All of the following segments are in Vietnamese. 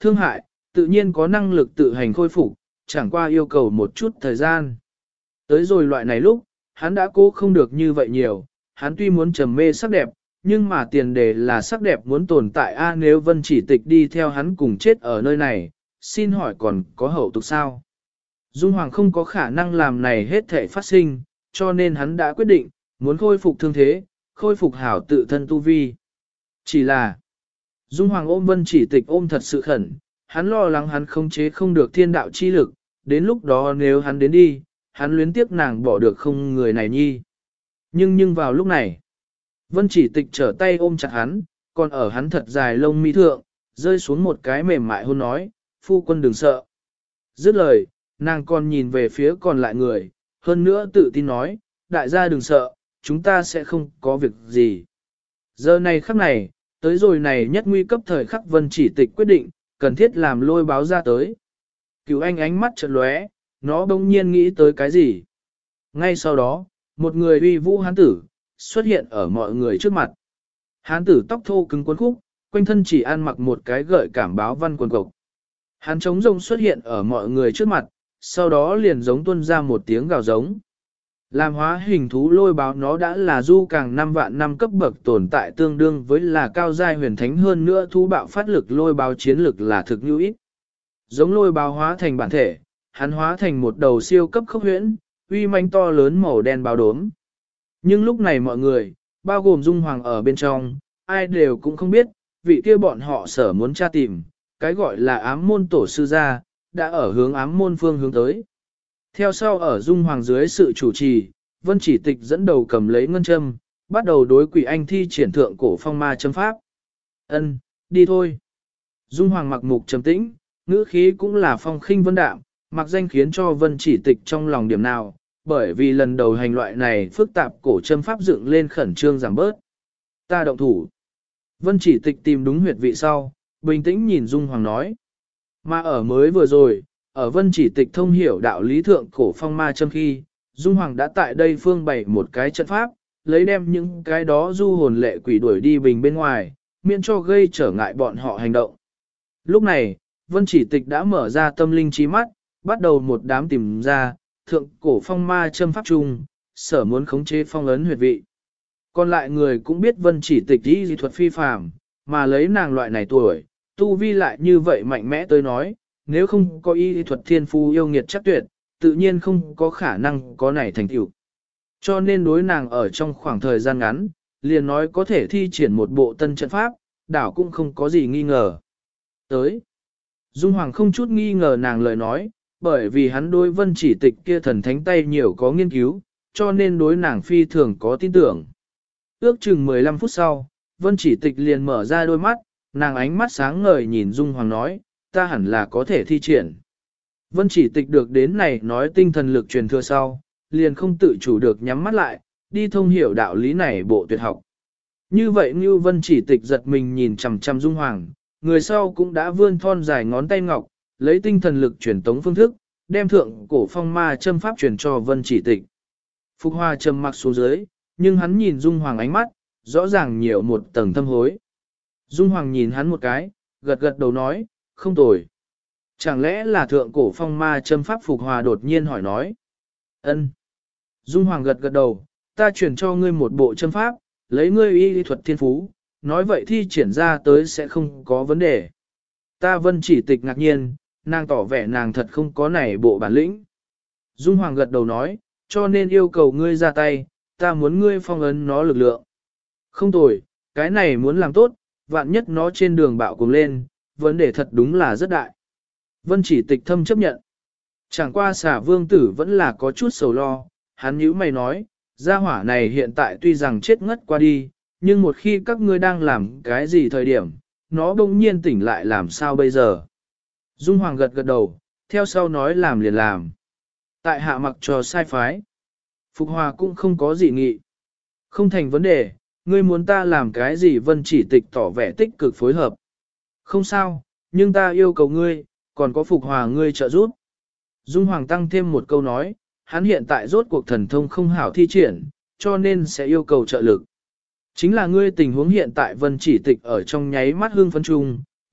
thương hại, tự nhiên có năng lực tự hành khôi phục, chẳng qua yêu cầu một chút thời gian. Tới rồi loại này lúc, hắn đã cố không được như vậy nhiều, hắn tuy muốn trầm mê sắc đẹp, nhưng mà tiền đề là sắc đẹp muốn tồn tại nếu Vân Chỉ Tịch đi theo hắn cùng chết ở nơi này, xin hỏi còn có hậu tục sao? Dung Hoàng không có khả năng làm này hết thể phát sinh, cho nên hắn đã quyết định, muốn khôi phục thương thế, khôi phục hảo tự thân tu vi. Chỉ là, Dung Hoàng ôm Vân Chỉ Tịch ôm thật sự khẩn, hắn lo lắng hắn khống chế không được thiên đạo chi lực, đến lúc đó nếu hắn đến đi, hắn luyến tiếc nàng bỏ được không người này nhi. Nhưng vào lúc này, Vân Chỉ Tịch trở tay ôm chặt hắn, còn ở hắn thật dài lông mi thượng, rơi xuống một cái mềm mại hôn nói, phu quân đừng sợ. Dứt lời, nàng còn nhìn về phía còn lại người, hơn nữa tự tin nói, đại gia đừng sợ, chúng ta sẽ không có việc gì. Giờ này khắc này, tới rồi này nhất nguy cấp thời khắc Vân Chỉ Tịch quyết định, cần thiết làm lôi báo ra tới. Cửu Anh ánh mắt chợt lóe, nó bỗng nhiên nghĩ tới cái gì. Ngay sau đó, một người uy vũ hán tử, xuất hiện ở mọi người trước mặt. Hán tử tóc thô cứng cuốn khúc, quanh thân chỉ ăn mặc một cái gợi cảm báo văn quần cộc. Hắn trống rông xuất hiện ở mọi người trước mặt, sau đó liền giống tuôn ra một tiếng gào giống. Làm hóa hình thú lôi báo nó đã là du càng 5 vạn năm cấp bậc tồn tại tương đương với là cao giai huyền thánh hơn nữa thú bạo phát lực lôi báo chiến lực là thực như ít. Giống lôi báo hóa thành bản thể, hắn hóa thành một đầu siêu cấp khốc huyễn, uy manh to lớn màu đen báo đốm. Nhưng lúc này mọi người, bao gồm Dung Hoàng ở bên trong, ai đều cũng không biết, vị kia bọn họ sở muốn tra tìm, cái gọi là ám môn tổ sư gia, đã ở hướng ám môn phương hướng tới. Theo sau ở Dung Hoàng dưới sự chủ trì, Vân Chỉ Tịch dẫn đầu cầm lấy ngân châm, bắt đầu đối quỷ anh thi triển thượng cổ phong ma châm pháp. Ân, đi thôi. Dung Hoàng mặc mục trầm tĩnh, ngữ khí cũng là phong khinh vân đạm, mặc danh khiến cho Vân Chỉ Tịch trong lòng điểm nào, bởi vì lần đầu hành loại này phức tạp cổ châm pháp dựng lên khẩn trương giảm bớt. Ta động thủ. Vân Chỉ Tịch tìm đúng huyệt vị sau, bình tĩnh nhìn Dung Hoàng nói. Mà ở mới vừa rồi, ở Vân Chỉ Tịch thông hiểu đạo lý thượng cổ phong ma châm khi, Dung Hoàng đã tại đây phương bày một cái trận pháp, lấy đem những cái đó du hồn lệ quỷ đuổi đi bình bên ngoài, miễn cho gây trở ngại bọn họ hành động. Lúc này, Vân Chỉ Tịch đã mở ra tâm linh trí mắt, bắt đầu một đám tìm ra, thượng cổ phong ma châm pháp chung, sở muốn khống chế phong ấn huyệt vị. Còn lại người cũng biết Vân Chỉ Tịch y dị thuật phi phàm, mà lấy nàng loại này tuổi, tu vi lại như vậy mạnh mẽ tới nói, nếu không có y thuật thiên phu yêu nghiệt chắc tuyệt, tự nhiên không có khả năng có này thành tựu. Cho nên đối nàng ở trong khoảng thời gian ngắn, liền nói có thể thi triển một bộ tân trận pháp, đảo cũng không có gì nghi ngờ. Tới, Dung Hoàng không chút nghi ngờ nàng lời nói, bởi vì hắn đối Vân Chỉ Tịch kia thần thánh tay nhiều có nghiên cứu, cho nên đối nàng phi thường có tin tưởng. Ước chừng 15 phút sau, Vân Chỉ Tịch liền mở ra đôi mắt, nàng ánh mắt sáng ngời nhìn Dung Hoàng nói, ta hẳn là có thể thi triển. Vân Chỉ Tịch được đến này nói tinh thần lực truyền thừa sau, liền không tự chủ được nhắm mắt lại, đi thông hiểu đạo lý này bộ tuyệt học. Như vậy như Vân Chỉ Tịch giật mình nhìn chằm chằm Dung Hoàng, người sau cũng đã vươn thon dài ngón tay ngọc, lấy tinh thần lực truyền tống phương thức, đem thượng cổ phong ma châm pháp truyền cho Vân Chỉ Tịch. Phục Hoa trầm mặc xuống dưới, nhưng hắn nhìn Dung Hoàng ánh mắt, rõ ràng nhiều một tầng thâm hối. Dung Hoàng nhìn hắn một cái, gật gật đầu nói, không tồi. Chẳng lẽ là thượng cổ phong ma châm pháp Phục Hòa đột nhiên hỏi nói. Ân. Dung Hoàng gật gật đầu, ta chuyển cho ngươi một bộ châm pháp, lấy ngươi y thuật thiên phú, nói vậy thi triển ra tới sẽ không có vấn đề. Ta Vân Chỉ Tịch ngạc nhiên, nàng tỏ vẻ nàng thật không có này bộ bản lĩnh. Dung Hoàng gật đầu nói, cho nên yêu cầu ngươi ra tay, ta muốn ngươi phong ấn nó lực lượng. Không tồi, cái này muốn làm tốt, vạn nhất nó trên đường bạo cùng lên, vấn đề thật đúng là rất đại. Vân Chỉ Tịch thâm chấp nhận. Chẳng qua xả vương tử vẫn là có chút sầu lo, hắn nhíu mày nói, gia hỏa này hiện tại tuy rằng chết ngất qua đi, nhưng một khi các ngươi đang làm cái gì thời điểm, nó bỗng nhiên tỉnh lại làm sao bây giờ. Dung Hoàng gật gật đầu, theo sau nói làm liền làm. Tại hạ mặc cho sai phái. Phục Hòa cũng không có gì nghị. Không thành vấn đề, ngươi muốn ta làm cái gì Vân Chỉ Tịch tỏ vẻ tích cực phối hợp. Không sao, nhưng ta yêu cầu ngươi, còn có Phục Hòa ngươi trợ giúp. Dung Hoàng tăng thêm một câu nói, hắn hiện tại rốt cuộc thần thông không hảo thi triển, cho nên sẽ yêu cầu trợ lực. Chính là ngươi tình huống hiện tại Vân Chỉ Tịch ở trong nháy mắt hương phấn trung,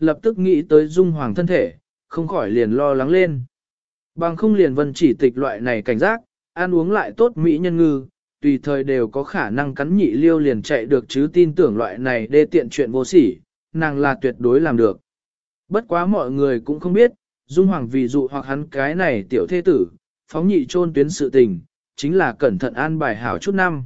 lập tức nghĩ tới Dung Hoàng thân thể, không khỏi liền lo lắng lên. Bằng không liền Vân Chỉ Tịch loại này cảnh giác, ăn uống lại tốt mỹ nhân ngư, tùy thời đều có khả năng cắn nhị liêu liền chạy được chứ tin tưởng loại này đê tiện chuyện vô sỉ, nàng là tuyệt đối làm được. Bất quá mọi người cũng không biết, Dung Hoàng vì dụ hoặc hắn cái này tiểu thế tử, phóng nhị trôn tuyến sự tình, chính là cẩn thận an bài hảo chút năm.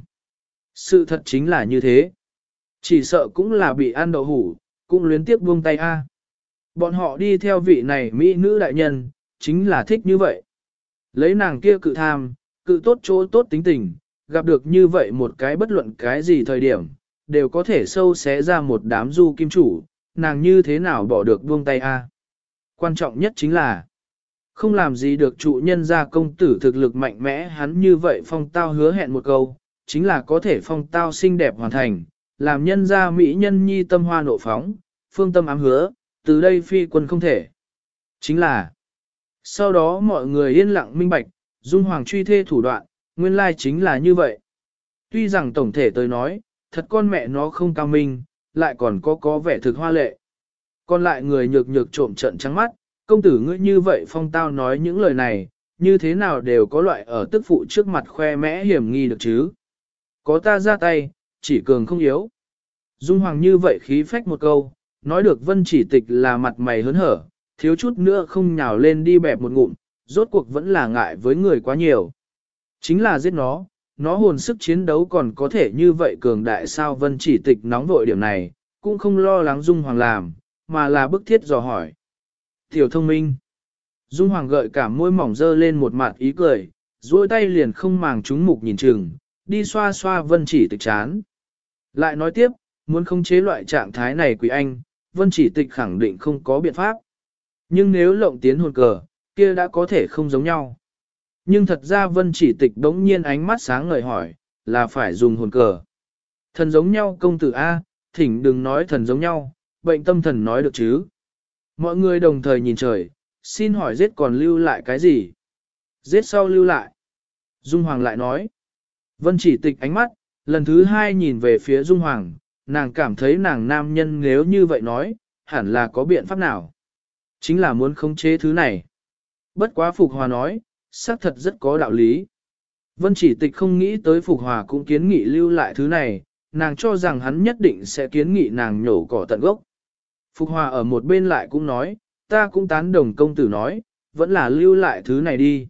Sự thật chính là như thế. Chỉ sợ cũng là bị ăn đậu hủ, cũng luyến tiếc buông tay a. Bọn họ đi theo vị này mỹ nữ đại nhân, chính là thích như vậy. Lấy nàng kia cự tham, cự tốt chỗ tốt tính tình, gặp được như vậy một cái bất luận cái gì thời điểm, đều có thể sâu xé ra một đám du kim chủ, nàng như thế nào bỏ được buông tay a? Quan trọng nhất chính là, không làm gì được trụ nhân gia công tử thực lực mạnh mẽ hắn như vậy phong tao hứa hẹn một câu, chính là có thể phong tao xinh đẹp hoàn thành, làm nhân gia mỹ nhân nhi tâm hoa nộ phóng, phương tâm ám hứa, từ đây phi quân không thể. Chính là, sau đó mọi người yên lặng minh bạch, Dung Hoàng truy thê thủ đoạn, nguyên lai chính là như vậy. Tuy rằng tổng thể tới nói, thật con mẹ nó không cao minh, lại còn có vẻ thực hoa lệ. Còn lại người nhược nhược trộm trận trắng mắt, công tử ngươi như vậy phong tao nói những lời này, như thế nào đều có loại ở tức phụ trước mặt khoe mẽ hiểm nghi được chứ. Có ta ra tay, chỉ cường không yếu. Dung Hoàng như vậy khí phách một câu, nói được Vân Chỉ Tịch là mặt mày hớn hở, thiếu chút nữa không nhào lên đi bẹp một ngụm, rốt cuộc vẫn là ngại với người quá nhiều. Chính là giết nó hồn sức chiến đấu còn có thể như vậy cường đại sao Vân Chỉ Tịch nóng vội điểm này, cũng không lo lắng Dung Hoàng làm, mà là bức thiết dò hỏi. Tiểu thông minh. Dung Hoàng gợi cả môi mỏng dơ lên một mặt ý cười, duỗi tay liền không màng chúng mục nhìn chừng, đi xoa xoa Vân Chỉ Tịch chán. Lại nói tiếp, muốn khống chế loại trạng thái này quỷ anh, Vân Chỉ Tịch khẳng định không có biện pháp. Nhưng nếu lộng tiến hồn cờ, kia đã có thể không giống nhau. Nhưng thật ra Vân Chỉ Tịch đống nhiên ánh mắt sáng ngời hỏi, là phải dùng hồn cờ. Thần giống nhau công tử A, thỉnh đừng nói thần giống nhau, bệnh tâm thần nói được chứ. Mọi người đồng thời nhìn trời, xin hỏi giết còn lưu lại cái gì? Giết sau lưu lại. Dung Hoàng lại nói. Vân Chỉ Tịch ánh mắt, lần thứ hai nhìn về phía Dung Hoàng, nàng cảm thấy nàng nam nhân nếu như vậy nói, hẳn là có biện pháp nào. Chính là muốn khống chế thứ này. Bất quá Phục Hòa nói, xác thật rất có đạo lý. Vân Chỉ Tịch không nghĩ tới Phục Hòa cũng kiến nghị lưu lại thứ này, nàng cho rằng hắn nhất định sẽ kiến nghị nàng nhổ cỏ tận gốc. Phục Hòa ở một bên lại cũng nói, ta cũng tán đồng công tử nói, vẫn là lưu lại thứ này đi.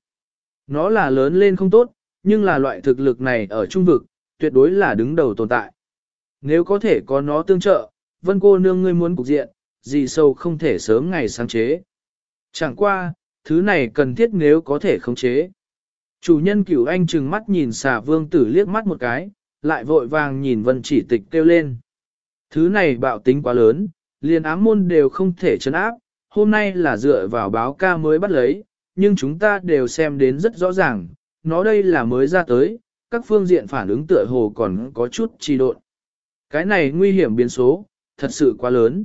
Nó là lớn lên không tốt, nhưng là loại thực lực này ở trung vực, tuyệt đối là đứng đầu tồn tại. Nếu có thể có nó tương trợ, Vân cô nương ngươi muốn cục diện, gì sâu không thể sớm ngày sáng chế. Chẳng qua, thứ này cần thiết nếu có thể khống chế. Chủ nhân Cửu Anh trừng mắt nhìn Xà Vương Tử liếc mắt một cái, lại vội vàng nhìn Vân Chỉ Tịch kêu lên. Thứ này bạo tính quá lớn, liền ám môn đều không thể chấn áp, hôm nay là dựa vào báo ca mới bắt lấy, nhưng chúng ta đều xem đến rất rõ ràng, nó đây là mới ra tới, các phương diện phản ứng tựa hồ còn có chút trì độn. Cái này nguy hiểm biến số, thật sự quá lớn.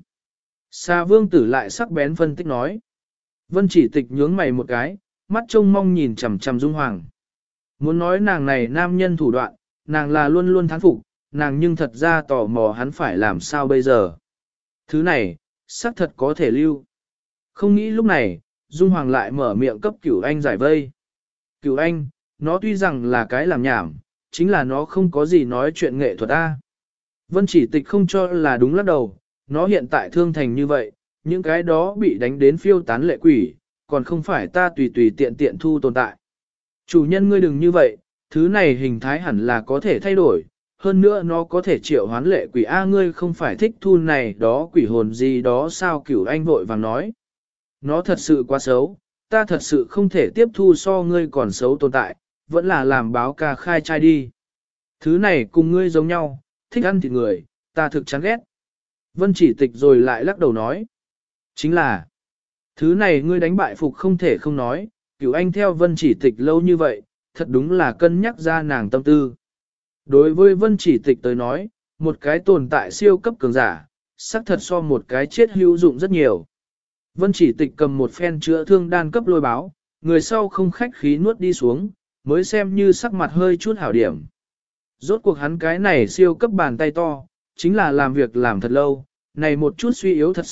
Xà Vương Tử lại sắc bén phân tích nói. Vân Chỉ Tịch nhướng mày một cái, mắt trông mong nhìn chằm chằm Dung Hoàng. Muốn nói nàng này nam nhân thủ đoạn, nàng là luôn luôn thán phục, nàng nhưng thật ra tò mò hắn phải làm sao bây giờ. Thứ này, xác thật có thể lưu. Không nghĩ lúc này, Dung Hoàng lại mở miệng cấp Cửu Anh giải vây. Cửu Anh, nó tuy rằng là cái làm nhảm, chính là nó không có gì nói chuyện nghệ thuật A. Vân Chỉ Tịch không cho là đúng lắc đầu, nó hiện tại thương thành như vậy, những cái đó bị đánh đến phiêu tán lệ quỷ, còn không phải ta tùy tùy tiện tiện thu tồn tại. Chủ nhân ngươi đừng như vậy, thứ này hình thái hẳn là có thể thay đổi, hơn nữa nó có thể triệu hoán lệ quỷ A ngươi không phải thích thu này đó quỷ hồn gì đó sao Cửu Anh vội vàng nói. Nó thật sự quá xấu, ta thật sự không thể tiếp thu so ngươi còn xấu tồn tại, vẫn là làm báo ca khai trai đi. Thứ này cùng ngươi giống nhau, thích ăn thịt người, ta thực chán ghét. Vân Chỉ Tịch rồi lại lắc đầu nói. Chính là, thứ này ngươi đánh bại Phục không thể không nói, Cửu Anh theo Vân Chỉ Tịch lâu như vậy, thật đúng là cân nhắc ra nàng tâm tư. Đối với Vân Chỉ Tịch tới nói, một cái tồn tại siêu cấp cường giả, xác thật so một cái chết hữu dụng rất nhiều. Vân Chỉ Tịch cầm một phen chữa thương đan cấp lôi báo, người sau không khách khí nuốt đi xuống, mới xem như sắc mặt hơi chút hảo điểm. Rốt cuộc hắn cái này siêu cấp bàn tay to, chính là làm việc làm thật lâu, này một chút suy yếu thật sự,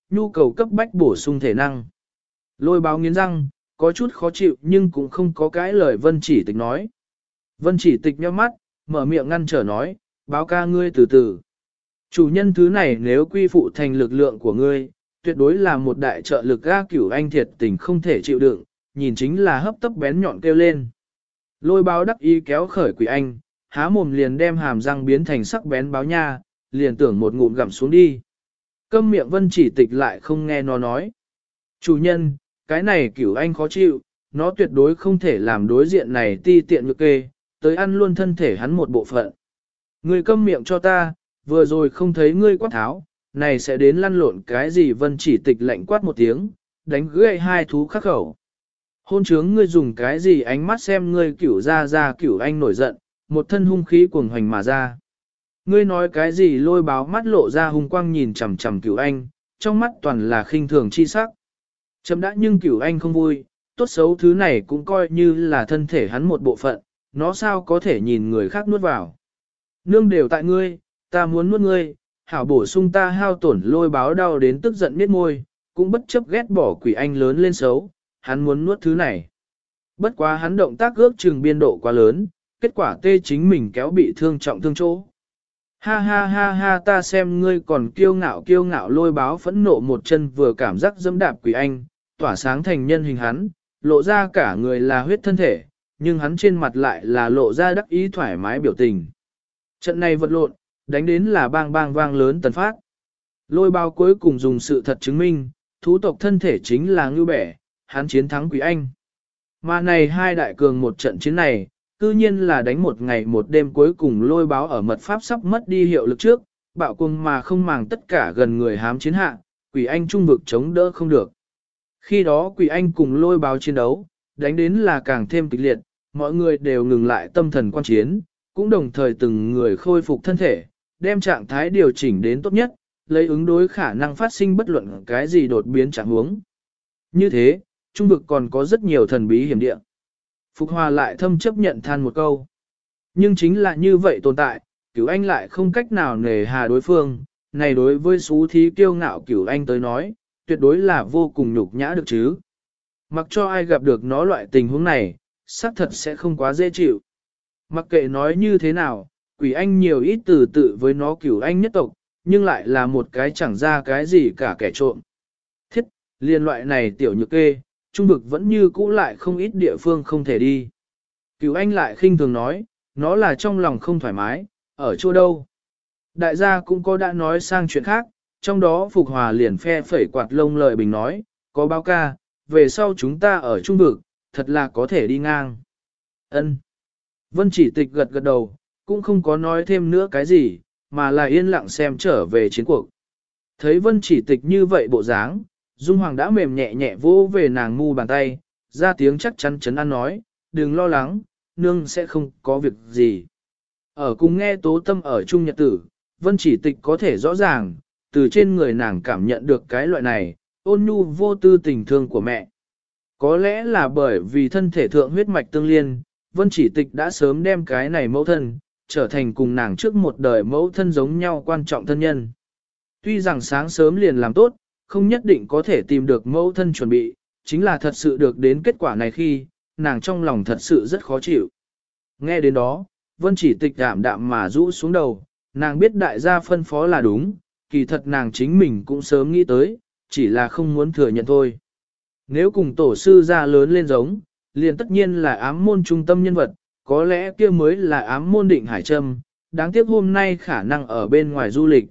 nhu cầu cấp bách bổ sung thể năng. Lôi báo nghiến răng, có chút khó chịu nhưng cũng không có cái lời Vân Chỉ Tịch nói. Vân Chỉ Tịch nhíu mắt, mở miệng ngăn trở nói, báo ca ngươi từ từ. Chủ nhân thứ này nếu quy phụ thành lực lượng của ngươi, tuyệt đối là một đại trợ lực ga Cửu Anh thiệt tình không thể chịu đựng, nhìn chính là hấp tấp bén nhọn kêu lên. Lôi báo đắc ý kéo khởi Quỷ Anh, há mồm liền đem hàm răng biến thành sắc bén báo nha, liền tưởng một ngụm gặm xuống đi. Câm miệng Vân Chỉ Tịch lại không nghe nó nói. Chủ nhân, cái này Cửu Anh khó chịu, nó tuyệt đối không thể làm đối diện này ti tiện nhược kê, tới ăn luôn thân thể hắn một bộ phận. Ngươi câm miệng cho ta, vừa rồi không thấy ngươi quát tháo, này sẽ đến lăn lộn cái gì. Vân Chỉ Tịch lạnh quát một tiếng, đánh gãy hai thú khắc khẩu. Hôn trướng, ngươi dùng cái gì ánh mắt xem ngươi Cửu ra Cửu Anh nổi giận, một thân hung khí cuồng hoành mà ra. Ngươi nói cái gì? Lôi báo mắt lộ ra hung quang nhìn chằm chằm Cửu Anh, trong mắt toàn là khinh thường chi sắc. Chấm đã, nhưng Cửu Anh không vui, tốt xấu thứ này cũng coi như là thân thể hắn một bộ phận, nó sao có thể nhìn người khác nuốt vào. Nương đều tại ngươi, ta muốn nuốt ngươi, hảo bổ sung ta hao tổn. Lôi báo đau đến tức giận miết môi, cũng bất chấp ghét bỏ Quỷ Anh lớn lên xấu, hắn muốn nuốt thứ này. Bất quá hắn động tác ước chừng biên độ quá lớn, kết quả tê chính mình kéo bị thương trọng thương chỗ. Ha ha ha ha, ta xem ngươi còn kiêu ngạo. Lôi báo phẫn nộ một chân vừa cảm giác dẫm đạp Quỷ Anh, tỏa sáng thành nhân hình hắn, lộ ra cả người là huyết thân thể, nhưng hắn trên mặt lại là lộ ra đắc ý thoải mái biểu tình. Trận này vật lộn, đánh đến là bang bang vang lớn tần phát. Lôi báo cuối cùng dùng sự thật chứng minh, thú tộc thân thể chính là ngưu bẻ, hắn chiến thắng Quỷ Anh. Mà này hai đại cường một trận chiến này, cư nhiên là đánh một ngày một đêm, cuối cùng Lôi báo ở mật pháp sắp mất đi hiệu lực trước, bạo cung mà không màng tất cả gần người hám chiến hạ, Quỷ Anh trung vực chống đỡ không được. Khi đó Quỷ Anh cùng Lôi báo chiến đấu, đánh đến là càng thêm kịch liệt, mọi người đều ngừng lại tâm thần quan chiến, cũng đồng thời từng người khôi phục thân thể, đem trạng thái điều chỉnh đến tốt nhất, lấy ứng đối khả năng phát sinh bất luận cái gì đột biến trạng huống. Như thế, trung vực còn có rất nhiều thần bí hiểm địa. Phục Hòa lại thâm chấp nhận than một câu. Nhưng chính là như vậy tồn tại, Cửu Anh lại không cách nào nề hà đối phương, này đối với xú thí kiêu ngạo Cửu Anh tới nói, tuyệt đối là vô cùng nhục nhã được chứ. Mặc cho ai gặp được nó loại tình huống này, xác thật sẽ không quá dễ chịu. Mặc kệ nói như thế nào, Quỷ Anh nhiều ít từ tự với nó Cửu Anh nhất tộc, nhưng lại là một cái chẳng ra cái gì cả kẻ trộm. Thiết, liên loại này tiểu nhược kê, trung vực vẫn như cũ lại không ít địa phương không thể đi. Cửu Anh lại khinh thường nói, nó là trong lòng không thoải mái, ở chỗ đâu. Đại gia cũng có đã nói sang chuyện khác, trong đó Phục Hòa liền phe phẩy quạt lông lời bình nói, có báo ca, về sau chúng ta ở trung vực, thật là có thể đi ngang. Ân. Vân Chỉ Tịch gật gật đầu, cũng không có nói thêm nữa cái gì, mà là yên lặng xem trở về chiến cuộc. Thấy Vân Chỉ Tịch như vậy bộ dáng, Dung Hoàng đã mềm nhẹ nhẹ vỗ về nàng mu bàn tay, ra tiếng chắc chắn chấn an nói, đừng lo lắng, nương sẽ không có việc gì. Ở cùng nghe Tố Tâm ở chung nhật tử, Vân Chỉ Tịch có thể rõ ràng, từ trên người nàng cảm nhận được cái loại này, ôn nhu vô tư tình thương của mẹ. Có lẽ là bởi vì thân thể thượng huyết mạch tương liên, Vân Chỉ Tịch đã sớm đem cái này mẫu thân, trở thành cùng nàng trước một đời mẫu thân giống nhau quan trọng thân nhân. Tuy rằng sáng sớm liền làm tốt, không nhất định có thể tìm được mẫu thân chuẩn bị, chính là thật sự được đến kết quả này khi, nàng trong lòng thật sự rất khó chịu. Nghe đến đó, Vân Chỉ Tịch đạm đạm mà rũ xuống đầu, nàng biết đại gia phân phó là đúng, kỳ thật nàng chính mình cũng sớm nghĩ tới, chỉ là không muốn thừa nhận thôi. Nếu cùng tổ sư gia lớn lên giống, liền tất nhiên là ám môn trung tâm nhân vật, có lẽ kia mới là ám môn Định Hải Trâm, đáng tiếc hôm nay khả năng ở bên ngoài du lịch.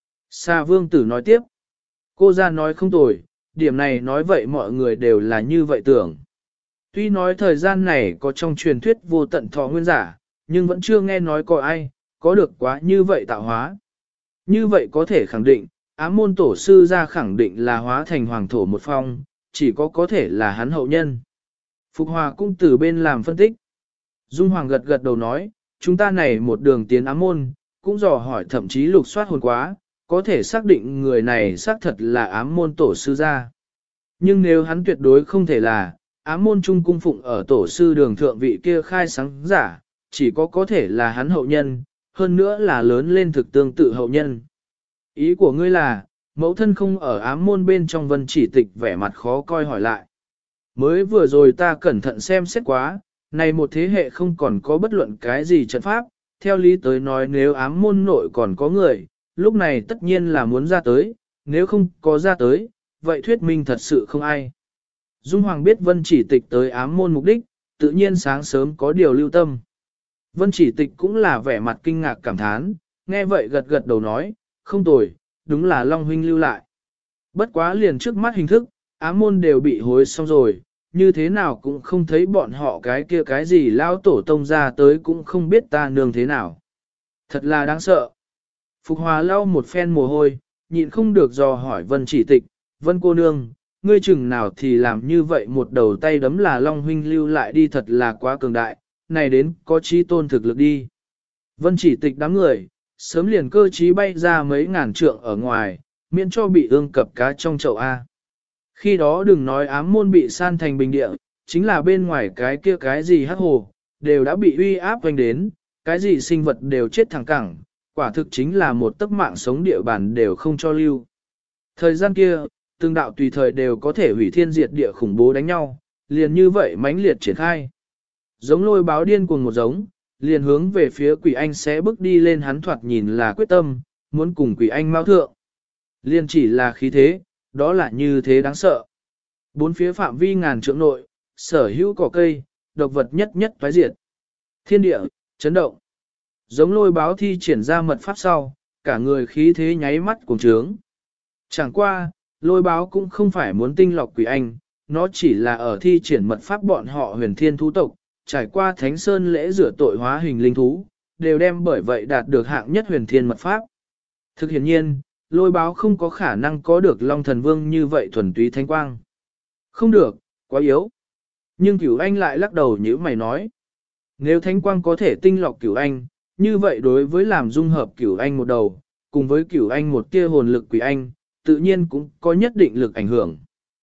Sa Vương Tử nói tiếp, cô ra nói không tồi, điểm này nói vậy mọi người đều là như vậy tưởng. Tuy nói thời gian này có trong truyền thuyết vô tận thọ nguyên giả, nhưng vẫn chưa nghe nói có ai, có được quá như vậy tạo hóa. Như vậy có thể khẳng định, ám môn tổ sư ra khẳng định là hóa thành hoàng thổ một phong, chỉ có thể là hắn hậu nhân. Phục Hòa cũng từ bên làm phân tích. Dung Hoàng gật gật đầu nói, chúng ta này một đường tiến ám môn, cũng dò hỏi thậm chí lục soát hồn quá, có thể xác định người này xác thật là ám môn tổ sư gia. Nhưng nếu hắn tuyệt đối không thể là, ám môn trung cung phụng ở tổ sư đường thượng vị kia khai sáng giả, chỉ có thể là hắn hậu nhân, hơn nữa là lớn lên thực tương tự hậu nhân. Ý của ngươi là, mẫu thân không ở ám môn bên trong Vân Chỉ Tịch vẻ mặt khó coi hỏi lại. Mới vừa rồi ta cẩn thận xem xét quá, này một thế hệ không còn có bất luận cái gì trận pháp, theo lý tới nói nếu ám môn nội còn có người, lúc này tất nhiên là muốn ra tới, nếu không có ra tới, vậy thuyết minh thật sự không ai. Dung Hoàng biết Vân Chỉ Tịch tới ám môn mục đích, tự nhiên sáng sớm có điều lưu tâm. Vân Chỉ Tịch cũng là vẻ mặt kinh ngạc cảm thán, nghe vậy gật gật đầu nói, không tồi, đúng là Long huynh lưu lại. Bất quá liền trước mắt hình thức, ám môn đều bị hối xong rồi, như thế nào cũng không thấy bọn họ cái kia cái gì lao tổ tông ra tới cũng không biết ta nương thế nào. Thật là đáng sợ. Phục Hòa lau một phen mồ hôi, nhịn không được dò hỏi Vân Chỉ Tịch, Vân cô nương, ngươi chừng nào thì làm như vậy một đầu tay đấm là Long huynh lưu lại đi thật là quá cường đại, này đến có trí tôn thực lực đi. Vân Chỉ Tịch đám người, sớm liền cơ trí bay ra mấy ngàn trượng ở ngoài, miễn cho bị ương cập cá trong chậu A. Khi đó đừng nói ám môn bị san thành bình địa, chính là bên ngoài cái kia cái gì hắc hồ, đều đã bị uy áp hoành đến, cái gì sinh vật đều chết thẳng cẳng, quả thực chính là một tấc mạng sống địa bàn đều không cho lưu. Thời gian kia, từng đạo tùy thời đều có thể hủy thiên diệt địa khủng bố đánh nhau, liền như vậy mãnh liệt triển khai. Giống Lôi Báo điên cuồng một giống, liền hướng về phía Quỷ Anh sẽ bước đi lên, hắn thoạt nhìn là quyết tâm, muốn cùng Quỷ Anh mao thượng. Liền chỉ là khí thế, đó là như thế đáng sợ. Bốn phía phạm vi ngàn trượng nội, sở hữu cỏ cây, độc vật nhất nhất toái diệt. Thiên địa, chấn động. Giống Lôi Báo thi triển ra mật pháp sau, cả người khí thế nháy mắt cùng trướng. Chẳng qua, Lôi Báo cũng không phải muốn tinh lọc Quỷ Anh, nó chỉ là ở thi triển mật pháp bọn họ huyền thiên thú tộc, trải qua Thánh Sơn lễ rửa tội hóa hình linh thú, đều đem bởi vậy đạt được hạng nhất huyền thiên mật pháp. Thực hiện nhiên, Lôi Báo không có khả năng có được Long Thần Vương như vậy thuần túy thánh quang. Không được, quá yếu. Nhưng Cửu Anh lại lắc đầu như mày nói. Nếu thánh quang có thể tinh lọc Cửu Anh, như vậy đối với làm dung hợp Cửu Anh một đầu, cùng với Cửu Anh một tia hồn lực Quỷ Anh, tự nhiên cũng có nhất định lực ảnh hưởng.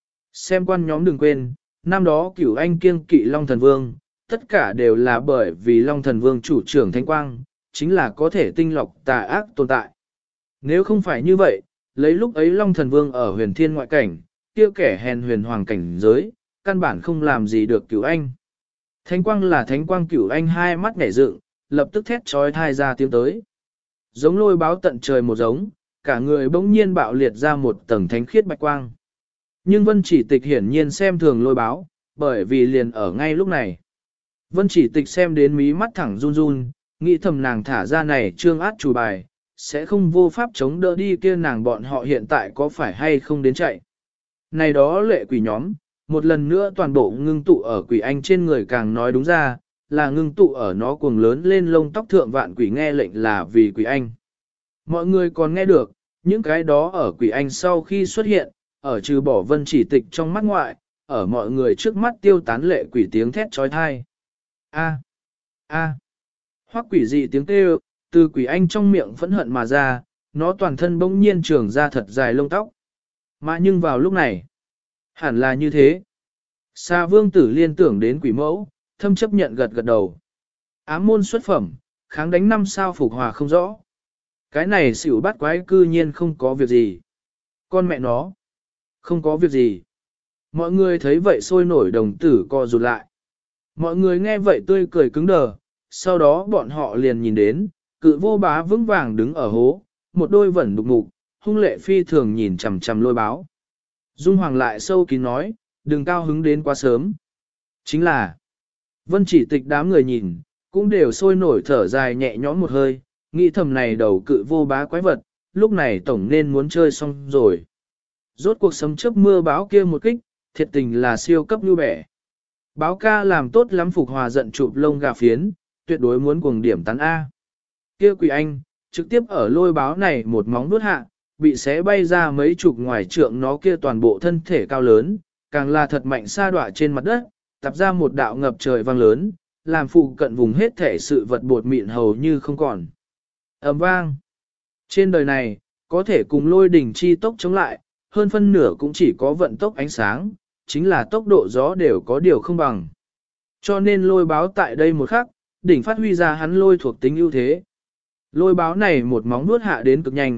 Xem quan nhóm đừng quên, năm đó Cửu Anh kiêng kỵ Long Thần Vương, tất cả đều là bởi vì Long Thần Vương chủ trưởng thánh quang, chính là có thể tinh lọc tà ác tồn tại. Nếu không phải như vậy, lấy lúc ấy Long Thần Vương ở huyền thiên ngoại cảnh, kia kẻ hèn huyền hoàng cảnh giới, căn bản không làm gì được Cửu Anh. Thánh quang là thánh quang, Cửu Anh hai mắt nhảy dựng, lập tức thét trói thai ra tiếng tới. Giống Lôi Báo tận trời một giống, cả người bỗng nhiên bạo liệt ra một tầng thánh khiết bạch quang. Nhưng Vân Chỉ Tịch hiển nhiên xem thường Lôi Báo, bởi vì liền ở ngay lúc này. Vân Chỉ Tịch xem đến mí mắt thẳng run run, nghĩ thầm nàng thả ra này trương át chủ bài, sẽ không vô pháp chống đỡ đi kia nàng bọn họ hiện tại có phải hay không đến chạy. Này đó lệ quỷ nhóm, một lần nữa toàn bộ ngưng tụ ở Quỷ Anh trên người, càng nói đúng ra, là ngưng tụ ở nó cuồng lớn lên lông tóc thượng vạn quỷ, nghe lệnh là vì Quỷ Anh. Mọi người còn nghe được, những cái đó ở Quỷ Anh sau khi xuất hiện, ở trừ bỏ Vân Chỉ Tịch trong mắt ngoại, ở mọi người trước mắt tiêu tán lệ quỷ tiếng thét trói thai. A, a, hoắc quỷ dị tiếng kêu, từ Quỷ Anh trong miệng phẫn hận mà ra, nó toàn thân bỗng nhiên trường ra thật dài lông tóc. Mà nhưng vào lúc này, hẳn là như thế. Sa Vương Tử liên tưởng đến Quỷ Mẫu, thâm chấp nhận gật gật đầu. Ám môn xuất phẩm, kháng đánh 5 sao Phục Hòa không rõ. Cái này xỉu bắt quái cư nhiên không có việc gì. Con mẹ nó, không có việc gì. Mọi người thấy vậy sôi nổi đồng tử co rụt lại. Mọi người nghe vậy tươi cười cứng đờ, sau đó bọn họ liền nhìn đến, Cự Vô Bá vững vàng đứng ở hố, một đôi vẩn đục mục, hung lệ phi thường nhìn chằm chằm Lôi Báo. Dung Hoàng lại sâu kín nói, đừng cao hứng đến quá sớm. Chính là, Vân Chỉ Tịch đám người nhìn, cũng đều sôi nổi thở dài nhẹ nhõm một hơi, nghĩ thầm này đầu Cự Vô Bá quái vật, lúc này tổng nên muốn chơi xong rồi. Rốt cuộc sấm chớp mưa báo kia một kích, thiệt tình là siêu cấp như bẻ. Báo ca làm tốt lắm. Phục Hòa giận chụp lông gà phiến, tuyệt đối muốn cuồng điểm tán A. Kia Quỷ Anh, trực tiếp ở Lôi Báo này một móng nuốt hạ, bị xé bay ra mấy chục ngoài trượng, nó kia toàn bộ thân thể cao lớn, càng là thật mạnh sa đọa trên mặt đất, tập ra một đạo ngập trời vang lớn, làm phụ cận vùng hết thể sự vật bột mịn hầu như không còn. Ầm vang. Trên đời này, có thể cùng Lôi đỉnh chi tốc chống lại, hơn phân nửa cũng chỉ có vận tốc ánh sáng, chính là tốc độ gió đều có điều không bằng. Cho nên Lôi Báo tại đây một khắc, đỉnh phát huy ra hắn lôi thuộc tính ưu thế. Lôi Báo này một móng nuốt hạ đến cực nhanh,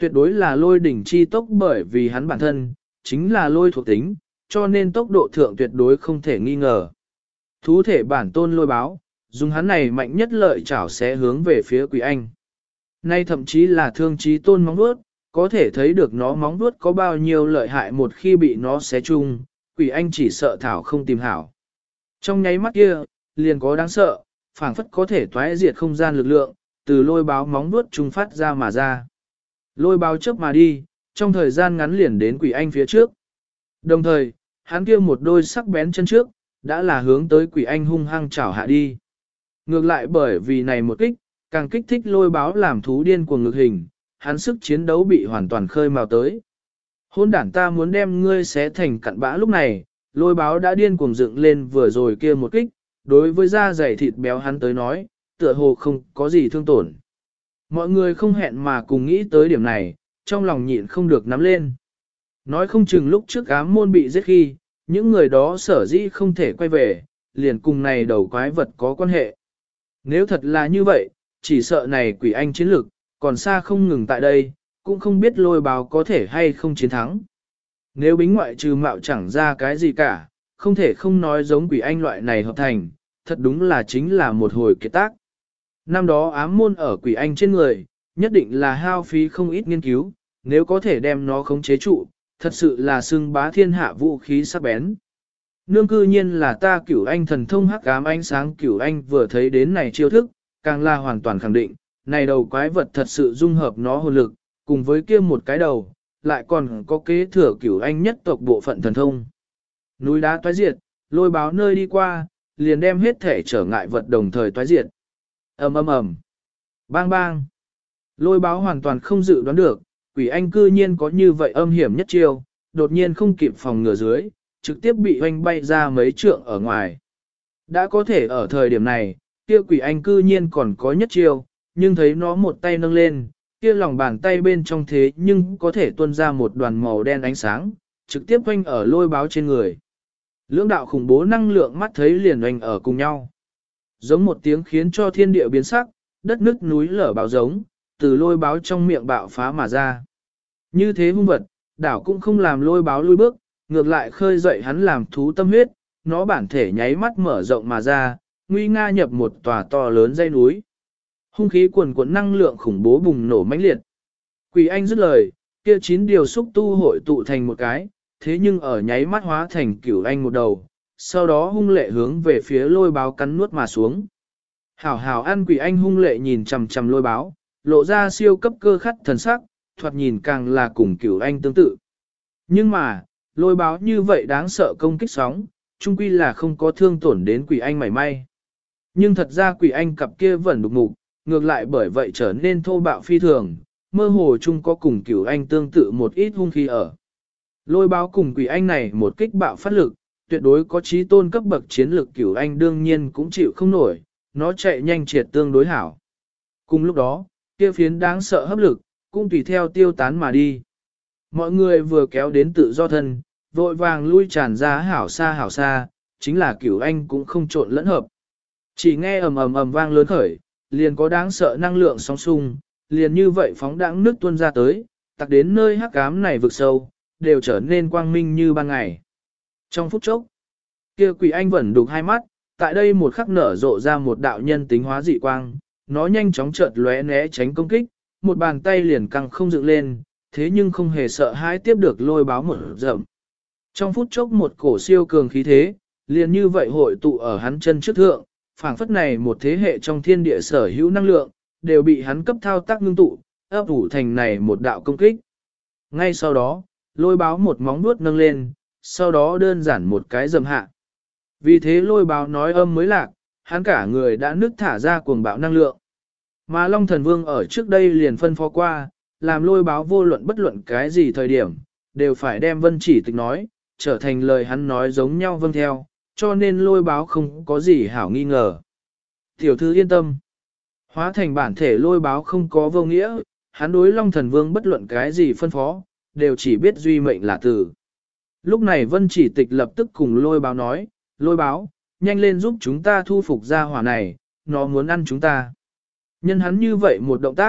tuyệt đối là lôi đỉnh chi tốc, bởi vì hắn bản thân, chính là lôi thuộc tính, cho nên tốc độ thượng tuyệt đối không thể nghi ngờ. Thú thể bản tôn lôi báo, dùng hắn này mạnh nhất lợi chảo sẽ hướng về phía Quỷ Anh. Nay thậm chí là thương chí tôn móng vuốt, có thể thấy được nó móng vuốt có bao nhiêu lợi hại, một khi bị nó xé chung, Quỷ Anh chỉ sợ thảo không tìm hảo. Trong nháy mắt kia, liền có đáng sợ, phảng phất có thể toái diệt không gian lực lượng, từ lôi báo móng vuốt trung phát ra mà ra. Lôi báo chớp mà đi, trong thời gian ngắn liền đến Quỷ Anh phía trước. Đồng thời, hắn kia một đôi sắc bén chân trước, đã là hướng tới Quỷ Anh hung hăng chảo hạ đi. Ngược lại bởi vì này một kích, càng kích thích lôi báo làm thú điên cuồng ngực hình, hắn sức chiến đấu bị hoàn toàn khơi mào tới. Hôn đản, ta muốn đem ngươi xé thành cặn bã. Lúc này, lôi báo đã điên cuồng dựng lên vừa rồi kia một kích, đối với da dày thịt béo hắn tới nói, tựa hồ không có gì thương tổn. Mọi người không hẹn mà cùng nghĩ tới điểm này, trong lòng nhịn không được nắm lên. Nói không chừng lúc trước ám môn bị giết khi, những người đó sở dĩ không thể quay về, liền cùng này đầu quái vật có quan hệ. Nếu thật là như vậy, chỉ sợ này Quỷ Anh chiến lực, còn xa không ngừng tại đây, cũng không biết lôi báo có thể hay không chiến thắng. Nếu bính ngoại trừ mạo chẳng ra cái gì cả, không thể không nói giống Quỷ Anh loại này hợp thành, thật đúng là chính là một hồi kiệt tác. Năm đó ám môn ở Quỷ Anh trên người, nhất định là hao phí không ít nghiên cứu, nếu có thể đem nó khống chế trụ, thật sự là xưng bá thiên hạ vũ khí sắc bén. Nương cư nhiên là ta Cửu Anh thần thông hắc ám ánh sáng. Cửu Anh vừa thấy đến này chiêu thức, càng là hoàn toàn khẳng định, này đầu quái vật thật sự dung hợp nó hồn lực, cùng với kia một cái đầu, lại còn có kế thừa Cửu Anh nhất tộc bộ phận thần thông. Núi đá toái diệt, lôi báo nơi đi qua, liền đem hết thể trở ngại vật đồng thời toái diệt. Ầm ầm ầm, bang bang. Lôi báo hoàn toàn không dự đoán được, Quỷ Anh cư nhiên có như vậy âm hiểm nhất chiêu, đột nhiên không kịp phòng ngừa dưới, trực tiếp bị oanh bay ra mấy trượng ở ngoài. Đã có thể ở thời điểm này, kia Quỷ Anh cư nhiên còn có nhất chiêu, nhưng thấy nó một tay nâng lên, kia lòng bàn tay bên trong thế nhưng có thể tuôn ra một đoàn màu đen ánh sáng, trực tiếp oanh ở lôi báo trên người. Lưỡng đạo khủng bố năng lượng mắt thấy liền oanh ở cùng nhau. Giống một tiếng khiến cho thiên địa biến sắc, đất nứt núi lở bão giống, từ lôi báo trong miệng bạo phá mà ra. Như thế hung vật, đảo cũng không làm lôi báo lui bước, ngược lại khơi dậy hắn làm thú tâm huyết, nó bản thể nháy mắt mở rộng mà ra, nguy nga nhập một tòa to lớn dãy núi. Hung khí cuồn cuộn năng lượng khủng bố bùng nổ mãnh liệt. Quỷ Anh dứt lời, kia 9 điều xúc tu hội tụ thành một cái, thế nhưng ở nháy mắt hóa thành Cửu Anh một đầu, sau đó hung lệ hướng về phía lôi báo cắn nuốt mà xuống. Hảo hảo ăn. Quỷ Anh hung lệ nhìn chằm chằm lôi báo, lộ ra siêu cấp cơ khắt thần sắc, thoạt nhìn càng là cùng Cửu Anh tương tự. Nhưng mà, lôi báo như vậy đáng sợ công kích sóng, chung quy là không có thương tổn đến Quỷ Anh mảy may. Nhưng thật ra Quỷ Anh cặp kia vẫn đục mục, ngược lại bởi vậy trở nên thô bạo phi thường, mơ hồ chung có cùng Cửu Anh tương tự một ít hung khí ở. Lôi báo cùng Quỷ Anh này một kích bạo phát lực, tuyệt đối có chí tôn cấp bậc chiến lực. Cửu Anh đương nhiên cũng chịu không nổi, nó chạy nhanh triệt tương đối hảo. Cùng lúc đó, kia phiến đáng sợ hấp lực, cũng tùy theo tiêu tán mà đi. Mọi người vừa kéo đến tự do thân, vội vàng lui tràn ra hảo xa, chính là Cửu Anh cũng không trộn lẫn hợp. Chỉ nghe ầm ầm ầm vang lớn khởi, liền có đáng sợ năng lượng sóng xung, liền như vậy phóng đãng nước tuôn ra tới, tặc đến nơi hắc ám này vực sâu, đều trở nên quang minh như ban ngày. Trong phút chốc, kia Quỷ Anh vẫn đục hai mắt, tại đây một khắc nở rộ ra một đạo nhân tính hóa dị quang, nó nhanh chóng chợt lóe né tránh công kích, một bàn tay liền căng không dựng lên, thế nhưng không hề sợ hãi tiếp được lôi báo một rậm. Trong phút chốc một cổ siêu cường khí thế, liền như vậy hội tụ ở hắn chân trước thượng, phảng phất này một thế hệ trong thiên địa sở hữu năng lượng, đều bị hắn cấp thao tác ngưng tụ, ấp ủ thành này một đạo công kích. Ngay sau đó, lôi báo một móng vuốt nâng lên, sau đó đơn giản một cái dầm hạ. Vì thế lôi báo nói âm mới lạc, hắn cả người đã nứt thả ra cuồng bạo năng lượng. Mà Long Thần Vương ở trước đây liền phân phó qua, làm lôi báo vô luận bất luận cái gì thời điểm, đều phải đem Vân Chỉ Tịch nói, trở thành lời hắn nói giống nhau vâng theo, cho nên lôi báo không có gì hảo nghi ngờ. Tiểu thư yên tâm. Hóa thành bản thể lôi báo không có vô nghĩa, hắn đối Long Thần Vương bất luận cái gì phân phó, đều chỉ biết duy mệnh là tử. Lúc này Vân Chỉ Tịch lập tức cùng lôi báo nói, lôi báo, nhanh lên giúp chúng ta thu phục gia hỏa này, nó muốn ăn chúng ta. Nhân hắn như vậy một động tác,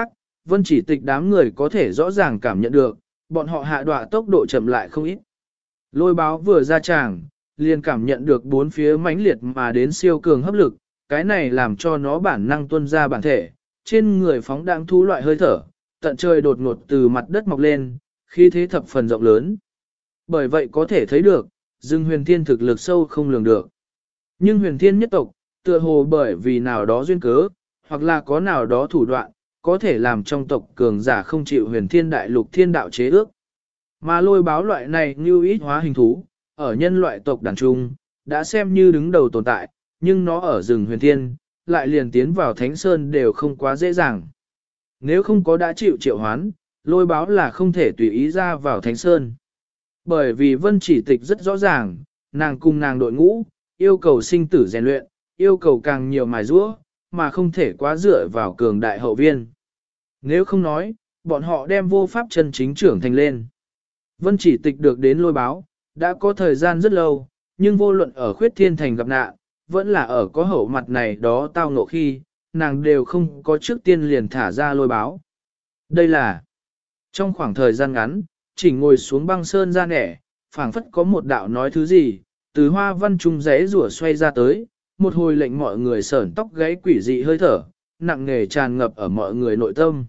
Vân Chỉ Tịch đám người có thể rõ ràng cảm nhận được, bọn họ hạ đọa tốc độ chậm lại không ít. Lôi báo vừa ra tràng, liền cảm nhận được bốn phía mãnh liệt mà đến siêu cường hấp lực, cái này làm cho nó bản năng tuôn ra bản thể, trên người phóng đãng thú loại hơi thở, tận trời đột ngột từ mặt đất mọc lên, khí thế thập phần rộng lớn. Bởi vậy có thể thấy được, Dương Huyền Thiên thực lực sâu không lường được. Nhưng Huyền Thiên nhất tộc, tựa hồ bởi vì nào đó duyên cớ, hoặc là có nào đó thủ đoạn, có thể làm trong tộc cường giả không chịu Huyền Thiên đại lục thiên đạo chế ước. Mà lôi báo loại này như ít hóa hình thú, ở nhân loại tộc đàn trung, đã xem như đứng đầu tồn tại, nhưng nó ở rừng Huyền Thiên, lại liền tiến vào Thánh Sơn đều không quá dễ dàng. Nếu không có đã chịu triệu hoán, lôi báo là không thể tùy ý ra vào Thánh Sơn. Bởi vì Vân Chỉ Tịch rất rõ ràng, nàng cùng nàng đội ngũ, yêu cầu sinh tử rèn luyện, yêu cầu càng nhiều mài giũa, mà không thể quá dựa vào cường đại hậu viên. Nếu không nói, bọn họ đem vô pháp chân chính trưởng thành lên. Vân Chỉ Tịch được đến lôi báo, đã có thời gian rất lâu, nhưng vô luận ở khuyết thiên thành gặp nạn, vẫn là ở có hậu mặt này đó tao ngộ khi, nàng đều không có trước tiên liền thả ra lôi báo. Đây là, trong khoảng thời gian ngắn, chỉ ngồi xuống băng sơn ra nẻ, phảng phất có một đạo nói thứ gì, từ hoa văn trung rẽ rủa xoay ra tới, một hồi lệnh mọi người sởn tóc gáy quỷ dị hơi thở, nặng nề tràn ngập ở mọi người nội tâm.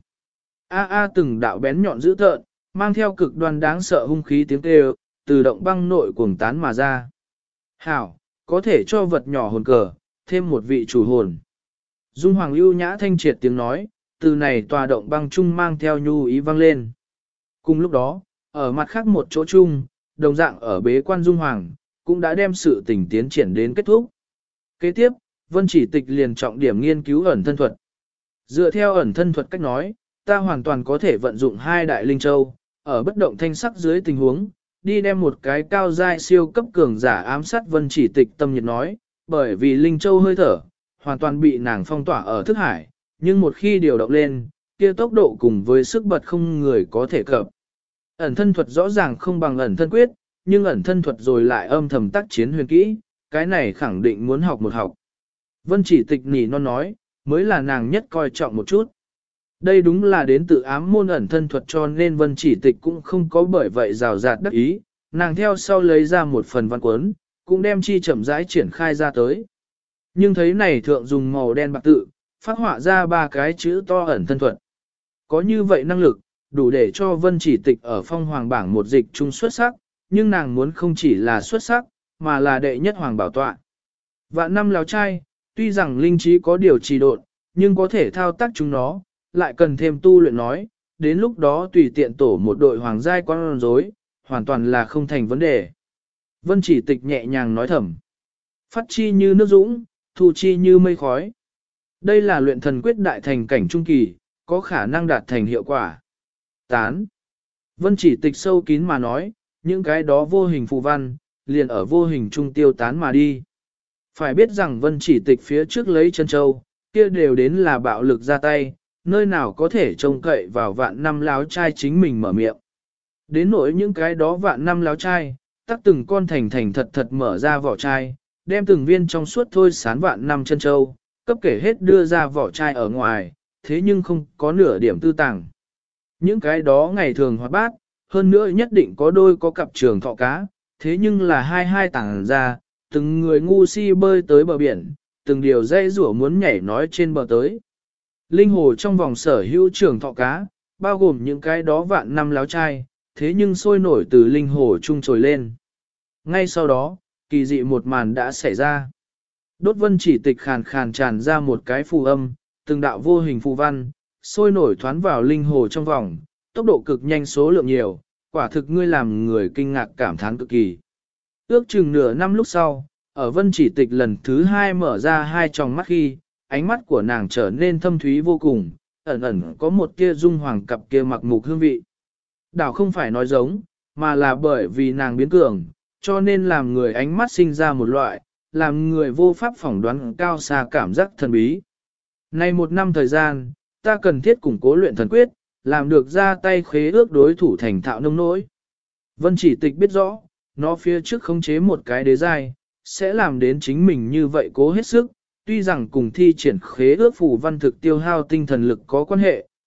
Từng đạo bén nhọn dữ tợn, mang theo cực đoan đáng sợ hung khí tiếng kêu, từ động băng nội cuồng tán mà ra. Hảo, có thể cho vật nhỏ hồn cờ, thêm một vị chủ hồn. Dung Hoàng ưu nhã thanh triệt tiếng nói, từ này tòa động băng trung mang theo nhu ý vang lên. Cùng lúc đó, ở mặt khác một chỗ chung, đồng dạng ở bế quan Dung Hoàng, cũng đã đem sự tình tiến triển đến kết thúc. Kế tiếp, Vân Chỉ Tịch liền trọng điểm nghiên cứu ẩn thân thuật. Dựa theo ẩn thân thuật cách nói, ta hoàn toàn có thể vận dụng hai đại linh châu, ở bất động thanh sắc dưới tình huống, đi đem một cái cao giai siêu cấp cường giả ám sát Vân Chỉ Tịch tâm nhiệt nói, bởi vì linh châu hơi thở, hoàn toàn bị nàng phong tỏa ở thức hải, nhưng một khi điều động lên, kia tốc độ cùng với sức bật không người có thể cập. Ẩn thân thuật rõ ràng không bằng ẩn thân quyết, nhưng ẩn thân thuật rồi lại âm thầm tác chiến huyền kỹ, cái này khẳng định muốn học một học. Vân Chỉ Tịch nỉ non nói, mới là nàng nhất coi trọng một chút. Đây đúng là đến từ ám môn ẩn thân thuật cho nên Vân Chỉ Tịch cũng không có bởi vậy rào rạt đắc ý, nàng theo sau lấy ra một phần văn cuốn, cũng đem chi chậm rãi triển khai ra tới. Nhưng thấy này thượng dùng màu đen bạc tự, phát họa ra ba cái chữ to ẩn thân thuật. Có như vậy năng lực, đủ để cho Vân Chỉ Tịch ở phong hoàng bảng một dịch trung xuất sắc, nhưng nàng muốn không chỉ là xuất sắc, mà là đệ nhất hoàng bảo tọa. Vạn năm láo trai, tuy rằng linh trí có điều trì độn, nhưng có thể thao tác chúng nó, lại cần thêm tu luyện nói, đến lúc đó tùy tiện tổ một đội hoàng giai con rối, hoàn toàn là không thành vấn đề. Vân Chỉ Tịch nhẹ nhàng nói thầm. Phát chi như nước dũng, thu chi như mây khói. Đây là luyện thần quyết đại thành cảnh trung kỳ, có khả năng đạt thành hiệu quả. Tán. Vân Chỉ Tịch sâu kín mà nói, những cái đó vô hình phù văn, liền ở vô hình trung tiêu tán mà đi. Phải biết rằng Vân Chỉ Tịch phía trước lấy chân châu, kia đều đến là bạo lực ra tay, nơi nào có thể trông cậy vào vạn năm láo trai chính mình mở miệng. Đến nỗi những cái đó vạn năm láo trai, tắc từng con thành thành thật thật mở ra vỏ chai, đem từng viên trong suốt thôi sán vạn năm chân châu, cấp kể hết đưa ra vỏ chai ở ngoài, thế nhưng không có nửa điểm tư tàng. Những cái đó ngày thường hoạt bát, hơn nữa nhất định có đôi có cặp trường thọ cá, thế nhưng là hai tàng ra, từng người ngu si bơi tới bờ biển, từng điều dây rủa muốn nhảy nói trên bờ tới. Linh hồ trong vòng sở hữu trường thọ cá, bao gồm những cái đó vạn năm láo chai, thế nhưng sôi nổi từ linh hồ trung trồi lên. Ngay sau đó, kỳ dị một màn đã xảy ra. Đốt Vân Chỉ Tịch khàn khàn tràn ra một cái phù âm, từng đạo vô hình phù văn, sôi nổi thoán vào linh hồ trong vòng, tốc độ cực nhanh số lượng nhiều, quả thực ngươi làm người kinh ngạc cảm thán cực kỳ. Ước chừng nửa năm lúc sau, ở Vân Chỉ Tịch lần thứ hai mở ra hai tròng mắt khi, ánh mắt của nàng trở nên thâm thúy vô cùng, ẩn ẩn có một tia dung hoàng cặp kia mặc mục hương vị. Đảo không phải nói giống, mà là bởi vì nàng biến cường, cho nên làm người ánh mắt sinh ra một loại, làm người vô pháp phỏng đoán cao xa cảm giác thần bí. Nay một năm thời gian, ta cần thiết củng cố luyện thần quyết, làm được ra tay khế ước đối thủ thành thạo nông nỗi. Vân Chỉ Tịch biết rõ, nó phía trước khống chế một cái đế giai, sẽ làm đến chính mình như vậy cố hết sức, tuy rằng cùng thi triển khế ước phù văn thực tiêu hao tinh thần lực có quan hệ,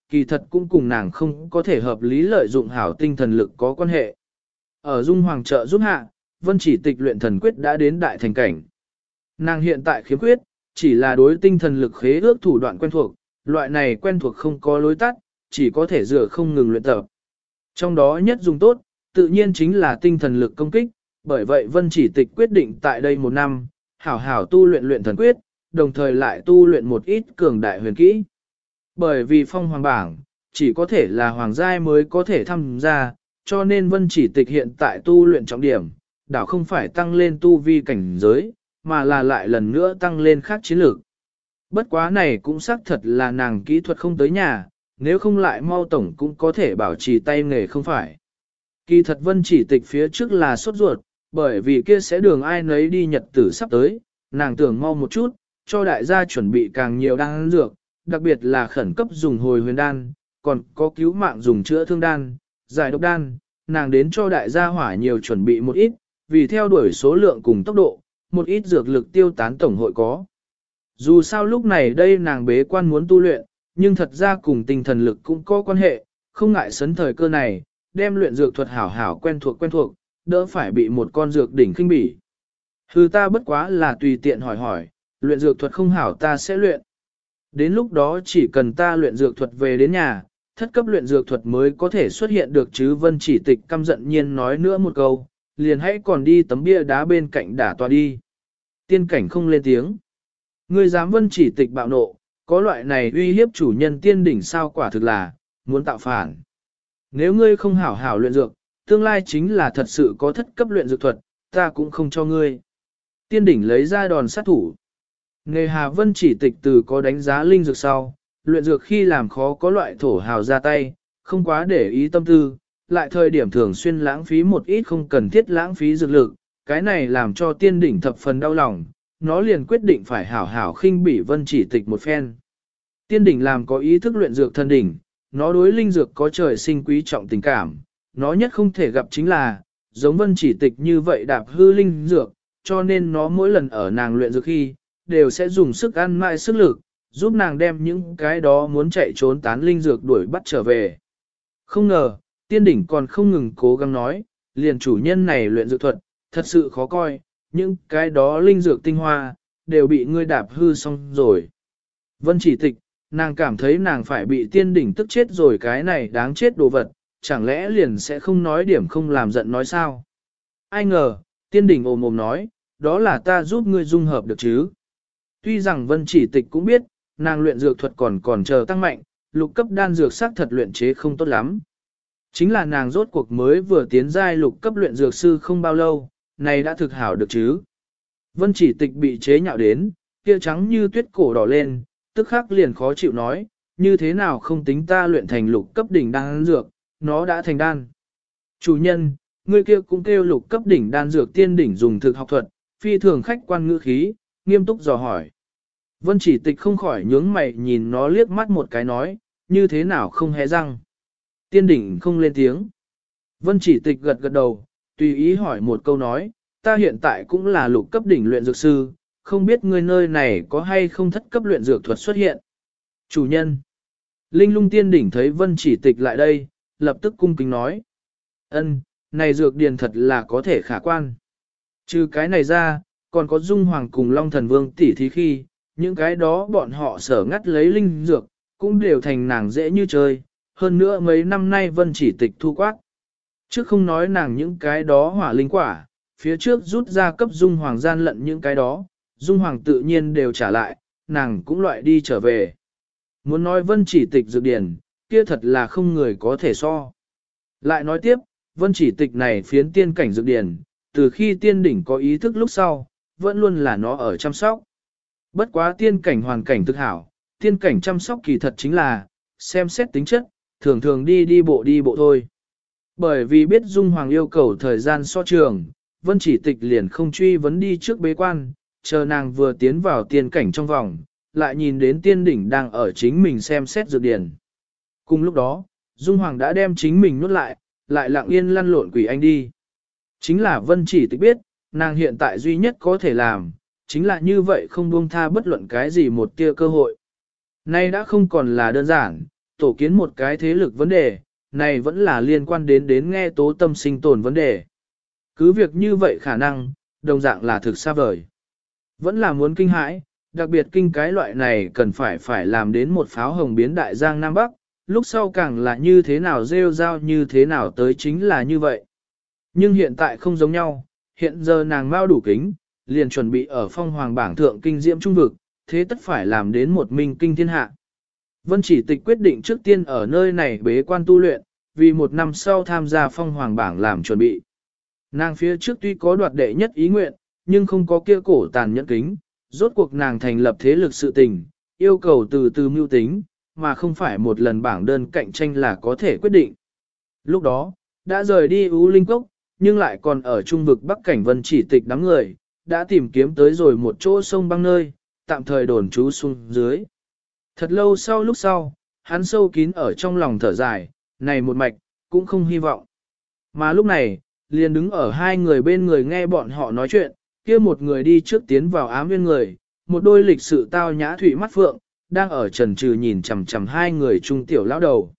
kỳ thật cũng cùng nàng không có thể hợp lý lợi dụng hảo tinh thần lực có quan hệ. Ở Dung Hoàng trợ giúp hạ, Vân Chỉ Tịch luyện thần quyết đã đến đại thành cảnh. Nàng hiện tại khiếm khuyết, chỉ là đối tinh thần lực khế ước thủ đoạn quen thuộc, loại này quen thuộc không có lối tắt, chỉ có thể dựa không ngừng luyện tập. Trong đó nhất dùng tốt, tự nhiên chính là tinh thần lực công kích, bởi vậy Vân Chỉ Tịch quyết định tại đây một năm, hảo hảo tu luyện luyện thần quyết, đồng thời lại tu luyện một ít cường đại huyền kỹ. Bởi vì phong hoàng bảng, chỉ có thể là hoàng giai mới có thể tham gia, cho nên Vân Chỉ Tịch hiện tại tu luyện trọng điểm, đảo không phải tăng lên tu vi cảnh giới, mà là lại lần nữa tăng lên khác chiến lược. Bất quá này cũng xác thật là nàng kỹ thuật không tới nhà, nếu không lại mau tổng cũng có thể bảo trì tay nghề không phải. Kỳ thật Vân Chỉ Tịch phía trước là sốt ruột, bởi vì kia sẽ đường ai nấy đi nhật tử sắp tới, nàng tưởng mau một chút, cho đại gia chuẩn bị càng nhiều đan dược, đặc biệt là khẩn cấp dùng hồi huyền đan, còn có cứu mạng dùng chữa thương đan, giải độc đan, nàng đến cho đại gia hỏa nhiều chuẩn bị một ít, vì theo đuổi số lượng cùng tốc độ, một ít dược lực tiêu tán tổng hội có. Dù sao lúc này đây nàng bế quan muốn tu luyện, nhưng thật ra cùng tinh thần lực cũng có quan hệ, không ngại sấn thời cơ này, đem luyện dược thuật hảo hảo quen thuộc, đỡ phải bị một con dược đỉnh khinh bỉ. Hừ, ta bất quá là tùy tiện hỏi, luyện dược thuật không hảo ta sẽ luyện. Đến lúc đó chỉ cần ta luyện dược thuật về đến nhà, thất cấp luyện dược thuật mới có thể xuất hiện được chứ. Vân Chỉ Tịch căm giận nhiên nói nữa một câu, liền hãy còn đi tấm bia đá bên cạnh đả tọa đi. Tiên cảnh không lên tiếng. Ngươi dám Vân Chỉ Tịch bạo nộ, có loại này uy hiếp chủ nhân tiên đỉnh sao, quả thực là muốn tạo phản. Nếu ngươi không hảo hảo luyện dược, tương lai chính là thật sự có thất cấp luyện dược thuật, ta cũng không cho ngươi. Tiên đỉnh lấy ra đòn sát thủ. Nghề Hà Vân Chỉ Tịch từ có đánh giá linh dược sau, luyện dược khi làm khó có loại thổ hào ra tay, không quá để ý tâm tư, lại thời điểm thường xuyên lãng phí một ít không cần thiết lãng phí dược lực, cái này làm cho tiên đỉnh thập phần đau lòng, nó liền quyết định phải hảo hảo khinh bỉ Vân Chỉ Tịch một phen. Tiên đỉnh làm có ý thức luyện dược thân đỉnh, nó đối linh dược có trời sinh quý trọng tình cảm, nó nhất không thể gặp chính là, giống Vân Chỉ Tịch như vậy đạp hư linh dược, cho nên nó mỗi lần ở nàng luyện dược khi, đều sẽ dùng sức ăn mãi sức lực, giúp nàng đem những cái đó muốn chạy trốn tán linh dược đuổi bắt trở về. Không ngờ, tiên đỉnh còn không ngừng cố gắng nói, liền chủ nhân này luyện dược thuật, thật sự khó coi, những cái đó linh dược tinh hoa, đều bị ngươi đạp hư xong rồi. Vân Chỉ Tịch, nàng cảm thấy nàng phải bị tiên đỉnh tức chết rồi, cái này đáng chết đồ vật, chẳng lẽ liền sẽ không nói điểm không làm giận nói sao? Ai ngờ, tiên đỉnh ồm ồm nói, đó là ta giúp ngươi dung hợp được chứ. Tuy rằng Vân Chỉ Tịch cũng biết, nàng luyện dược thuật còn chờ tăng mạnh, lục cấp đan dược sắc thật luyện chế không tốt lắm. Chính là nàng rốt cuộc mới vừa tiến giai lục cấp luyện dược sư không bao lâu, này đã thực hảo được chứ. Vân Chỉ Tịch bị chế nhạo đến, kia trắng như tuyết cổ đỏ lên, tức khắc liền khó chịu nói, như thế nào không tính ta luyện thành lục cấp đỉnh đan dược, nó đã thành đan. Chủ nhân, người kia cũng kêu lục cấp đỉnh đan dược. Tiên đỉnh dùng thực học thuật, phi thường khách quan ngữ khí, nghiêm túc dò hỏi. Vân Chỉ Tịch không khỏi nhướng mày nhìn nó liếc mắt một cái nói, như thế nào không hé răng. Tiên đỉnh không lên tiếng. Vân Chỉ Tịch gật gật đầu, tùy ý hỏi một câu nói, ta hiện tại cũng là lục cấp đỉnh luyện dược sư, không biết ngươi nơi này có hay không thất cấp luyện dược thuật xuất hiện. Chủ nhân. Linh Lung tiên đỉnh thấy Vân Chỉ Tịch lại đây, lập tức cung kính nói. Ân, này dược điền thật là có thể khả quan. Trừ cái này ra, còn có Dung Hoàng cùng Long Thần Vương tỉ thí khi, những cái đó bọn họ sở ngắt lấy linh dược, cũng đều thành nàng dễ như chơi. Hơn nữa mấy năm nay Vân Chỉ Tịch thu quát. Trước không nói nàng những cái đó hỏa linh quả, phía trước rút ra cấp Dung Hoàng gian lận những cái đó, Dung Hoàng tự nhiên đều trả lại, nàng cũng loại đi trở về. Muốn nói Vân Chỉ Tịch dược điển, kia thật là không người có thể so. Lại nói tiếp, Vân Chỉ Tịch này phiến tiên cảnh dược điển, từ khi tiên đỉnh có ý thức lúc sau, vẫn luôn là nó ở chăm sóc. Bất quá tiên cảnh hoàn cảnh thực hảo, tiên cảnh chăm sóc kỳ thật chính là, xem xét tính chất, thường thường đi bộ thôi. Bởi vì biết Dung Hoàng yêu cầu thời gian so trường, Vân Chỉ Tịch liền không truy vấn đi trước bế quan, chờ nàng vừa tiến vào tiên cảnh trong vòng, lại nhìn đến tiên đỉnh đang ở chính mình xem xét dược điển. Cùng lúc đó, Dung Hoàng đã đem chính mình nuốt lại lặng yên lăn lộn quỷ anh đi. Chính là Vân Chỉ Tịch biết, nàng hiện tại duy nhất có thể làm, chính là như vậy không buông tha bất luận cái gì một tia cơ hội. Nay đã không còn là đơn giản, tổ kiến một cái thế lực vấn đề, này vẫn là liên quan đến nghe tố tâm sinh tồn vấn đề. Cứ việc như vậy khả năng, đồng dạng là thực xa vời. Vẫn là muốn kinh hãi, đặc biệt kinh cái loại này cần phải làm đến một pháo hồng biến đại giang Nam Bắc, lúc sau càng là như thế nào rêu rao như thế nào tới chính là như vậy. Nhưng hiện tại không giống nhau, hiện giờ nàng mau đủ kính, liền chuẩn bị ở phong hoàng bảng thượng kinh diễm trung vực, thế tất phải làm đến một minh kinh thiên hạ. Vân Chỉ Tịch quyết định trước tiên ở nơi này bế quan tu luyện, vì một năm sau tham gia phong hoàng bảng làm chuẩn bị. Nàng phía trước tuy có đoạt đệ nhất ý nguyện, nhưng không có kia cổ tàn nhẫn kính, rốt cuộc nàng thành lập thế lực sự tình, yêu cầu từ từ mưu tính, mà không phải một lần bảng đơn cạnh tranh là có thể quyết định. Lúc đó, đã rời đi U Linh Cốc, nhưng lại còn ở trung vực Bắc Cảnh Vân Chỉ Tịch đám người, đã tìm kiếm tới rồi một chỗ sông băng nơi, tạm thời đồn trú xuống dưới. Thật lâu sau lúc sau, hắn sâu kín ở trong lòng thở dài, này một mạch, cũng không hy vọng. Mà lúc này, liền đứng ở hai người bên người nghe bọn họ nói chuyện, kia một người đi trước tiến vào ám viên người, một đôi lịch sự tao nhã thủy mắt phượng, đang ở trần trừ nhìn chằm chằm hai người trung tiểu lão đầu.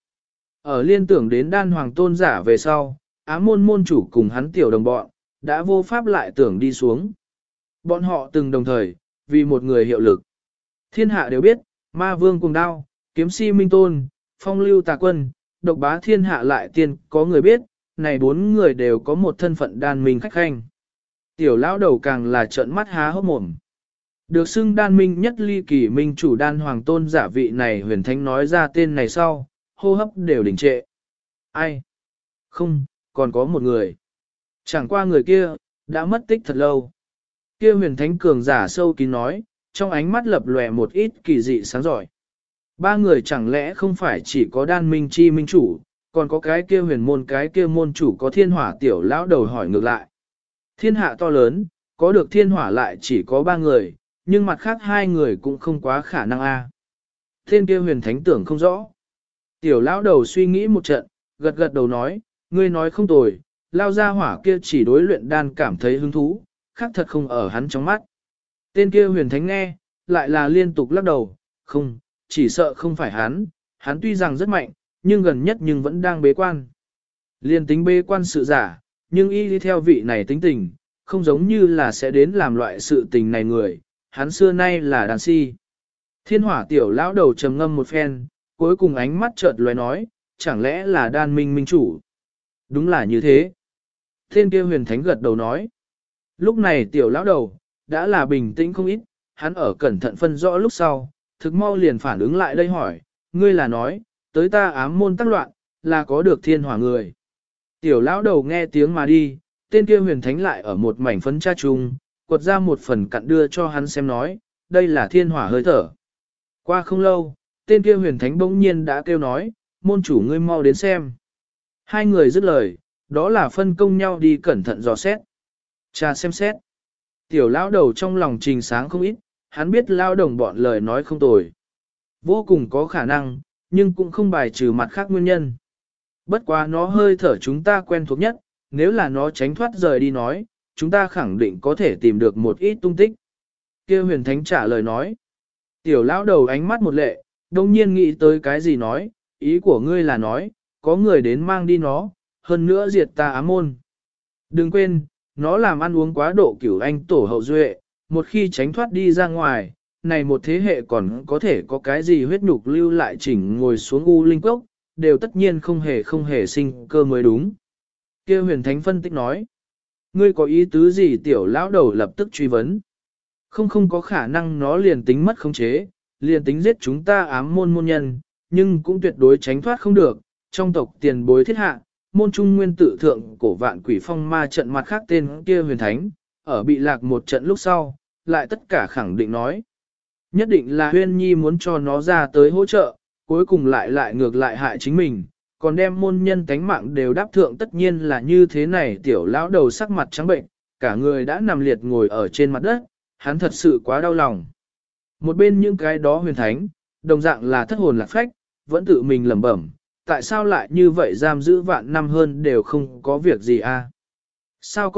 Ở liên tưởng đến đan hoàng tôn giả về sau, ám môn môn chủ cùng hắn tiểu đồng bọn, đã vô pháp lại tưởng đi xuống. Bọn họ từng đồng thời, vì một người hiệu lực. Thiên hạ đều biết, ma vương cùng đao, kiếm si minh tôn, phong lưu tà quân, độc bá thiên hạ lại tiên có người biết, này bốn người đều có một thân phận đan minh khách khanh. Tiểu lão đầu càng là trợn mắt há hốc mồm. Được xưng đan minh nhất ly kỳ minh chủ đan hoàng tôn giả vị này huyền thánh nói ra tên này sau, hô hấp đều đình trệ. Ai? Không, còn có một người. Chẳng qua người kia, đã mất tích thật lâu. Kia huyền thánh cường giả sâu kín nói, trong ánh mắt lập lòe một ít kỳ dị sáng giỏi. Ba người chẳng lẽ không phải chỉ có đan minh chi minh chủ, còn có cái kia huyền môn cái kia môn chủ có thiên hỏa tiểu lão đầu hỏi ngược lại. Thiên hạ to lớn, có được thiên hỏa lại chỉ có ba người, nhưng mặt khác hai người cũng không quá khả năng a. Thiên kia huyền thánh tưởng không rõ. Tiểu lão đầu suy nghĩ một trận, gật gật đầu nói, ngươi nói không tồi, lao ra hỏa kia chỉ đối luyện đan cảm thấy hứng thú, khác thật không ở hắn trong mắt. Tên kia huyền thánh nghe, lại là liên tục lắc đầu, không, chỉ sợ không phải hắn tuy rằng rất mạnh, nhưng gần nhất nhưng vẫn đang bế quan. Liên tính bế quan sự giả, nhưng y đi theo vị này tính tình, không giống như là sẽ đến làm loại sự tình này người, hắn xưa nay là đàn si. Thiên hỏa tiểu lão đầu trầm ngâm một phen, cuối cùng ánh mắt chợt lóe nói, chẳng lẽ là đan minh minh chủ? Đúng là như thế. Thiên kia huyền thánh gật đầu nói. Lúc này tiểu lão đầu, đã là bình tĩnh không ít, hắn ở cẩn thận phân rõ lúc sau, thực mau liền phản ứng lại đây hỏi, ngươi là nói, tới ta ám môn tác loạn, là có được thiên hỏa người. Tiểu lão đầu nghe tiếng mà đi, tên kia huyền thánh lại ở một mảnh phấn tra chung, quật ra một phần cặn đưa cho hắn xem nói, đây là thiên hỏa hơi thở. Qua không lâu, tên kia huyền thánh bỗng nhiên đã kêu nói, môn chủ ngươi mau đến xem. Hai người dứt lời, đó là phân công nhau đi cẩn thận dò xét. Cha xem xét. Tiểu lão đầu trong lòng trình sáng không ít, hắn biết lao đồng bọn lời nói không tồi. Vô cùng có khả năng, nhưng cũng không bài trừ mặt khác nguyên nhân. Bất quá nó hơi thở chúng ta quen thuộc nhất, nếu là nó tránh thoát rời đi nói, chúng ta khẳng định có thể tìm được một ít tung tích. Kia huyền thánh trả lời nói. Tiểu lão đầu ánh mắt một lệ, đông nhiên nghĩ tới cái gì nói, ý của ngươi là nói, có người đến mang đi nó, hơn nữa diệt ta ám môn. Đừng quên, nó làm ăn uống quá độ cửu anh tổ hậu duệ, một khi tránh thoát đi ra ngoài, này một thế hệ còn có thể có cái gì huyết nhục lưu lại chỉnh ngồi xuống u linh cốc, đều tất nhiên không hề sinh cơ mới đúng. Kia huyền thánh phân tích nói, ngươi có ý tứ gì tiểu lão đầu lập tức truy vấn. Không có khả năng nó liền tính mất khống chế, liền tính giết chúng ta ám môn môn nhân, nhưng cũng tuyệt đối tránh thoát không được, trong tộc tiền bối thiết hạ, môn trung nguyên tự thượng cổ vạn quỷ phong ma trận mặt khác tên kia huyền thánh, ở bị lạc một trận lúc sau, lại tất cả khẳng định nói. Nhất định là huyên nhi muốn cho nó ra tới hỗ trợ, cuối cùng lại ngược lại hại chính mình, còn đem môn nhân tánh mạng đều đáp thượng tất nhiên là như thế này tiểu lão đầu sắc mặt trắng bệnh, cả người đã nằm liệt ngồi ở trên mặt đất, hắn thật sự quá đau lòng. Một bên những cái đó huyền thánh, đồng dạng là thất hồn lạc phách, vẫn tự mình lẩm bẩm, tại sao lại như vậy giam giữ vạn năm hơn đều không có việc gì a? Sao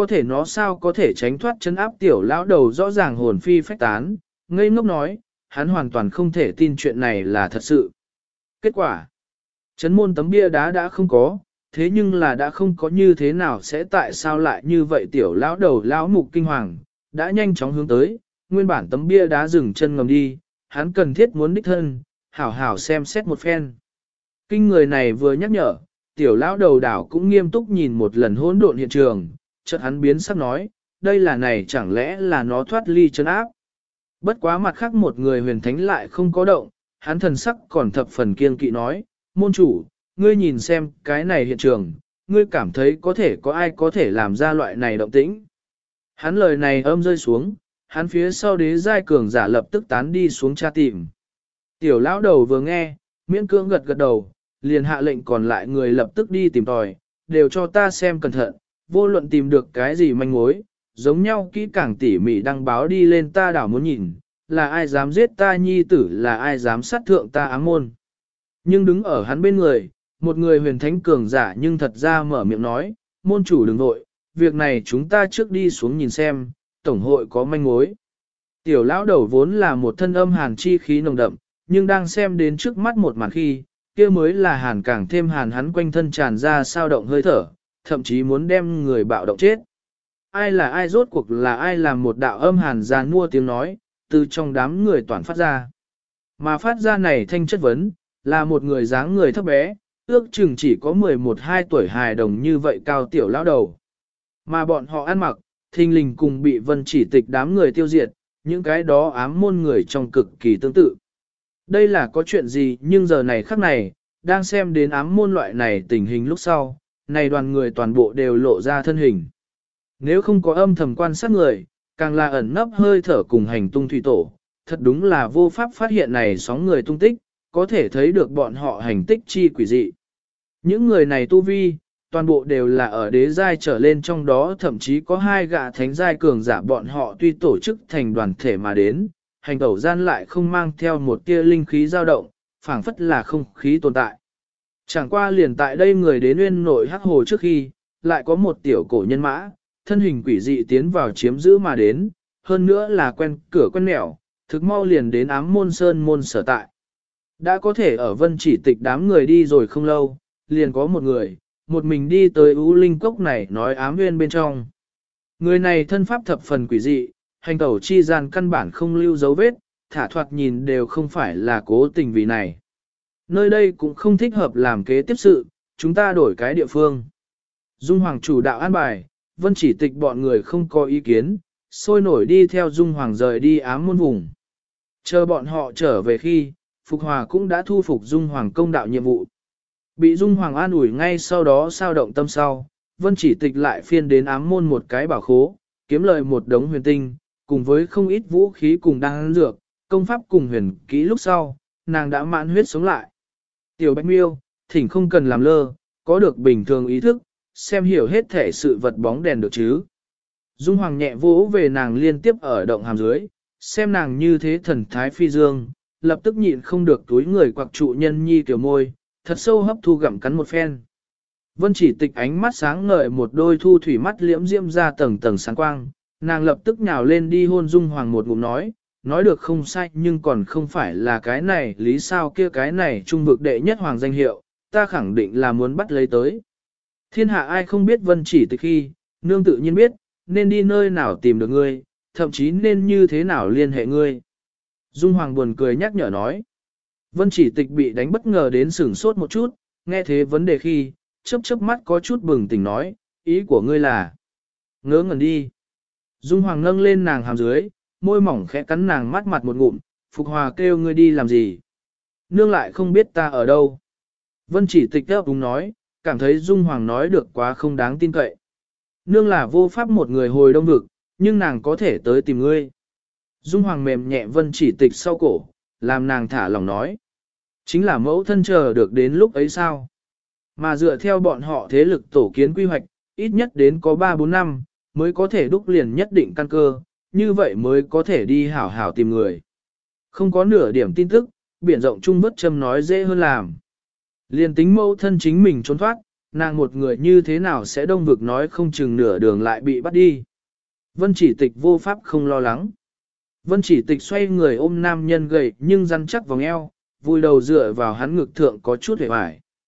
có thể tránh thoát chân áp tiểu lão đầu rõ ràng hồn phi phách tán, ngây ngốc nói, hắn hoàn toàn không thể tin chuyện này là thật sự. Kết quả, Trấn môn tấm bia đá đã không có, thế nhưng là đã không có như thế nào sẽ tại sao lại như vậy tiểu lão đầu lão mục kinh hoàng, đã nhanh chóng hướng tới, nguyên bản tấm bia đá dừng chân ngầm đi, hắn cần thiết muốn đích thân, hảo hảo xem xét một phen. Kinh người này vừa nhắc nhở, tiểu lão đầu đảo cũng nghiêm túc nhìn một lần hỗn độn hiện trường, chợt hắn biến sắc nói, đây là này chẳng lẽ là nó thoát ly chân áp. Bất quá mặt khác một người huyền thánh lại không có động, hắn thần sắc còn thập phần kiên kỵ nói, môn chủ, ngươi nhìn xem cái này hiện trường, ngươi cảm thấy có ai có thể làm ra loại này động tĩnh. Hắn lời này âm rơi xuống, hắn phía sau đế giai cường giả lập tức tán đi xuống tra tìm. Tiểu lão đầu vừa nghe, miễn cưỡng gật gật đầu, liền hạ lệnh còn lại người lập tức đi tìm tòi, đều cho ta xem cẩn thận, vô luận tìm được cái gì manh mối, giống nhau kỹ càng tỉ mỉ đăng báo đi lên ta đảo muốn nhìn, là ai dám giết ta nhi tử, là ai dám sát thượng ta ám môn. Nhưng đứng ở hắn bên người, một người huyền thánh cường giả nhưng thật ra mở miệng nói, môn chủ đừng vội, việc này chúng ta trước đi xuống nhìn xem, tổng hội có manh mối. Tiểu lão đầu vốn là một thân âm hàn chi khí nồng đậm, nhưng đang xem đến trước mắt một màn khi, kia mới là hàn càng thêm hàn, hắn quanh thân tràn ra sao động hơi thở, thậm chí muốn đem người bạo động chết. Ai là ai, rốt cuộc là ai, làm một đạo âm hàn giàn mua tiếng nói, từ trong đám người toàn phát ra. Mà phát ra này thanh chất vấn, là một người dáng người thấp bé, ước chừng chỉ có 11-12 tuổi hài đồng như vậy cao tiểu lão đầu. Mà bọn họ ăn mặc, thình lình cùng bị Vân Chỉ Tịch đám người tiêu diệt, những cái đó ám môn người trong cực kỳ tương tự. Đây là có chuyện gì, nhưng giờ này khắc này, đang xem đến ám môn loại này tình hình lúc sau, này đoàn người toàn bộ đều lộ ra thân hình. Nếu không có âm thầm quan sát người, càng là ẩn nấp hơi thở cùng hành tung thủy tổ, thật đúng là vô pháp phát hiện này sóng người tung tích, có thể thấy được bọn họ hành tích chi quỷ dị. Những người này tu vi, toàn bộ đều là ở đế giai trở lên, trong đó thậm chí có 2 gã thánh giai cường giả, bọn họ tuy tổ chức thành đoàn thể mà đến, hành tẩu gian lại không mang theo một tia linh khí dao động, phảng phất là không khí tồn tại. Chẳng qua liền tại đây người đến nguyên nội hắc hồ trước khi, lại có một tiểu cổ nhân mã, thân hình quỷ dị tiến vào chiếm giữ mà đến, hơn nữa là quen cửa quen nẻo, thực mau liền đến ám môn sơn môn sở tại. Đã có thể ở Vân Chỉ Tịch đám người đi rồi không lâu, liền có một người, một mình đi tới U Linh Cốc này nói ám nguyên bên trong. Người này thân pháp thập phần quỷ dị, hành tẩu chi gian căn bản không lưu dấu vết, thả thoạt nhìn đều không phải là cố tình vì này. Nơi đây cũng không thích hợp làm kế tiếp sự, chúng ta đổi cái địa phương. Dung Hoàng chủ đạo an bài, Vân Chỉ Tịch bọn người không có ý kiến, sôi nổi đi theo Dung Hoàng rời đi ám môn vùng. Chờ bọn họ trở về khi, Phục Hòa cũng đã thu phục Dung Hoàng công đạo nhiệm vụ. Bị Dung Hoàng an ủi ngay sau đó sao động tâm sau, Vân Chỉ Tịch lại phiên đến ám môn một cái bảo khố, kiếm lời một đống huyền tinh, cùng với không ít vũ khí cùng đan dược, công pháp cùng huyền kỹ, lúc sau, nàng đã mãn huyết sống lại. Tiểu Bạch Miêu, thỉnh không cần làm lơ, có được bình thường ý thức, xem hiểu hết thể sự vật bóng đèn được chứ. Dung Hoàng nhẹ vỗ về nàng liên tiếp ở động hàm dưới, xem nàng như thế thần thái phi dương, lập tức nhịn không được túi người quặc trụ nhân nhi kiểu môi, thật sâu hấp thu gặm cắn một phen. Vân Chỉ Tịch ánh mắt sáng ngời, một đôi thu thủy mắt liễm diễm ra tầng tầng sáng quang, nàng lập tức nhào lên đi hôn Dung Hoàng một ngụm nói được không sai, nhưng còn không phải là cái này, lý sao kia cái này trung vực đệ nhất hoàng danh hiệu, ta khẳng định là muốn bắt lấy tới. Thiên hạ ai không biết Vân Chỉ Tịch khi, nương tự nhiên biết, nên đi nơi nào tìm được ngươi, thậm chí nên như thế nào liên hệ ngươi. Dung Hoàng buồn cười nhắc nhở nói. Vân Chỉ Tịch bị đánh bất ngờ đến sửng sốt một chút, nghe thế vấn đề khi, chớp chớp mắt có chút bừng tỉnh nói, ý của ngươi là ngớ ngẩn đi. Dung Hoàng nâng lên nàng hàm dưới, môi mỏng khẽ cắn nàng mắt mặt một ngụm, Phục Hòa kêu ngươi đi làm gì. Nương lại không biết ta ở đâu. Vân Chỉ Tịch đáp đúng nói, cảm thấy Dung Hoàng nói được quá không đáng tin cậy. Nương là vô pháp một người hồi đông vực, nhưng nàng có thể tới tìm ngươi. Dung Hoàng mềm nhẹ Vân Chỉ Tịch sau cổ, làm nàng thả lòng nói. Chính là mẫu thân chờ được đến lúc ấy sao. Mà dựa theo bọn họ thế lực tổ kiến quy hoạch, ít nhất đến có 3-4 năm, mới có thể đúc liền nhất định căn cơ, như vậy mới có thể đi hảo hảo tìm người. Không có nửa điểm tin tức, biển rộng trung bất châm nói dễ hơn làm. Liền tính mẫu thân chính mình trốn thoát, nàng một người như thế nào sẽ đông vực nói không chừng nửa đường lại bị bắt đi. Vân Chỉ Tịch vô pháp không lo lắng. Vân Chỉ Tịch xoay người ôm nam nhân gầy nhưng rắn chắc vòng eo, vùi đầu dựa vào hắn ngực thượng có chút hề hoài.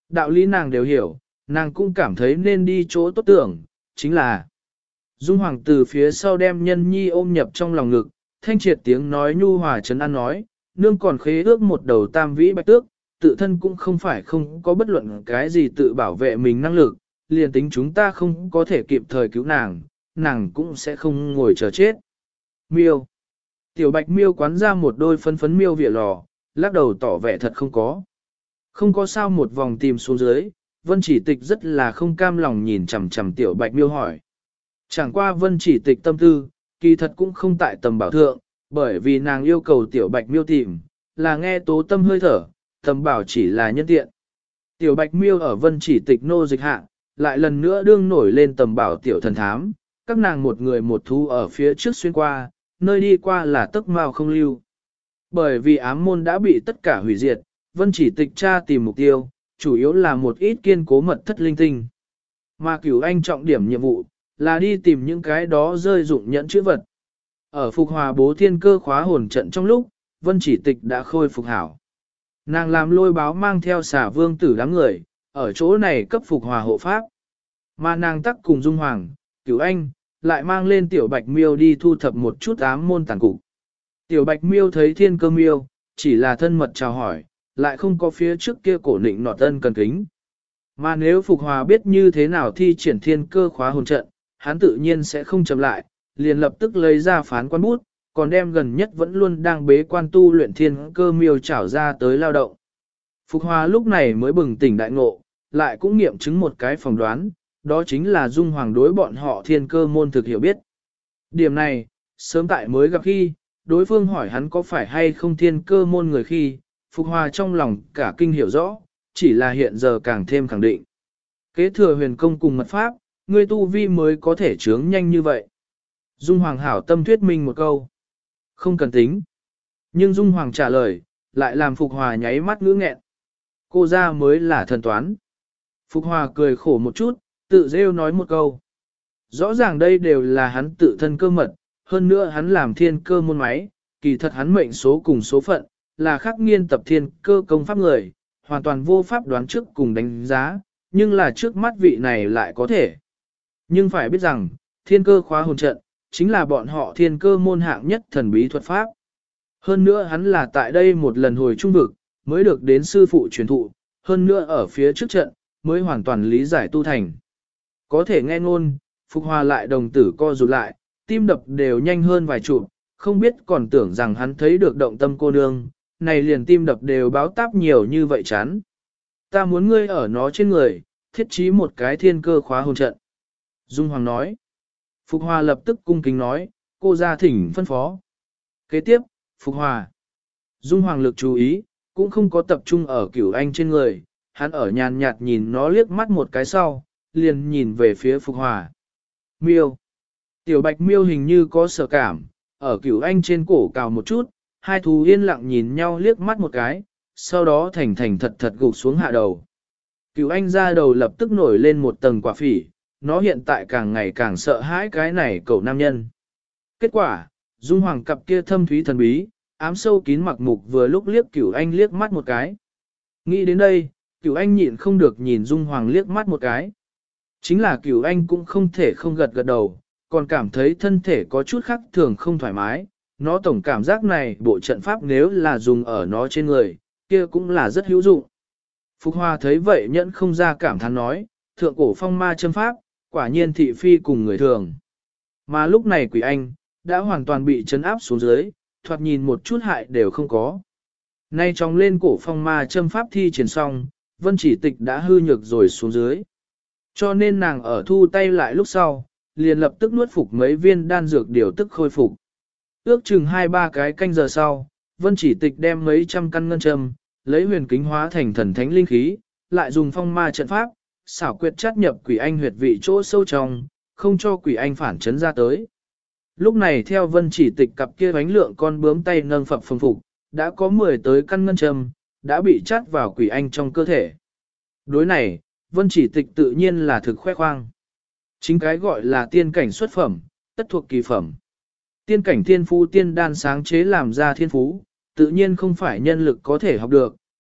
Đạo lý nàng đều hiểu, nàng cũng cảm thấy nên đi chỗ tốt tưởng, chính là Dung Hoàng từ phía sau đem nhân nhi ôm nhập trong lòng ngực, thanh triệt tiếng nói nhu hòa trấn an nói, nương còn khế ước một đầu tam vĩ bạch tước, tự thân cũng không phải không có bất luận cái gì tự bảo vệ mình năng lực, liền tính chúng ta không có thể kịp thời cứu nàng, nàng cũng sẽ không ngồi chờ chết. Miêu. Tiểu bạch miêu quán ra một đôi phấn phấn miêu vỉa lò, lắc đầu tỏ vẻ thật không có. Không có sao một vòng tìm xuống dưới, Vân Chỉ Tịch rất là không cam lòng nhìn chằm chằm tiểu bạch miêu hỏi. Chẳng qua Vân Chỉ Tịch tâm tư, kỳ thật cũng không tại tầm bảo thượng, bởi vì nàng yêu cầu tiểu bạch miêu tìm, là nghe tố tâm hơi thở, tầm bảo chỉ là nhân tiện. Tiểu bạch miêu ở Vân Chỉ Tịch nô dịch hạ, lại lần nữa đương nổi lên tầm bảo tiểu thần thám, các nàng một người một thú ở phía trước xuyên qua, nơi đi qua là tấc mao không lưu. Bởi vì ám môn đã bị tất cả hủy diệt, Vân Chỉ Tịch tra tìm mục tiêu, chủ yếu là một ít kiên cố mật thất linh tinh. Mà Cửu Anh trọng điểm nhiệm vụ, là đi tìm những cái đó rơi dụng nhẫn chữ vật. Ở Phục Hòa bố thiên cơ khóa hồn trận trong lúc, Vân Chỉ Tịch đã khôi phục hảo. Nàng làm lôi báo mang theo xả vương tử đám người, ở chỗ này cấp Phục Hòa hộ pháp. Mà nàng tắc cùng Dung Hoàng, Cửu Anh, lại mang lên tiểu bạch miêu đi thu thập một chút ám môn tàn cục. Tiểu bạch miêu thấy thiên cơ miêu, chỉ là thân mật chào hỏi, lại không có phía trước kia cổ nịnh nọt ân cần kính. Mà nếu Phục Hòa biết như thế nào thi triển thiên cơ khóa hồn trận, hắn tự nhiên sẽ không chậm lại, liền lập tức lấy ra phán quan bút, còn đem gần nhất vẫn luôn đang bế quan tu luyện thiên cơ miêu trảo ra tới lao động. Phục Hòa lúc này mới bừng tỉnh đại ngộ, lại cũng nghiệm chứng một cái phỏng đoán, đó chính là Dung Hoàng đối bọn họ thiên cơ môn thực hiểu biết. Điểm này, sớm tại mới gặp khi, đối phương hỏi hắn có phải hay không thiên cơ môn người khi, Phục Hòa trong lòng cả kinh hiểu rõ, chỉ là hiện giờ càng thêm khẳng định. Kế thừa huyền công cùng mật pháp, ngươi tu vi mới có thể trướng nhanh như vậy. Dung Hoàng hảo tâm thuyết minh một câu. Không cần tính. Nhưng Dung Hoàng trả lời, lại làm Phục Hòa nháy mắt ngữ nghẹn. Cô ra mới là thần toán. Phục Hòa cười khổ một chút, tự rêu nói một câu. Rõ ràng đây đều là hắn tự thân cơ mật, hơn nữa hắn làm thiên cơ môn máy, kỳ thật hắn mệnh số cùng số phận, là khắc nghiên tập thiên cơ công pháp người, hoàn toàn vô pháp đoán trước cùng đánh giá, nhưng là trước mắt vị này lại có thể. Nhưng phải biết rằng, thiên cơ khóa hồn trận, chính là bọn họ thiên cơ môn hạng nhất thần bí thuật pháp. Hơn nữa hắn là tại đây một lần hồi trung vực, mới được đến sư phụ truyền thụ, hơn nữa ở phía trước trận, mới hoàn toàn lý giải tu thành. Có thể nghe ngôn, Phục Hòa lại đồng tử co rụt lại, tim đập đều nhanh hơn vài chục, không biết còn tưởng rằng hắn thấy được động tâm cô nương, này liền tim đập đều báo táp nhiều như vậy chán. Ta muốn ngươi ở nó trên người, thiết trí một cái thiên cơ khóa hồn trận. Dung Hoàng nói. Phục Hòa lập tức cung kính nói, cô ra thỉnh phân phó. Kế tiếp, Phục Hòa. Dung Hoàng lực chú ý, cũng không có tập trung ở Cửu Anh trên người, hắn ở nhàn nhạt nhìn nó liếc mắt một cái sau, liền nhìn về phía Phục Hòa. Miêu. Tiểu bạch miêu hình như có sợ cảm, ở Cửu Anh trên cổ cào một chút, hai thú yên lặng nhìn nhau liếc mắt một cái, sau đó thành thành thật thật gục xuống hạ đầu. Cửu Anh ra đầu lập tức nổi lên một tầng quả phỉ, nó hiện tại càng ngày càng sợ hãi cái này cậu nam nhân. Kết quả, Dung Hoàng cặp kia thâm thúy thần bí, ám sâu kín mặc mục vừa lúc liếc Cửu Anh liếc mắt một cái. Nghĩ đến đây, Cửu Anh nhịn không được nhìn Dung Hoàng liếc mắt một cái. Chính là Cửu Anh cũng không thể không gật gật đầu, còn cảm thấy thân thể có chút khác thường không thoải mái. Nó tổng cảm giác này bộ trận pháp nếu là dùng ở nó trên người, kia cũng là rất hữu dụng. Phục Hòa thấy vậy nhẫn không ra cảm thán nói, thượng cổ phong ma châm pháp, quả nhiên thị phi cùng người thường. Mà lúc này Quỷ Anh, đã hoàn toàn bị trấn áp xuống dưới, thoạt nhìn một chút hại đều không có. Nay trong lên cổ phong ma châm pháp thi triển xong, Vân Chỉ Tịch đã hư nhược rồi xuống dưới. Cho nên nàng ở thu tay lại lúc sau, liền lập tức nuốt phục mấy viên đan dược điều tức khôi phục. Ước chừng 2-3 cái canh giờ sau, Vân Chỉ Tịch đem mấy trăm căn ngân châm, lấy huyền kính hóa thành thần thánh linh khí, lại dùng phong ma trận pháp, xảo quyệt chát nhập Quỷ Anh huyệt vị chỗ sâu trong, không cho Quỷ Anh phản chấn ra tới. Lúc này theo Vân Chỉ Tịch cặp kia bánh lượng con bướm tay nâng phập phồng phục, đã có 10 tới căn ngân châm, đã bị chát vào Quỷ Anh trong cơ thể. Đối này, Vân Chỉ Tịch tự nhiên là thực khoe khoang. Chính cái gọi là tiên cảnh xuất phẩm, tất thuộc kỳ phẩm. Tiên cảnh thiên phú tiên đan sáng chế làm ra thiên phú, tự nhiên không phải nhân lực có thể học được,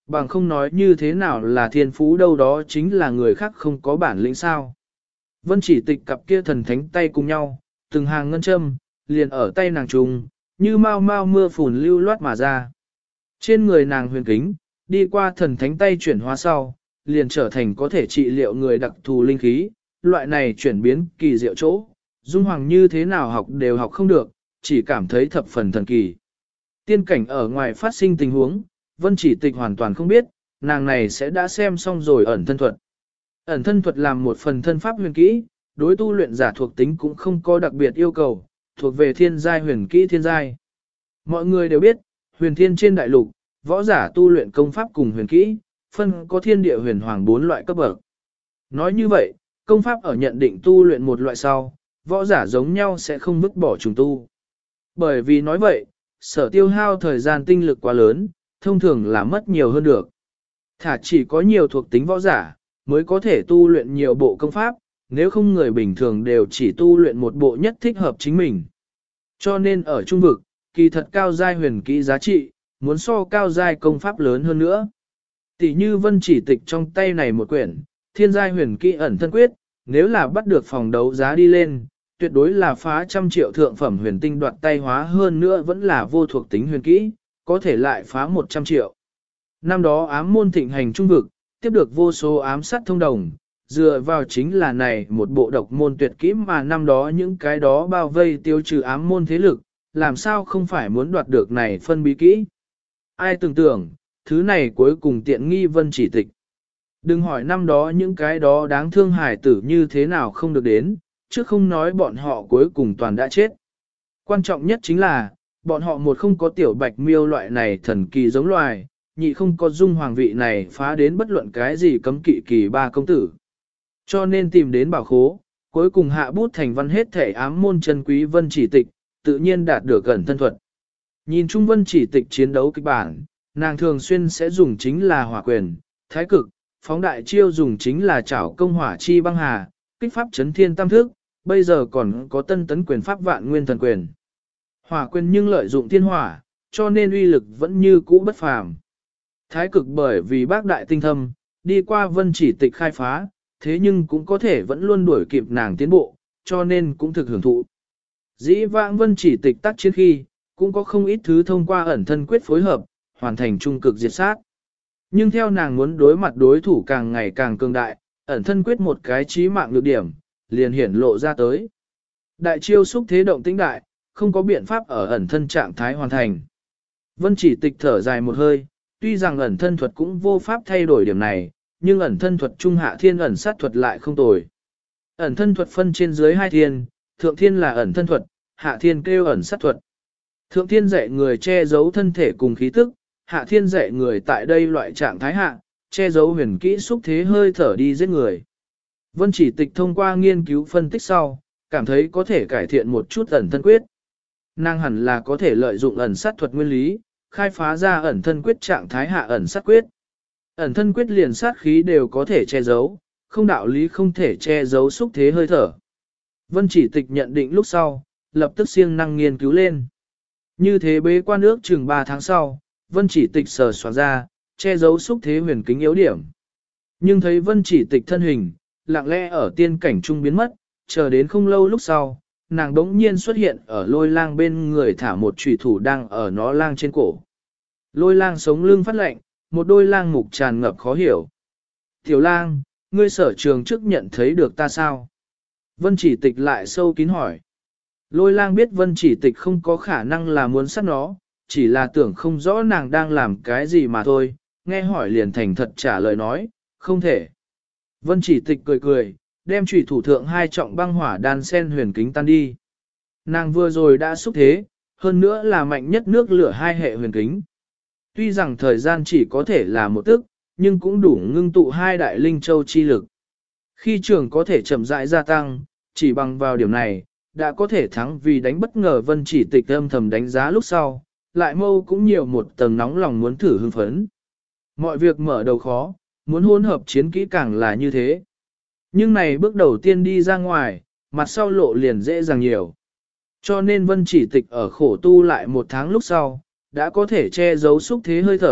Bằng không nói như thế nào là thiên phú đâu đó chính là người khác không có bản lĩnh sao. Vân chỉ tịch cặp kia thần thánh tay cùng nhau, từng hàng ngân châm, liền ở tay nàng trùng, như mau mau mưa phùn lưu loát mà ra. Trên người nàng huyền kính, đi qua thần thánh tay chuyển hóa sau, liền trở thành có thể trị liệu người đặc thù linh khí, loại này chuyển biến kỳ diệu chỗ, Dung Hoàng như thế nào học đều học không được, chỉ cảm thấy thập phần thần kỳ. Tiên cảnh ở ngoài phát sinh tình huống, Vân chỉ tịch hoàn toàn không biết, nàng này sẽ đã xem xong rồi ẩn thân thuật. Ẩn thân thuật làm một phần thân pháp huyền kỹ, đối tu luyện giả thuộc tính cũng không có đặc biệt yêu cầu, thuộc về thiên giai huyền kỹ thiên giai. Mọi người đều biết, huyền thiên trên đại lục, võ giả tu luyện công pháp cùng huyền kỹ, phân có thiên địa huyền hoàng 4 loại cấp bậc. Nói như vậy, công pháp ở nhận định tu luyện một loại sau, võ giả giống nhau sẽ không vứt bỏ trùng tu. Bởi vì nói vậy, sở tiêu hao thời gian tinh lực quá lớn, thông thường là mất nhiều hơn được. Thả chỉ có nhiều thuộc tính võ giả, mới có thể tu luyện nhiều bộ công pháp, nếu không người bình thường đều chỉ tu luyện một bộ nhất thích hợp chính mình. Cho nên ở trung vực, kỳ thật cao giai huyền kỹ giá trị, muốn so cao giai công pháp lớn hơn nữa. Tỷ như Vân chỉ tịch trong tay này một quyển, thiên giai huyền kỹ ẩn thân quyết, nếu là bắt được phòng đấu giá đi lên, tuyệt đối là phá trăm triệu thượng phẩm huyền tinh đoạt tay hóa hơn nữa vẫn là vô thuộc tính huyền kỹ, có thể lại phá 100 triệu. Năm đó ám môn thịnh hành trung vực, tiếp được vô số ám sát thông đồng, dựa vào chính là này một bộ độc môn tuyệt kỹ mà năm đó những cái đó bao vây tiêu trừ ám môn thế lực, làm sao không phải muốn đoạt được này phân bí kỹ. Ai tưởng tượng, thứ này cuối cùng tiện nghi Vân chỉ tịch. Đừng hỏi năm đó những cái đó đáng thương hài tử như thế nào không được đến, chứ không nói bọn họ cuối cùng toàn đã chết. Quan trọng nhất chính là, bọn họ một không có tiểu bạch miêu loại này thần kỳ giống loài, nhị không có dung hoàng vị này phá đến bất luận cái gì cấm kỵ kỳ ba công tử. Cho nên tìm đến bảo khố, cuối cùng hạ bút thành văn hết thể ám môn chân quý Vân chỉ tịch, tự nhiên đạt được gần thân thuật. Nhìn chung Vân chỉ tịch chiến đấu kịch bản, nàng thường xuyên sẽ dùng chính là hỏa quyền, thái cực, phóng đại chiêu dùng chính là chảo công hỏa chi băng hà, kích pháp chấn thiên tam thức, bây giờ còn có tân tấn quyền pháp vạn nguyên thần quyền. Hỏa quyền nhưng lợi dụng thiên hỏa, cho nên uy lực vẫn như cũ bất phàm. Thái cực bởi vì bác đại tinh thâm, đi qua Vân chỉ tịch khai phá, thế nhưng cũng có thể vẫn luôn đuổi kịp nàng tiến bộ, cho nên cũng thực hưởng thụ. Dĩ vãng Vân chỉ tịch tác chiến khi, cũng có không ít thứ thông qua ẩn thân quyết phối hợp, hoàn thành trung cực diệt sát. Nhưng theo nàng muốn đối mặt đối thủ càng ngày càng cường đại, ẩn thân quyết một cái chí mạng nhược điểm, liền hiển lộ ra tới. Đại chiêu xúc thế động tĩnh đại, không có biện pháp ở ẩn thân trạng thái hoàn thành. Vân chỉ tịch thở dài một hơi, tuy rằng ẩn thân thuật cũng vô pháp thay đổi điểm này, nhưng ẩn thân thuật trung hạ thiên ẩn sát thuật lại không tồi. Ẩn thân thuật phân trên dưới hai thiên, thượng thiên là ẩn thân thuật, hạ thiên kêu ẩn sát thuật. Thượng thiên dạy người che giấu thân thể cùng khí tức, hạ thiên dạy người tại đây loại trạng thái hạ, che giấu huyền kỹ xúc thế hơi thở đi giết người. Vân chỉ tịch thông qua nghiên cứu phân tích sau, cảm thấy có thể cải thiện một chút ẩn thân quyết. Nàng hẳn là có thể lợi dụng ẩn sát thuật nguyên lý, khai phá ra ẩn thân quyết trạng thái hạ ẩn sát quyết. Ẩn thân quyết liền sát khí đều có thể che giấu, không đạo lý không thể che giấu xúc thế hơi thở. Vân chỉ tịch nhận định lúc sau, lập tức siêng năng nghiên cứu lên. Như thế bế quan ước chừng 3 tháng sau, Vân chỉ tịch sờ soạn ra, che giấu xúc thế huyền kính yếu điểm. Nhưng thấy Vân chỉ tịch thân hình, lặng lẽ ở tiên cảnh trung biến mất, chờ đến không lâu lúc sau, nàng đống nhiên xuất hiện ở lôi lang bên người thả một chủy thủ đang ở nó lang trên cổ. Lôi lang sống lưng phát lạnh, một đôi lang mục tràn ngập khó hiểu. Tiểu lang, ngươi sở trường trước nhận thấy được ta sao? Vân chỉ tịch lại sâu kín hỏi. Lôi lang biết Vân chỉ tịch không có khả năng là muốn sát nó, chỉ là tưởng không rõ nàng đang làm cái gì mà thôi, nghe hỏi liền thành thật trả lời nói, không thể. Vân chỉ tịch cười cười, đem chủy thủ thượng hai trọng băng hỏa đan sen huyền kính tan đi. Nàng vừa rồi đã xúc thế, hơn nữa là mạnh nhất nước lửa hai hệ huyền kính. Tuy rằng thời gian chỉ có thể là một tức, nhưng cũng đủ ngưng tụ hai đại linh châu chi lực. Khi trường có thể chậm rãi gia tăng, chỉ bằng vào điểm này, đã có thể thắng vì đánh bất ngờ Vân chỉ tịch âm thầm đánh giá lúc sau, lại mâu cũng nhiều một tầng nóng lòng muốn thử hưng phấn. Mọi việc mở đầu khó, muốn hỗn hợp chiến kỹ càng là như thế. Nhưng này bước đầu tiên đi ra ngoài, mặt sau lộ liền dễ dàng nhiều. Cho nên Vân chỉ tịch ở khổ tu lại 1 tháng lúc sau, đã có thể che giấu xúc thế hơi thở,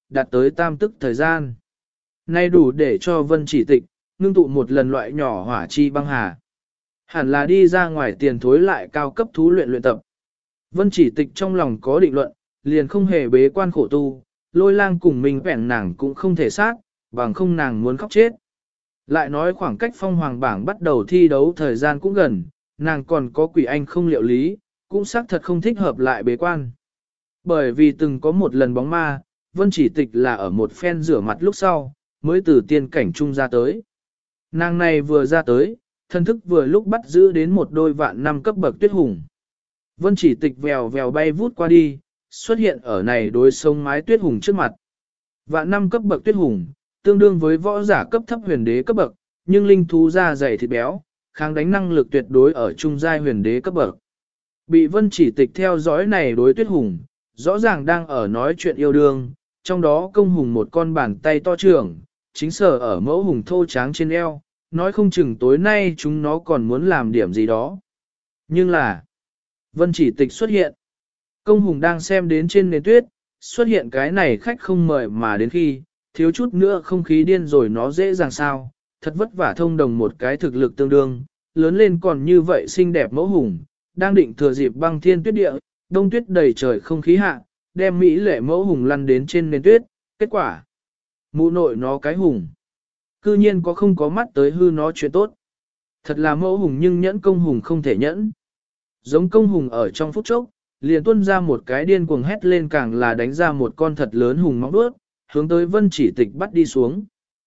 đạt tới tam tức thời gian. Nay đủ để cho Vân Chỉ Tịch, ngưng tụ một lần loại nhỏ hỏa chi băng hà. Hẳn là đi ra ngoài tiền thối lại cao cấp thú luyện tập. Vân Chỉ Tịch trong lòng có định luận, liền không hề bế quan khổ tu, Lôi Lang cùng mình vẹn nàng cũng không thể sát, bằng không nàng muốn khóc chết. Lại nói khoảng cách phong hoàng bảng bắt đầu thi đấu thời gian cũng gần, nàng còn có quỷ anh không liệu lý, cũng xác thật không thích hợp lại bế quan. Bởi vì từng có một lần bóng ma, Vân Chỉ Tịch là ở một phen rửa mặt lúc sau, mới từ tiên cảnh trung ra tới. Nàng này vừa ra tới, thân thức vừa lúc bắt giữ đến một đôi vạn năm cấp bậc tuyết hùng. Vân Chỉ Tịch vèo vèo bay vút qua đi, xuất hiện ở này đối sông mái tuyết hùng trước mặt. Vạn năm cấp bậc tuyết hùng, tương đương với võ giả cấp thấp huyền đế cấp bậc, nhưng linh thú da dày thịt béo, kháng đánh năng lực tuyệt đối ở trung giai huyền đế cấp bậc. Bị Vân Chỉ Tịch theo dõi này đối tuyết hùng, rõ ràng đang ở nói chuyện yêu đương, trong đó công hùng một con bàn tay to trưởng, chính sở ở mẫu hùng thô tráng trên eo, nói không chừng tối nay chúng nó còn muốn làm điểm gì đó. Nhưng là, Vân Chỉ Tịch xuất hiện. Công hùng đang xem đến trên nền tuyết, xuất hiện cái này khách không mời mà đến khi, thiếu chút nữa không khí điên rồi nó dễ dàng sao, thật vất vả thông đồng một cái thực lực tương đương, lớn lên còn như vậy xinh đẹp mẫu hùng, đang định thừa dịp băng thiên tuyết địa, đông tuyết đầy trời không khí hạ, đem mỹ lệ mẫu hùng lăn đến trên nền tuyết, kết quả, mụ nội nó cái hùng. Cư nhiên có không có mắt tới hư nó chuyện tốt. Thật là mẫu hùng nhưng nhẫn công hùng không thể nhẫn. Giống công hùng ở trong phút chốc, liền tuôn ra một cái điên cuồng hét lên càng là đánh ra một con thật lớn hùng móng đuốt, hướng tới Vân Chỉ Tịch bắt đi xuống.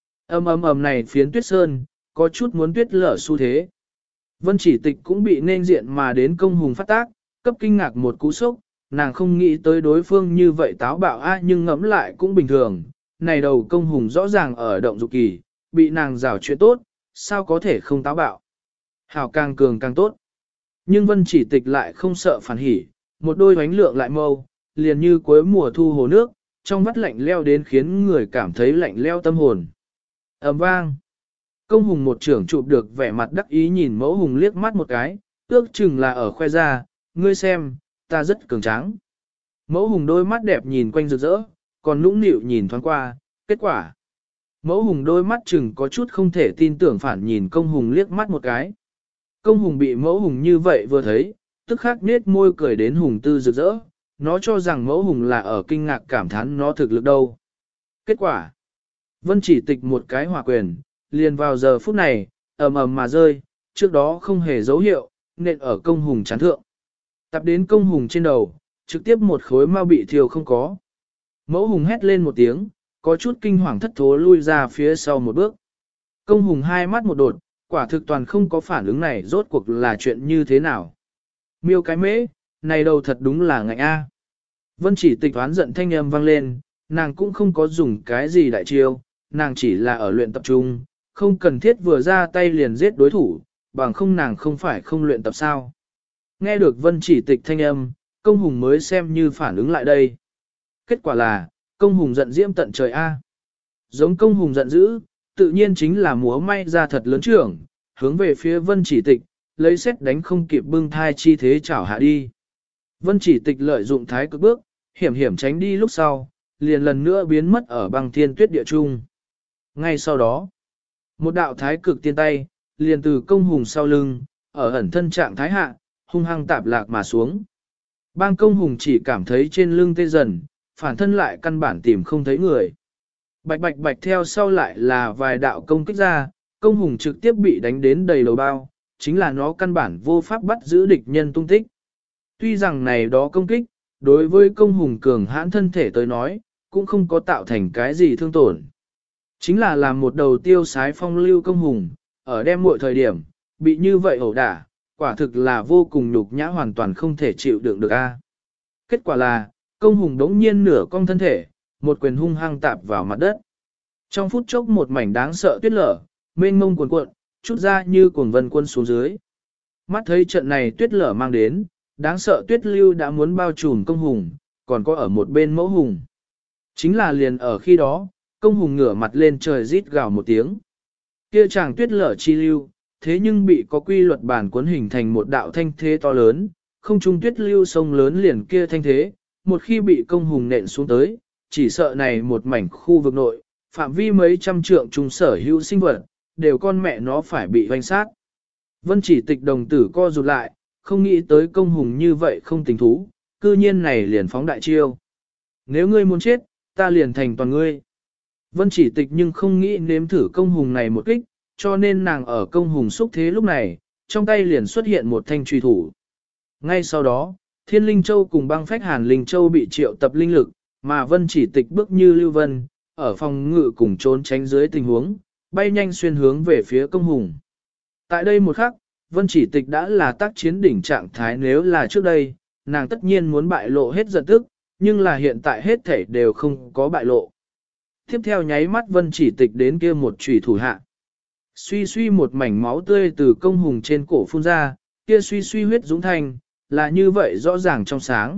Ầm này phiến tuyết sơn, có chút muốn tuyết lở xu thế. Vân Chỉ Tịch cũng bị nên diện mà đến công hùng phát tác, cấp kinh ngạc một cú sốc, nàng không nghĩ tới đối phương như vậy táo bạo nhưng ngẫm lại cũng bình thường. Này đầu công hùng rõ ràng ở động dục kỳ, bị nàng rào chuyện tốt, sao có thể không táo bạo. Hảo càng cường càng tốt. Nhưng Vân Chỉ Tịch lại không sợ phản hỉ, một đôi ánh lượng lại mâu, liền như cuối mùa thu hồ nước, trong mắt lạnh leo đến khiến người cảm thấy lạnh leo tâm hồn. Ầm vang. Công hùng một trưởng chụp được vẻ mặt đắc ý nhìn mẫu hùng liếc mắt một cái, ước chừng là ở khoe ra, ngươi xem, ta rất cường tráng. Mẫu hùng đôi mắt đẹp nhìn quanh rực rỡ, còn nũng nịu nhìn thoáng qua, kết quả. Mẫu hùng đôi mắt chừng có chút không thể tin tưởng phản nhìn công hùng liếc mắt một cái. Công hùng bị mẫu hùng như vậy vừa thấy, tức khắc nết môi cười đến hùng tư rực rỡ, nó cho rằng mẫu hùng là ở kinh ngạc cảm thán nó thực lực đâu. Kết quả. Vân Chỉ Tịch một cái hỏa quyền, liền vào giờ phút này, ầm mà rơi, trước đó không hề dấu hiệu, nện ở công hùng chán thượng. Tập đến công hùng trên đầu, trực tiếp một khối mau bị thiêu không có. Mẫu hùng hét lên một tiếng, có chút kinh hoàng thất thố lui ra phía sau một bước. Công hùng hai mắt một đột, quả thực toàn không có phản ứng này rốt cuộc là chuyện như thế nào. Miêu cái mễ, này đầu thật đúng là ngạnh a. Vân Chỉ Tịch oán giận thanh âm vang lên, nàng cũng không có dùng cái gì đại chiêu, nàng chỉ là ở luyện tập trung, không cần thiết vừa ra tay liền giết đối thủ, bằng không nàng không phải không luyện tập sao. Nghe được Vân Chỉ Tịch thanh âm, công hùng mới xem như phản ứng lại đây. Kết quả là, công hùng giận diễm tận trời A. Giống công hùng giận dữ, tự nhiên chính là múa may ra thật lớn trưởng, hướng về phía Vân Chỉ Tịch, lấy xét đánh không kịp bưng thai chi thế chảo hạ đi. Vân Chỉ Tịch lợi dụng thái cực bước, hiểm hiểm tránh đi lúc sau, liền lần nữa biến mất ở băng thiên tuyết địa trung. Ngay sau đó, một đạo thái cực tiên tay, liền từ công hùng sau lưng, ở ẩn thân trạng thái hạ, hung hăng tạp lạc mà xuống. Bang công hùng chỉ cảm thấy trên lưng tê dần, phản thân lại căn bản tìm không thấy người. Bạch bạch bạch theo sau lại là vài đạo công kích ra, công hùng trực tiếp bị đánh đến đầy đầu bao, chính là nó căn bản vô pháp bắt giữ địch nhân tung tích. Tuy rằng này đó công kích, đối với công hùng cường hãn thân thể tới nói, cũng không có tạo thành cái gì thương tổn. Chính là làm một đầu tiêu sái phong lưu công hùng, ở đem muội thời điểm, bị như vậy ẩu đả, quả thực là vô cùng nhục nhã hoàn toàn không thể chịu đựng được a. Kết quả là, công hùng đống nhiên nửa cong thân thể, một quyền hung hăng tạp vào mặt đất. Trong phút chốc một mảnh đáng sợ tuyết lở, mênh mông cuồn cuộn, chút ra như cuồng vân quân xuống dưới. Mắt thấy trận này tuyết lở mang đến, đáng sợ tuyết lưu đã muốn bao trùm công hùng, còn có ở một bên mẫu hùng. Chính là liền ở khi đó, công hùng ngửa mặt lên trời rít gào một tiếng. Kia chàng tuyết lở chi lưu, thế nhưng bị có quy luật bản cuốn hình thành một đạo thanh thế to lớn, không trung tuyết lưu sông lớn liền kia thanh thế, một khi bị công hùng nện xuống tới, chỉ sợ này một mảnh khu vực nội, phạm vi mấy trăm trượng trùng sở hữu sinh vật, đều con mẹ nó phải bị hoành sát. Vân Chỉ Tịch đồng tử co rụt lại, không nghĩ tới công hùng như vậy không tình thú, cư nhiên này liền phóng đại chiêu. Nếu ngươi muốn chết, ta liền thành toàn ngươi. Vân Chỉ Tịch nhưng không nghĩ nếm thử công hùng này một kích, cho nên nàng ở công hùng xúc thế lúc này, trong tay liền xuất hiện một thanh truy thủ. Ngay sau đó, Thiên Linh Châu cùng băng phách Hàn Linh Châu bị triệu tập linh lực, mà Vân Chỉ Tịch bước như lưu vân, ở phòng ngự cùng trốn tránh dưới tình huống, bay nhanh xuyên hướng về phía công hùng. Tại đây một khắc, Vân Chỉ Tịch đã là tác chiến đỉnh trạng thái, nếu là trước đây, nàng tất nhiên muốn bại lộ hết giận tức, nhưng là hiện tại hết thể đều không có bại lộ. Tiếp theo nháy mắt Vân Chỉ Tịch đến kia một chủy thủ hạ. Suy suy một mảnh máu tươi từ công hùng trên cổ phun ra, kia suy suy huyết dũng thành, là như vậy rõ ràng trong sáng.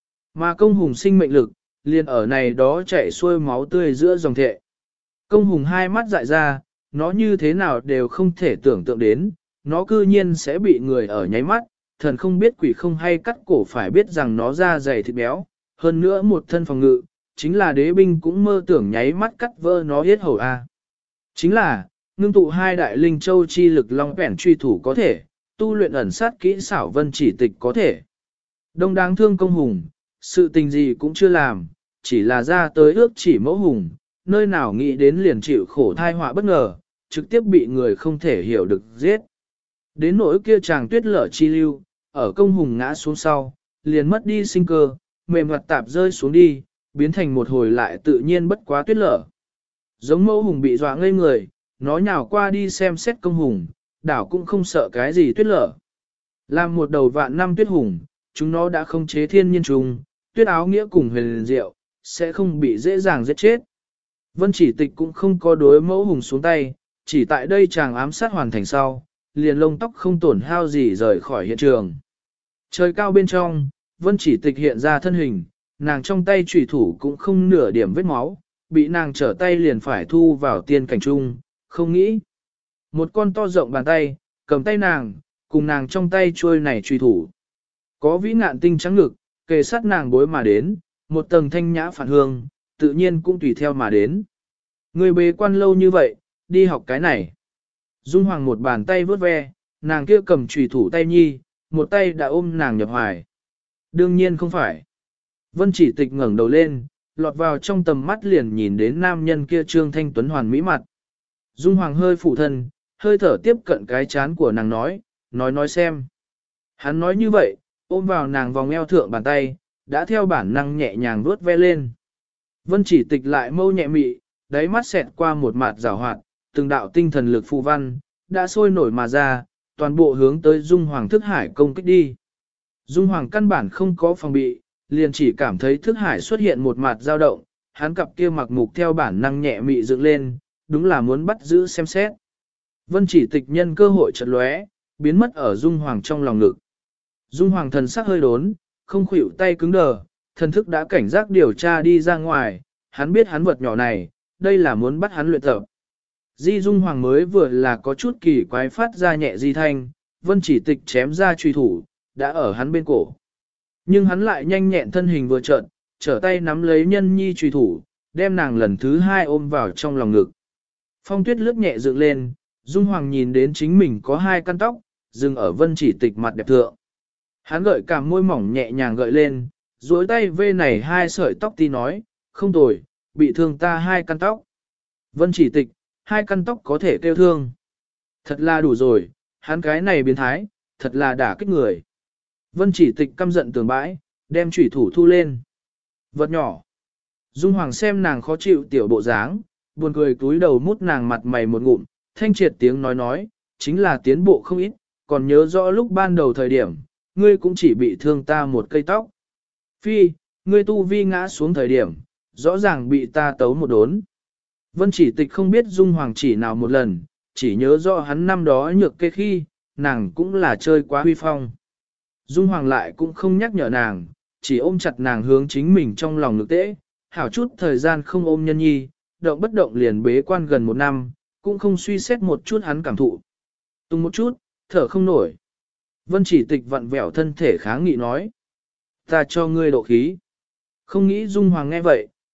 Mà công hùng sinh mệnh lực, liền ở này đó chảy xuôi máu tươi giữa dòng thệ. Công hùng hai mắt dại ra, nó như thế nào đều không thể tưởng tượng đến, nó cư nhiên sẽ bị người ở nháy mắt, thần không biết quỷ không hay cắt cổ, phải biết rằng nó da dày thịt béo, hơn nữa một thân phòng ngự, chính là đế binh cũng mơ tưởng nháy mắt cắt vỡ nó yết hầu a. Chính là, ngưng tụ hai đại linh châu chi lực long vẻn truy thủ có thể, tu luyện ẩn sát kỹ xảo Vân Chỉ Tịch có thể. Đông đáng thương công hùng, sự tình gì cũng chưa làm, chỉ là ra tới ước chỉ mẫu hùng, nơi nào nghĩ đến liền chịu khổ thai họa bất ngờ, trực tiếp bị người không thể hiểu được giết. Đến nỗi kia chàng tuyết lở chi lưu, ở công hùng ngã xuống sau, liền mất đi sinh cơ, mềm mặt tạp rơi xuống đi, biến thành một hồi lại tự nhiên bất quá tuyết lở. Giống mẫu hùng bị dọa ngây người, nó nhào qua đi xem xét công hùng, đảo cũng không sợ cái gì tuyết lở. Làm một đầu vạn năm tuyết hùng, chúng nó đã không chế thiên nhiên trùng, tuyết áo nghĩa cùng huyền diệu, sẽ không bị dễ dàng giết chết. Vân Chỉ Tịch cũng không có đối mẫu hùng xuống tay, chỉ tại đây chàng ám sát hoàn thành sau, liền lông tóc không tổn hao gì rời khỏi hiện trường. Trời cao bên trong, Vân Chỉ Tịch hiện ra thân hình, nàng trong tay chủy thủ cũng không nửa điểm vết máu, bị nàng trở tay liền phải thu vào tiên cảnh trung, không nghĩ. Một con to rộng bàn tay, cầm tay nàng, cùng nàng trong tay chuôi này chủy thủ. Có vĩ ngạn tinh trắng ngực, kề sát nàng bối mà đến, một tầng thanh nhã phản hương, tự nhiên cũng tùy theo mà đến. Người bế quan lâu như vậy, đi học cái này. Dung Hoàng một bàn tay vớt ve, nàng kia cầm chủy thủ tay nhi, một tay đã ôm nàng nhập hoài. Đương nhiên không phải. Vân Chỉ Tịch ngẩng đầu lên, lọt vào trong tầm mắt liền nhìn đến nam nhân kia trương thanh tuấn hoàn mỹ mặt. Dung Hoàng hơi phủ thân, hơi thở tiếp cận cái chán của nàng nói xem. Hắn nói như vậy, ôm vào nàng vòng eo thượng bàn tay, đã theo bản năng nhẹ nhàng vuốt ve lên. Vân Chỉ Tịch lại mâu nhẹ mị, đáy mắt xẹt qua một mặt rào hoạt, từng đạo tinh thần lực phù văn, đã sôi nổi mà ra, toàn bộ hướng tới Dung Hoàng thức hải công kích đi. Dung Hoàng căn bản không có phòng bị, liền chỉ cảm thấy thức hải xuất hiện một mặt dao động, hắn cặp kia mặc mục theo bản năng nhẹ mị dựng lên, đúng là muốn bắt giữ xem xét. Vân Chỉ Tịch nhân cơ hội chợt lóe, biến mất ở Dung Hoàng trong lòng ngực. Dung Hoàng thần sắc hơi đốn, không khuỷu tay cứng đờ, thần thức đã cảnh giác điều tra đi ra ngoài, hắn biết hắn vật nhỏ này, đây là muốn bắt hắn luyện tập. Di Dung Hoàng mới vừa là có chút kỳ quái phát ra nhẹ di thanh, Vân Chỉ Tịch chém ra truy thủ, đã ở hắn bên cổ. Nhưng hắn lại nhanh nhẹn thân hình vừa trợn, trở tay nắm lấy nhân nhi truy thủ, đem nàng lần thứ hai ôm vào trong lòng ngực. Phong tuyết lướt nhẹ dựng lên, Dung Hoàng nhìn đến chính mình có hai căn tóc, dừng ở Vân Chỉ Tịch mặt đẹp thượng. Hắn gợi cảm môi mỏng nhẹ nhàng gợi lên, duỗi tay vê này hai sợi tóc tí nói, không tồi, bị thương ta hai căn tóc. Vân Chỉ Tịch, hai căn tóc có thể kêu thương. Thật là đủ rồi, hắn cái này biến thái, thật là đả kích người. Vân Chỉ Tịch căm giận tường bãi, đem chủy thủ thu lên. Vật nhỏ. Dung Hoàng xem nàng khó chịu tiểu bộ dáng, buồn cười túi đầu mút nàng mặt mày một ngụm, thanh triệt tiếng nói, chính là tiến bộ không ít, còn nhớ rõ lúc ban đầu thời điểm, ngươi cũng chỉ bị thương ta một cây tóc. Phi, ngươi tu vi ngã xuống thời điểm, rõ ràng bị ta tấu một đốn. Vân Chỉ Tịch không biết Dung Hoàng chỉ nào một lần, chỉ nhớ rõ hắn năm đó nhược kê khi, nàng cũng là chơi quá huy phong. Dung Hoàng lại cũng không nhắc nhở nàng, chỉ ôm chặt nàng hướng chính mình trong lòng ngực tễ, hảo chút thời gian không ôm nhân nhi, động bất động liền bế quan gần một năm, cũng không suy xét một chút hắn cảm thụ. Tung một chút, thở không nổi. Vân Chỉ Tịch vặn vẹo thân thể kháng nghị nói. Ta cho ngươi độ khí. Không nghĩ Dung Hoàng nghe vậy,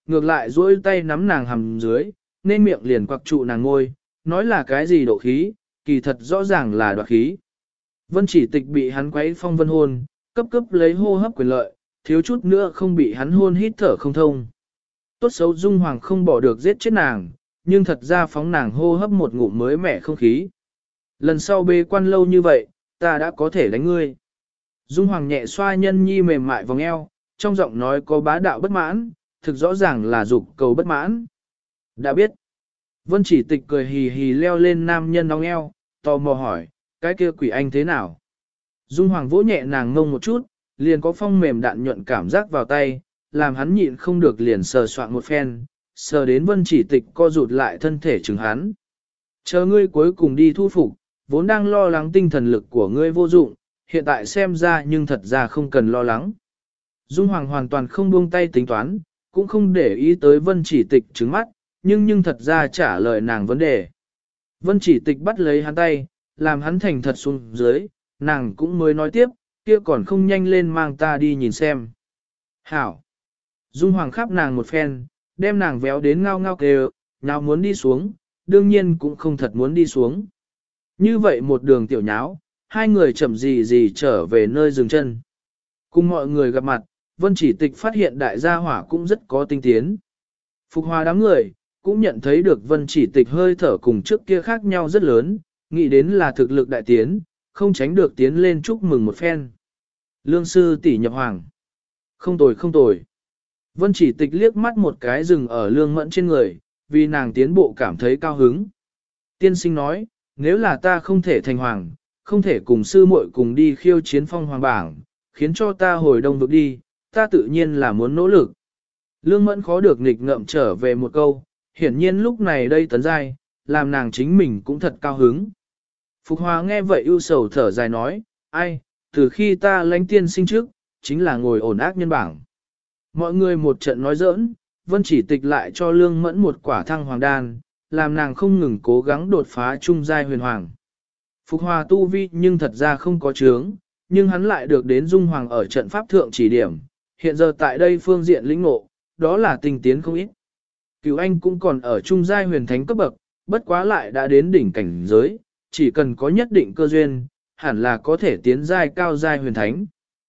ngược lại duỗi tay nắm nàng hầm dưới, nên miệng liền quặc trụ nàng ngôi, nói là cái gì độ khí, kỳ thật rõ ràng là đoạt khí. Vân Chỉ Tịch bị hắn quấy phong vân hôn, cấp lấy hô hấp quyền lợi, thiếu chút nữa không bị hắn hôn hít thở không thông. Tốt xấu Dung Hoàng không bỏ được giết chết nàng, nhưng thật ra phóng nàng hô hấp một ngụm mới mẻ không khí. Lần sau bê quan lâu như vậy, ta đã có thể đánh ngươi. Dung Hoàng nhẹ xoa nhân nhi mềm mại vòng eo, trong giọng nói có bá đạo bất mãn, thực rõ ràng là dục cầu bất mãn. Đã biết. Vân Chỉ Tịch cười hì hì leo lên nam nhân ong eo, tò mò hỏi, cái kia quỷ anh thế nào? Dung Hoàng vỗ nhẹ nàng ngông một chút, liền có phong mềm đạn nhuận cảm giác vào tay, làm hắn nhịn không được liền sờ soạn một phen, sờ đến Vân Chỉ Tịch co rụt lại thân thể chừng hắn. Chờ ngươi cuối cùng đi thu phục, vốn đang lo lắng tinh thần lực của ngươi vô dụng, hiện tại xem ra nhưng thật ra không cần lo lắng. Dung Hoàng hoàn toàn không buông tay tính toán, cũng không để ý tới Vân Chỉ Tịch trứng mắt, nhưng thật ra trả lời nàng vấn đề. Vân Chỉ Tịch bắt lấy hắn tay, làm hắn thành thật xuống dưới, nàng cũng mới nói tiếp, kia còn không nhanh lên mang ta đi nhìn xem. Hảo! Dung Hoàng khắp nàng một phen, đem nàng véo đến ngao ngao kêu, nào muốn đi xuống, đương nhiên cũng không thật muốn đi xuống. Như vậy một đường tiểu nháo, hai người chậm gì trở về nơi dừng chân. Cùng mọi người gặp mặt, Vân Chỉ Tịch phát hiện đại gia hỏa cũng rất có tinh tiến. Phục hòa đám người, cũng nhận thấy được Vân Chỉ Tịch hơi thở cùng trước kia khác nhau rất lớn, nghĩ đến là thực lực đại tiến, không tránh được tiến lên chúc mừng một phen. Lương sư tỷ nhập hoàng. Không tồi không tồi. Vân Chỉ Tịch liếc mắt một cái dừng ở Lương Mẫn trên người, vì nàng tiến bộ cảm thấy cao hứng. Tiên sinh nói, nếu là ta không thể thành hoàng, không thể cùng sư muội cùng đi khiêu chiến phong hoàng bảng, khiến cho ta hồi đông vực đi, ta tự nhiên là muốn nỗ lực. Lương Mẫn khó được nghịch ngợm trở về một câu, hiển nhiên lúc này đây tấn giai, làm nàng chính mình cũng thật cao hứng. Phục Hòa nghe vậy ưu sầu thở dài nói, ai, từ khi ta lãnh tiên sinh trước, chính là ngồi ổn ác nhân bảng. Mọi người một trận nói giỡn, Vân Chỉ Tịch lại cho Lương Mẫn một quả thăng hoàng đan, làm nàng không ngừng cố gắng đột phá trung giai huyền hoàng. Phục Hòa tu vi nhưng thật ra không có chướng, nhưng hắn lại được đến Dung Hoàng ở trận pháp thượng chỉ điểm, hiện giờ tại đây phương diện lĩnh ngộ, đó là tinh tiến không ít. Cửu Anh cũng còn ở trung giai huyền thánh cấp bậc, bất quá lại đã đến đỉnh cảnh giới, chỉ cần có nhất định cơ duyên, hẳn là có thể tiến giai cao giai huyền thánh.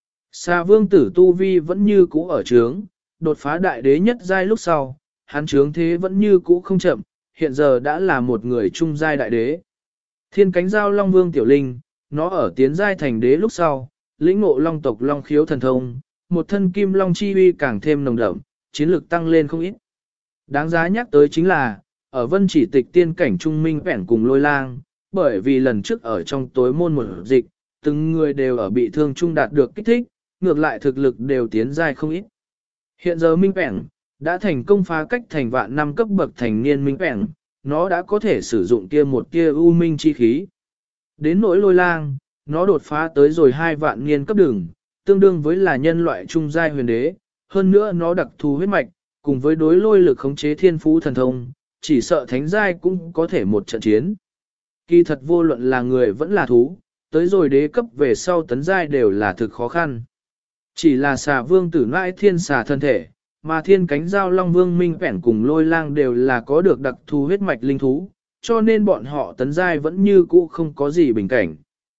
Sa Vương Tử tu vi vẫn như cũ ở trướng, đột phá đại đế nhất giai lúc sau, hắn trướng thế vẫn như cũ không chậm, hiện giờ đã là một người trung giai đại đế. Thiên cánh giao Long Vương Tiểu Linh, nó ở tiến giai thành đế lúc sau, lĩnh ngộ Long tộc Long khiếu thần thông, một thân kim Long chi uy càng thêm nồng đậm, chiến lực tăng lên không ít. Đáng giá nhắc tới chính là, ở Vân Chỉ Tịch tiên cảnh trung minh vẻn cùng Lôi Lang, bởi vì lần trước ở trong tối môn một dịch, từng người đều ở bị thương chung đạt được kích thích, ngược lại thực lực đều tiến giai không ít. Hiện giờ minh vẻn đã thành công phá cách thành vạn năm cấp bậc thành niên minh vẻn, nó đã có thể sử dụng kia một tia u minh chi khí. Đến nỗi Lôi Lang, nó đột phá tới rồi 2 vạn niên cấp đường, tương đương với là nhân loại trung giai huyền đế, hơn nữa nó đặc thù huyết mạch, cùng với đối lôi lực khống chế thiên phú thần thông, chỉ sợ thánh giai cũng có thể một trận chiến. Kỳ thật vô luận là người vẫn là thú, tới rồi đế cấp về sau tấn giai đều là thực khó khăn. Chỉ là xà vương tử nãi thiên xà thân thể, mà thiên cánh giao long vương minh vẻn cùng Lôi Lang đều là có được đặc thù huyết mạch linh thú, cho nên bọn họ tấn giai vẫn như cũ không có gì bình cảnh.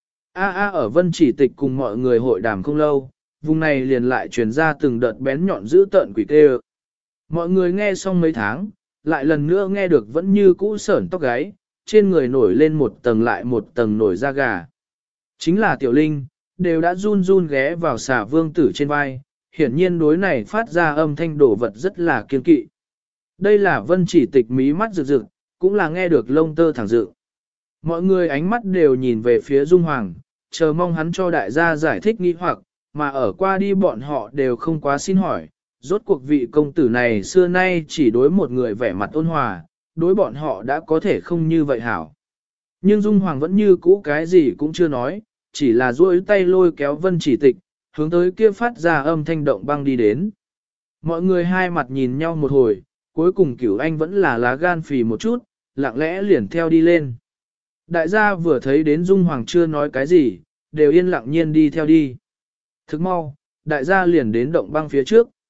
Ở Vân Chỉ Tịch cùng mọi người hội đàm không lâu, vùng này liền lại truyền ra từng đợt bén nhọn dữ tợn quỷ tê. Mọi người nghe xong mấy tháng, lại lần nữa nghe được vẫn như cũ sởn tóc gáy, trên người nổi lên một tầng lại một tầng nổi da gà. Chính là Tiểu Linh, đều đã run run ghé vào xà vương tử trên vai, hiển nhiên đối này phát ra âm thanh đổ vật rất là kiên kỵ. Đây là Vân Chỉ Tịch mí mắt rực rực, cũng là nghe được lông tơ thẳng dự. Mọi người ánh mắt đều nhìn về phía Dung Hoàng, chờ mong hắn cho đại gia giải thích nghi hoặc, mà ở qua đi bọn họ đều không quá xin hỏi. Rốt cuộc vị công tử này xưa nay chỉ đối một người vẻ mặt ôn hòa, đối bọn họ đã có thể không như vậy hảo. Nhưng Dung Hoàng vẫn như cũ cái gì cũng chưa nói, chỉ là duỗi tay lôi kéo Vân Chỉ Tịch, hướng tới kia phát ra âm thanh động băng đi đến. Mọi người hai mặt nhìn nhau một hồi, cuối cùng Cửu Anh vẫn là lá gan phì một chút, lặng lẽ liền theo đi lên. Đại gia vừa thấy đến Dung Hoàng chưa nói cái gì, đều yên lặng nhiên đi theo đi. Thức mau, đại gia liền đến động băng phía trước.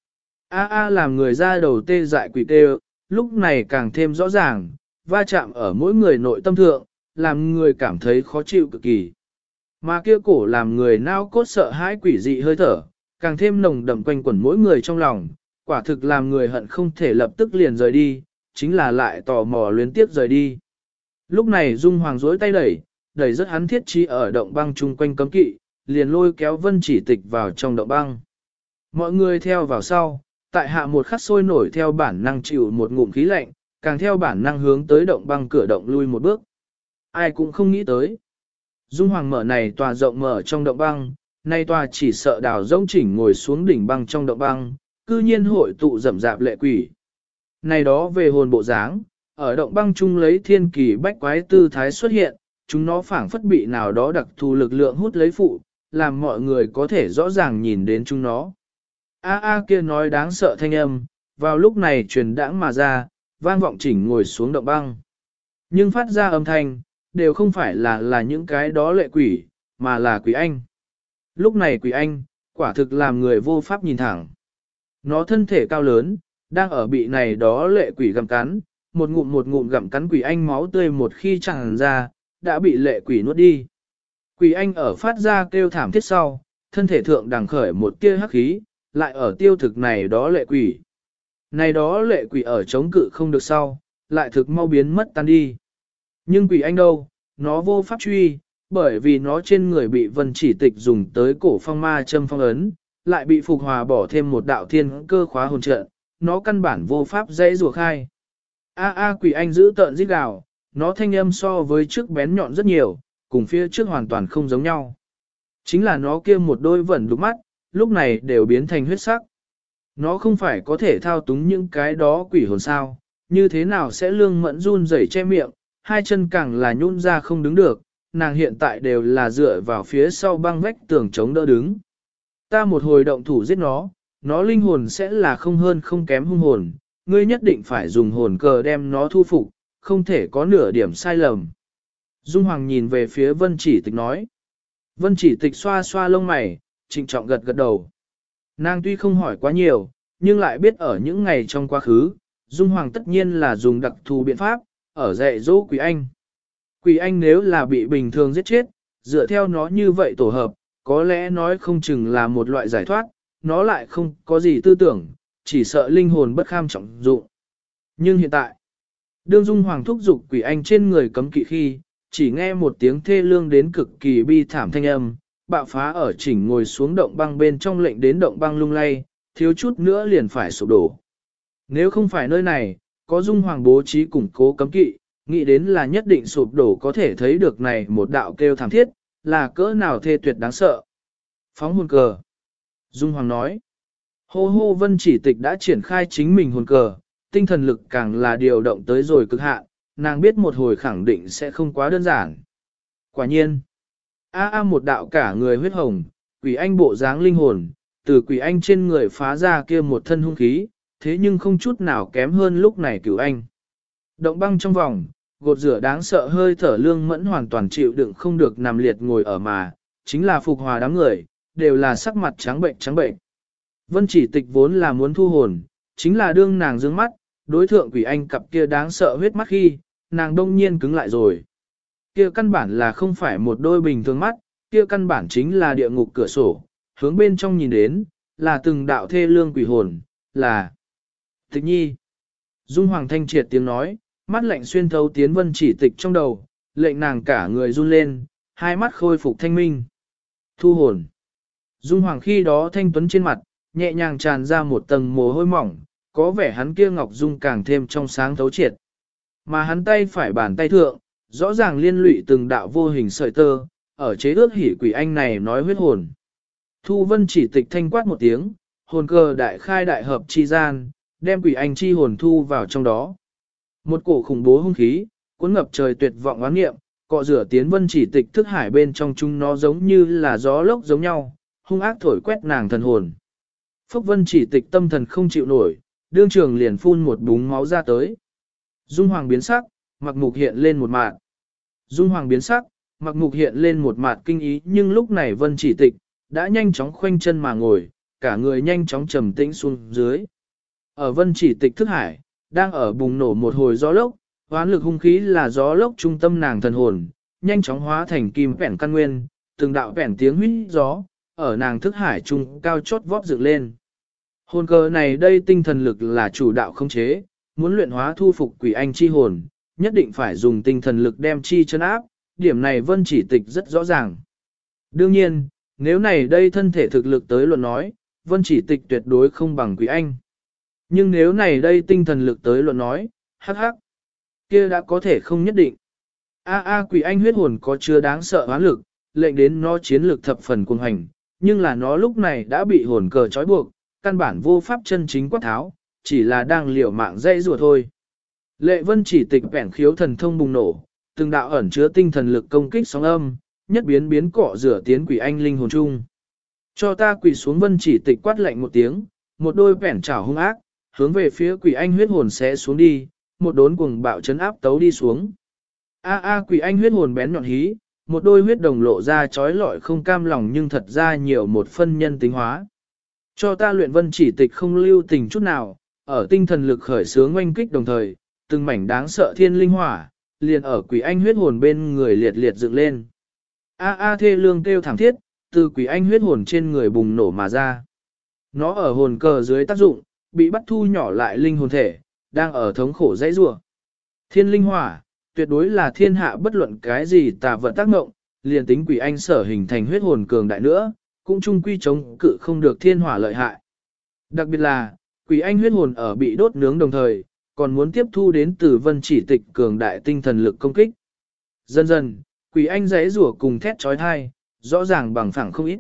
A làm người ra đầu tê dại quỷ tê, lúc này càng thêm rõ ràng, va chạm ở mỗi người nội tâm thượng, làm người cảm thấy khó chịu cực kỳ. Mà kia cổ làm người nao cốt sợ hãi quỷ dị hơi thở, càng thêm nồng đậm quanh quẩn mỗi người trong lòng, quả thực làm người hận không thể lập tức liền rời đi, chính là lại tò mò luyến tiếp rời đi. Lúc này Dung Hoàng dối tay đẩy rất hắn thiết trí ở động băng chung quanh cấm kỵ, liền lôi kéo Vân Chỉ Tịch vào trong động băng. Mọi người theo vào sau, tại hạ một khắc sôi nổi theo bản năng chịu một ngụm khí lạnh, càng theo bản năng hướng tới động băng cửa động lui một bước. Ai cũng không nghĩ tới. Dung Hoàng mở này tòa rộng mở trong động băng, nay tòa chỉ sợ đảo rỗng chỉnh ngồi xuống đỉnh băng trong động băng, cư nhiên hội tụ rậm rạp lệ quỷ. Này đó về hồn bộ dáng, ở động băng chung lấy thiên kỳ bách quái tư thái xuất hiện, chúng nó phảng phất bị nào đó đặc thù lực lượng hút lấy phụ, làm mọi người có thể rõ ràng nhìn đến chúng nó. A kia nói đáng sợ thanh âm, vào lúc này truyền đãng mà ra, vang vọng chỉnh ngồi xuống động băng. Nhưng phát ra âm thanh, đều không phải là những cái đó lệ quỷ, mà là quỷ anh. Lúc này quỷ anh, quả thực làm người vô pháp nhìn thẳng. Nó thân thể cao lớn, đang ở bị này đó lệ quỷ gặm cắn, một ngụm gặm cắn quỷ anh máu tươi một khi tràn ra, đã bị lệ quỷ nuốt đi. Quỷ anh ở phát ra kêu thảm thiết sau, thân thể thượng đằng khởi một tia hắc khí, lại ở tiêu thực này đó lệ quỷ. Này đó lệ quỷ ở chống cự không được sau, lại thực mau biến mất tan đi. Nhưng quỷ anh đâu, nó vô pháp truy, bởi vì nó trên người bị Vân Chỉ Tịch dùng tới cổ phong ma châm phong ấn, lại bị Phục Hòa bỏ thêm một đạo thiên cơ khóa hồn trận, nó căn bản vô pháp dễ rùa khai. Quỷ anh giữ tợn rít gào, nó thanh âm so với trước bén nhọn rất nhiều, cùng phía trước hoàn toàn không giống nhau. Chính là nó kia một đôi vẩn đục mắt, lúc này đều biến thành huyết sắc. Nó không phải có thể thao túng những cái đó quỷ hồn sao, như thế nào sẽ lương mẫn run rẩy che miệng, hai chân càng là nhún ra không đứng được, nàng hiện tại đều là dựa vào phía sau băng vách tường chống đỡ đứng. Ta một hồi động thủ giết nó linh hồn sẽ là không hơn không kém hung hồn, ngươi nhất định phải dùng hồn cờ đem nó thu phục, không thể có nửa điểm sai lầm. Dung Hoàng nhìn về phía Vân Chỉ Tịch nói. Vân Chỉ Tịch xoa xoa lông mày, trịnh trọng gật gật đầu. Nàng tuy không hỏi quá nhiều, nhưng lại biết ở những ngày trong quá khứ, Dung Hoàng tất nhiên là dùng đặc thù biện pháp, ở dạy dỗ Quỷ Anh. Quỷ Anh nếu là bị bình thường giết chết, dựa theo nó như vậy tổ hợp, có lẽ nói không chừng là một loại giải thoát, nó lại không có gì tư tưởng, chỉ sợ linh hồn bất kham trọng dụng. Nhưng hiện tại, đương Dung Hoàng thúc giục Quỷ Anh trên người cấm kỵ khi, chỉ nghe một tiếng thê lương đến cực kỳ bi thảm thanh âm, bạo phá ở chỉnh ngồi xuống động băng bên trong lệnh đến động băng lung lay, thiếu chút nữa liền phải sụp đổ. Nếu không phải nơi này, có Dung Hoàng bố trí củng cố cấm kỵ, nghĩ đến là nhất định sụp đổ có thể thấy được này một đạo kêu thảm thiết, là cỡ nào thê tuyệt đáng sợ. Phóng hồn cờ. Dung Hoàng nói. Hô hô Vân Chỉ Tịch đã triển khai chính mình hồn cờ, tinh thần lực càng là điều động tới rồi cực hạn, nàng biết một hồi khẳng định sẽ không quá đơn giản. Quả nhiên. Một đạo cả người huyết hồng, quỷ anh bộ dáng linh hồn, từ quỷ anh trên người phá ra kia một thân hung khí, thế nhưng không chút nào kém hơn lúc này cửu anh. Động băng trong vòng, gột rửa đáng sợ hơi thở lương mẫn hoàn toàn chịu đựng không được nằm liệt ngồi ở mà, chính là Phục Hòa đám người, đều là sắc mặt trắng bệnh. Vân Chỉ Tịch vốn là muốn thu hồn, chính là đương nàng dương mắt, đối thượng quỷ anh cặp kia đáng sợ huyết mắt khi, nàng đông nhiên cứng lại rồi. Kia căn bản là không phải một đôi bình thường mắt, kia căn bản chính là địa ngục cửa sổ, hướng bên trong nhìn đến, là từng đạo thê lương quỷ hồn, là Tịch Nhi. Dung Hoàng thanh triệt tiếng nói, mắt lạnh xuyên thấu tiến Vân Chỉ Tịch trong đầu, lệnh nàng cả người run lên, hai mắt khôi phục thanh minh. Thu hồn. Dung Hoàng khi đó thanh tuấn trên mặt, nhẹ nhàng tràn ra một tầng mồ hôi mỏng, có vẻ hắn kia ngọc dung càng thêm trong sáng thấu triệt. Mà hắn tay phải bàn tay thượng, rõ ràng liên lụy từng đạo vô hình sợi tơ, ở chế ước hỉ quỷ anh này nói huyết hồn. Thu Vân Chỉ Tịch thanh quát một tiếng, hồn cơ đại khai đại hợp chi gian, đem quỷ anh chi hồn thu vào trong đó. Một cổ khủng bố hung khí, cuốn ngập trời tuyệt vọng oán nghiệm, cọ rửa tiến Vân Chỉ Tịch thức hải bên trong chúng nó giống như là gió lốc giống nhau, hung ác thổi quét nàng thần hồn. Phúc Vân Chỉ Tịch tâm thần không chịu nổi, đương trường liền phun một búng máu ra tới. Dung Hoàng biến sắc, mặc mục hiện lên một mạt. Dung Hoàng biến sắc, mặc mục hiện lên một mạt kinh ý, nhưng lúc này Vân Chỉ Tịch đã nhanh chóng khoanh chân mà ngồi, cả người nhanh chóng trầm tĩnh xuống dưới. Ở vân chỉ tịch thức hải, đang ở bùng nổ một hồi gió lốc, hoán lực hung khí là gió lốc trung tâm nàng thần hồn, nhanh chóng hóa thành kim vẹn căn nguyên, từng đạo vẹn tiếng huýt gió, ở nàng thức hải trung cao chót vót dựng lên. Hồn cờ này đây tinh thần lực là chủ đạo không chế, muốn luyện hóa thu phục quỷ anh chi hồn, nhất định phải dùng tinh thần lực đem chi chân áp, điểm này vân chỉ tịch rất rõ ràng. Đương nhiên, nếu này đây thân thể thực lực tới luận nói, vân chỉ tịch tuyệt đối không bằng quỷ anh. Nhưng nếu này đây tinh thần lực tới luận nói, hắc hắc, kia đã có thể không nhất định. Quỷ anh huyết hồn có chứa đáng sợ hóa lực, lệnh đến nó chiến lực thập phần cuồng hành, nhưng là nó lúc này đã bị hồn cờ trói buộc, căn bản vô pháp chân chính quát tháo, chỉ là đang liều mạng dây rùa thôi. Lệ vân chỉ tịch vẹn khiếu thần thông bùng nổ, từng đạo ẩn chứa tinh thần lực công kích sóng âm, nhất biến biến cọ rửa tiến quỷ anh linh hồn chung. Cho ta quỳ xuống vân chỉ tịch quát lạnh một tiếng, một đôi vẹn chảo hung ác, hướng về phía quỷ anh huyết hồn sẽ xuống đi, một đốn cuồng bạo chấn áp tấu đi xuống. Quỷ anh huyết hồn bén nhọn hí, một đôi huyết đồng lộ ra trói lọi không cam lòng nhưng thật ra nhiều một phân nhân tính hóa. Cho ta luyện vân chỉ tịch không lưu tình chút nào, ở tinh thần lực khởi sướng oanh kích đồng thời, từng mảnh đáng sợ thiên linh hỏa, liền ở quỷ anh huyết hồn bên người liệt liệt dựng lên. Thê lương kêu thảm thiết, từ quỷ anh huyết hồn trên người bùng nổ mà ra. Nó ở hồn cờ dưới tác dụng, bị bắt thu nhỏ lại linh hồn thể, đang ở thống khổ dãy rủa. Thiên linh hỏa, tuyệt đối là thiên hạ bất luận cái gì tà vật tác ngộng, liền tính quỷ anh sở hình thành huyết hồn cường đại nữa, cũng chung quy chống cự không được thiên hỏa lợi hại. Đặc biệt là, quỷ anh huyết hồn ở bị đốt nướng đồng thời, còn muốn tiếp thu đến từ vân chỉ tịch cường đại tinh thần lực công kích. Dần dần, quỷ anh giãy rủa cùng thét trói thai, rõ ràng bằng phẳng không ít.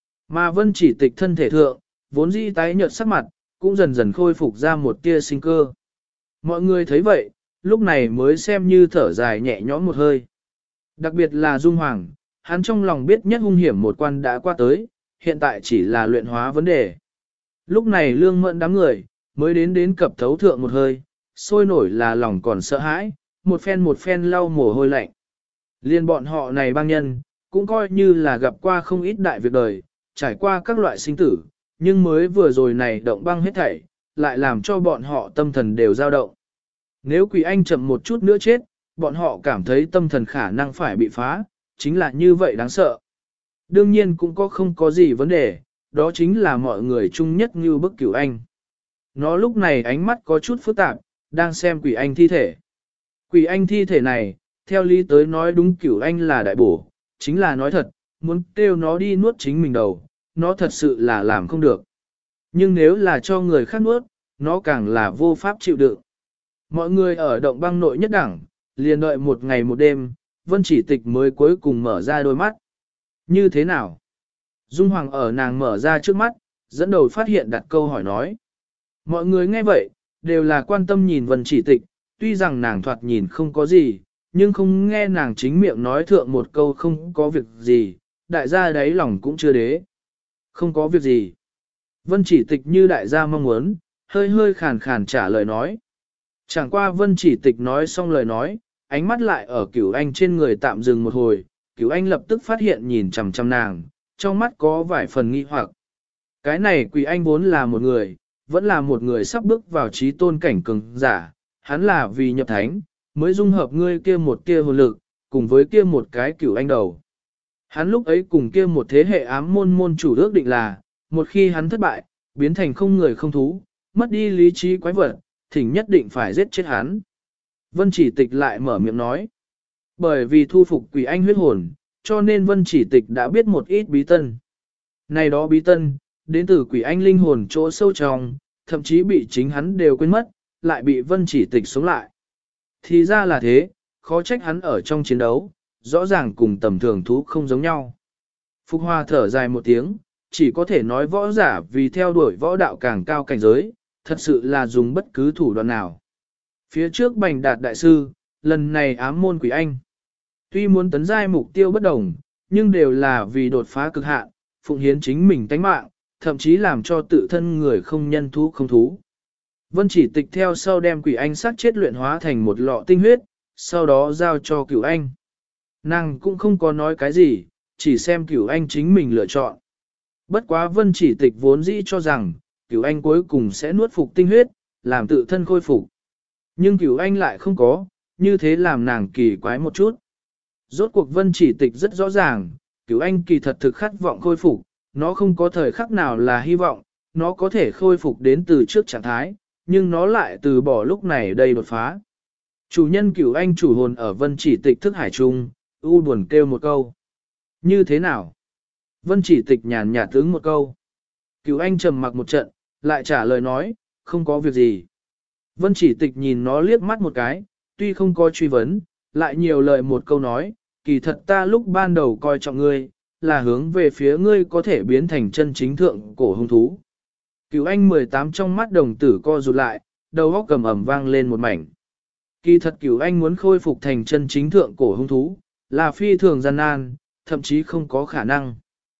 Mà vân chỉ tịch thân thể thượng, vốn dĩ tái nhợt sắc mặt, cũng dần dần khôi phục ra một tia sinh cơ. Mọi người thấy vậy, lúc này mới xem như thở dài nhẹ nhõm một hơi. Đặc biệt là Dung Hoàng, hắn trong lòng biết nhất hung hiểm một quan đã qua tới, hiện tại chỉ là luyện hóa vấn đề. Lúc này lương mẫn đám người, mới đến cập thấu thượng một hơi, sôi nổi là lòng còn sợ hãi, một phen lau mồ hôi lạnh. Liên bọn họ này bang nhân, cũng coi như là gặp qua không ít đại việc đời, trải qua các loại sinh tử, nhưng mới vừa rồi này động băng hết thảy, lại làm cho bọn họ tâm thần đều dao động. Nếu quỷ anh chậm một chút nữa chết, bọn họ cảm thấy tâm thần khả năng phải bị phá, chính là như vậy đáng sợ. Đương nhiên cũng không có gì vấn đề, đó chính là mọi người chung nhất như bức cửu anh. Nó lúc này ánh mắt có chút phức tạp, đang xem quỷ anh thi thể. Quỷ anh thi thể này, theo lý tới nói đúng cửu anh là đại bổ, chính là nói thật, muốn kêu nó đi nuốt chính mình đầu, nó thật sự là làm không được. Nhưng nếu là cho người khác nuốt, nó càng là vô pháp chịu đựng. Mọi người ở động băng nội nhất đẳng, liền đợi một ngày một đêm, vân chỉ tịch mới cuối cùng mở ra đôi mắt. Như thế nào? Dung Hoàng ở nàng mở ra trước mắt, dẫn đầu phát hiện đặt câu hỏi nói. Mọi người nghe vậy, đều là quan tâm nhìn vân chỉ tịch, tuy rằng nàng thoạt nhìn không có gì, nhưng không nghe nàng chính miệng nói thượng một câu không có việc gì, đại gia đáy lòng cũng chưa đế. Không có việc gì. Vân chỉ tịch như đại gia mong muốn, hơi khàn khàn trả lời nói. Chẳng qua vân chỉ tịch nói xong lời nói, ánh mắt lại ở cửu anh trên người tạm dừng một hồi, cửu anh lập tức phát hiện nhìn chằm chằm nàng, trong mắt có vài phần nghi hoặc. Cái này quỷ anh vốn là một người, vẫn là một người sắp bước vào trí tôn cảnh cường giả, hắn là vì nhập thánh, mới dung hợp ngươi kia một kia hồn lực, cùng với kia một cái cửu anh đầu. Hắn lúc ấy cùng kia một thế hệ ám môn chủ ước định là, một khi hắn thất bại, biến thành không người không thú, mất đi lý trí quái vật, thỉnh nhất định phải giết chết hắn. Vân chỉ tịch lại mở miệng nói. Bởi vì thu phục quỷ anh huyết hồn, cho nên vân chỉ tịch đã biết một ít bí tân. Này đó bí tân, đến từ quỷ anh linh hồn chỗ sâu trong, thậm chí bị chính hắn đều quên mất, lại bị vân chỉ tịch sống lại. Thì ra là thế, khó trách hắn ở trong chiến đấu, rõ ràng cùng tầm thường thú không giống nhau. Phục Hoa thở dài một tiếng, chỉ có thể nói võ giả vì theo đuổi võ đạo càng cao cảnh giới, thật sự là dùng bất cứ thủ đoạn nào. Phía trước Bành Đạt đại sư, lần này ám môn quỷ anh. Tuy muốn tấn giai mục tiêu bất đồng, nhưng đều là vì đột phá cực hạn, phụng hiến chính mình tánh mạng, thậm chí làm cho tự thân người không nhân thú không thú. Vân chỉ tịch theo sau đem quỷ anh sát chết luyện hóa thành một lọ tinh huyết, sau đó giao cho cửu anh. Nàng cũng không có nói cái gì, chỉ xem cửu anh chính mình lựa chọn. Bất quá vân chỉ tịch vốn dĩ cho rằng, cửu anh cuối cùng sẽ nuốt phục tinh huyết, làm tự thân khôi phục. Nhưng Cửu Anh lại không có, như thế làm nàng kỳ quái một chút. Rốt cuộc Vân Chỉ Tịch rất rõ ràng, Cửu Anh kỳ thật thực khát vọng khôi phục, nó không có thời khắc nào là hy vọng, nó có thể khôi phục đến từ trước trạng thái, nhưng nó lại từ bỏ lúc này đây đột phá. Chủ nhân Cửu Anh chủ hồn ở Vân Chỉ Tịch thức hải trung, u buồn kêu một câu. Như thế nào? Vân Chỉ Tịch nhàn nhạt ứng một câu. Cửu Anh trầm mặc một trận, lại trả lời nói, không có việc gì. Vân Chỉ Tịch nhìn nó liếc mắt một cái, tuy không có truy vấn, lại nhiều lời một câu nói, kỳ thật ta lúc ban đầu coi trọng ngươi, là hướng về phía ngươi có thể biến thành chân chính thượng cổ hung thú. Cửu Anh 18 trong mắt đồng tử co rụt lại, đầu óc cầm ẩm vang lên một mảnh. Kỳ thật Cửu Anh muốn khôi phục thành chân chính thượng cổ hung thú, là phi thường gian nan, thậm chí không có khả năng.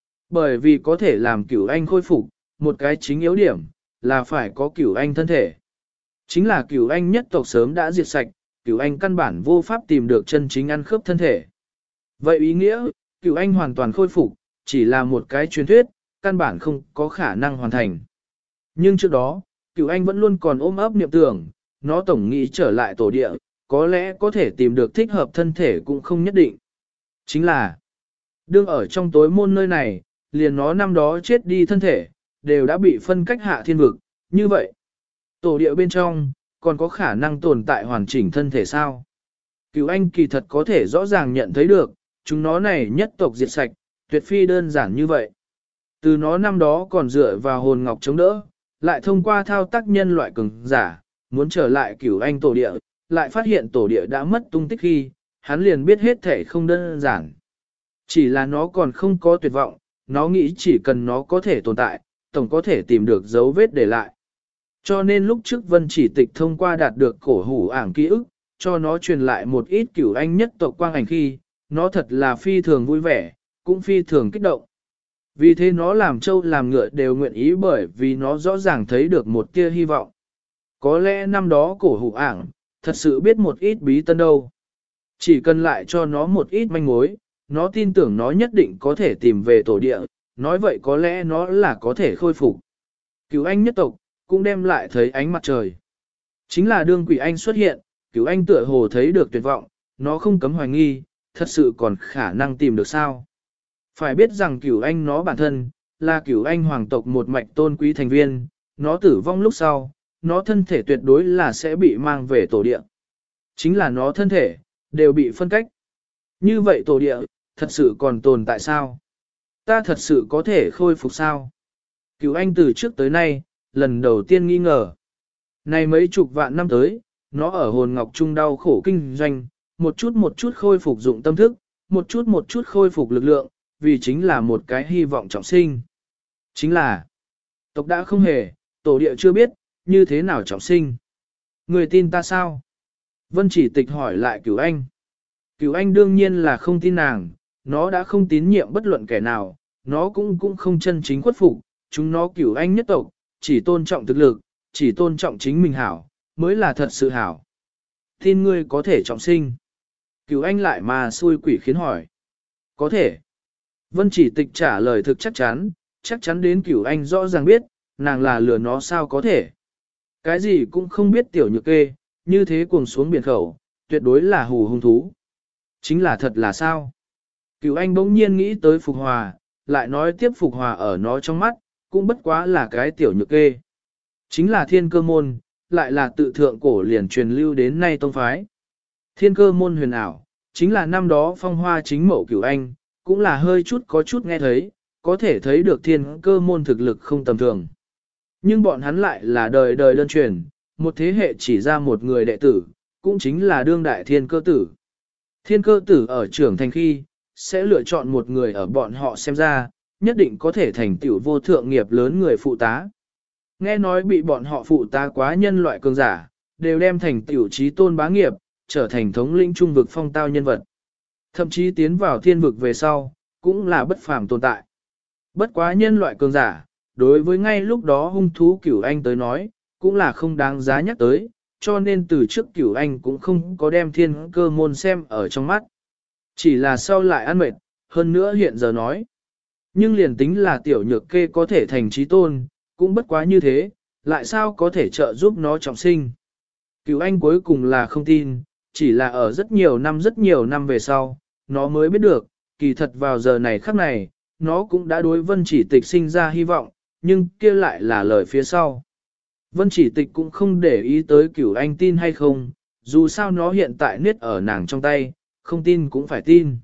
Bởi vì có thể làm Cửu Anh khôi phục, một cái chính yếu điểm, là phải có Cửu Anh thân thể. Chính là Cửu Anh nhất tộc sớm đã diệt sạch, Cửu Anh căn bản vô pháp tìm được chân chính ăn khớp thân thể. Vậy ý nghĩa, Cửu Anh hoàn toàn khôi phục, chỉ là một cái truyền thuyết, căn bản không có khả năng hoàn thành. Nhưng trước đó, Cửu Anh vẫn luôn còn ôm ấp niệm tưởng, nó tổng nghĩ trở lại tổ địa, có lẽ có thể tìm được thích hợp thân thể cũng không nhất định. Chính là, đương ở trong tối môn nơi này, liền nó năm đó chết đi thân thể, đều đã bị phân cách hạ thiên vực, như vậy. Tổ địa bên trong, còn có khả năng tồn tại hoàn chỉnh thân thể sao? Cửu Anh kỳ thật có thể rõ ràng nhận thấy được, chúng nó này nhất tộc diệt sạch, tuyệt phi đơn giản như vậy. Từ nó năm đó còn dựa vào hồn ngọc chống đỡ, lại thông qua thao tác nhân loại cường giả, muốn trở lại Cửu Anh tổ địa, lại phát hiện tổ địa đã mất tung tích khi, hắn liền biết hết thể không đơn giản. Chỉ là nó còn không có tuyệt vọng, nó nghĩ chỉ cần nó có thể tồn tại, tổng có thể tìm được dấu vết để lại. Cho nên lúc trước Vân Chỉ Tịch thông qua đạt được cổ hủ ảng ký ức, cho nó truyền lại một ít Cửu Anh nhất tộc quang ảnh khi, nó thật là phi thường vui vẻ, cũng phi thường kích động. Vì thế nó làm trâu làm ngựa đều nguyện ý bởi vì nó rõ ràng thấy được một tia hy vọng. Có lẽ năm đó cổ hủ ảng, thật sự biết một ít bí tân đâu. Chỉ cần lại cho nó một ít manh mối, nó tin tưởng nó nhất định có thể tìm về tổ địa, nói vậy có lẽ nó là có thể khôi phục. Cửu Anh nhất tộc, cũng đem lại thấy ánh mặt trời. Chính là đương Quỷ Anh xuất hiện, Cửu Anh tựa hồ thấy được tuyệt vọng, nó không cấm hoài nghi, thật sự còn khả năng tìm được sao. Phải biết rằng Cửu Anh nó bản thân, là Cửu Anh hoàng tộc một mạch tôn quý thành viên, nó tử vong lúc sau, nó thân thể tuyệt đối là sẽ bị mang về tổ địa. Chính là nó thân thể, đều bị phân cách. Như vậy tổ địa, thật sự còn tồn tại sao? Ta thật sự có thể khôi phục sao? Cửu Anh từ trước tới nay, lần đầu tiên nghi ngờ. Này mấy chục vạn năm tới, nó ở hồn ngọc trung đau khổ kinh doanh, một chút khôi phục dụng tâm thức, một chút khôi phục lực lượng, vì chính là một cái hy vọng trọng sinh. Chính là, tộc đã không hề, tổ địa chưa biết, như thế nào trọng sinh. Người tin ta sao? Vân Chỉ Tịch hỏi lại Cửu Anh. Cửu Anh đương nhiên là không tin nàng, nó đã không tín nhiệm bất luận kẻ nào, nó cũng không chân chính khuất phục, chúng nó Cửu Anh nhất tộc, chỉ tôn trọng thực lực, chỉ tôn trọng chính mình hảo, mới là thật sự hảo. Tin ngươi có thể trọng sinh. Cửu Anh lại mà xui quỷ khiến hỏi. Có thể. Vân Chỉ Tịch trả lời thực chắc chắn đến Cửu Anh rõ ràng biết, nàng là lừa nó sao có thể. Cái gì cũng không biết tiểu nhược kê, như thế cuồng xuống biển khẩu, tuyệt đối là hù hung thú. Chính là thật là sao? Cửu Anh bỗng nhiên nghĩ tới Phục Hòa, lại nói tiếp Phục Hòa ở nó trong mắt, cũng bất quá là cái tiểu nhược kê. Chính là Thiên Cơ môn, lại là tự thượng cổ liền truyền lưu đến nay tông phái. Thiên Cơ môn huyền ảo, chính là năm đó phong hoa chính mẫu Cửu Anh, cũng là hơi chút có chút nghe thấy, có thể thấy được Thiên Cơ môn thực lực không tầm thường. Nhưng bọn hắn lại là đời đời đơn truyền, một thế hệ chỉ ra một người đệ tử, cũng chính là đương đại Thiên Cơ tử. Thiên Cơ tử ở trưởng thành khi, sẽ lựa chọn một người ở bọn họ xem ra, nhất định có thể thành tựu vô thượng nghiệp lớn người phụ tá. Nghe nói bị bọn họ phụ tá quá nhân loại cường giả, đều đem thành tựu trí tôn bá nghiệp, trở thành thống lĩnh trung vực phong tao nhân vật. Thậm chí tiến vào thiên vực về sau, cũng là bất phàm tồn tại. Bất quá nhân loại cường giả, đối với ngay lúc đó hung thú Cửu Anh tới nói, cũng là không đáng giá nhắc tới, cho nên từ trước Cửu Anh cũng không có đem Thiên Cơ môn xem ở trong mắt. Chỉ là sau lại ăn mệt, hơn nữa hiện giờ nói. Nhưng liền tính là tiểu nhược kê có thể thành trí tôn, cũng bất quá như thế, lại sao có thể trợ giúp nó trọng sinh. Cửu Anh cuối cùng là không tin, chỉ là ở rất nhiều năm về sau, nó mới biết được, kỳ thật vào giờ này khắc này, nó cũng đã đối Vân Chỉ Tịch sinh ra hy vọng, nhưng kia lại là lời phía sau. Vân Chỉ Tịch cũng không để ý tới Cửu Anh tin hay không, dù sao nó hiện tại niết ở nàng trong tay, không tin cũng phải tin.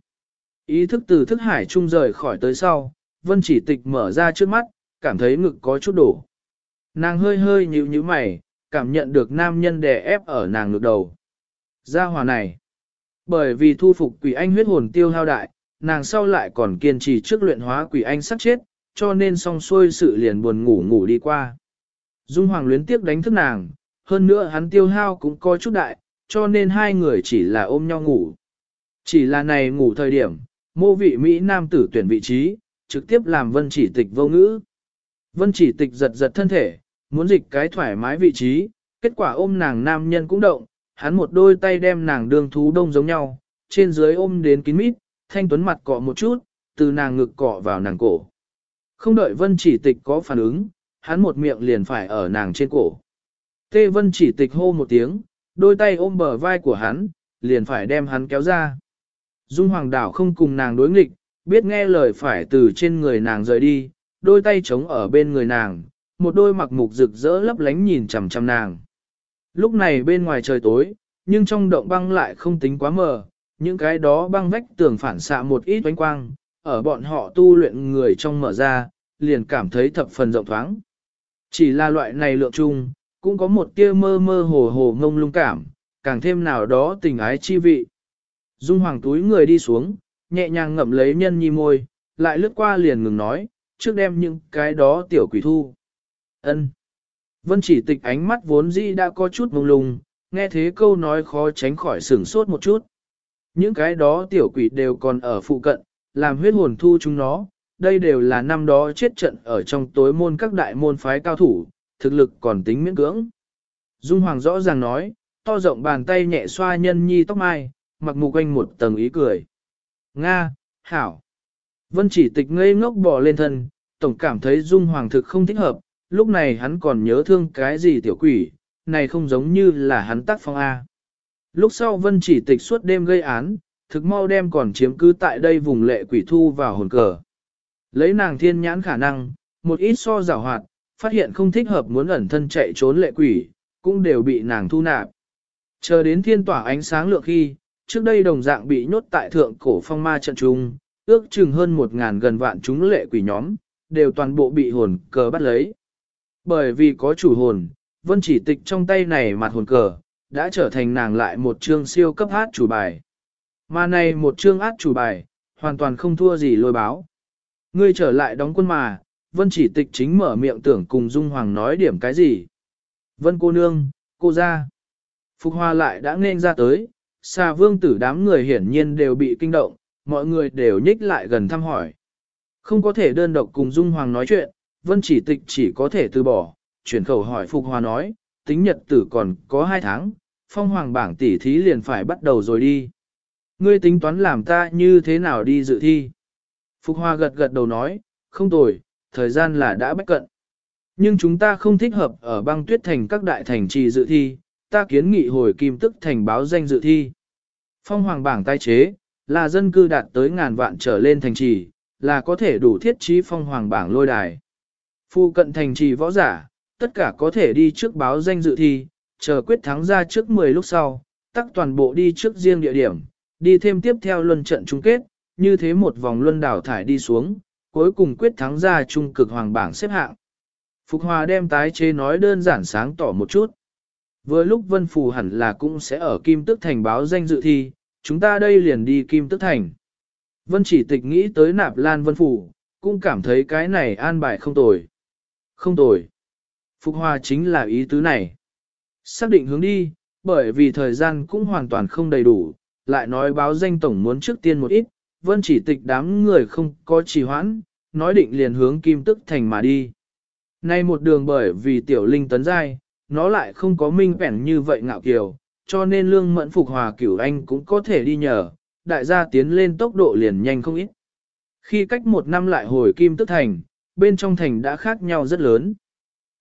Ý thức từ thức hải trung rời khỏi tới sau, Vân Chỉ Tịch mở ra trước mắt, cảm thấy ngực có chút đổ. Nàng hơi hơi nhíu nhíu mày, cảm nhận được nam nhân đè ép ở nàng ngực đầu. Gia hỏa này, bởi vì thu phục quỷ anh huyết hồn tiêu hao đại, nàng sau lại còn kiên trì trước luyện hóa quỷ anh sắp chết, cho nên xong xuôi sự liền buồn ngủ đi qua. Dung Hoàng luyến tiếc đánh thức nàng, hơn nữa hắn tiêu hao cũng có chút đại, cho nên hai người chỉ là ôm nhau ngủ. Chỉ là này ngủ thời điểm, mô vị Mỹ nam tử tuyển vị trí, trực tiếp làm Vân Chỉ Tịch vô ngữ. Vân Chỉ Tịch giật giật thân thể, muốn dịch cái thoải mái vị trí, kết quả ôm nàng nam nhân cũng động, hắn một đôi tay đem nàng đường thú đông giống nhau, trên dưới ôm đến kín mít, thanh tuấn mặt cọ một chút, từ nàng ngực cọ vào nàng cổ. Không đợi Vân Chỉ Tịch có phản ứng, hắn một miệng liền phải ở nàng trên cổ. Tê Vân Chỉ Tịch hô một tiếng, đôi tay ôm bờ vai của hắn, liền phải đem hắn kéo ra. Dung Hoàng đảo không cùng nàng đối nghịch, biết nghe lời phải từ trên người nàng rời đi, đôi tay chống ở bên người nàng, một đôi mặc mục rực rỡ lấp lánh nhìn chằm chằm nàng. Lúc này bên ngoài trời tối, nhưng trong động băng lại không tính quá mờ, những cái đó băng vách tường phản xạ một ít ánh quang, ở bọn họ tu luyện người trong mở ra, liền cảm thấy thập phần rộng thoáng. Chỉ là loại này lượng chung, cũng có một tia mơ mơ hồ hồ ngông lung cảm, càng thêm nào đó tình ái chi vị. Dung Hoàng túi người đi xuống, nhẹ nhàng ngậm lấy nhân nhi môi, lại lướt qua liền ngừng nói, trước đem những cái đó tiểu quỷ thu. Ân. Vân Chỉ Tịch ánh mắt vốn dĩ đã có chút mông lung, nghe thế câu nói khó tránh khỏi sửng sốt một chút. Những cái đó tiểu quỷ đều còn ở phụ cận, làm huyết hồn thu chúng nó, đây đều là năm đó chết trận ở trong tối môn các đại môn phái cao thủ, thực lực còn tính miễn cưỡng. Dung Hoàng rõ ràng nói, to rộng bàn tay nhẹ xoa nhân nhi tóc mai, mặc mù quanh một tầng ý cười. Nga, hảo. Vân Chỉ Tịch ngây ngốc bò lên thân, tổng cảm thấy Dung Hoàng thực không thích hợp, lúc này hắn còn nhớ thương cái gì tiểu quỷ, này không giống như là hắn tác phong A. Lúc sau Vân Chỉ Tịch suốt đêm gây án, thực mau đem còn chiếm cứ tại đây vùng lệ quỷ thu vào hồn cờ. Lấy nàng thiên nhãn khả năng, một ít so giảo hoạt, phát hiện không thích hợp muốn ẩn thân chạy trốn lệ quỷ, cũng đều bị nàng thu nạp. Chờ đến thiên tỏa ánh sáng lượng khi, trước đây đồng dạng bị nhốt tại thượng cổ phong ma trận trung, ước chừng hơn 1.000 gần vạn chúng lệ quỷ nhóm, đều toàn bộ bị hồn cờ bắt lấy. Bởi vì có chủ hồn, Vân Chỉ Tịch trong tay này mặt hồn cờ, đã trở thành nàng lại một chương siêu cấp át chủ bài. Mà này một chương át chủ bài, hoàn toàn không thua gì lôi báo. Ngươi trở lại đóng quân mà, Vân Chỉ Tịch chính mở miệng tưởng cùng Dung Hoàng nói điểm cái gì. Vân cô nương, cô ra. Phục Hoa lại đã nên ra tới, Xà Vương tử đám người hiển nhiên đều bị kinh động, mọi người đều nhích lại gần thăm hỏi. Không có thể đơn độc cùng Dung Hoàng nói chuyện, Vân Chỉ Tịch chỉ có thể từ bỏ, chuyển khẩu hỏi Phục Hoa nói, tính nhật tử còn có 2 tháng, phong hoàng bảng tỷ thí liền phải bắt đầu rồi đi. Ngươi tính toán làm ta như thế nào đi dự thi? Phục Hoa gật gật đầu nói, không tồi, thời gian là đã bách cận. Nhưng chúng ta không thích hợp ở băng tuyết thành các đại thành trì dự thi, ta kiến nghị hồi kim tức thành báo danh dự thi. Phong hoàng bảng tái chế, là dân cư đạt tới ngàn vạn trở lên thành trì, là có thể đủ thiết trí phong hoàng bảng lôi đài. Phu cận thành trì võ giả, tất cả có thể đi trước báo danh dự thi, chờ quyết thắng ra trước 10 lúc sau, tắc toàn bộ đi trước riêng địa điểm, đi thêm tiếp theo luân trận chung kết, như thế một vòng luân đảo thải đi xuống, cuối cùng quyết thắng ra trung cực hoàng bảng xếp hạng. Phục Hòa đem tái chế nói đơn giản sáng tỏ một chút. Vừa lúc Vân Phù hẳn là cũng sẽ ở Kim Tức Thành báo danh dự thi, chúng ta đây liền đi Kim Tức Thành. Vân Chỉ Tịch nghĩ tới Nạp Lan Vân Phù, cũng cảm thấy cái này an bài không tồi. Không tồi. Phục Hòa chính là ý tứ này. Xác định hướng đi, bởi vì thời gian cũng hoàn toàn không đầy đủ, lại nói báo danh tổng muốn trước tiên một ít, Vân Chỉ Tịch đám người không có trì hoãn, nói định liền hướng Kim Tức Thành mà đi. Nay một đường bởi vì tiểu linh tấn giai, nó lại không có minh vẻn như vậy ngạo kiều, cho nên Lương Mẫn Phục Hòa Cửu Anh cũng có thể đi nhờ, đại gia tiến lên tốc độ liền nhanh không ít. Khi cách 1 năm lại hồi Kim Tức Thành, bên trong thành đã khác nhau rất lớn.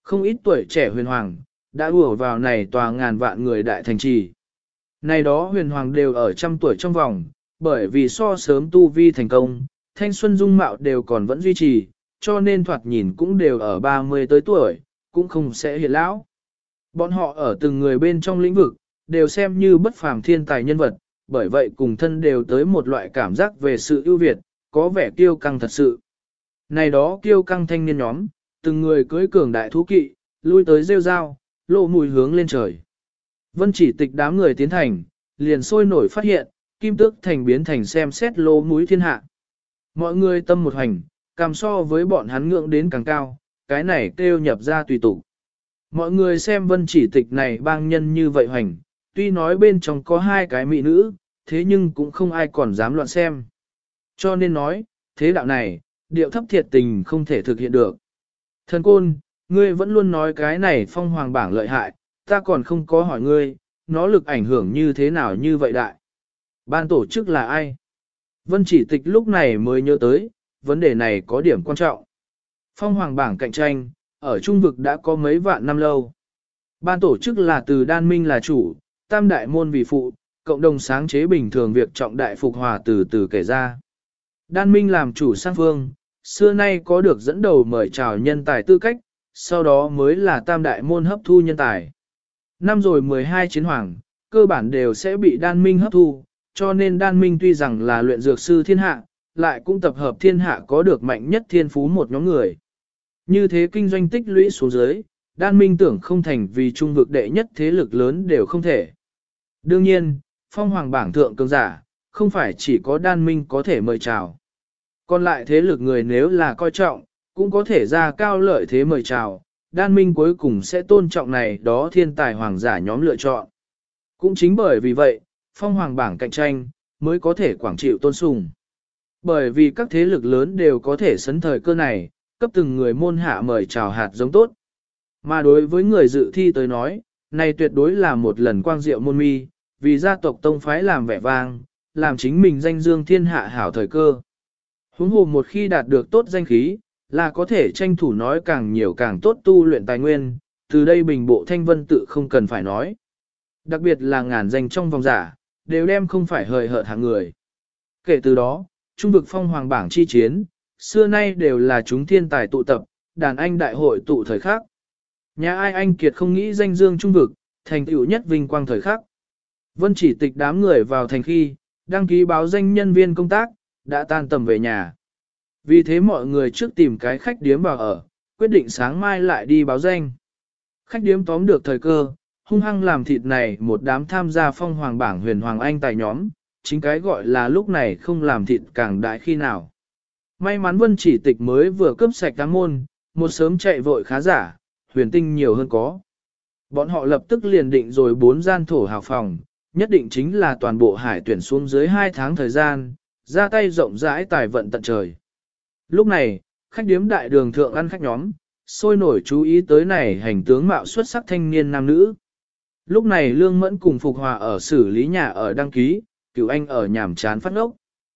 Không ít tuổi trẻ huyền hoàng, đã ùa vào này tòa ngàn vạn người đại thành trì. Này đó huyền hoàng đều ở trăm tuổi trong vòng, bởi vì so sớm tu vi thành công, thanh xuân dung mạo đều còn vẫn duy trì, cho nên thoạt nhìn cũng đều ở 30 tới tuổi, cũng không sẽ hiện lão. Bọn họ ở từng người bên trong lĩnh vực, đều xem như bất phàm thiên tài nhân vật, bởi vậy cùng thân đều tới một loại cảm giác về sự ưu việt, có vẻ kiêu căng thật sự. Này đó kiêu căng thanh niên nhóm, từng người cưỡi cường đại thú kỵ, lui tới rêu rao, lộ mùi hướng lên trời. Vân Chỉ Tịch đám người tiến thành, liền sôi nổi phát hiện, Kim Tước Thành biến thành xem xét lô mũi thiên hạ. Mọi người tâm một hành, cảm so với bọn hắn ngưỡng đến càng cao, cái này kêu nhập ra tùy tục. Mọi người xem Vân Chỉ Tịch này bang nhân như vậy hành, tuy nói bên trong có hai cái mỹ nữ, thế nhưng cũng không ai còn dám loạn xem. Cho nên nói, thế đạo này, điệu thấp thiệt tình không thể thực hiện được. Thần Côn, ngươi vẫn luôn nói cái này phong hoàng bảng lợi hại, ta còn không có hỏi ngươi, nó lực ảnh hưởng như thế nào như vậy đại. Ban tổ chức là ai? Vân Chỉ Tịch lúc này mới nhớ tới, vấn đề này có điểm quan trọng. Phong hoàng bảng cạnh tranh, ở trung vực đã có mấy vạn năm lâu. Ban tổ chức là từ Đan Minh là chủ, Tam Đại Môn vì phụ, cộng đồng sáng chế bình thường việc trọng đại phục hòa từ từ kể ra. Đan Minh làm chủ sang phương, xưa nay có được dẫn đầu mời chào nhân tài tư cách, sau đó mới là Tam Đại Môn hấp thu nhân tài. Năm rồi 12 chiến hoàng, cơ bản đều sẽ bị Đan Minh hấp thu, cho nên Đan Minh tuy rằng là luyện dược sư thiên hạ, lại cũng tập hợp thiên hạ có được mạnh nhất thiên phú một nhóm người. Như thế kinh doanh tích lũy xuống dưới, Đan Minh tưởng không thành vì trung vực đệ nhất thế lực lớn đều không thể. Đương nhiên, phong hoàng bảng thượng cường giả, không phải chỉ có Đan Minh có thể mời chào. Còn lại thế lực người nếu là coi trọng, cũng có thể ra cao lợi thế mời chào, Đan Minh cuối cùng sẽ tôn trọng này đó thiên tài hoàng giả nhóm lựa chọn. Cũng chính bởi vì vậy, phong hoàng bảng cạnh tranh, mới có thể quảng chịu tôn sùng. Bởi vì các thế lực lớn đều có thể sấn thời cơ này, cấp từng người môn hạ mời chào hạt giống tốt. Mà đối với người dự thi tới nói, này tuyệt đối là một lần quang diệu môn mi, vì gia tộc tông phái làm vẻ vang, làm chính mình danh dương thiên hạ hảo thời cơ. Huống hồ một khi đạt được tốt danh khí, là có thể tranh thủ nói càng nhiều càng tốt tu luyện tài nguyên, từ đây bình bộ thanh vân tự không cần phải nói. Đặc biệt là ngàn danh trong vòng giả, đều đem không phải hời hợt hạng người. Kể từ đó, trung vực phong hoàng bảng chi chiến, xưa nay đều là chúng thiên tài tụ tập, đàn anh đại hội tụ thời khắc. Nhà ai anh kiệt không nghĩ danh dương trung vực, thành tựu nhất vinh quang thời khắc. Vân Chỉ Tịch đám người vào thành khi, đăng ký báo danh nhân viên công tác, đã tan tầm về nhà. Vì thế mọi người trước tìm cái khách điếm vào ở, quyết định sáng mai lại đi báo danh. Khách điếm tóm được thời cơ, hung hăng làm thịt này một đám tham gia phong hoàng bảng huyền hoàng anh tài nhóm, chính cái gọi là lúc này không làm thịt càng đại khi nào. May mắn Vân Chỉ Tịch mới vừa cướp sạch đám môn, một sớm chạy vội khá giả, huyền tinh nhiều hơn có. Bọn họ lập tức liền định rồi 4 gian thổ hào phòng, nhất định chính là toàn bộ hải tuyển xuống dưới 2 tháng thời gian, ra tay rộng rãi tài vận tận trời. Lúc này, khách điếm đại đường thượng ăn khách nhóm, sôi nổi chú ý tới này hành tướng mạo xuất sắc thanh niên nam nữ. Lúc này Lương Mẫn cùng Phục Hòa ở xử lý nhà ở đăng ký, Cửu Anh ở nhảm chán phát ngốc.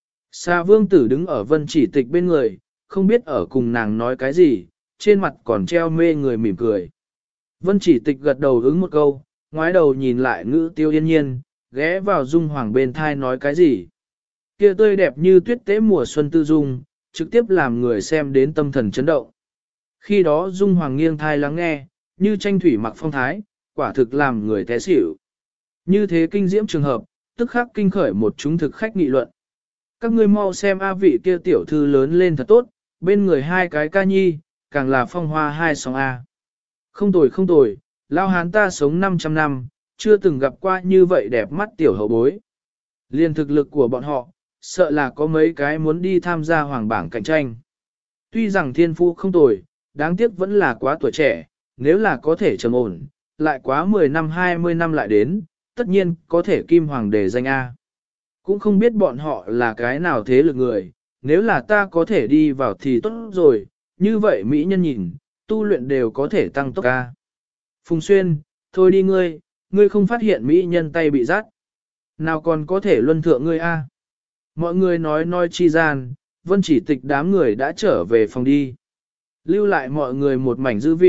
Sa Vương Tử đứng ở Vân Chỉ Tịch bên người, không biết ở cùng nàng nói cái gì, trên mặt còn treo mê người mỉm cười. Vân Chỉ Tịch gật đầu ứng một câu, ngoái đầu nhìn lại Ngữ Tiêu Yên Nhiên, ghé vào Dung Hoàng bên thai nói cái gì. Kia tươi đẹp như tuyết tế mùa xuân tư dung, trực tiếp làm người xem đến tâm thần chấn động. Khi đó Dung Hoàng nghiêng thai lắng nghe, như tranh thủy mặc phong thái, quả thực làm người té xỉu. Như thế kinh diễm trường hợp, tức khắc kinh khởi một chúng thực khách nghị luận. Các ngươi mau xem A vị kia tiểu thư lớn lên thật tốt, bên người hai cái ca nhi, càng là phong hoa hai sóng A. Không tồi không tồi, lao hán ta sống 500 năm, chưa từng gặp qua như vậy đẹp mắt tiểu hậu bối. Liên thực lực của bọn họ, sợ là có mấy cái muốn đi tham gia hoàng bảng cạnh tranh. Tuy rằng thiên phu không tồi, đáng tiếc vẫn là quá tuổi trẻ, nếu là có thể trầm ổn, lại quá 10 năm 20 năm lại đến, tất nhiên có thể kim hoàng đề danh A. Cũng không biết bọn họ là cái nào thế lực người, nếu là ta có thể đi vào thì tốt rồi, như vậy mỹ nhân nhìn, tu luyện đều có thể tăng tốc A. Phùng Xuyên, thôi đi ngươi không phát hiện mỹ nhân tay bị rát. Nào còn có thể luân thượng ngươi A. Mọi người nói chi gian, Vân Chỉ Tịch đám người đã trở về phòng đi. Lưu lại mọi người một mảnh dư vị,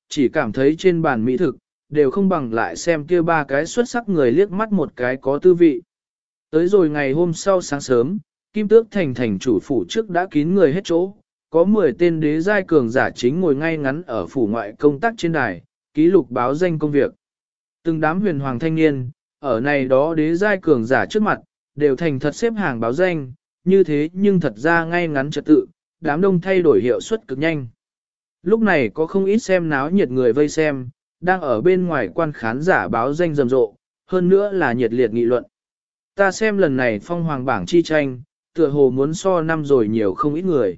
chỉ cảm thấy trên bàn mỹ thực, đều không bằng lại xem kia ba cái xuất sắc người liếc mắt một cái có tư vị. Tới rồi ngày hôm sau sáng sớm, Kim Tước thành chủ phủ trước đã kín người hết chỗ, có 10 tên đế giai cường giả chính ngồi ngay ngắn ở phủ ngoại công tác trên đài, ký lục báo danh công việc. Từng đám huyền hoàng thanh niên, ở này đó đế giai cường giả trước mặt, đều thành thật xếp hàng báo danh, như thế nhưng thật ra ngay ngắn trật tự, đám đông thay đổi hiệu suất cực nhanh. Lúc này có không ít xem náo nhiệt người vây xem, đang ở bên ngoài quan khán giả báo danh rầm rộ, hơn nữa là nhiệt liệt nghị luận. Ta xem lần này phong hoàng bảng chi tranh, tựa hồ muốn so năm rồi nhiều không ít người.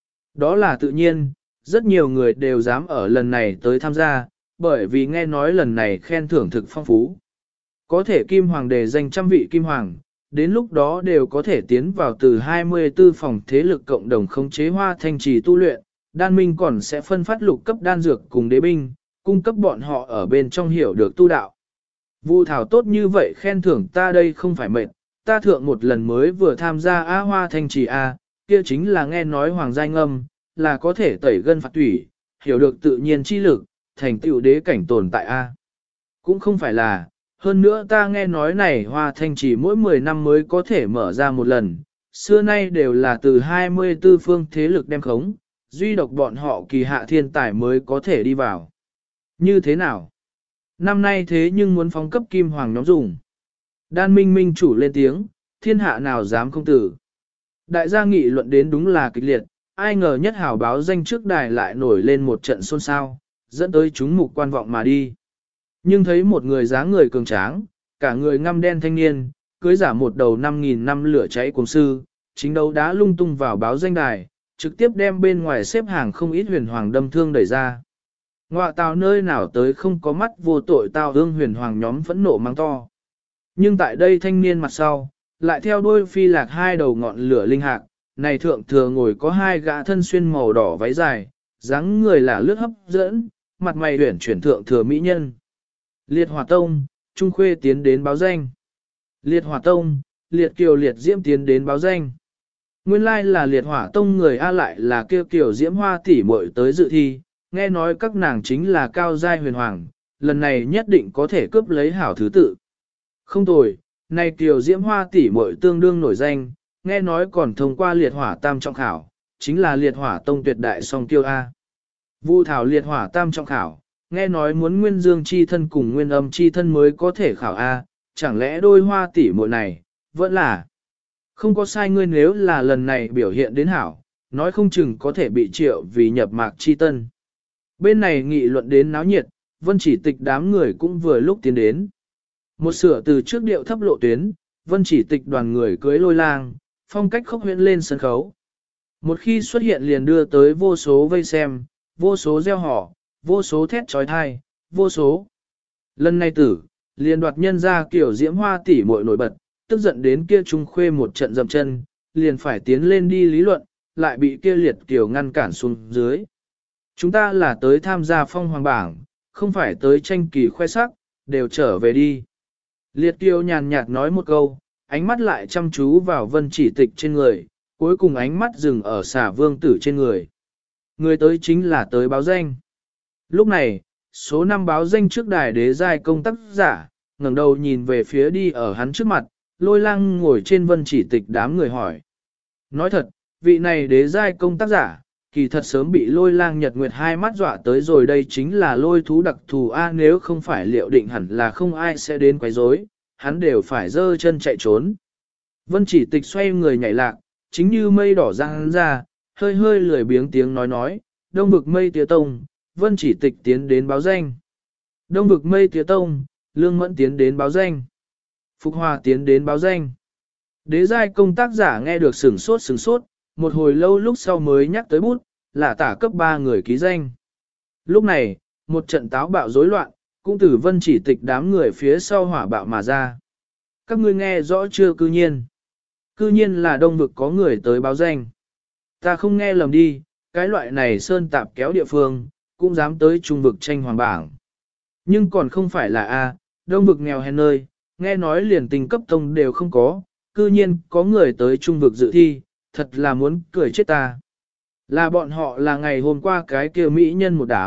Đó là tự nhiên, rất nhiều người đều dám ở lần này tới tham gia, bởi vì nghe nói lần này khen thưởng thực phong phú. Có thể kim hoàng đề danh trăm vị kim hoàng, đến lúc đó đều có thể tiến vào từ 24 phòng thế lực cộng đồng khống chế hoa thanh trì tu luyện, đan minh còn sẽ phân phát lục cấp đan dược cùng đế binh, cung cấp bọn họ ở bên trong hiểu được tu đạo. Vu thảo tốt như vậy khen thưởng ta đây không phải mệt, ta thượng một lần mới vừa tham gia A hoa thanh trì A, kia chính là nghe nói hoàng giai ngâm, là có thể tẩy gân phạt tủy, hiểu được tự nhiên chi lực, thành tựu đế cảnh tồn tại A. Cũng không phải là, hơn nữa ta nghe nói này hoa thanh trì mỗi 10 năm mới có thể mở ra một lần, xưa nay đều là từ 24 phương thế lực đem khống, duy độc bọn họ kỳ hạ thiên tài mới có thể đi vào. Như thế nào? Năm nay thế nhưng muốn phóng cấp kim hoàng nhóm dùng. Đan minh minh chủ lên tiếng, thiên hạ nào dám không tử. Đại gia nghị luận đến đúng là kịch liệt, ai ngờ nhất hảo báo danh trước đài lại nổi lên một trận xôn xao, dẫn tới chúng mục quan vọng mà đi. Nhưng thấy một người dáng người cường tráng, cả người ngăm đen thanh niên, cưới giả một đầu 5.000 năm lửa cháy cùng sư, chính đấu đá lung tung vào báo danh đài, trực tiếp đem bên ngoài xếp hàng không ít huyền hoàng đâm thương đẩy ra. Ngoạ tào nơi nào tới không có mắt vô tội tao ương huyền hoàng nhóm phẫn nộ mang to. Nhưng tại đây thanh niên mặt sau, lại theo đuôi phi lạc hai đầu ngọn lửa linh hạc, này thượng thừa ngồi có hai gã thân xuyên màu đỏ váy dài, dáng người là lướt hấp dẫn, mặt mày huyển chuyển thượng thừa mỹ nhân. Liệt Hỏa Tông, Trung Khuê tiến đến báo danh. Liệt Hỏa Tông, Liệt Kiều Liệt Diễm tiến đến báo danh. Nguyên lai là Liệt Hỏa Tông người A lại là kêu Kiều Diễm Hoa tỷ muội tới dự thi, nghe nói các nàng chính là cao giai huyền hoàng, lần này nhất định có thể cướp lấy hảo thứ tự. Không tồi, này Kiều Diễm Hoa tỷ muội tương đương nổi danh, nghe nói còn thông qua Liệt Hỏa Tam trọng khảo, chính là Liệt Hỏa Tông tuyệt đại song tiêu A. Vu thảo Liệt Hỏa Tam trọng khảo, nghe nói muốn nguyên dương chi thân cùng nguyên âm chi thân mới có thể khảo A, chẳng lẽ đôi hoa tỷ muội này, vẫn là không có sai. Ngươi nếu là lần này biểu hiện đến hảo, nói không chừng có thể bị triệu vì nhập mạc chi tân. Bên này nghị luận đến náo nhiệt, Vân Chỉ Tịch đám người cũng vừa lúc tiến đến. Một sửa từ trước điệu thấp lộ tuyến, Vân Chỉ Tịch đoàn người cưới lôi lang, phong cách khốc huyễn lên sân khấu. Một khi xuất hiện liền đưa tới vô số vây xem, vô số reo hò, vô số thét trói thai, vô số. Lần này tử, liền đoạt nhân ra kiểu diễm hoa tỷ muội nổi bật, tức giận đến kia Trung Khuê một trận dậm chân, liền phải tiến lên đi lý luận, lại bị kia liệt kiểu ngăn cản xuống dưới. Chúng ta là tới tham gia phong hoàng bảng, không phải tới tranh kỳ khoe sắc, đều trở về đi. Liệt kiều nhàn nhạt nói một câu, ánh mắt lại chăm chú vào Vân Chỉ Tịch trên người, cuối cùng ánh mắt dừng ở Xà Vương Tử trên người. Người tới chính là tới báo danh. Lúc này, số 5 báo danh trước đài đế giai công tác giả, ngẩng đầu nhìn về phía đi ở hắn trước mặt, lôi lang ngồi trên Vân Chỉ Tịch đám người hỏi. Nói thật, vị này đế giai công tác giả, kỳ thật sớm bị lôi lang nhật nguyệt hai mắt dọa tới rồi, đây chính là lôi thú đặc thù A, nếu không phải liệu định hẳn là không ai sẽ đến quấy rối, hắn đều phải giơ chân chạy trốn. Vân Chỉ Tịch xoay người nhảy lạc, chính như mây đỏ ra hắn ra, hơi hơi lười biếng tiếng nói, đông vực mây tía tông, Vân Chỉ Tịch tiến đến báo danh. Đông vực mây tía tông, Lương Mẫn tiến đến báo danh. Phục Hòa tiến đến báo danh. Đế giai công tác giả nghe được sửng sốt, một hồi lâu lúc sau mới nhắc tới bút, là tả cấp 3 người ký danh. Lúc này, một trận táo bạo rối loạn, cũng từ Vân Chỉ Tịch đám người phía sau hỏa bạo mà ra. Các ngươi nghe rõ chưa? Cư nhiên là đông vực có người tới báo danh. Ta không nghe lầm đi, cái loại này sơn tạp kéo địa phương, cũng dám tới trung vực tranh hoàng bảng. Nhưng còn không phải là A, đông vực nghèo hèn nơi, nghe nói liền tình cấp tông đều không có, cư nhiên có người tới trung vực dự thi, thật là muốn cười chết ta. Là bọn họ là ngày hôm qua cái kia mỹ nhân một đám,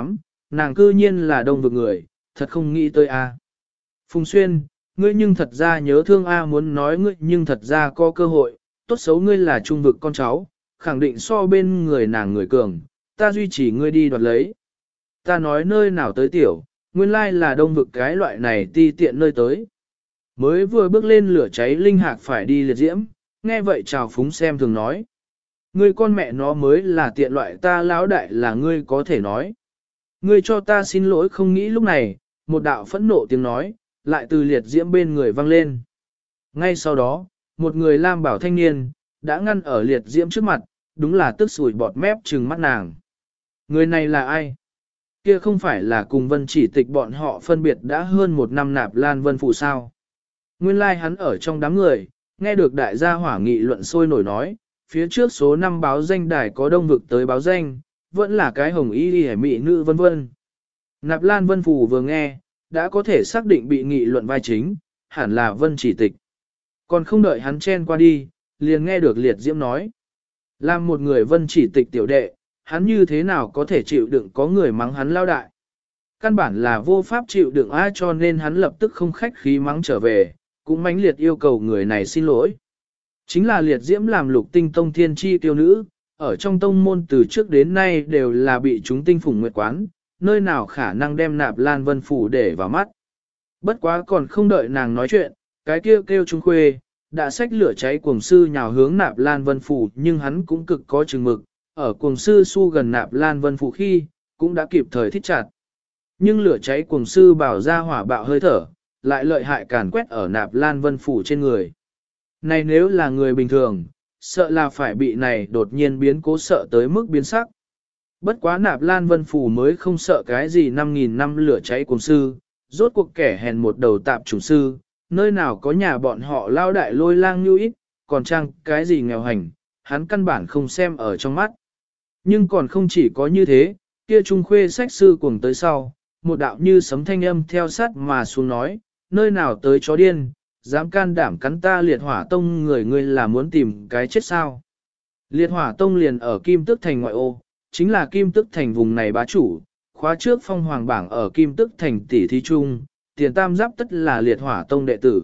nàng cư nhiên là đông vực người, thật không nghĩ tới a. Phùng Xuyên, ngươi nhưng thật ra nhớ thương a, muốn nói ngươi nhưng thật ra có cơ hội, tốt xấu ngươi là trung vực con cháu, khẳng định so bên người nàng người cường, ta duy trì ngươi đi đoạt lấy. Ta nói nơi nào tới tiểu, nguyên lai là đông vực cái loại này ti tiện nơi tới. Mới vừa bước lên lửa cháy linh hạc phải đi liệt diễm, nghe vậy chào phúng xem thường nói. Ngươi con mẹ nó mới là tiện loại, ta lão đại là ngươi có thể nói. Ngươi cho ta xin lỗi, không nghĩ lúc này, một đạo phẫn nộ tiếng nói, lại từ liệt diễm bên người vang lên. Ngay sau đó, một người lam bảo thanh niên, đã ngăn ở liệt diễm trước mặt, đúng là tức sủi bọt mép trừng mắt nàng. Người này là ai? Kia không phải là cùng Vân Chỉ Tịch bọn họ phân biệt đã hơn một năm Nạp Lan Vân Phụ sao? Nguyên lai hắn ở trong đám người, nghe được đại gia hỏa nghị luận sôi nổi nói, phía trước số 5 báo danh đài có đông vực tới báo danh, vẫn là cái hồng y đi mỹ nữ vân vân. Nạp Lan Vân Phù vừa nghe, đã có thể xác định bị nghị luận vai chính, hẳn là Vân Chỉ Tịch. Còn không đợi hắn chen qua đi, liền nghe được liệt diễm nói. Làm một người Vân Chỉ Tịch tiểu đệ, hắn như thế nào có thể chịu đựng có người mắng hắn lao đại. Căn bản là vô pháp chịu đựng ai, cho nên hắn lập tức không khách khí mắng trở về, cũng mãnh liệt yêu cầu người này xin lỗi. Chính là liệt diễm làm lục tinh tông thiên chi tiêu nữ, ở trong tông môn từ trước đến nay đều là bị chúng tinh phủng nguyệt quán, nơi nào khả năng đem Nạp Lan Vân Phủ để vào mắt. Bất quá còn không đợi nàng nói chuyện, cái kia kêu Trung Khuê, đã xách lửa cháy cuồng sư nhào hướng Nạp Lan Vân Phủ, nhưng hắn cũng cực có chừng mực, ở cuồng sư su gần Nạp Lan Vân Phủ khi, cũng đã kịp thời thích chặt. Nhưng lửa cháy cuồng sư bảo ra hỏa bạo hơi thở, lại lợi hại càn quét ở Nạp Lan Vân Phủ trên người. Này nếu là người bình thường, sợ là phải bị này đột nhiên biến cố sợ tới mức biến sắc. Bất quá Nạp Lan Vân Phủ mới không sợ cái gì 5.000 năm lửa cháy cuồng sư, rốt cuộc kẻ hèn một đầu tạp chủng sư, nơi nào có nhà bọn họ lao đại lôi lang như ít, còn chăng cái gì nghèo hành, hắn căn bản không xem ở trong mắt. Nhưng còn không chỉ có như thế, kia Trung Khuê sách sư cuồng tới sau, một đạo như sấm thanh âm theo sát mà xuống nói, nơi nào tới chó điên, dám can đảm cắn ta liệt hỏa tông người ngươi là muốn tìm cái chết sao. Liệt hỏa tông liền ở Kim Tức Thành ngoại ô, chính là Kim Tức Thành vùng này bá chủ, khóa trước phong hoàng bảng ở Kim Tức Thành tỷ thí trung, tiền tam giáp tất là liệt hỏa tông đệ tử.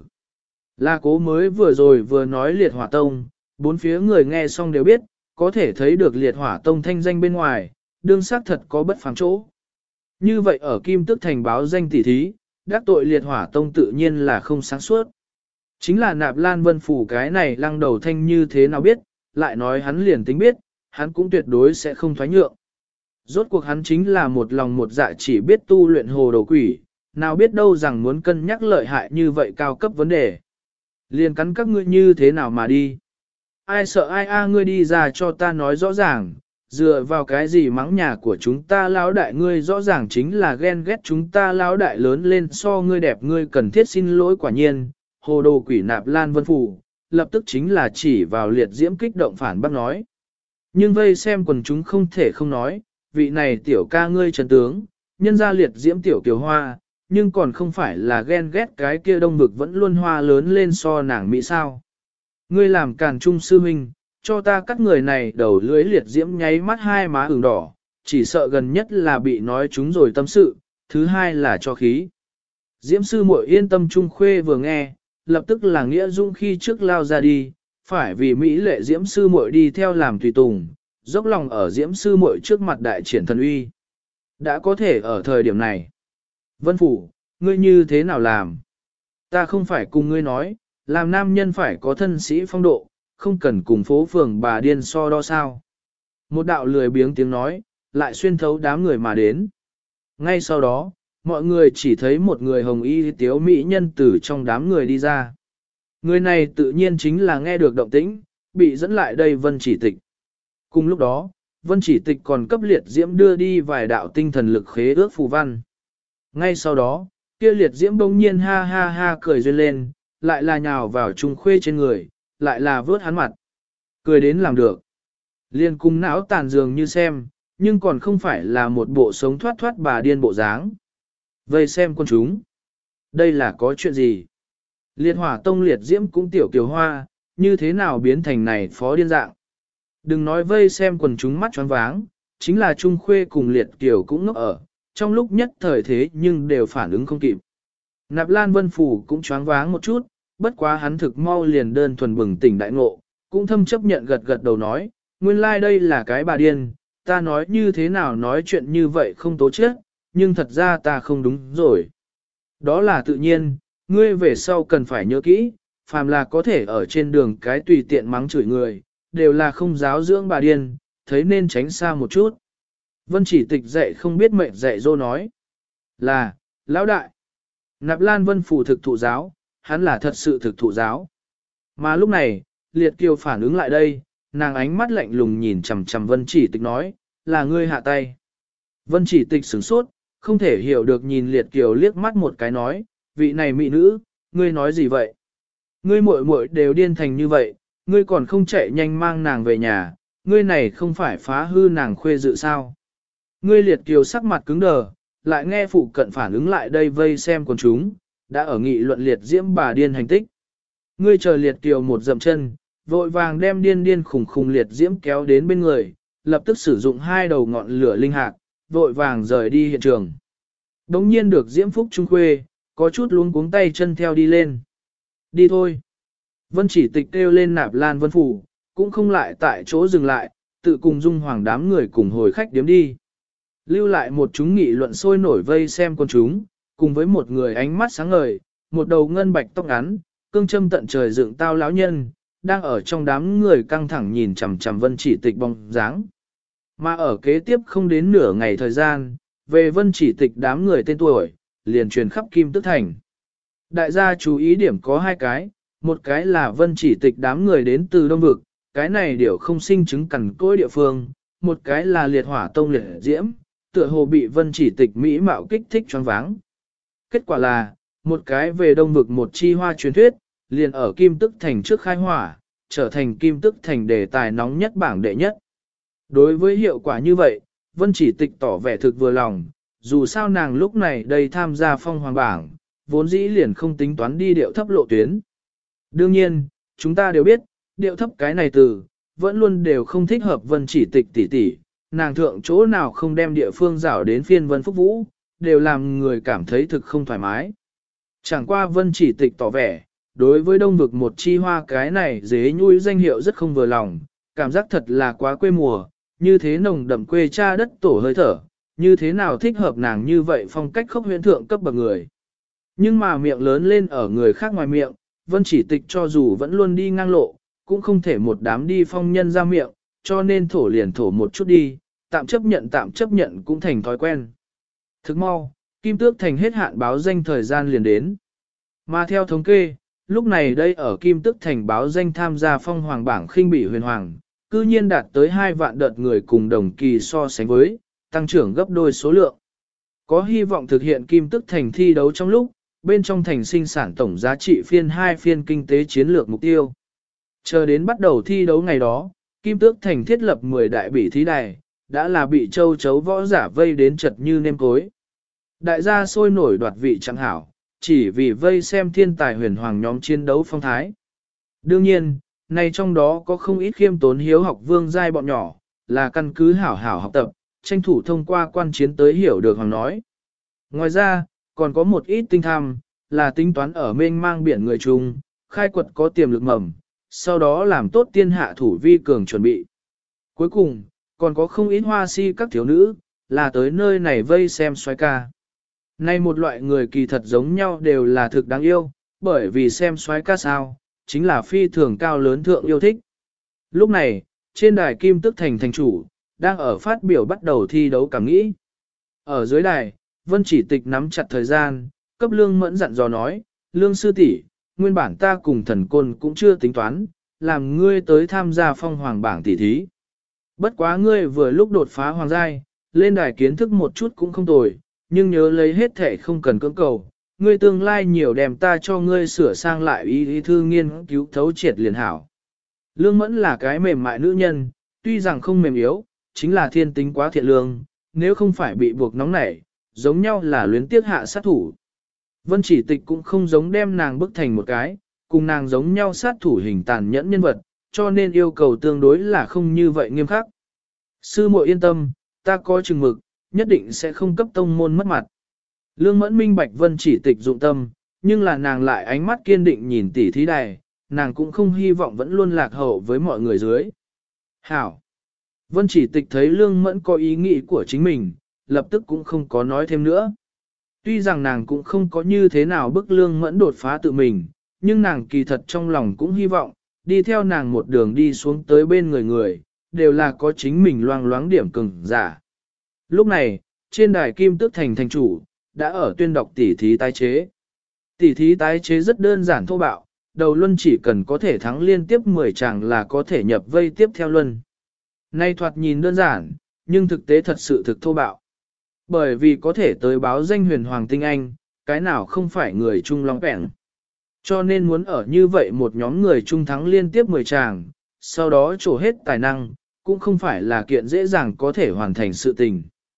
La Cố mới vừa rồi vừa nói liệt hỏa tông, bốn phía người nghe xong đều biết, có thể thấy được liệt hỏa tông thanh danh bên ngoài, đương xác thật có bất phàm chỗ. Như vậy ở Kim Tức Thành báo danh tỷ thí, đắc tội liệt hỏa tông tự nhiên là không sáng suốt. Chính là Nạp Lan Vân Phủ cái này lăng đầu thanh như thế nào biết, lại nói hắn liền tính biết, hắn cũng tuyệt đối sẽ không thoái nhượng. Rốt cuộc hắn chính là một lòng một dạ chỉ biết tu luyện hồ đồ quỷ, nào biết đâu rằng muốn cân nhắc lợi hại như vậy cao cấp vấn đề. Liền cắn các ngươi như thế nào mà đi. Ai sợ ai a, ngươi đi ra cho ta nói rõ ràng, dựa vào cái gì mắng nhà của chúng ta lão đại, ngươi rõ ràng chính là ghen ghét chúng ta lão đại lớn lên so ngươi đẹp, ngươi cần thiết xin lỗi. Quả nhiên, hồ đồ quỷ Nạp Lan Vân Phủ, lập tức chính là chỉ vào liệt diễm kích động phản bác nói. Nhưng vây xem quần chúng không thể không nói, vị này tiểu ca ngươi trần tướng, nhân ra liệt diễm tiểu kiều hoa, nhưng còn không phải là ghen ghét cái kia đông vực vẫn luôn hoa lớn lên so nàng Mỹ sao. Ngươi làm càn trung sư huynh, cho ta cắt người này đầu lưới, liệt diễm nháy mắt hai má ửng đỏ, chỉ sợ gần nhất là bị nói chúng rồi tâm sự, thứ hai là cho khí. Diễm sư muội yên tâm. Trung Khuê vừa nghe, lập tức là nghĩa dung khi trước lao ra đi, phải vì Mỹ lệ Diễm sư muội đi theo làm tùy tùng, dốc lòng ở Diễm sư muội trước mặt đại triển thần uy. Đã có thể ở thời điểm này. Vân Phủ, ngươi như thế nào làm? Ta không phải cùng ngươi nói, làm nam nhân phải có thân sĩ phong độ, không cần cùng phố phường bà điên so đo sao. Một đạo lười biếng tiếng nói, lại xuyên thấu đám người mà đến. Ngay sau đó, mọi người chỉ thấy một người hồng y tiếu mỹ nhân từ trong đám người đi ra. Người này tự nhiên chính là nghe được động tĩnh, bị dẫn lại đây Vân Chỉ Tịch. Cùng lúc đó, Vân Chỉ Tịch còn cấp liệt diễm đưa đi vài đạo tinh thần lực khế ước phù văn. Ngay sau đó, kia liệt diễm bỗng nhiên ha ha ha cười duyên lên, lại là nhào vào Trung Khuê trên người, lại là vớt hắn mặt. Cười đến làm được. Liên cung não tàn dường như xem, nhưng còn không phải là một bộ sống thoát thoát bà điên bộ dáng. Vây xem con chúng. Đây là có chuyện gì? Liệt hỏa tông liệt diễm cũng tiểu kiều hoa, như thế nào biến thành này phó điên dạng? Đừng nói vây xem quần chúng mắt choáng váng, chính là Trung Khuê cùng liệt kiều cũng ngốc ở, trong lúc nhất thời thế nhưng đều phản ứng không kịp. Nạp Lan Vân Phủ cũng choáng váng một chút, bất quá hắn thực mau liền đơn thuần bừng tỉnh đại ngộ, cũng thâm chấp nhận gật gật đầu nói, nguyên lai like đây là cái bà điên, ta nói như thế nào nói chuyện như vậy không tố chết, nhưng thật ra ta không đúng rồi. Đó là tự nhiên, ngươi về sau cần phải nhớ kỹ, phàm là có thể ở trên đường cái tùy tiện mắng chửi người, đều là không giáo dưỡng bà điên, thấy nên tránh xa một chút. Vân Chỉ Tịch dạy không biết mệnh dạy dô nói, là, lão đại. Nạp Lan Vân Phủ thực thụ giáo, hắn là thật sự thực thụ giáo. Mà lúc này, Liệt Kiều phản ứng lại đây, nàng ánh mắt lạnh lùng nhìn chằm chằm Vân Chỉ Tịch nói, là ngươi hạ tay. Vân Chỉ Tịch sửng sốt, không thể hiểu được nhìn Liệt Kiều liếc mắt một cái nói, vị này mỹ nữ, ngươi nói gì vậy? Ngươi muội muội đều điên thành như vậy, ngươi còn không chạy nhanh mang nàng về nhà, ngươi này không phải phá hư nàng khuê dự sao? Ngươi Liệt Kiều sắc mặt cứng đờ, lại nghe phụ cận phản ứng lại đây vây xem quần chúng, đã ở nghị luận Liệt Diễm bà điên hành tích. Ngươi chờ Liệt Kiều một dậm chân, vội vàng đem điên điên khủng khủng Liệt Diễm kéo đến bên người, lập tức sử dụng hai đầu ngọn lửa linh hạt, vội vàng rời đi hiện trường. Đống nhiên được Diễm Phúc Trung Khuê, có chút luống cuống tay chân theo đi lên. Đi thôi. Vân Chỉ Tịch kêu lên Nạp Lan Vân Phủ, cũng không lại tại chỗ dừng lại, tự cùng dung hoàng đám người cùng hồi khách điếm đi. Lưu lại một chúng nghị luận sôi nổi vây xem con chúng, cùng với một người ánh mắt sáng ngời, một đầu ngân bạch tóc ngắn, cương châm tận trời dựng tao lão nhân, đang ở trong đám người căng thẳng nhìn chằm chằm Vân Chỉ Tịch bóng dáng. Mà ở kế tiếp không đến nửa ngày thời gian, về Vân Chỉ Tịch đám người tên tuổi, liền truyền khắp Kim Tức Thành. Đại gia chú ý điểm có hai cái, một cái là Vân Chỉ Tịch đám người đến từ Đông Vực, cái này điều không sinh chứng cằn cỗi địa phương, một cái là liệt hỏa tông liệt diễm, tựa hồ bị Vân Chỉ Tịch mỹ mạo kích thích choáng váng. Kết quả là, một cái về Đông Vực một chi hoa truyền thuyết, liền ở Kim Tức Thành trước khai hỏa, trở thành Kim Tức Thành đề tài nóng nhất bảng đệ nhất. Đối với hiệu quả như vậy, Vân Chỉ Tịch tỏ vẻ thực vừa lòng, dù sao nàng lúc này đây tham gia phong hoàng bảng, vốn dĩ liền không tính toán đi điệu thấp lộ tuyến. Đương nhiên, chúng ta đều biết, điệu thấp cái này từ, vẫn luôn đều không thích hợp Vân Chỉ Tịch tỷ tỷ, nàng thượng chỗ nào không đem địa phương rảo đến phiên Vân Phúc Vũ, đều làm người cảm thấy thực không thoải mái. Chẳng qua Vân Chỉ Tịch tỏ vẻ, đối với Đông Vực một chi hoa cái này dế nhui danh hiệu rất không vừa lòng, cảm giác thật là quá quê mùa, như thế nồng đậm quê cha đất tổ hơi thở, như thế nào thích hợp nàng như vậy phong cách khốc huyễn thượng cấp bậc người. Nhưng mà miệng lớn lên ở người khác ngoài miệng, Vân Chỉ Tịch cho dù vẫn luôn đi ngang lộ, cũng không thể một đám đi phong nhân ra miệng, cho nên thổ liền thổ một chút đi, tạm chấp nhận cũng thành thói quen. Thức mau, Kim Tước Thành hết hạn báo danh thời gian liền đến. Mà theo thống kê, lúc này đây ở Kim Tước Thành báo danh tham gia phong hoàng bảng khinh bỉ huyền hoàng, cư nhiên đạt tới 2 vạn đợt người cùng đồng kỳ so sánh với, tăng trưởng gấp đôi số lượng. Có hy vọng thực hiện Kim Tước Thành thi đấu trong lúc, bên trong thành sinh sản tổng giá trị phiên 2 phiên kinh tế chiến lược mục tiêu. Chờ đến bắt đầu thi đấu ngày đó, Kim Tước Thành thiết lập 10 đại bỉ thí đài, đã là bị châu chấu võ giả vây đến chật như nêm cối. Đại gia sôi nổi đoạt vị chẳng hảo, chỉ vì vây xem thiên tài huyền hoàng nhóm chiến đấu phong thái. Đương nhiên, này trong đó có không ít khiêm tốn hiếu học vương giai bọn nhỏ, là căn cứ hảo hảo học tập, tranh thủ thông qua quan chiến tới hiểu được hoàng nói. Ngoài ra, còn có một ít tinh tham, là tính toán ở mênh mang biển người chung, khai quật có tiềm lực mầm, sau đó làm tốt tiên hạ thủ vi cường chuẩn bị. Cuối cùng, còn có không ít hoa si các thiếu nữ, là tới nơi này vây xem xoái ca. Nay một loại người kỳ thật giống nhau đều là thực đáng yêu, bởi vì xem xoái ca sao, chính là phi thường cao lớn thượng yêu thích. Lúc này, trên đài Kim Tức Thành thành chủ, đang ở phát biểu bắt đầu thi đấu cảm nghĩ. Ở dưới đài, Vân Chỉ Tịch nắm chặt thời gian, cấp Lương Mẫn dặn dò nói, Lương sư tỷ, nguyên bản ta cùng thần côn cũng chưa tính toán, làm ngươi tới tham gia phong hoàng bảng tỷ thí. Bất quá ngươi vừa lúc đột phá hoàng giai, lên đài kiến thức một chút cũng không tồi, nhưng nhớ lấy hết thể không cần cưỡng cầu, ngươi tương lai nhiều đem ta cho ngươi sửa sang lại ý thư nghiên cứu thấu triệt liền hảo. Lương Mẫn là cái mềm mại nữ nhân, tuy rằng không mềm yếu, chính là thiên tính quá thiện lương, nếu không phải bị buộc nóng nảy, giống nhau là luyến tiếc hạ sát thủ. Vân Chỉ Tịch cũng không giống đem nàng bức thành một cái, cùng nàng giống nhau sát thủ hình tàn nhẫn nhân vật, cho nên yêu cầu tương đối là không như vậy nghiêm khắc. Sư muội yên tâm, ta có chừng mực, nhất định sẽ không cấp tông môn mất mặt. Lương Mẫn minh bạch Vân Chỉ Tịch dụng tâm, nhưng là nàng lại ánh mắt kiên định nhìn tỷ thí đài, nàng cũng không hy vọng vẫn luôn lạc hậu với mọi người dưới. Hảo! Vân Chỉ Tịch thấy Lương Mẫn có ý nghĩ của chính mình, lập tức cũng không có nói thêm nữa. Tuy rằng nàng cũng không có như thế nào bức Lương Mẫn đột phá tự mình, nhưng nàng kỳ thật trong lòng cũng hy vọng, đi theo nàng một đường đi xuống tới bên người, đều là có chính mình loang loáng điểm cường giả. Lúc này, trên đài Kim Tước Thành thành chủ, đã ở tuyên đọc tỉ thí tái chế. Tỉ thí tái chế rất đơn giản thô bạo, đầu luân chỉ cần có thể thắng liên tiếp 10 chàng là có thể nhập vây tiếp theo luân. Nay thoạt nhìn đơn giản, nhưng thực tế thật sự thực thô bạo. Bởi vì có thể tới báo danh huyền hoàng tinh anh, cái nào không phải người trung long bẻng. Cho nên muốn ở như vậy một nhóm người trung thắng liên tiếp 10 chàng, sau đó trổ hết tài năng, cũng không phải là kiện dễ dàng có thể hoàn thành sự tình.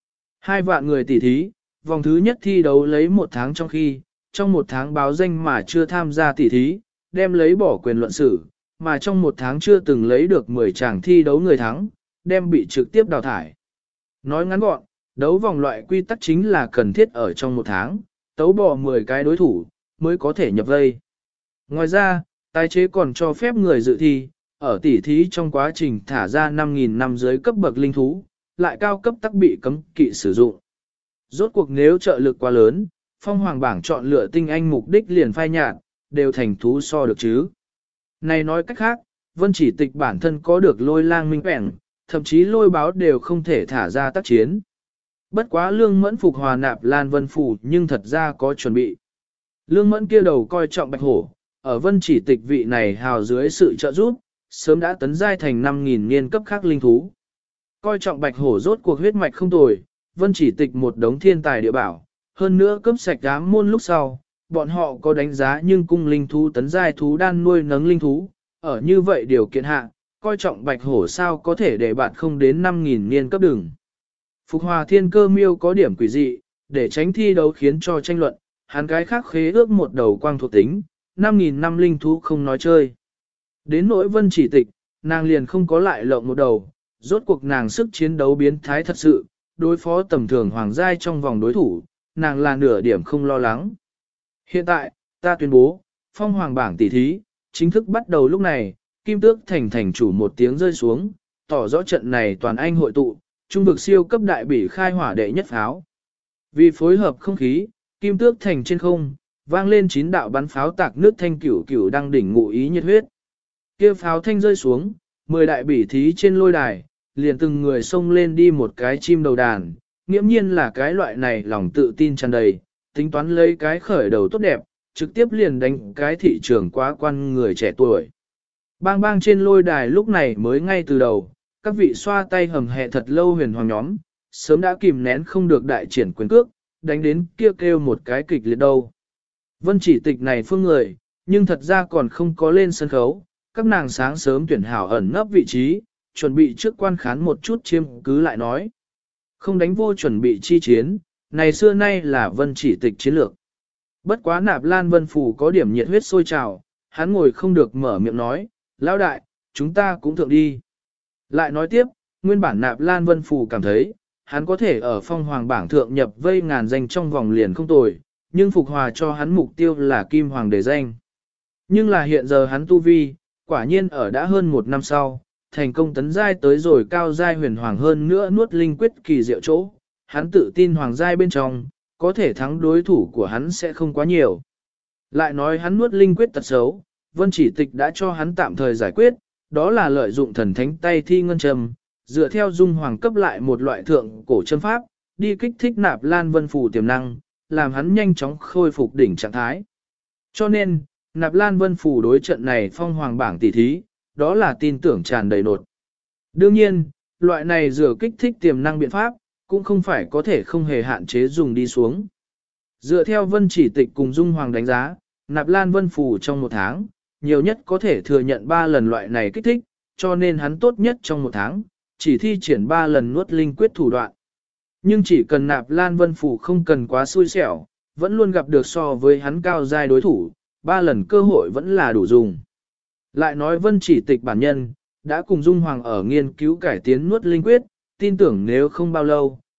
2 vạn người tỉ thí, vòng thứ nhất thi đấu lấy 1 tháng trong 1 tháng báo danh mà chưa tham gia tỉ thí, đem lấy bỏ quyền luận xử, mà trong 1 tháng chưa từng lấy được 10 chàng thi đấu người thắng, đem bị trực tiếp đào thải. Nói ngắn gọn, đấu vòng loại quy tắc chính là cần thiết ở trong 1 tháng, tấu bỏ 10 cái đối thủ, mới có thể nhập vây. Ngoài ra, tái chế còn cho phép người dự thi, ở tỉ thí trong quá trình thả ra 5.000 năm dưới cấp bậc linh thú, lại cao cấp tắc bị cấm kỵ sử dụng. Rốt cuộc nếu trợ lực quá lớn, phong hoàng bảng chọn lựa tinh anh mục đích liền phai nhạt, đều thành thú so được chứ. Này nói cách khác, Vân Chỉ Tịch bản thân có được lôi lang minh quẻng, thậm chí lôi báo đều không thể thả ra tác chiến. Bất quá Lương Mẫn phục hòa nạp Lan Vân Phủ nhưng thật ra có chuẩn bị. Lương Mẫn kia đầu coi trọng Bạch Hổ, ở Vân Chỉ Tịch vị này hào dưới sự trợ giúp, sớm đã tấn giai thành 5.000 niên cấp khác linh thú. Coi trọng Bạch Hổ rốt cuộc huyết mạch không tồi, Vân Chỉ Tịch một đống thiên tài địa bảo, hơn nữa cấp sạch ám môn lúc sau, bọn họ có đánh giá nhưng cung linh thú tấn giai thú đan nuôi nấng linh thú, ở như vậy điều kiện hạ, coi trọng Bạch Hổ sao có thể để bạn không đến 5.000 niên cấp đường. Phục Hòa Thiên Cơ Miêu có điểm quỷ dị, để tránh thi đấu khiến cho tranh luận, hắn cái khác khế ước một đầu quang thuộc tính, 5.000 năm linh thú không nói chơi. Đến nỗi Vân Chỉ Tịch, nàng liền không có lại lộng một đầu, rốt cuộc nàng sức chiến đấu biến thái thật sự, đối phó tầm thường hoàng giai trong vòng đối thủ, nàng là nửa điểm không lo lắng. Hiện tại, ta tuyên bố, phong hoàng bảng tỷ thí, chính thức bắt đầu lúc này, Kim Tước Thành thành chủ một tiếng rơi xuống, tỏ rõ trận này toàn anh hội tụ, trung vực siêu cấp đại bỉ khai hỏa đệ nhất pháo. Vì phối hợp không khí, Kim Tước Thành trên không, vang lên 9 đạo bắn pháo tạc nước thanh cửu cửu đang đỉnh ngụ ý nhiệt huyết. Kia pháo thanh rơi xuống, 10 đại bỉ thí trên lôi đài, liền từng người xông lên đi một cái chim đầu đàn, nghiễm nhiên là cái loại này lòng tự tin tràn đầy, tính toán lấy cái khởi đầu tốt đẹp, trực tiếp liền đánh cái thị trường quá quan người trẻ tuổi. Bang bang trên lôi đài lúc này mới ngay từ đầu, các vị xoa tay hầm hẹ thật lâu huyền hoàng nhóm, sớm đã kìm nén không được đại triển quyền cước, đánh đến kia kêu một cái kịch liệt đâu. Vân Chỉ Tịch này phương người, nhưng thật ra còn không có lên sân khấu, các nàng sáng sớm tuyển hảo ẩn nấp vị trí, chuẩn bị trước quan khán một chút chiêm cứ lại nói. Không đánh vô chuẩn bị chi chiến, này xưa nay là Vân Chỉ Tịch chiến lược. Bất quá Nạp Lan Vân Phủ có điểm nhiệt huyết sôi trào, hắn ngồi không được mở miệng nói, lão đại, chúng ta cũng thượng đi. Lại nói tiếp, nguyên bản Nạp Lan Vân Phủ cảm thấy, hắn có thể ở phong hoàng bảng thượng nhập vây ngàn danh trong vòng liền không tồi, nhưng Phục Hòa cho hắn mục tiêu là Kim Hoàng để danh. Nhưng là hiện giờ hắn tu vi, quả nhiên ở đã hơn 1 năm sau, thành công tấn giai tới rồi cao giai huyền hoàng hơn nữa nuốt linh quyết kỳ diệu chỗ, hắn tự tin hoàng giai bên trong, có thể thắng đối thủ của hắn sẽ không quá nhiều. Lại nói hắn nuốt linh quyết tật xấu, Vân Chỉ Tịch đã cho hắn tạm thời giải quyết, đó là lợi dụng thần thánh tay thi ngân châm, dựa theo dung hoàng cấp lại một loại thượng cổ châm pháp, đi kích thích Nạp Lan Vân Phủ tiềm năng, làm hắn nhanh chóng khôi phục đỉnh trạng thái. Cho nên, Nạp Lan Vân Phủ đối trận này phong hoàng bảng tỷ thí, đó là tin tưởng tràn đầy nột. Đương nhiên, loại này dựa kích thích tiềm năng biện pháp, cũng không phải có thể không hề hạn chế dùng đi xuống. Dựa theo Vân Chỉ Tịch cùng Dung Hoàng đánh giá, Nạp Lan Vân Phủ trong 1 tháng, nhiều nhất có thể thừa nhận 3 lần loại này kích thích, cho nên hắn tốt nhất trong 1 tháng, chỉ thi triển 3 lần nuốt linh quyết thủ đoạn. Nhưng chỉ cần Nạp Lan Vân Phủ không cần quá xui xẻo, vẫn luôn gặp được so với hắn cao giai đối thủ, 3 lần cơ hội vẫn là đủ dùng. Lại nói Vân Chỉ Tịch bản nhân, đã cùng Dung Hoàng ở nghiên cứu cải tiến nuốt linh quyết, tin tưởng nếu không bao lâu,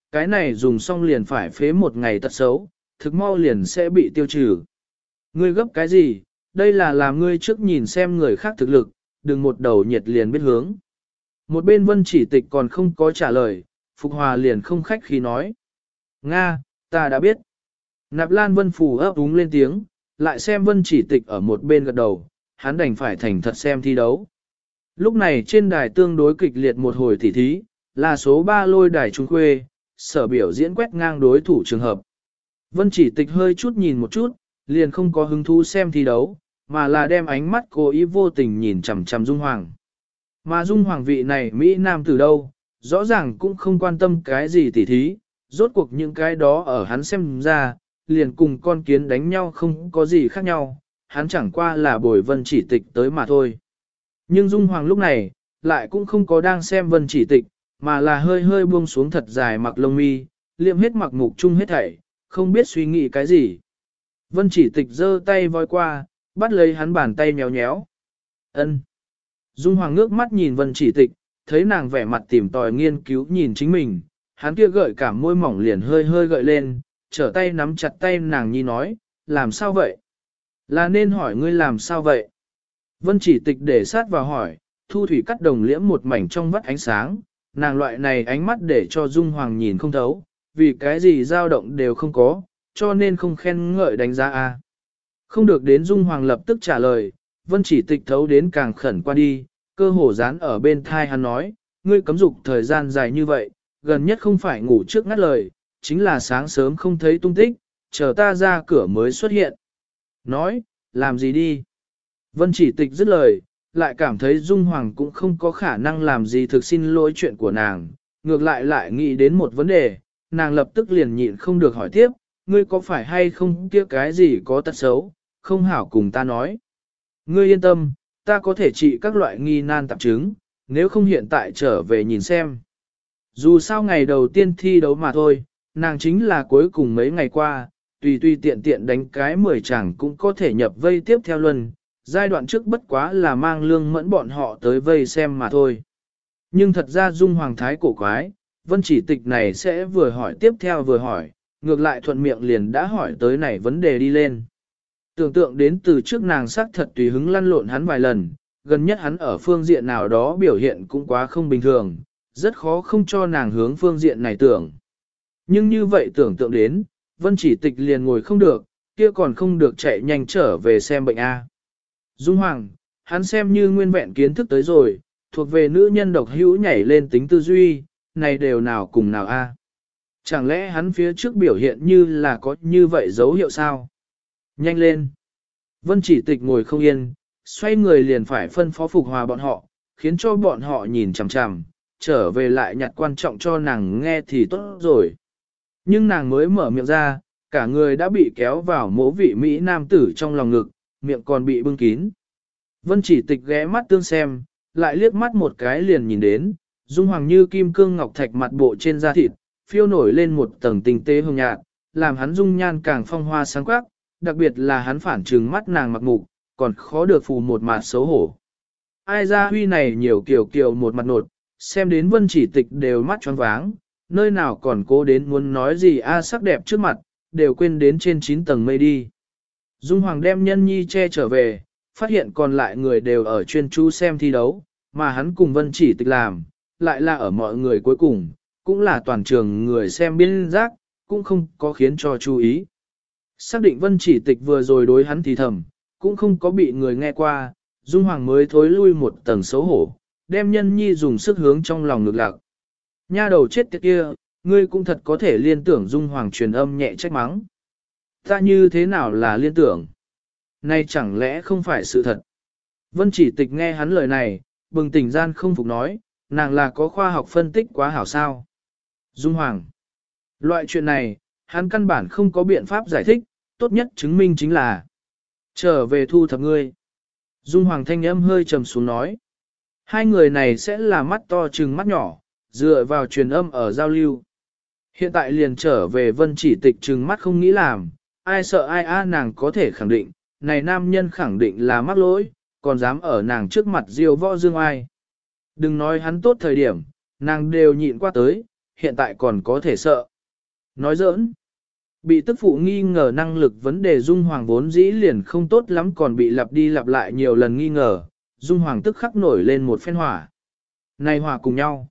cái này dùng xong liền phải phế một ngày tật xấu, thực mau liền sẽ bị tiêu trừ. Ngươi gấp cái gì, đây là làm ngươi trước nhìn xem người khác thực lực, đừng một đầu nhiệt liền biết hướng. Một bên Vân Chỉ Tịch còn không có trả lời, Phục Hòa liền không khách khí nói. Nga, ta đã biết. Nạp Lan Vân Phù ấp úng lên tiếng, lại xem Vân Chỉ Tịch ở một bên gật đầu, hắn đành phải thành thật xem thi đấu. Lúc này trên đài tương đối kịch liệt một hồi tỉ thí, là số 3 lôi đài Trung Khuê, sở biểu diễn quét ngang đối thủ trường hợp. Vân Chỉ Tịch hơi chút nhìn một chút, liền không có hứng thú xem thi đấu, mà là đem ánh mắt cố ý vô tình nhìn chằm chằm Dung Hoàng. Mà Dung Hoàng vị này Mỹ Nam từ đâu, rõ ràng cũng không quan tâm cái gì tỉ thí, rốt cuộc những cái đó ở hắn xem ra, liền cùng con kiến đánh nhau không có gì khác nhau, hắn chẳng qua là bồi Vân Chỉ Tịch tới mà thôi. Nhưng Dung Hoàng lúc này, lại cũng không có đang xem Vân Chỉ Tịch, mà là hơi hơi buông xuống thật dài mặc lông mi, liệm hết mặc mục chung hết thảy, không biết suy nghĩ cái gì. Vân Chỉ Tịch giơ tay voi qua, bắt lấy hắn bàn tay nhéo nhéo. Ân. Dung Hoàng ngước mắt nhìn Vân Chỉ Tịch, thấy nàng vẻ mặt tìm tòi nghiên cứu nhìn chính mình, hắn kia gợi cảm môi mỏng liền hơi hơi gợi lên, trở tay nắm chặt tay nàng nhi nói, làm sao vậy? Là nên hỏi ngươi làm sao vậy? Vân Chỉ Tịch để sát vào hỏi, thu thủy cắt đồng liễm một mảnh trong vắt ánh sáng, nàng loại này ánh mắt để cho Dung Hoàng nhìn không thấu, vì cái gì dao động đều không có, cho nên không khen ngợi đánh giá a. Không được đến Dung Hoàng lập tức trả lời, Vân Chỉ Tịch thấu đến càng khẩn qua đi, cơ hồ dán ở bên thai hắn nói, ngươi cấm dục thời gian dài như vậy, gần nhất không phải ngủ trước ngắt lời, chính là sáng sớm không thấy tung tích, chờ ta ra cửa mới xuất hiện. Nói, làm gì đi? Vân Chỉ Tịch dứt lời, lại cảm thấy Dung Hoàng cũng không có khả năng làm gì thực xin lỗi chuyện của nàng, ngược lại nghĩ đến một vấn đề, nàng lập tức liền nhịn không được hỏi tiếp, ngươi có phải hay không kia cái gì có tật xấu, không hảo cùng ta nói. Ngươi yên tâm, ta có thể trị các loại nghi nan tạp chứng, nếu không hiện tại trở về nhìn xem. Dù sao ngày đầu tiên thi đấu mà thôi, nàng chính là cuối cùng mấy ngày qua, tùy tiện tiện đánh cái 10 chàng cũng có thể nhập vây tiếp theo luân, giai đoạn trước bất quá là mang lương mẫn bọn họ tới vây xem mà thôi. Nhưng thật ra Dung Hoàng thái cổ quái, Vân Chỉ Tịch này sẽ vừa hỏi tiếp theo vừa hỏi, ngược lại thuận miệng liền đã hỏi tới này vấn đề đi lên. Tưởng tượng đến từ trước nàng sắc thật tùy hứng lăn lộn hắn vài lần, gần nhất hắn ở phương diện nào đó biểu hiện cũng quá không bình thường, rất khó không cho nàng hướng phương diện này tưởng. Nhưng như vậy tưởng tượng đến, Vân Chỉ Tịch liền ngồi không được, kia còn không được chạy nhanh trở về xem bệnh A. Dung Hoàng, hắn xem như nguyên vẹn kiến thức tới rồi, thuộc về nữ nhân độc hữu nhảy lên tính tư duy, này đều nào cùng nào A. Chẳng lẽ hắn phía trước biểu hiện như là có như vậy dấu hiệu sao? Nhanh lên! Vân Chỉ Tịch ngồi không yên, xoay người liền phải phân phó Phục Hòa bọn họ, khiến cho bọn họ nhìn chằm chằm, trở về lại nhặt quan trọng cho nàng nghe thì tốt rồi. Nhưng nàng mới mở miệng ra, cả người đã bị kéo vào mỗ vị Mỹ nam tử trong lòng ngực, miệng còn bị bưng kín. Vân Chỉ Tịch ghé mắt tương xem, lại liếc mắt một cái liền nhìn đến, Dung Hoàng như kim cương ngọc thạch mặt bộ trên da thịt, phiêu nổi lên một tầng tinh tế hồng nhạt, làm hắn dung nhan càng phong hoa sáng quắc, đặc biệt là hắn phản trừng mắt nàng mặc mục, còn khó được phù một mặt xấu hổ. Ai ra huy này nhiều kiểu một mặt nột, xem đến Vân Chỉ Tịch đều mắt choáng váng, nơi nào còn cố đến muốn nói gì sắc đẹp trước mặt, đều quên đến trên 9 tầng mây đi. Dung Hoàng đem Nhân Nhi che trở về, phát hiện còn lại người đều ở chuyên chú xem thi đấu, mà hắn cùng Vân Chỉ Tịch làm, lại là ở mọi người cuối cùng, cũng là toàn trường người xem biên giác, cũng không có khiến cho chú ý. Xác định Vân Chỉ Tịch vừa rồi đối hắn thì thầm, cũng không có bị người nghe qua, Dung Hoàng mới thối lui một tầng xấu hổ, đem Nhân Nhi dùng sức hướng trong lòng ngực lạc. Nha đầu chết tiệt kia, ngươi cũng thật có thể liên tưởng. Dung Hoàng truyền âm nhẹ trách mắng. Ta như thế nào là liên tưởng? Này chẳng lẽ không phải sự thật? Vân Chỉ Tịch nghe hắn lời này, bừng tỉnh gian không phục nói, nàng là có khoa học phân tích quá hảo sao. Dung Hoàng. Loại chuyện này, hắn căn bản không có biện pháp giải thích, tốt nhất chứng minh chính là trở về thu thập ngươi. Dung Hoàng thanh âm hơi trầm xuống nói. Hai người này sẽ là mắt to trừng mắt nhỏ, dựa vào truyền âm ở giao lưu. Hiện tại liền trở về Vân Chỉ Tịch trừng mắt không nghĩ làm, ai sợ ai nàng có thể khẳng định, này nam nhân khẳng định là mắc lỗi, còn dám ở nàng trước mặt diêu võ dương ai. Đừng nói hắn tốt thời điểm, nàng đều nhịn qua tới, hiện tại còn có thể sợ. Nói giỡn. Bị tức phụ nghi ngờ năng lực vấn đề Dung Hoàng vốn dĩ liền không tốt lắm còn bị lặp đi lặp lại nhiều lần nghi ngờ, Dung Hoàng tức khắc nổi lên một phen hỏa. Này hòa cùng nhau.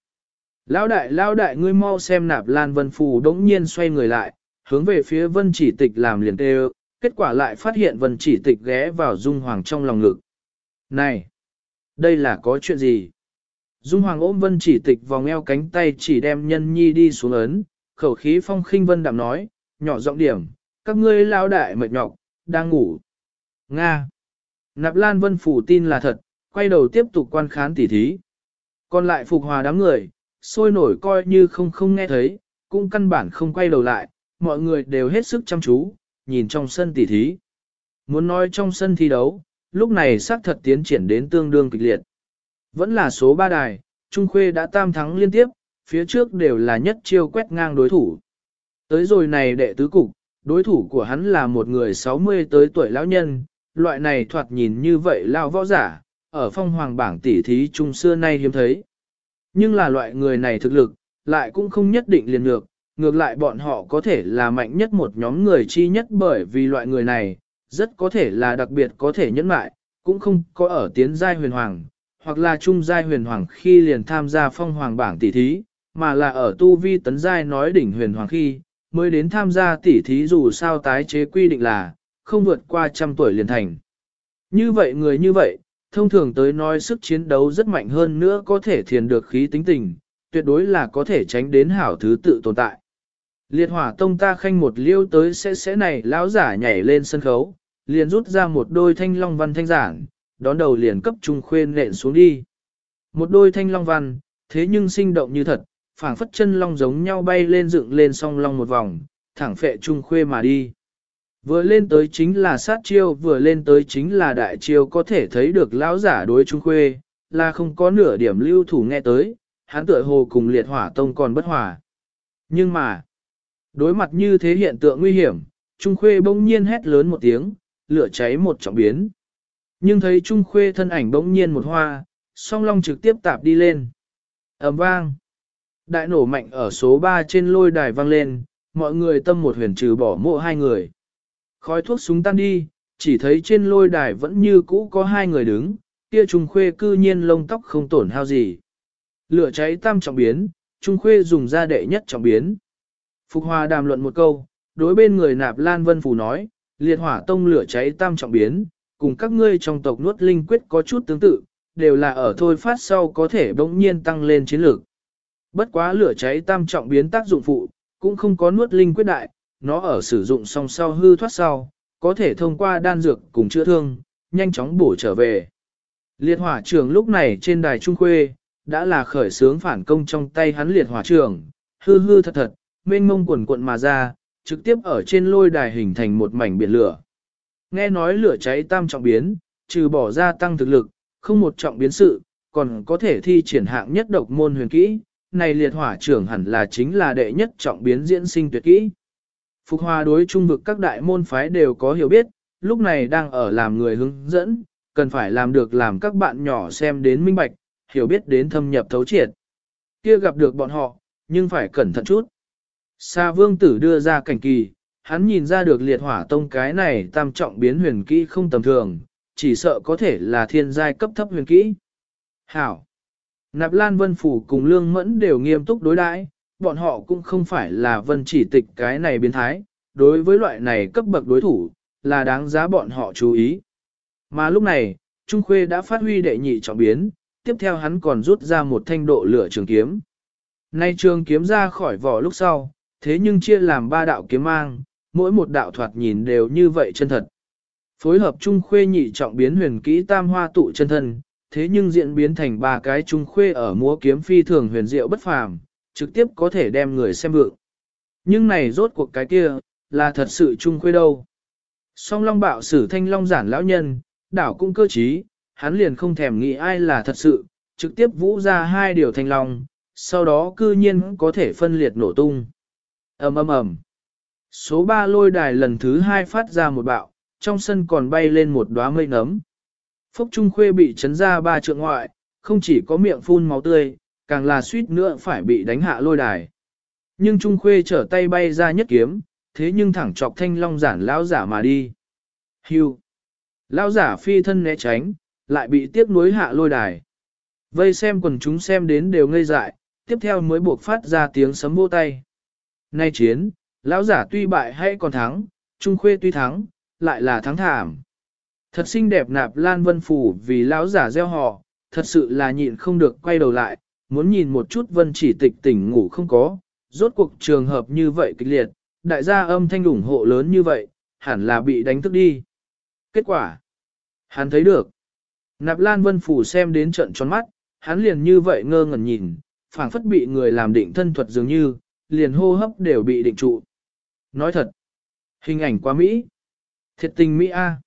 Lão đại ngươi mau xem Nạp Lan Vân Phù đống nhiên xoay người lại, hướng về phía Vân Chỉ Tịch làm liền kêu, kết quả lại phát hiện Vân Chỉ Tịch ghé vào Dung Hoàng trong lòng ngực. Này! Đây là có chuyện gì? Dung Hoàng ôm Vân Chỉ Tịch vòng eo cánh tay chỉ đem nhân nhi đi xuống ấn, khẩu khí phong khinh vân đạm nói, nhỏ giọng điểm, các ngươi lão đại mệt nhọc, đang ngủ. Nga! Nạp Lan Vân Phù tin là thật, quay đầu tiếp tục quan khán tỉ thí. Còn lại phục hòa đám người, sôi nổi coi như không nghe thấy, cũng căn bản không quay đầu lại, mọi người đều hết sức chăm chú, nhìn trong sân tỉ thí. Muốn nói trong sân thi đấu, lúc này xác thật tiến triển đến tương đương kịch liệt. Vẫn là số 3 đài, Trung Khuê đã tam thắng liên tiếp, phía trước đều là nhất chiêu quét ngang đối thủ. Tới rồi này đệ tứ cục, đối thủ của hắn là một người 60 tới tuổi lão nhân, loại này thoạt nhìn như vậy lao võ giả, ở phong hoàng bảng tỉ thí trung xưa nay hiếm thấy. Nhưng là loại người này thực lực, lại cũng không nhất định liền ngược lại bọn họ có thể là mạnh nhất một nhóm người chi nhất bởi vì loại người này, rất có thể là đặc biệt có thể nhẫn mại, cũng không có ở tiến giai huyền hoàng, hoặc là trung giai huyền hoàng khi liền tham gia phong hoàng bảng tỉ thí, mà là ở tu vi tấn giai nói đỉnh huyền hoàng khi, mới đến tham gia tỉ thí dù sao tái chế quy định là, không vượt qua 100 tuổi liền thành. Như vậy người như vậy, thông thường tới nói sức chiến đấu rất mạnh hơn nữa có thể thiền được khí tính tình, tuyệt đối là có thể tránh đến hảo thứ tự tồn tại. Liệt hỏa tông ta khanh một liêu tới sẽ này lão giả nhảy lên sân khấu, liền rút ra một đôi thanh long văn thanh giản, đón đầu liền cấp Trung Khuê nện xuống đi. Một đôi thanh long văn, thế nhưng sinh động như thật, phảng phất chân long giống nhau bay lên dựng lên song long một vòng, thẳng phệ Trung Khuê mà đi. Vừa lên tới chính là sát chiêu, vừa lên tới chính là đại chiêu, có thể thấy được lão giả đối Trung Khuê, là không có nửa điểm lưu thủ nghe tới, hắn tựa hồ cùng liệt hỏa tông còn bất hòa. Nhưng mà, đối mặt như thế hiện tượng nguy hiểm, Trung Khuê bỗng nhiên hét lớn một tiếng, lửa cháy một trọng biến. Nhưng thấy Trung Khuê thân ảnh bỗng nhiên một hoa, song long trực tiếp tạp đi lên. Ầm vang. Đại nổ mạnh ở số 3 trên lôi đài vang lên, mọi người tâm một huyền trừ bỏ mộ hai người. Khói thuốc súng tan đi, chỉ thấy trên lôi đài vẫn như cũ có hai người đứng, kia Trung Khuê cư nhiên lông tóc không tổn hao gì. Lửa cháy tam trọng biến, Trung Khuê dùng ra đệ nhất trọng biến. Phục Hòa đàm luận một câu, đối bên người Nạp Lan Vân Phù nói, liệt hỏa tông lửa cháy tam trọng biến, cùng các ngươi trong tộc nuốt linh quyết có chút tương tự, đều là ở thôi phát sau có thể bỗng nhiên tăng lên chiến lược. Bất quá lửa cháy tam trọng biến tác dụng phụ, cũng không có nuốt linh quyết đại, nó ở sử dụng song sau hư thoát sau, có thể thông qua đan dược cùng chữa thương, nhanh chóng bổ trở về. Liệt hỏa trưởng lúc này trên đài Trung Khuê, đã là khởi sướng phản công trong tay hắn liệt hỏa trưởng, hư hư thật thật, mênh mông quần cuộn mà ra, trực tiếp ở trên lôi đài hình thành một mảnh biển lửa. Nghe nói lửa cháy tam trọng biến, trừ bỏ ra tăng thực lực, không một trọng biến sự, còn có thể thi triển hạng nhất độc môn huyền kỹ, này liệt hỏa trưởng hẳn là chính là đệ nhất trọng biến diễn sinh tuyệt kỹ. Phục Hòa đối trung vực các đại môn phái đều có hiểu biết, lúc này đang ở làm người hướng dẫn, cần phải làm được làm các bạn nhỏ xem đến minh bạch, hiểu biết đến thâm nhập thấu triệt. Kia gặp được bọn họ, nhưng phải cẩn thận chút. Sa Vương Tử đưa ra cảnh kỳ, hắn nhìn ra được liệt hỏa tông cái này tam trọng biến huyền kỹ không tầm thường, chỉ sợ có thể là thiên giai cấp thấp huyền kỹ. Hảo! Nạp Lan Vân Phủ cùng Lương Mẫn đều nghiêm túc đối đãi, bọn họ cũng không phải là Vân Chỉ Tịch cái này biến thái, đối với loại này cấp bậc đối thủ, là đáng giá bọn họ chú ý. Mà lúc này, Trung Khuê đã phát huy đệ nhị trọng biến, tiếp theo hắn còn rút ra một thanh độ lửa trường kiếm. Nay trường kiếm ra khỏi vỏ lúc sau, thế nhưng chia làm 3 đạo kiếm mang, mỗi một đạo thoạt nhìn đều như vậy chân thật. Phối hợp Trung Khuê nhị trọng biến huyền kỹ tam hoa tụ chân thân, thế nhưng diễn biến thành 3 cái Trung Khuê ở múa kiếm phi thường huyền diệu bất phàm, trực tiếp có thể đem người xem vượng. Nhưng này rốt cuộc cái kia, là thật sự Trung Khuê đâu. Song Long bạo sử thanh long giản lão nhân, đảo cũng cơ trí, hắn liền không thèm nghĩ ai là thật sự, trực tiếp vũ ra 2 điều thanh long, sau đó cư nhiên có thể phân liệt nổ tung. Ầm ầm ầm. Số 3 lôi đài lần thứ 2 phát ra một bạo, trong sân còn bay lên một đóa mây nấm. Phúc Trung Khuê bị chấn ra 3 trượng ngoại, không chỉ có miệng phun máu tươi, càng là suýt nữa phải bị đánh hạ lôi đài. Nhưng Trung Khuê trở tay bay ra nhất kiếm, thế nhưng thẳng chọc Thanh Long giản lão giả mà đi. Hưu. Lão giả phi thân né tránh, lại bị tiếc nuối hạ lôi đài. Vây xem quần chúng xem đến đều ngây dại, tiếp theo mới buộc phát ra tiếng sấm vỗ tay. Nay chiến, lão giả tuy bại hay còn thắng, Trung Khuê tuy thắng, lại là thắng thảm. Thật xinh đẹp Nạp Lan Vân Phủ vì lão giả gieo họ, thật sự là nhịn không được quay đầu lại, muốn nhìn một chút Vân Chỉ Tịch tỉnh ngủ không có, rốt cuộc trường hợp như vậy kịch liệt, đại gia âm thanh ủng hộ lớn như vậy, hẳn là bị đánh thức đi. Kết quả, hắn thấy được. Nạp Lan Vân Phủ xem đến trận tròn mắt, hắn liền như vậy ngơ ngẩn nhìn, phảng phất bị người làm định thân thuật dường như, liền hô hấp đều bị định trụ. Nói thật, hình ảnh quá Mỹ. Thiệt tình Mỹ A.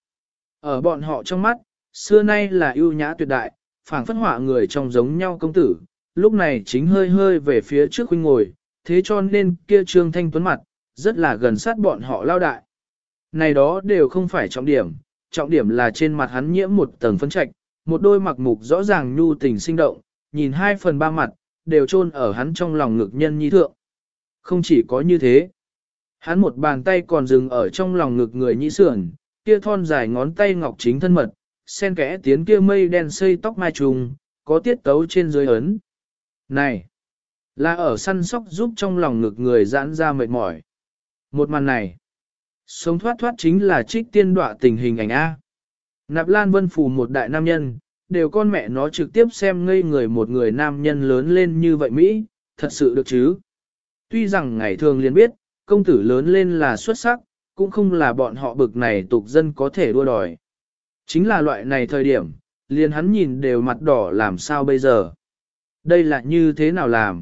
Ở bọn họ trong mắt, xưa nay là ưu nhã tuyệt đại, phảng phất họa người trong giống nhau công tử, lúc này chính hơi hơi về phía trước huynh ngồi, thế cho nên kia Trương Thanh Tuấn mặt, rất là gần sát bọn họ lao đại. Này đó đều không phải trọng điểm là trên mặt hắn nhiễm một tầng phấn trạch, một đôi mặc mục rõ ràng nhu tình sinh động, nhìn 2/3 mặt, đều chôn ở hắn trong lòng ngực nhân nhi thượng. Không chỉ có như thế, hắn một bàn tay còn dừng ở trong lòng ngực người nhĩ sườn, kia thon dài ngón tay ngọc chính thân mật, sen kẽ tiến kia mây đen xây tóc mai trùng, có tiết tấu trên dưới ấn. Này, là ở săn sóc giúp trong lòng ngực người giãn ra mệt mỏi. Một màn này, sống thoát thoát chính là trích tiên đọa tình hình ảnh A. Nạp Lan Vân Phù một đại nam nhân, đều con mẹ nó trực tiếp xem ngây người một người nam nhân lớn lên như vậy Mỹ, thật sự được chứ. Tuy rằng ngày thường liền biết, công tử lớn lên là xuất sắc, cũng không là bọn họ bực này tục dân có thể đua đòi. Chính là loại này thời điểm, liền hắn nhìn đều mặt đỏ làm sao bây giờ. Đây là như thế nào làm?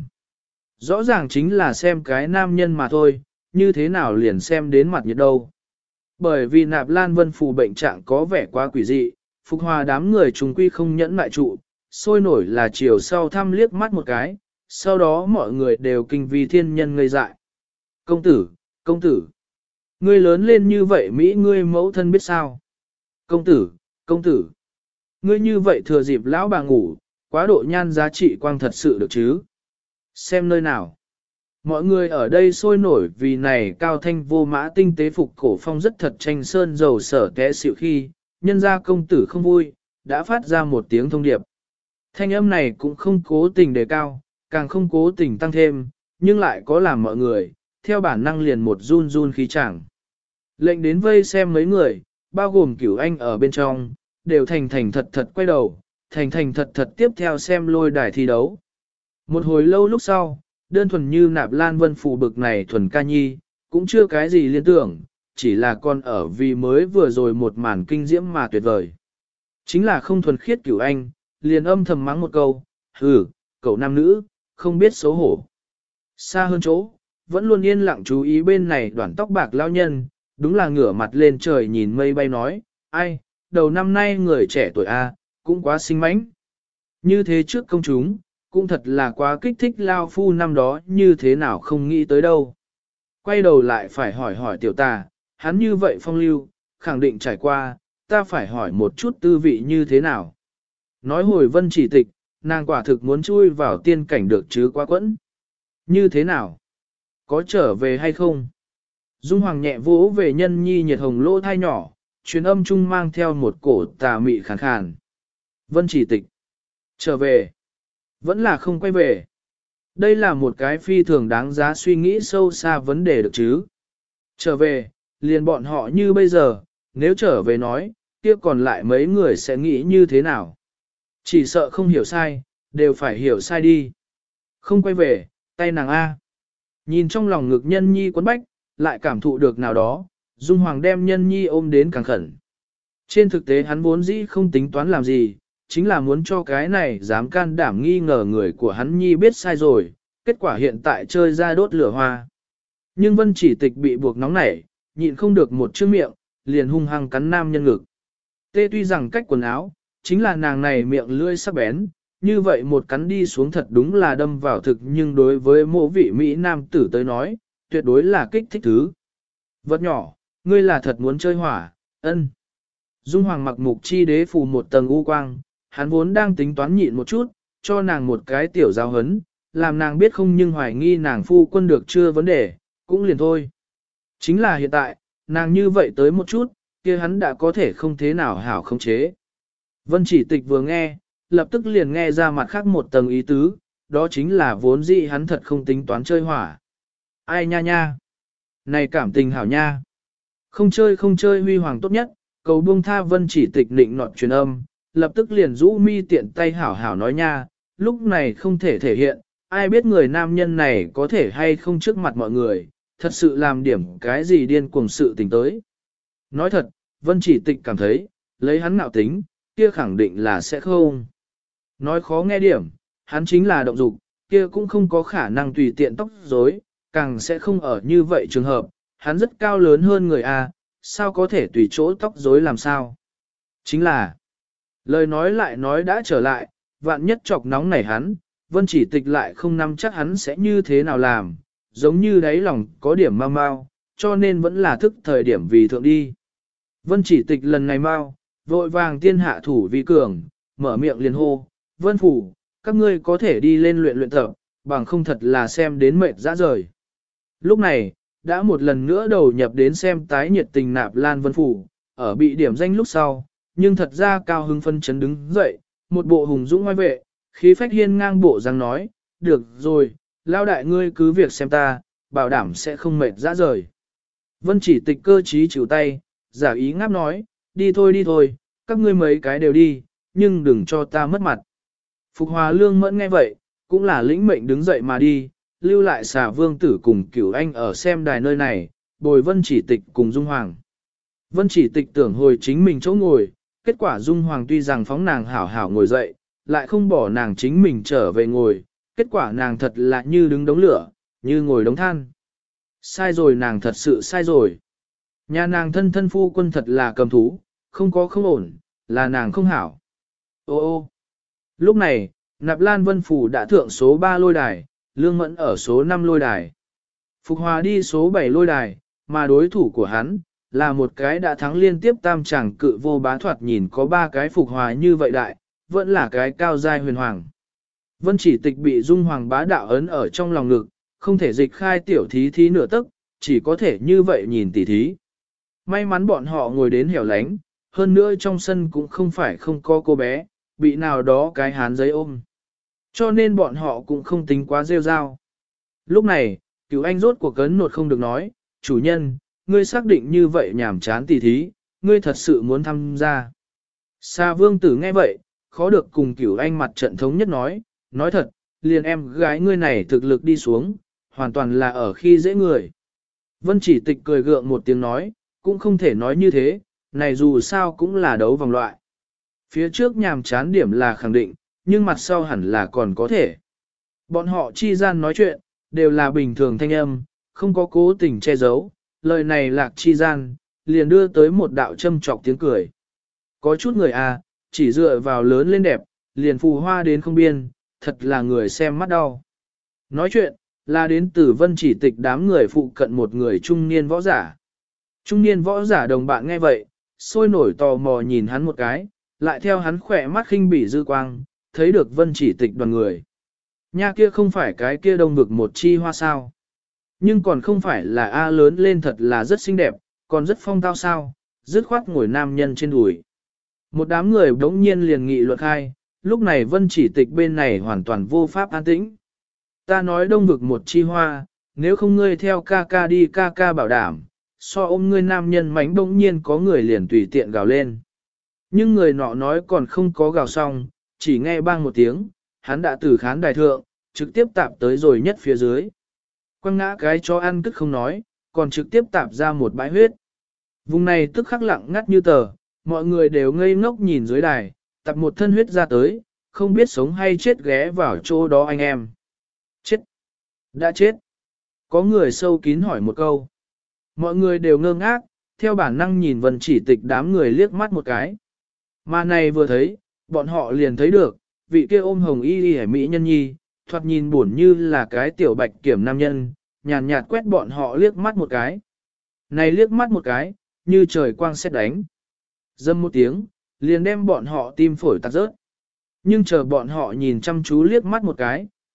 Rõ ràng chính là xem cái nam nhân mà thôi, như thế nào liền xem đến mặt nhiệt đâu. Bởi vì Nạp Lan Vân Phù bệnh trạng có vẻ quá quỷ dị, phục hòa đám người trùng quy không nhẫn lại trụ, sôi nổi là chiều sau thăm liếc mắt một cái, sau đó mọi người đều kinh vì thiên nhân ngây dại. Công tử, công tử, ngươi lớn lên như vậy Mỹ ngươi mẫu thân biết sao? Công tử, công tử, ngươi như vậy thừa dịp lão bà ngủ, quá độ nhan giá trị quang thật sự được chứ? Xem nơi nào? Mọi người ở đây sôi nổi vì này cao thanh vô mã tinh tế phục cổ phong rất thật tranh sơn dầu sở té xịu khi, nhân gia công tử không vui, đã phát ra một tiếng thông điệp. Thanh âm này cũng không cố tình đề cao, càng không cố tình tăng thêm, nhưng lại có làm mọi người, theo bản năng liền một run run khí chẳng. Lệnh đến vây xem mấy người, bao gồm Cửu Anh ở bên trong, đều thành thành thật thật quay đầu, thành thành thật thật tiếp theo xem lôi đài thi đấu. Một hồi lâu lúc sau, đơn thuần như Nạp Lan Vân Phù bực này thuần ca nhi, cũng chưa cái gì liên tưởng, chỉ là con ở vì mới vừa rồi một màn kinh diễm mà tuyệt vời. Chính là không thuần khiết Cửu Anh, liền âm thầm mắng một câu, hừ, cậu nam nữ, không biết xấu hổ. Xa hơn chỗ, vẫn luôn yên lặng chú ý bên này đoạn tóc bạc lao nhân, đúng là ngửa mặt lên trời nhìn mây bay nói, ai, đầu năm nay người trẻ tuổi A, cũng quá xinh mãnh. Như thế trước công chúng, cũng thật là quá kích thích lao phu năm đó như thế nào không nghĩ tới đâu. Quay đầu lại phải hỏi hỏi tiểu tà, hắn như vậy phong lưu, khẳng định trải qua, ta phải hỏi một chút tư vị như thế nào. Nói hồi Vân Chỉ Tịch, nàng quả thực muốn chui vào tiên cảnh được chứ quá quẫn. Như thế nào? Có trở về hay không? Dung Hoàng nhẹ vỗ về nhân nhi nhiệt hồng lỗ thai nhỏ, truyền âm trung mang theo một cổ tà mị khàn khàn. Vân Chỉ Tịch. Trở về. Vẫn là không quay về. Đây là một cái phi thường đáng giá suy nghĩ sâu xa vấn đề được chứ. Trở về, liền bọn họ như bây giờ, nếu trở về nói, kia còn lại mấy người sẽ nghĩ như thế nào? Chỉ sợ không hiểu sai, đều phải hiểu sai đi. Không quay về, tay nàng A. Nhìn trong lòng ngực nhân nhi quấn bách, lại cảm thụ được nào đó, Dung Hoàng đem nhân nhi ôm đến càng khẩn. Trên thực tế hắn vốn dĩ không tính toán làm gì, chính là muốn cho cái này dám can đảm nghi ngờ người của hắn nhi biết sai rồi, kết quả hiện tại chơi ra đốt lửa hoa. Nhưng Vân Chỉ Tịch bị buộc nóng nảy, nhịn không được một chữ miệng, liền hung hăng cắn nam nhân ngực. Tê tuy rằng cách quần áo, chính là nàng này miệng lưỡi sắc bén, như vậy một cắn đi xuống thật đúng là đâm vào thực, nhưng đối với mộ vị Mỹ nam tử tới nói, tuyệt đối là kích thích thứ. Vật nhỏ, ngươi là thật muốn chơi hỏa, ân. Dung Hoàng mặc mục chi đế phù một tầng u quang, hắn vốn đang tính toán nhịn một chút, cho nàng một cái tiểu giao hấn, làm nàng biết không nhưng hoài nghi nàng phu quân được chưa vấn đề, cũng liền thôi. Chính là hiện tại, nàng như vậy tới một chút, kia hắn đã có thể không thế nào hảo khống chế. Vân Chỉ Tịch vừa nghe, lập tức liền nghe ra mặt khác một tầng ý tứ, đó chính là vốn dĩ hắn thật không tính toán chơi hỏa. Ai nha nha? Này cảm tình hảo nha. Không chơi huy hoàng tốt nhất, cầu buông tha Vân Chỉ Tịch nịnh nọt truyền âm, lập tức liền rũ mi tiện tay hảo hảo nói nha, lúc này không thể thể hiện, ai biết người nam nhân này có thể hay không trước mặt mọi người, thật sự làm điểm cái gì điên cuồng sự tình tới. Nói thật, Vân Chỉ Tịch cảm thấy, lấy hắn ngạo tính, kia khẳng định là sẽ không. Nói khó nghe điểm, hắn chính là động dục, kia cũng không có khả năng tùy tiện tóc rối, càng sẽ không ở như vậy trường hợp, hắn rất cao lớn hơn người A, sao có thể tùy chỗ tóc rối làm sao. Chính là, lời nói lại nói đã trở lại, vạn nhất chọc nóng nảy hắn, Vân Chỉ Tịch lại không nắm chắc hắn sẽ như thế nào làm, giống như đáy lòng có điểm mau mau, cho nên vẫn là thức thời điểm vì thượng đi. Vân Chỉ Tịch lần này mau, vội vàng tiên hạ thủ vi cường, mở miệng liền hô, Vân Phủ, các ngươi có thể đi lên luyện tập, bằng không thật là xem đến mệt dã rời. Lúc này, đã một lần nữa đầu nhập đến xem tái nhiệt tình Nạp Lan Vân Phủ, ở bị điểm danh lúc sau, nhưng thật ra cao hưng phân chấn đứng dậy, một bộ hùng dũng ngoài vệ, khí phách hiên ngang bộ răng nói, được rồi, lao đại ngươi cứ việc xem ta, bảo đảm sẽ không mệt dã rời. Vân Chỉ Tịch cơ trí chịu tay, giả ý ngáp nói, đi thôi, các ngươi mấy cái đều đi, nhưng đừng cho ta mất mặt. Phục Hòa Lương Mẫn nghe vậy, cũng là lĩnh mệnh đứng dậy mà đi, lưu lại xà vương tử cùng cửu anh ở xem đài nơi này, bồi Vân Chỉ Tịch cùng Dung Hoàng. Vân Chỉ Tịch tưởng hồi chính mình chỗ ngồi, kết quả Dung Hoàng tuy rằng phóng nàng hảo hảo ngồi dậy, lại không bỏ nàng chính mình trở về ngồi, kết quả nàng thật là như đứng đống lửa, như ngồi đống than. Sai rồi, nàng thật sự sai rồi. Nhà nàng thân thân phu quân thật là cầm thú, không có không ổn, là nàng không hảo. Ô ô. Lúc này, Nạp Lan Vân Phủ đã thượng số 3 lôi đài, Lương Mẫn ở số 5 lôi đài. Phục Hòa đi số 7 lôi đài, mà đối thủ của hắn, là một cái đã thắng liên tiếp tam tràng cự vô bá thoạt nhìn có 3 cái Phục Hòa như vậy đại, vẫn là cái cao giai huyền hoàng. Vân Chỉ Tịch bị Dung Hoàng bá đạo ấn ở trong lòng ngực, không thể dịch khai tiểu thí thí nửa tức, chỉ có thể như vậy nhìn tỉ thí. May mắn bọn họ ngồi đến hẻo lánh, hơn nữa trong sân cũng không phải không có cô bé, bị nào đó cái hán giấy ôm. Cho nên bọn họ cũng không tính quá rêu rao. Lúc này, Cửu Anh rốt cuộc cấn nột không được nói, chủ nhân, ngươi xác định như vậy nhảm chán tỉ thí, ngươi thật sự muốn tham gia. Sa Vương Tử nghe vậy, khó được cùng Cửu Anh mặt trận thống nhất nói thật, liền em gái ngươi này thực lực đi xuống, hoàn toàn là ở khi dễ người. Vân Chỉ Tịch cười gượng một tiếng nói, cũng không thể nói như thế, này dù sao cũng là đấu vòng loại. Phía trước nhàm chán điểm là khẳng định, nhưng mặt sau hẳn là còn có thể. Bọn họ chi gian nói chuyện, đều là bình thường thanh âm, không có cố tình che giấu, lời này lạc chi gian, liền đưa tới một đạo châm trọc tiếng cười. Có chút người chỉ dựa vào lớn lên đẹp, liền phù hoa đến không biên, thật là người xem mắt đau. Nói chuyện, là đến từ Vân Chỉ Tịch đám người phụ cận một người trung niên võ giả. Trung niên võ giả đồng bạn nghe vậy, sôi nổi tò mò nhìn hắn một cái, lại theo hắn khỏe mắt khinh bỉ dư quang, thấy được Vân Chỉ Tịch đoàn người. Nha kia không phải cái kia đông vực một chi hoa sao. Nhưng còn không phải là A lớn lên thật là rất xinh đẹp, còn rất phong tao sao, dứt khoát ngồi nam nhân trên đùi. Một đám người đống nhiên liền nghị luận khai, lúc này Vân Chỉ Tịch bên này hoàn toàn vô pháp an tĩnh. Ta nói đông vực một chi hoa, nếu không ngươi theo ca ca đi ca ca bảo đảm, so ôm ngươi nam nhân mánh bỗng nhiên có người liền tùy tiện gào lên. Nhưng người nọ nói còn không có gào xong, chỉ nghe bang một tiếng, hắn đã từ khán đài thượng, trực tiếp tạp tới rồi nhất phía dưới. Quăng ngã cái chó ăn cất không nói, còn trực tiếp tạp ra một bãi huyết. Vùng này tức khắc lặng ngắt như tờ, mọi người đều ngây ngốc nhìn dưới đài, tạp một thân huyết ra tới, không biết sống hay chết ghé vào chỗ đó anh em. Chết! Đã chết! Có người sâu kín hỏi một câu. Mọi người đều ngơ ngác, theo bản năng nhìn Vân Chỉ Tịch đám người liếc mắt một cái. Mà này vừa thấy, bọn họ liền thấy được, vị kia ôm hồng y y mỹ nhân nhi, thoạt nhìn buồn như là cái tiểu bạch kiểm nam nhân, nhàn nhạt quét bọn họ liếc mắt một cái. Này liếc mắt một cái, như trời quang sét đánh. Dâm một tiếng, liền đem bọn họ tim phổi tạc rớt. Nhưng chờ bọn họ nhìn chăm chú liếc mắt một cái,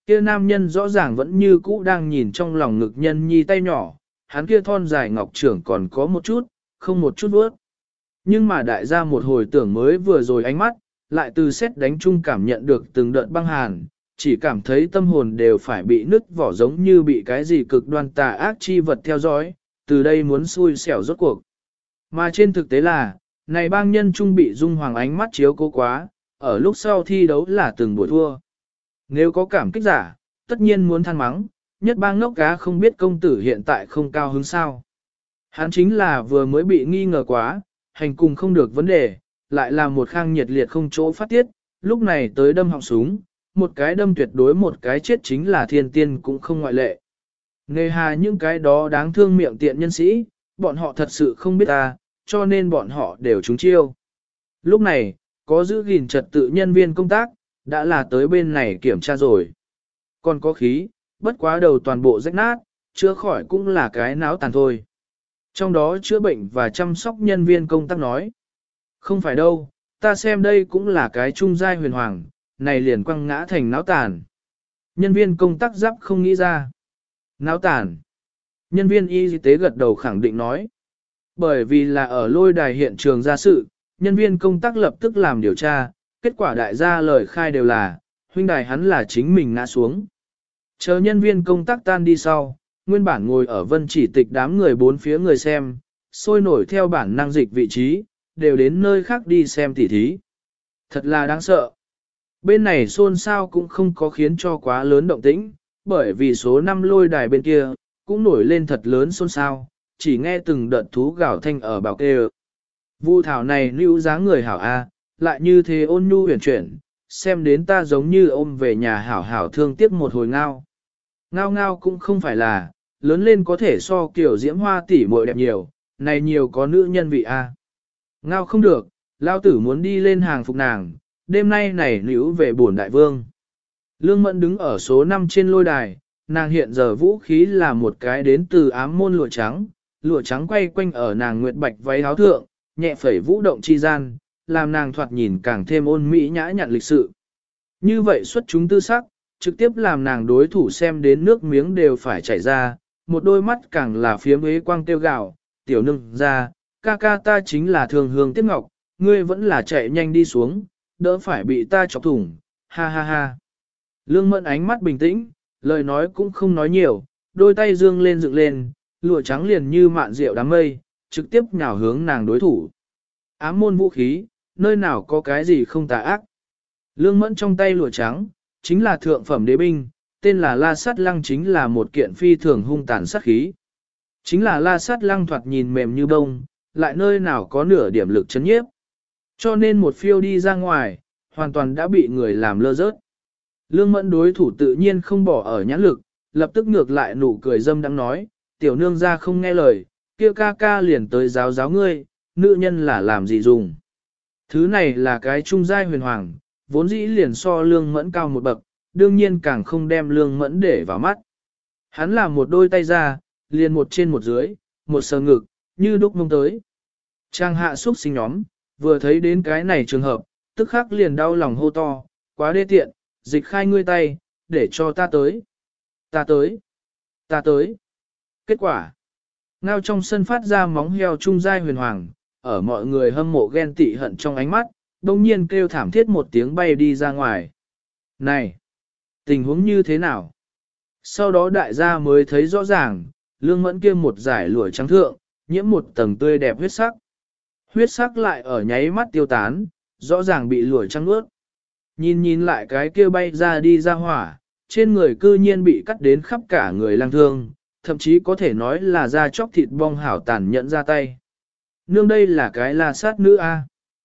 Kia nam nhân rõ ràng vẫn như cũ đang nhìn trong lòng ngực nhân nhi tay nhỏ, hắn kia thon dài ngọc trưởng còn có một chút, không một chút vớt. Nhưng mà đại gia một hồi tưởng mới vừa rồi ánh mắt, lại từ xét đánh chung cảm nhận được từng đợt băng hàn, chỉ cảm thấy tâm hồn đều phải bị nứt vỏ giống như bị cái gì cực đoan tà ác chi vật theo dõi, từ đây muốn xui xẻo rốt cuộc. Mà trên thực tế là, này bang nhân trung bị Dung Hoàng ánh mắt chiếu cố quá, ở lúc sau thi đấu là từng buổi thua. Nếu có cảm kích giả, tất nhiên muốn than mắng, nhất bang ngốc cá không biết công tử hiện tại không cao hứng sao. Hắn chính là vừa mới bị nghi ngờ quá, hành cùng không được vấn đề, lại là một khang nhiệt liệt không chỗ phát tiết, lúc này tới đâm họng súng, một cái đâm tuyệt đối một cái chết chính là thiên tiên cũng không ngoại lệ. Nề hà những cái đó đáng thương miệng tiện nhân sĩ, bọn họ thật sự không biết ta, cho nên bọn họ đều trúng chiêu. Lúc này, có giữ gìn trật tự nhân viên công tác, đã là tới bên này kiểm tra rồi. Còn có khí, bất quá đầu toàn bộ rách nát, chữa khỏi cũng là cái náo tàn thôi. Trong đó chữa bệnh và chăm sóc nhân viên công tác nói. Không phải đâu, ta xem đây cũng là cái trung giai huyền hoàng, này liền quăng ngã thành náo tàn. Nhân viên công tác giáp không nghĩ ra. Náo tàn. Nhân viên y tế gật đầu khẳng định nói. Bởi vì là ở lôi đài hiện trường ra sự, nhân viên công tác lập tức làm điều tra, kết quả đại gia lời khai đều là, huynh đài hắn là chính mình ngã xuống. Chờ nhân viên công tác tan đi sau, nguyên bản ngồi ở vân chỉ tịch đám người bốn phía người xem, sôi nổi theo bản năng dịch vị trí, đều đến nơi khác đi xem tỉ thí. Thật là đáng sợ. Bên này xôn xao cũng không có khiến cho quá lớn động tĩnh, bởi vì số 5 lôi đài bên kia, cũng nổi lên thật lớn xôn xao, chỉ nghe từng đợt thú gào thanh ở bảo kê. Vu thảo này lưu dáng người hảo A, lại như thế ôn nhu huyền chuyển, xem đến ta giống như ôm về nhà hảo hảo thương tiếc một hồi ngao. Ngao ngao cũng không phải là, lớn lên có thể so kiểu diễm hoa tỷ muội đẹp nhiều, này nhiều có nữ nhân vị A. Ngao không được, lao tử muốn đi lên hàng phục nàng, đêm nay này níu về bổn đại vương. Lương Mẫn đứng ở số 5 trên lôi đài, nàng hiện giờ vũ khí là một cái đến từ ám môn lụa trắng quay quanh ở nàng nguyệt bạch váy áo thượng, nhẹ phẩy vũ động chi gian, làm nàng thoạt nhìn càng thêm ôn mỹ nhã nhặn lịch sự. Như vậy xuất chúng tư sắc, trực tiếp làm nàng đối thủ xem đến nước miếng đều phải chảy ra, một đôi mắt càng là phía ế quang tiêu gạo, tiểu nương ra, ca ca ta chính là thường hương tiếc ngọc, ngươi vẫn là chạy nhanh đi xuống, đỡ phải bị ta chọc thủng, ha ha ha. Lương Mẫn ánh mắt bình tĩnh, lời nói cũng không nói nhiều, đôi tay dương lên dựng lên, lụa trắng liền như mạn rượu đám mây, trực tiếp nhào hướng nàng đối thủ. Ám môn vũ khí, nơi nào có cái gì không tà ác. Lương Mẫn trong tay lụa trắng, chính là thượng phẩm đế binh, tên là La Sát Lăng chính là một kiện phi thường hung tàn sát khí. Chính là La Sát Lăng thoạt nhìn mềm như bông, lại nơi nào có nửa điểm lực chấn nhiếp. Cho nên một phiêu đi ra ngoài, hoàn toàn đã bị người làm lơ rớt. Lương Mẫn đối thủ tự nhiên không bỏ ở nhãn lực, lập tức ngược lại nụ cười dâm đang nói, tiểu nương ra không nghe lời, kia ca ca liền tới giáo giáo ngươi, nữ nhân là làm gì dùng. Thứ này là cái trung giai huyền hoàng, vốn dĩ liền so Lương Mẫn cao một bậc, đương nhiên càng không đem Lương Mẫn để vào mắt. Hắn làm một đôi tay ra, liền một trên một dưới, một sờ ngực, như đúc mông tới. Trang hạ xúc sinh nhóm, vừa thấy đến cái này trường hợp, tức khắc liền đau lòng hô to, quá đê tiện, dịch khai ngươi tay, để cho ta tới. Ta tới. Ta tới. Kết quả. Ngao trong sân phát ra móng heo trung giai huyền hoàng, ở mọi người hâm mộ ghen tị hận trong ánh mắt, đồng nhiên kêu thảm thiết một tiếng bay đi ra ngoài. Này! Tình huống như thế nào? Sau đó đại gia mới thấy rõ ràng, Lương Mẫn kia một giải lụa trắng thượng, nhiễm một tầng tươi đẹp huyết sắc. Huyết sắc lại ở nháy mắt tiêu tán, rõ ràng bị lụa trắng ướt. Nhìn lại cái kia bay ra đi ra hỏa, trên người cư nhiên bị cắt đến khắp cả người lang thương, thậm chí có thể nói là da chóc thịt bong hảo tàn nhẫn ra tay. Nương đây là cái La Sát nữ A.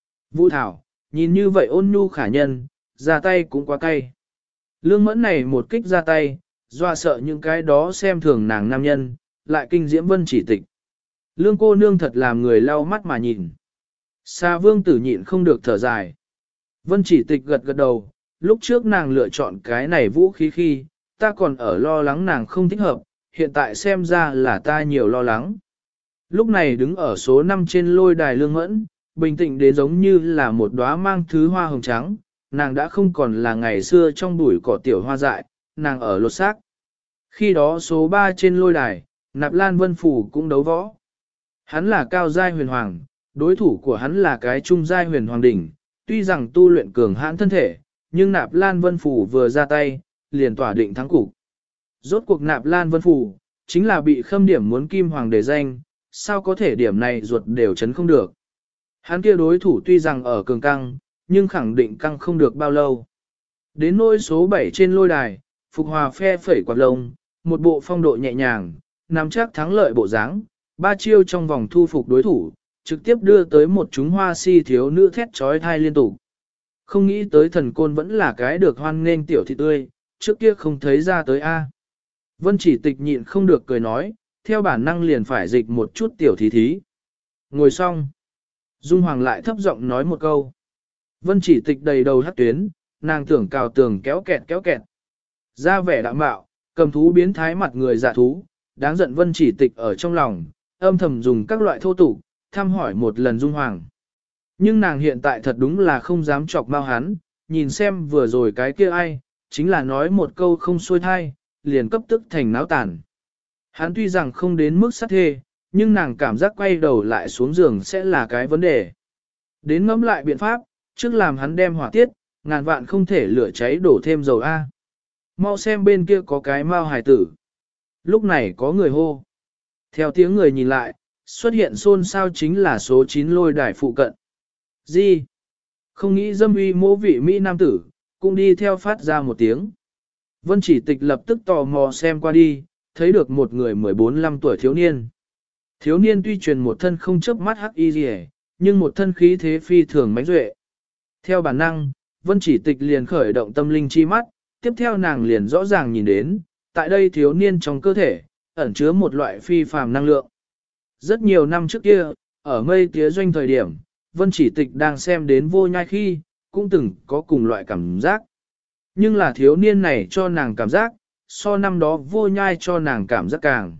Vũ Thảo, nhìn như vậy ôn nhu khả nhân, ra tay cũng quá cay. Lương Mẫn này một kích ra tay, doa sợ những cái đó xem thường nàng nam nhân, lại kinh diễm vân chỉ tịch. Lương cô nương thật làm người lau mắt mà nhìn. Sa Vương tử nhịn không được thở dài. Vân chỉ tịch gật gật đầu, lúc trước nàng lựa chọn cái này vũ khí khi, ta còn ở lo lắng nàng không thích hợp, hiện tại xem ra là ta nhiều lo lắng. Lúc này đứng ở số 5 trên lôi đài Lương Mẫn, bình tĩnh đến giống như là một đóa mang thứ hoa hồng trắng, nàng đã không còn là ngày xưa trong bụi cỏ tiểu hoa dại, nàng ở lột xác. Khi đó số 3 trên lôi đài, Nạp Lan Vân Phủ cũng đấu võ. Hắn là cao giai huyền hoàng, đối thủ của hắn là cái trung giai huyền hoàng đỉnh, tuy rằng tu luyện cường hãn thân thể, nhưng Nạp Lan Vân Phủ vừa ra tay, liền tỏa định thắng cục. Rốt cuộc Nạp Lan Vân Phủ, chính là bị khâm điểm muốn kim hoàng để danh, sao có thể điểm này ruột đều chấn không được. Hắn kia đối thủ tuy rằng ở cường căng, nhưng khẳng định căng không được bao lâu. Đến nỗi số 7 trên lôi đài, Phục Hòa phe phẩy quạt lông, một bộ phong độ nhẹ nhàng, nắm chắc thắng lợi bộ dáng, ba chiêu trong vòng thu phục đối thủ, trực tiếp đưa tới một chúng hoa si thiếu nữ thét trói thai liên tục. Không nghĩ tới thần côn vẫn là cái được hoan nghênh tiểu thị tươi, trước kia không thấy ra tới A. Vân Chỉ Tịch nhịn không được cười nói, theo bản năng liền phải dịch một chút tiểu thí thí. Ngồi xong, Dung Hoàng lại thấp giọng nói một câu. Vân Chỉ Tịch đầy đầu hắc tuyến, nàng tưởng cào tường kéo kẹt. Ra vẻ đạm bạo, cầm thú biến thái mặt người dạ thú, đáng giận Vân Chỉ Tịch ở trong lòng, âm thầm dùng các loại thô tục, thăm hỏi một lần Dung Hoàng. Nhưng nàng hiện tại thật đúng là không dám chọc bao hắn, nhìn xem vừa rồi cái kia ai, chính là nói một câu không xuôi thai, liền cấp tức thành náo tàn. Hắn tuy rằng không đến mức sát thê, nhưng nàng cảm giác quay đầu lại xuống giường sẽ là cái vấn đề. Đến ngẫm lại biện pháp, trước làm hắn đem hỏa tiết, ngàn vạn không thể lửa cháy đổ thêm dầu A. Mau xem bên kia có cái mao hài tử. Lúc này có người hô. Theo tiếng người nhìn lại, xuất hiện xôn xao chính là số 9 lôi đài phụ cận. Gì? Không nghĩ dâm uy mô vị Mỹ nam tử, cũng đi theo phát ra một tiếng. Vân Chỉ Tịch lập tức tò mò xem qua đi, thấy được một người 14-15 tuổi thiếu niên. Thiếu niên tuy truyền một thân không chớp mắt hắc y rìa, nhưng một thân khí thế phi thường mãnh duệ. Theo bản năng, Vân Chỉ Tịch liền khởi động tâm linh chi mắt, tiếp theo nàng liền rõ ràng nhìn đến, tại đây thiếu niên trong cơ thể, ẩn chứa một loại phi phàm năng lượng. Rất nhiều năm trước kia, ở mây tía doanh thời điểm, Vân Chỉ Tịch đang xem đến vô nhai khi, cũng từng có cùng loại cảm giác. Nhưng là thiếu niên này cho nàng cảm giác, so năm đó vô nhai cho nàng cảm giác càng.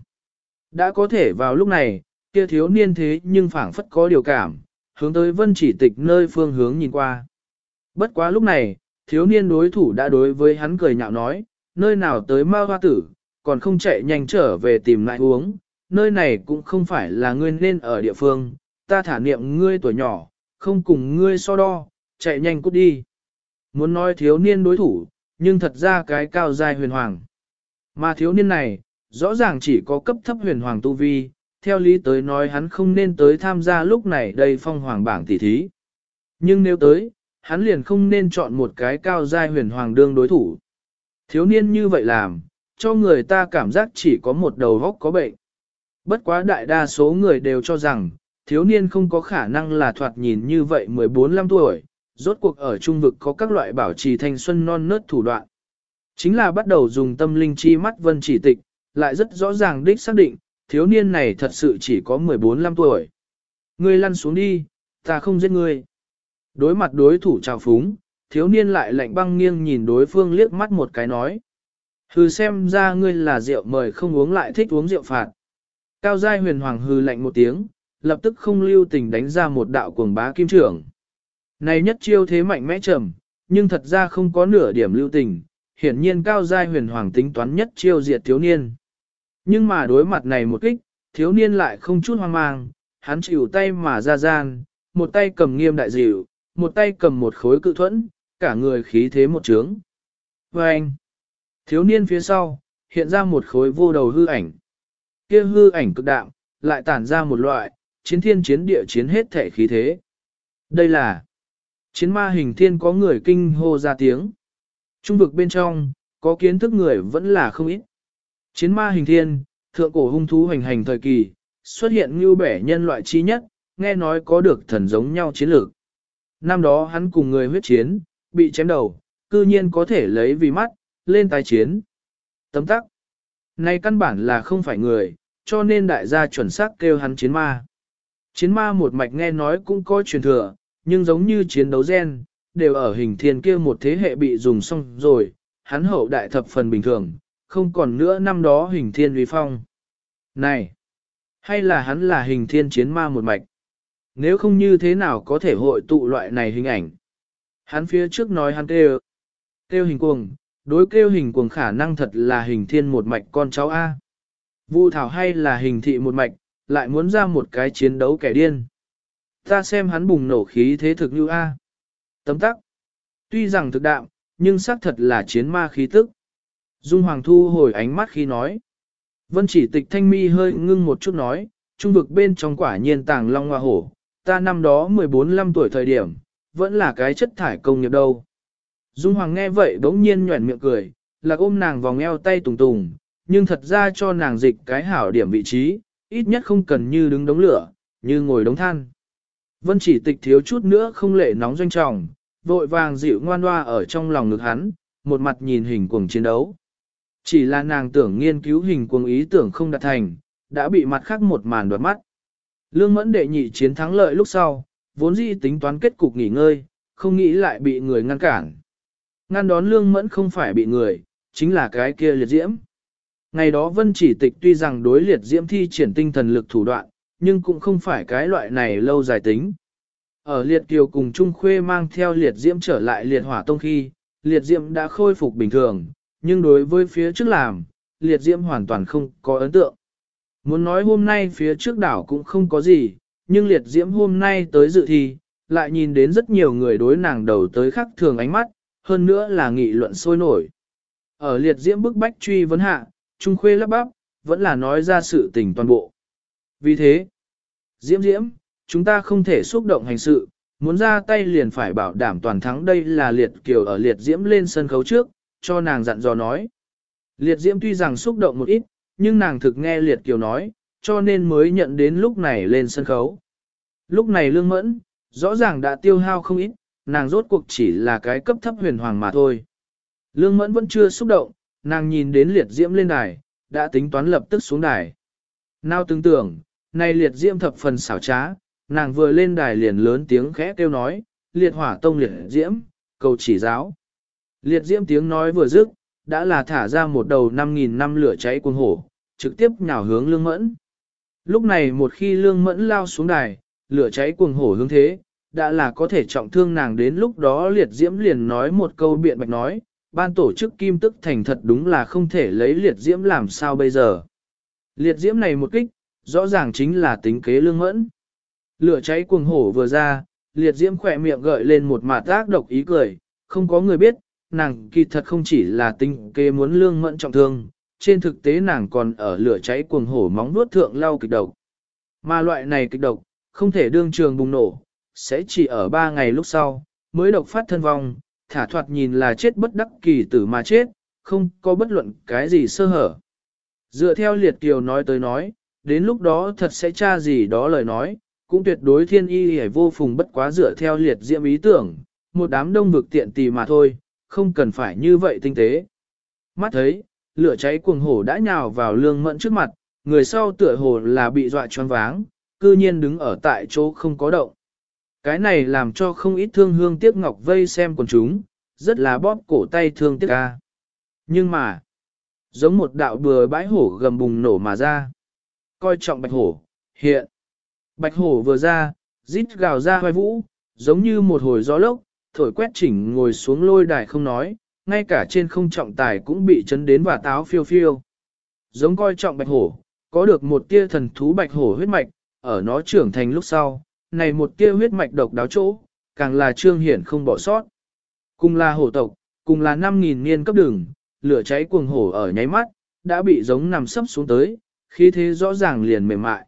Đã có thể vào lúc này, kia thiếu niên thế nhưng phảng phất có điều cảm, hướng tới Vân Chỉ Tịch nơi phương hướng nhìn qua. Bất quá lúc này, thiếu niên đối thủ đã đối với hắn cười nhạo nói, nơi nào tới ma hoa tử, còn không chạy nhanh trở về tìm lại uống, nơi này cũng không phải là ngươi nên ở địa phương, ta thả niệm ngươi tuổi nhỏ, không cùng ngươi so đo, chạy nhanh cút đi. Muốn nói thiếu niên đối thủ, nhưng thật ra cái cao giai huyền hoàng. Mà thiếu niên này, rõ ràng chỉ có cấp thấp huyền hoàng tu vi, theo lý tới nói hắn không nên tới tham gia lúc này đây phong hoàng bảng tỷ thí. Nhưng nếu tới, hắn liền không nên chọn một cái cao giai huyền hoàng đương đối thủ. Thiếu niên như vậy làm, cho người ta cảm giác chỉ có một đầu góc có bệnh. Bất quá đại đa số người đều cho rằng, thiếu niên không có khả năng là thoạt nhìn như vậy 14-15 tuổi, rốt cuộc ở trung vực có các loại bảo trì thanh xuân non nớt thủ đoạn. Chính là bắt đầu dùng tâm linh chi mắt Vân Chỉ Tịch, lại rất rõ ràng đích xác định, thiếu niên này thật sự chỉ có 14-15 tuổi. Ngươi lăn xuống đi, ta không giết ngươi. Đối mặt đối thủ trào phúng, thiếu niên lại lạnh băng nghiêng nhìn đối phương liếc mắt một cái nói. Hừ xem ra ngươi là rượu mời không uống lại thích uống rượu phạt. Cao giai huyền hoàng hừ lạnh một tiếng, lập tức không lưu tình đánh ra một đạo cuồng bá kim trưởng. Này nhất chiêu thế mạnh mẽ trầm, nhưng thật ra không có nửa điểm lưu tình, hiển nhiên cao giai huyền hoàng tính toán nhất chiêu diệt thiếu niên. Nhưng mà đối mặt này một kích, thiếu niên lại không chút hoang mang, hắn chịu tay mà ra gian, một tay cầm nghiêm đại dịu, một tay cầm một khối cự thuẫn, cả người khí thế một trướng. Và anh, thiếu niên phía sau, hiện ra một khối vô đầu hư ảnh. Kia hư ảnh cực đạm, lại tản ra một loại, chiến thiên chiến địa chiến hết thể khí thế. Đây là chiến ma hình thiên, có người kinh hô ra tiếng. Trung vực bên trong, có kiến thức người vẫn là không ít. Chiến ma hình thiên, thượng cổ hung thú hoành hành thời kỳ, xuất hiện như bẻ nhân loại chi nhất, nghe nói có được thần giống nhau chiến lược. Năm đó hắn cùng người huyết chiến, bị chém đầu, cư nhiên có thể lấy vì mắt, lên tái chiến. Tấm tắc. Này căn bản là không phải người, cho nên đại gia chuẩn xác kêu hắn chiến ma. Chiến ma một mạch nghe nói cũng có truyền thừa, nhưng giống như chiến đấu gen, đều ở hình thiên kia một thế hệ bị dùng xong rồi, hắn hậu đại thập phần bình thường, không còn nữa năm đó hình thiên uy phong. Này, hay là hắn là hình thiên chiến ma một mạch? Nếu không như thế nào có thể hội tụ loại này hình ảnh? Hắn phía trước nói hắn kêu hình cuồng, Đối kêu hình cuồng khả năng thật là hình thiên một mạch con cháu A. Vu Thảo hay là hình thị một mạch, lại muốn ra một cái chiến đấu kẻ điên. Ta xem hắn bùng nổ khí thế thực như A. Tấm tắc. Tuy rằng thực đạm, nhưng xác thật là chiến ma khí tức. Dung Hoàng thu hồi ánh mắt khi nói. Vân Chỉ Tịch thanh mi hơi ngưng một chút nói, trung vực bên trong quả nhiên tàng long hoa hổ, ta năm đó 14-15 tuổi thời điểm, vẫn là cái chất thải công nghiệp đâu. Dung Hoàng nghe vậy bỗng nhiên nhuẩn miệng cười, là ôm nàng vòng eo tay tùng tùng, nhưng thật ra cho nàng dịch cái hảo điểm vị trí, ít nhất không cần như đứng đống lửa, như ngồi đống than. Vân Chỉ Tịch thiếu chút nữa không lệ nóng doanh trọng, vội vàng dịu ngoan hoa ở trong lòng ngực hắn, một mặt nhìn hình cuồng chiến đấu. Chỉ là nàng tưởng nghiên cứu hình cuồng ý tưởng không đạt thành, đã bị mặt khác một màn đoạt mắt. Lương Mẫn đệ nhị chiến thắng lợi lúc sau, vốn dĩ tính toán kết cục nghỉ ngơi, không nghĩ lại bị người ngăn cản. Ngăn đón Lương Mẫn không phải bị người, chính là cái kia liệt diễm. Ngày đó Vân Chỉ Tịch tuy rằng đối liệt diễm thi triển tinh thần lực thủ đoạn, nhưng cũng không phải cái loại này lâu dài tính. Ở liệt kiều cùng Trung Khuê mang theo liệt diễm trở lại liệt hỏa tông khi, liệt diễm đã khôi phục bình thường, nhưng đối với phía trước làm, liệt diễm hoàn toàn không có ấn tượng. Muốn nói hôm nay phía trước đảo cũng không có gì, nhưng liệt diễm hôm nay tới dự thi, lại nhìn đến rất nhiều người đối nàng đầu tới khắc thường ánh mắt, hơn nữa là nghị luận sôi nổi. Ở liệt diễm bức bách truy vấn hạ, Trung Khuê lắp bắp, vẫn là nói ra sự tình toàn bộ. Vì thế, Diễm Diễm, chúng ta không thể xúc động hành sự, muốn ra tay liền phải bảo đảm toàn thắng, đây là liệt kiều ở liệt diễm lên sân khấu trước, cho nàng dặn dò nói. Liệt diễm tuy rằng xúc động một ít, nhưng nàng thực nghe liệt kiều nói, cho nên mới nhận đến lúc này lên sân khấu. Lúc này Lương Mẫn, rõ ràng đã tiêu hao không ít, nàng rốt cuộc chỉ là cái cấp thấp huyền hoàng mà thôi. Lương Mẫn vẫn chưa xúc động, nàng nhìn đến liệt diễm lên đài, đã tính toán lập tức xuống đài. Nào tưởng tưởng, này liệt diễm thập phần xảo trá, nàng vừa lên đài liền lớn tiếng khẽ kêu nói, liệt hỏa tông liệt diễm, cầu chỉ giáo. Liệt diễm tiếng nói vừa dứt, đã là thả ra một đầu 5.000 năm lửa cháy cuồng hổ, trực tiếp nhào hướng Lương Mẫn. Lúc này một khi Lương Mẫn lao xuống đài, lửa cháy cuồng hổ hướng thế, đã là có thể trọng thương nàng, đến lúc đó liệt diễm liền nói một câu biện bạch nói, ban tổ chức Kim Tức Thành thật đúng là không thể lấy liệt diễm làm sao bây giờ. Liệt diễm này một kích, rõ ràng chính là tính kế Lương Mẫn. Lửa cháy cuồng hổ vừa ra, liệt diễm khỏe miệng gợi lên một mạt ác độc ý cười, không có người biết, nàng kỳ thật không chỉ là tính kế muốn Lương Mẫn trọng thương, trên thực tế nàng còn ở lửa cháy cuồng hổ móng vuốt thượng lau kịch độc. Mà loại này kịch độc, không thể đương trường bùng nổ, sẽ chỉ ở 3 ngày lúc sau, mới độc phát thân vong, thả thoạt nhìn là chết bất đắc kỳ tử mà chết, không có bất luận cái gì sơ hở. Dựa theo liệt kiều nói tới nói, đến lúc đó thật sẽ tra gì đó lời nói, cũng tuyệt đối thiên y hề vô phùng, bất quá dựa theo liệt diễm ý tưởng, một đám đông vực tiện tì mà thôi, không cần phải như vậy tinh tế. Mắt thấy, lửa cháy cuồng hổ đã nhào vào Lương Mẫn trước mặt, người sau tựa hồ là bị dọa choáng váng, cư nhiên đứng ở tại chỗ không có động. Cái này làm cho không ít thương hương tiếc ngọc vây xem quần chúng, rất là bóp cổ tay thương tiếc ca. Nhưng mà, giống một đạo bừa bãi hổ gầm bùng nổ mà ra. Coi trọng bạch hổ, hiện. Bạch hổ vừa ra, rít gào ra hoài vũ, giống như một hồi gió lốc, thổi quét chỉnh ngồi xuống lôi đài không nói, ngay cả trên không trọng tài cũng bị chấn đến và táo phiêu phiêu. Giống coi trọng bạch hổ, có được một tia thần thú bạch hổ huyết mạch, ở nó trưởng thành lúc sau, này một tia huyết mạch độc đáo chỗ, càng là trương hiển không bỏ sót. Cùng là hổ tộc, cùng là 5.000 niên cấp đường, lửa cháy cuồng hổ ở nháy mắt, đã bị giống nằm sấp xuống tới, khí thế rõ ràng liền mềm mại.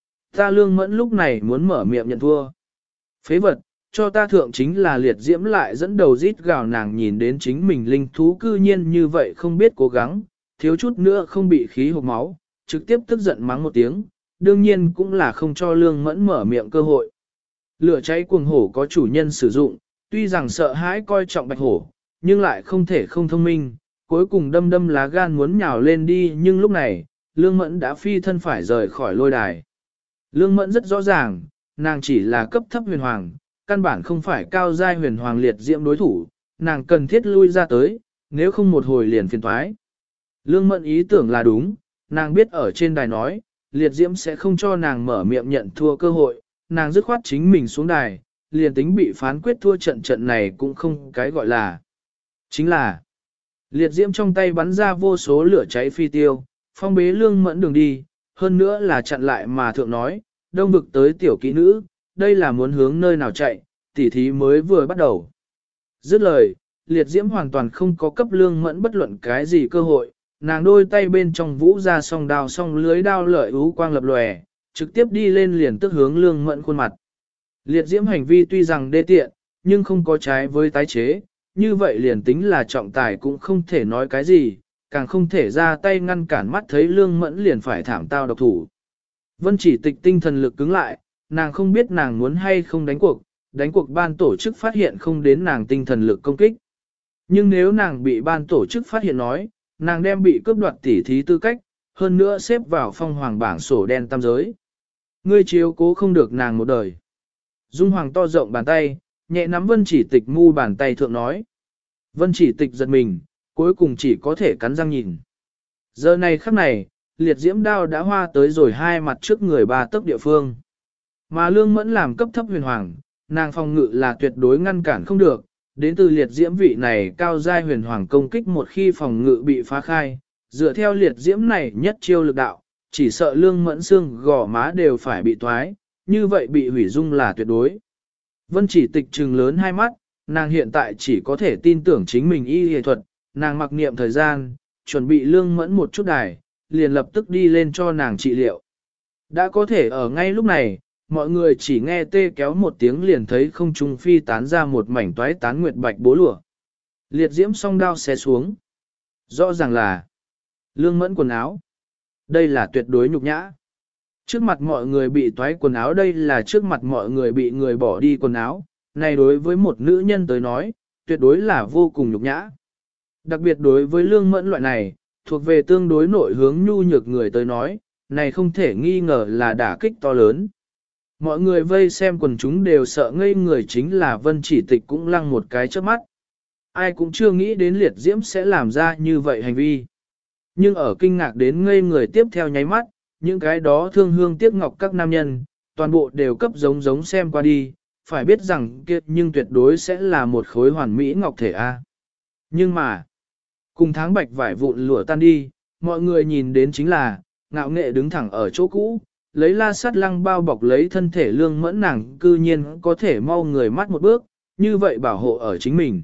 Ta Lương Mẫn lúc này muốn mở miệng nhận thua. Phế vật, cho ta thượng chính là liệt diễm lại dẫn đầu rít gào, nàng nhìn đến chính mình linh thú cư nhiên như vậy không biết cố gắng, thiếu chút nữa không bị khí hộc máu, trực tiếp tức giận mắng một tiếng, đương nhiên cũng là không cho Lương Mẫn mở miệng cơ hội. Lửa cháy cuồng hổ có chủ nhân sử dụng, tuy rằng sợ hãi coi trọng bạch hổ, nhưng lại không thể không thông minh, cuối cùng đâm đâm lá gan muốn nhào lên đi, nhưng lúc này, Lương Mẫn đã phi thân phải rời khỏi lôi đài. Lương Mẫn rất rõ ràng, nàng chỉ là cấp thấp huyền hoàng, căn bản không phải cao giai huyền hoàng liệt diễm đối thủ, nàng cần thiết lui ra tới, nếu không một hồi liền phiền toái. Lương Mẫn ý tưởng là đúng, nàng biết ở trên đài nói, liệt diễm sẽ không cho nàng mở miệng nhận thua cơ hội, nàng dứt khoát chính mình xuống đài, liền tính bị phán quyết thua trận này cũng không cái gọi là. Chính là, Liệt diễm trong tay bắn ra vô số lửa cháy phi tiêu, phong bế Lương Mẫn đường đi, hơn nữa là chặn lại mà thượng nói, đông vực tới tiểu kỹ nữ, đây là muốn hướng nơi nào chạy, tỉ thí mới vừa bắt đầu. Dứt lời, liệt diễm hoàn toàn không có cấp Lương Mẫn bất luận cái gì cơ hội, nàng đôi tay bên trong vũ ra song lưới đao lợi ú quang lập lòe, trực tiếp đi lên liền tức hướng Lương Mẫn khuôn mặt. Liệt diễm hành vi tuy rằng đê tiện, nhưng không có trái với tái chế, như vậy liền tính là trọng tài cũng không thể nói cái gì, càng không thể ra tay ngăn cản mắt thấy Lương Mẫn liền phải thảm tao độc thủ. Vân Chỉ Tịch tinh thần lực cứng lại, nàng không biết nàng muốn hay không đánh cuộc ban tổ chức phát hiện không đến nàng tinh thần lực công kích. Nhưng nếu nàng bị ban tổ chức phát hiện nói, nàng đem bị cướp đoạt tỉ thí tư cách, hơn nữa xếp vào phong hoàng bảng sổ đen tam giới. Ngươi chiếu cố không được nàng một đời. Dung Hoàng to rộng bàn tay, nhẹ nắm Vân Chỉ Tịch mu bàn tay thượng nói. Vân Chỉ Tịch giật mình, cuối cùng chỉ có thể cắn răng nhìn. Giờ này khắc này, liệt diễm đao đã hoa tới rồi hai mặt trước người ba tấc địa phương. Mà Lương Mẫn làm cấp thấp huyền hoàng, nàng phòng ngự là tuyệt đối ngăn cản không được, đến từ liệt diễm vị này cao giai huyền hoàng công kích một khi phòng ngự bị phá khai, dựa theo liệt diễm này nhất chiêu lực đạo, chỉ sợ Lương Mẫn xương gò má đều phải bị toái, như vậy bị hủy dung là tuyệt đối. Vân Chỉ Tịch trừng lớn hai mắt, nàng hiện tại chỉ có thể tin tưởng chính mình y y thuật, nàng mặc niệm thời gian, chuẩn bị Lương Mẫn một chút đài, liền lập tức đi lên cho nàng trị liệu. Đã có thể ở ngay lúc này, mọi người chỉ nghe tê kéo một tiếng liền thấy không trung phi tán ra một mảnh toái tán nguyệt bạch bố lụa. Liệt diễm song đao xé xuống. Rõ ràng là Lương Mẫn quần áo. Đây là tuyệt đối nhục nhã. Trước mặt mọi người bị toái quần áo, đây là trước mặt mọi người bị người bỏ đi quần áo. Này đối với một nữ nhân tới nói, tuyệt đối là vô cùng nhục nhã. Đặc biệt đối với Lương Mẫn loại này, thuộc về tương đối nội hướng nhu nhược người tới nói, này không thể nghi ngờ là đả kích to lớn. Mọi người vây xem quần chúng đều sợ ngây người, chính là Vân Chỉ Tịch cũng lăng một cái trước mắt. Ai cũng chưa nghĩ đến liệt diễm sẽ làm ra như vậy hành vi. Nhưng ở kinh ngạc đến ngây người tiếp theo nháy mắt, những cái đó thương hương tiếc ngọc các nam nhân, toàn bộ đều cấp giống xem qua đi, phải biết rằng kiệt nhưng tuyệt đối sẽ là một khối hoàn mỹ ngọc thể A. Nhưng mà, cùng tháng bạch vải vụn lụa tan đi, mọi người nhìn đến chính là, ngạo nghệ đứng thẳng ở chỗ cũ, lấy la sắt lăng bao bọc lấy thân thể Lương Mẫn, nàng cư nhiên có thể mau người mắt một bước, như vậy bảo hộ ở chính mình.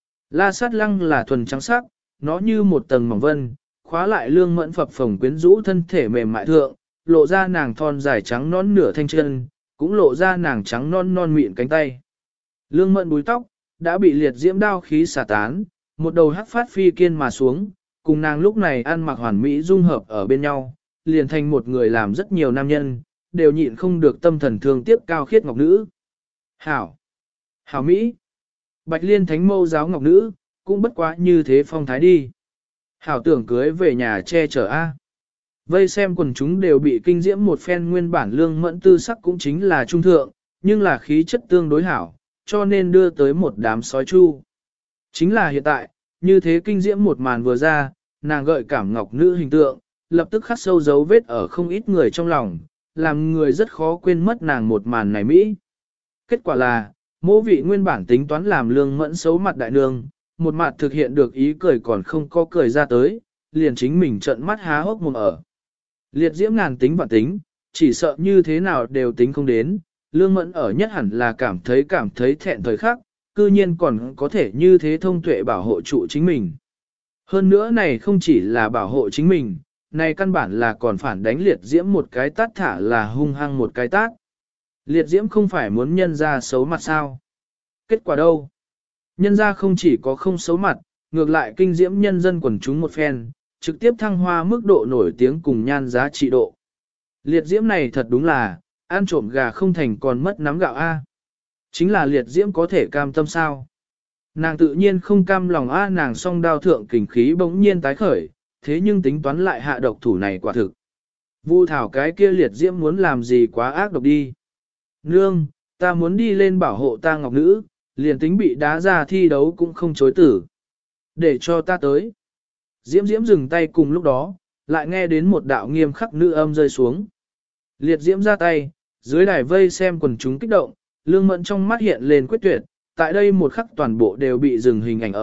La sắt lăng là thuần trắng sắc, nó như một tầng mỏng vân, khóa lại Lương Mẫn phập phồng quyến rũ thân thể mềm mại thượng, lộ ra nàng thon dài trắng non nửa thanh chân, cũng lộ ra nàng trắng non mịn cánh tay. Lương Mẫn búi tóc, đã bị liệt diễm đao khí xả tán, một đầu hắc phát phi kiên mà xuống, cùng nàng lúc này ăn mặc hoàn mỹ dung hợp ở bên nhau, liền thành một người làm rất nhiều nam nhân, đều nhịn không được tâm thần thương tiếc cao khiết ngọc nữ. Hảo! Hảo Mỹ! Bạch Liên Thánh Mâu giáo ngọc nữ, cũng bất quá như thế phong thái đi. Hảo tưởng cưới về nhà che chở A. Vây xem quần chúng đều bị kinh diễm một phen, nguyên bản Lương Mẫn tư sắc cũng chính là trung thượng, nhưng là khí chất tương đối hảo, cho nên đưa tới một đám sói chu. Chính là hiện tại, như thế kinh diễm một màn vừa ra, nàng gợi cảm ngọc nữ hình tượng, lập tức khắc sâu dấu vết ở không ít người trong lòng, làm người rất khó quên mất nàng một màn này Mỹ. Kết quả là, mỗ vị nguyên bản tính toán làm Lương Mẫn xấu mặt đại nương, một mặt thực hiện được ý cười còn không có cười ra tới, liền chính mình trợn mắt há hốc mồm ở. Liệt diễm ngàn tính vạn tính, chỉ sợ như thế nào đều tính không đến, Lương Mẫn ở nhất hẳn là cảm thấy thẹn thời khắc, cư nhiên còn có thể như thế thông tuệ bảo hộ trụ chính mình. Hơn nữa này không chỉ là bảo hộ chính mình, này căn bản là còn phản đánh liệt diễm một cái tát, thả là hung hăng một cái tát. Liệt diễm không phải muốn nhân ra xấu mặt sao? Kết quả đâu? Nhân ra không chỉ có không xấu mặt, ngược lại kinh diễm nhân dân quần chúng một phen, trực tiếp thăng hoa mức độ nổi tiếng cùng nhan giá trị độ. Liệt diễm này thật đúng là, ăn trộm gà không thành còn mất nắm gạo A. Chính là liệt diễm có thể cam tâm sao? Nàng tự nhiên không cam lòng A, nàng song đao thượng kình khí bỗng nhiên tái khởi, thế nhưng tính toán lại hạ độc thủ này quả thực. Vu thảo cái kia liệt diễm muốn làm gì quá ác độc đi. Nương, ta muốn đi lên bảo hộ ta ngọc nữ, liền tính bị đá ra thi đấu cũng không chối tử. Để cho ta tới. Diễm diễm dừng tay, cùng lúc đó, lại nghe đến một đạo nghiêm khắc nữ âm rơi xuống. Liệt diễm ra tay, dưới đài vây xem quần chúng kích động, Lương Mẫn trong mắt hiện lên quyết tuyệt, tại đây một khắc toàn bộ đều bị dừng hình ảnh ở,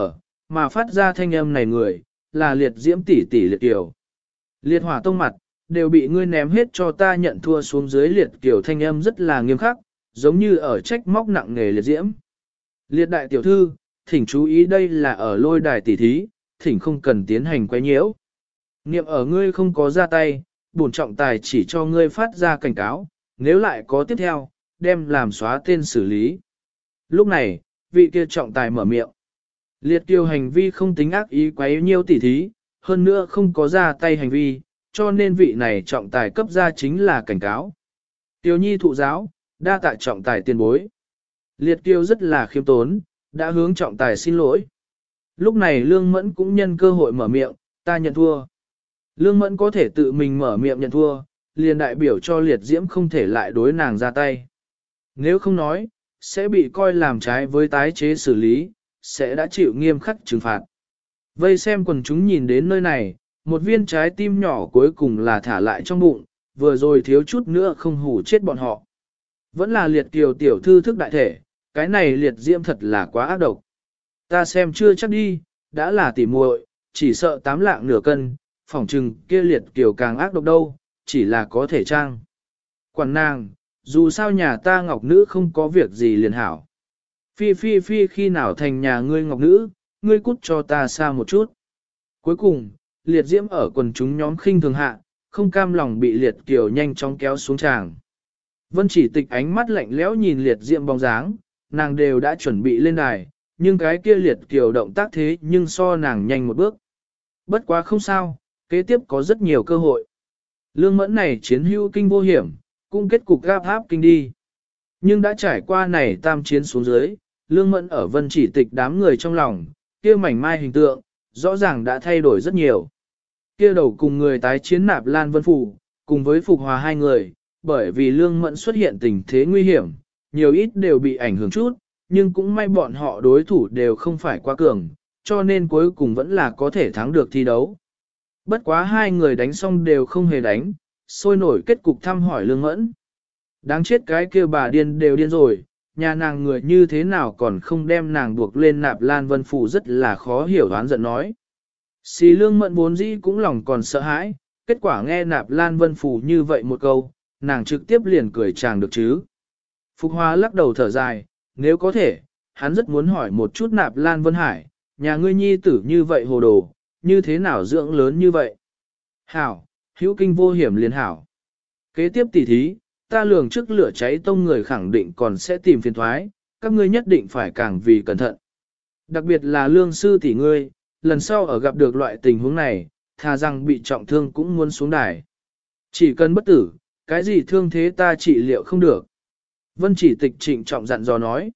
mà phát ra thanh âm này người, là liệt diễm tỷ tỷ liệt kiều. Liệt hỏa tông mặt, đều bị ngươi ném hết cho ta nhận thua xuống dưới liệt kiều thanh âm rất là nghiêm khắc, giống như ở trách móc nặng nề liệt diễm. Liệt đại tiểu thư, thỉnh chú ý đây là ở lôi đài tỷ thí, thỉnh không cần tiến hành quấy nhiễu. Niệm ở ngươi không có ra tay, bổn trọng tài chỉ cho ngươi phát ra cảnh cáo, nếu lại có tiếp theo, đem làm xóa tên xử lý. Lúc này, vị kia trọng tài mở miệng. Liệt kiều hành vi không tính ác ý quấy nhiễu tỷ thí, hơn nữa không có ra tay hành vi, cho nên vị này trọng tài cấp ra chính là cảnh cáo. Tiêu nhi thụ giáo, đa tạ trọng tài tiền bối. Liệt kiều rất là khiêm tốn, đã hướng trọng tài xin lỗi. Lúc này Lương Mẫn cũng nhân cơ hội mở miệng, ta nhận thua. Lương Mẫn có thể tự mình mở miệng nhận thua, liền đại biểu cho liệt diễm không thể lại đối nàng ra tay. Nếu không nói, sẽ bị coi làm trái với tái chế xử lý, sẽ đã chịu nghiêm khắc trừng phạt. Vây xem quần chúng nhìn đến nơi này, một viên trái tim nhỏ cuối cùng là thả lại trong bụng, vừa rồi thiếu chút nữa không hủ chết bọn họ. Vẫn là liệt kiều tiểu thư thức đại thể, cái này liệt diễm thật là quá ác độc. Ta xem chưa chắc đi, đã là tỉ muội, chỉ sợ 8 lạng nửa cân, phỏng trừng kia liệt kiều càng ác độc đâu, chỉ là có thể trang. Quản nàng, dù sao nhà ta ngọc nữ không có việc gì liền hảo. Phi phi phi khi nào thành nhà ngươi ngọc nữ, ngươi cút cho ta xa một chút. Cuối cùng, liệt diễm ở quần chúng nhóm khinh thường hạ, không cam lòng bị liệt kiều nhanh chóng kéo xuống tràng. Vân chỉ tịch ánh mắt lạnh lẽo nhìn liệt diễm bóng dáng, nàng đều đã chuẩn bị lên đài, nhưng cái kia liệt kiều động tác thế nhưng so nàng nhanh một bước. Bất quá không sao, kế tiếp có rất nhiều cơ hội. Lương Mẫn này chiến hữu kinh vô hiểm, cũng kết cục gáp áp kinh đi. Nhưng đã trải qua này tam chiến xuống dưới, Lương Mẫn ở Vân chỉ tịch đám người trong lòng, kia mảnh mai hình tượng, rõ ràng đã thay đổi rất nhiều. Kia đầu cùng người tái chiến Nạp Lan Vân Phủ, cùng với Phục Hòa hai người, bởi vì Lương Mẫn xuất hiện tình thế nguy hiểm, nhiều ít đều bị ảnh hưởng chút, nhưng cũng may bọn họ đối thủ đều không phải quá cường, cho nên cuối cùng vẫn là có thể thắng được thi đấu. Bất quá hai người đánh xong đều không hề đánh, sôi nổi kết cục thăm hỏi Lương Mẫn. Đáng chết cái kia bà điên đều điên rồi, nhà nàng người như thế nào còn không đem nàng buộc lên Nạp Lan Vân Phủ rất là khó hiểu đoán giận nói. Xì Lương Mẫn vốn dĩ cũng lòng còn sợ hãi, kết quả nghe Nạp Lan Vân Phủ như vậy một câu, nàng trực tiếp liền cười chàng được chứ. Phục Hoa lắc đầu thở dài, nếu có thể, hắn rất muốn hỏi một chút Nạp Lan Vân Hải, nhà ngươi nhi tử như vậy hồ đồ, như thế nào dưỡng lớn như vậy? Hảo, hữu kinh vô hiểm liền hảo. Kế tiếp tỉ thí, ta lường trước lửa cháy tông người khẳng định còn sẽ tìm phiền thoái, các ngươi nhất định phải càng vì cẩn thận. Đặc biệt là lương sư tỷ ngươi, lần sau ở gặp được loại tình huống này, thà rằng bị trọng thương cũng muốn xuống đài. Chỉ cần bất tử, cái gì thương thế ta trị liệu không được. Vân chỉ tịch trịnh trọng dặn dò nói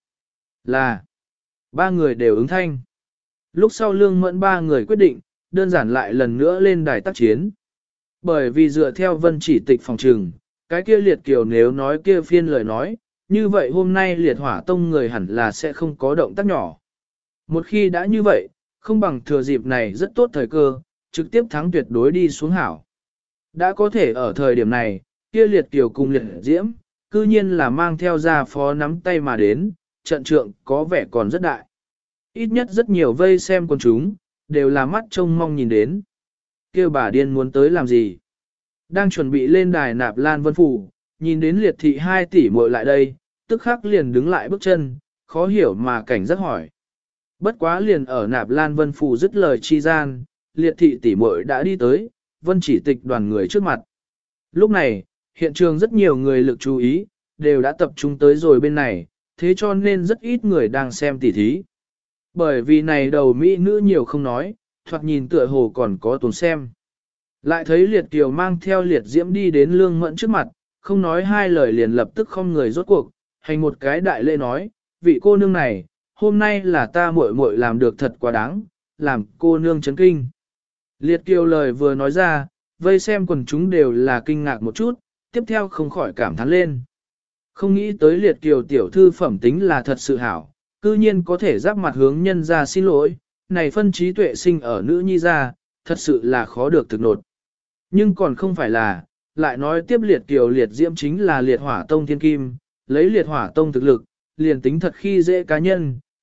là ba người đều ứng thanh. Lúc sau Lương Mẫn ba người quyết định, đơn giản lại lần nữa lên đài tác chiến. Bởi vì dựa theo Vân chỉ tịch phòng trừng, cái kia liệt kiều nếu nói kia phiên lời nói, như vậy hôm nay liệt hỏa tông người hẳn là sẽ không có động tác nhỏ. Một khi đã như vậy, không bằng thừa dịp này rất tốt thời cơ, trực tiếp thắng tuyệt đối đi xuống hảo. Đã có thể ở thời điểm này, kia liệt kiều cùng liệt diễm, cư nhiên là mang theo gia phó nắm tay mà đến, trận trượng có vẻ còn rất đại. Ít nhất rất nhiều vây xem con chúng, đều là mắt trông mong nhìn đến. Kêu bà điên muốn tới làm gì? Đang chuẩn bị lên đài Nạp Lan Vân Phủ, nhìn đến liệt thị 2 tỷ muội lại đây, tức khắc liền đứng lại bước chân, khó hiểu mà cảnh giác hỏi. Bất quá liền ở Nạp Lan Vân Phủ dứt lời chi gian, liệt thị tỷ muội đã đi tới, Vân chỉ tịch đoàn người trước mặt. Lúc này, hiện trường rất nhiều người lực chú ý, đều đã tập trung tới rồi bên này, thế cho nên rất ít người đang xem tỉ thí. Bởi vì này đầu mỹ nữ nhiều không nói, thoạt nhìn tựa hồ còn có tốn xem. Lại thấy liệt kiều mang theo liệt diễm đi đến Lương Mẫn trước mặt, không nói hai lời liền lập tức không người rốt cuộc, hành một cái đại lễ nói, vị cô nương này, hôm nay là ta muội muội làm được thật quá đáng, làm cô nương chấn kinh. Liệt kiều lời vừa nói ra, vây xem quần chúng đều là kinh ngạc một chút, tiếp theo không khỏi cảm thán lên. Không nghĩ tới liệt kiều tiểu thư phẩm tính là thật sự hảo, cư nhiên có thể giáp mặt hướng nhân ra xin lỗi, này phân trí tuệ sinh ở nữ nhi ra, thật sự là khó được thực nột. Nhưng còn không phải là, lại nói tiếp liệt kiều liệt diễm chính là liệt hỏa tông thiên kim, lấy liệt hỏa tông thực lực, liền tính thật khi dễ cá nhân,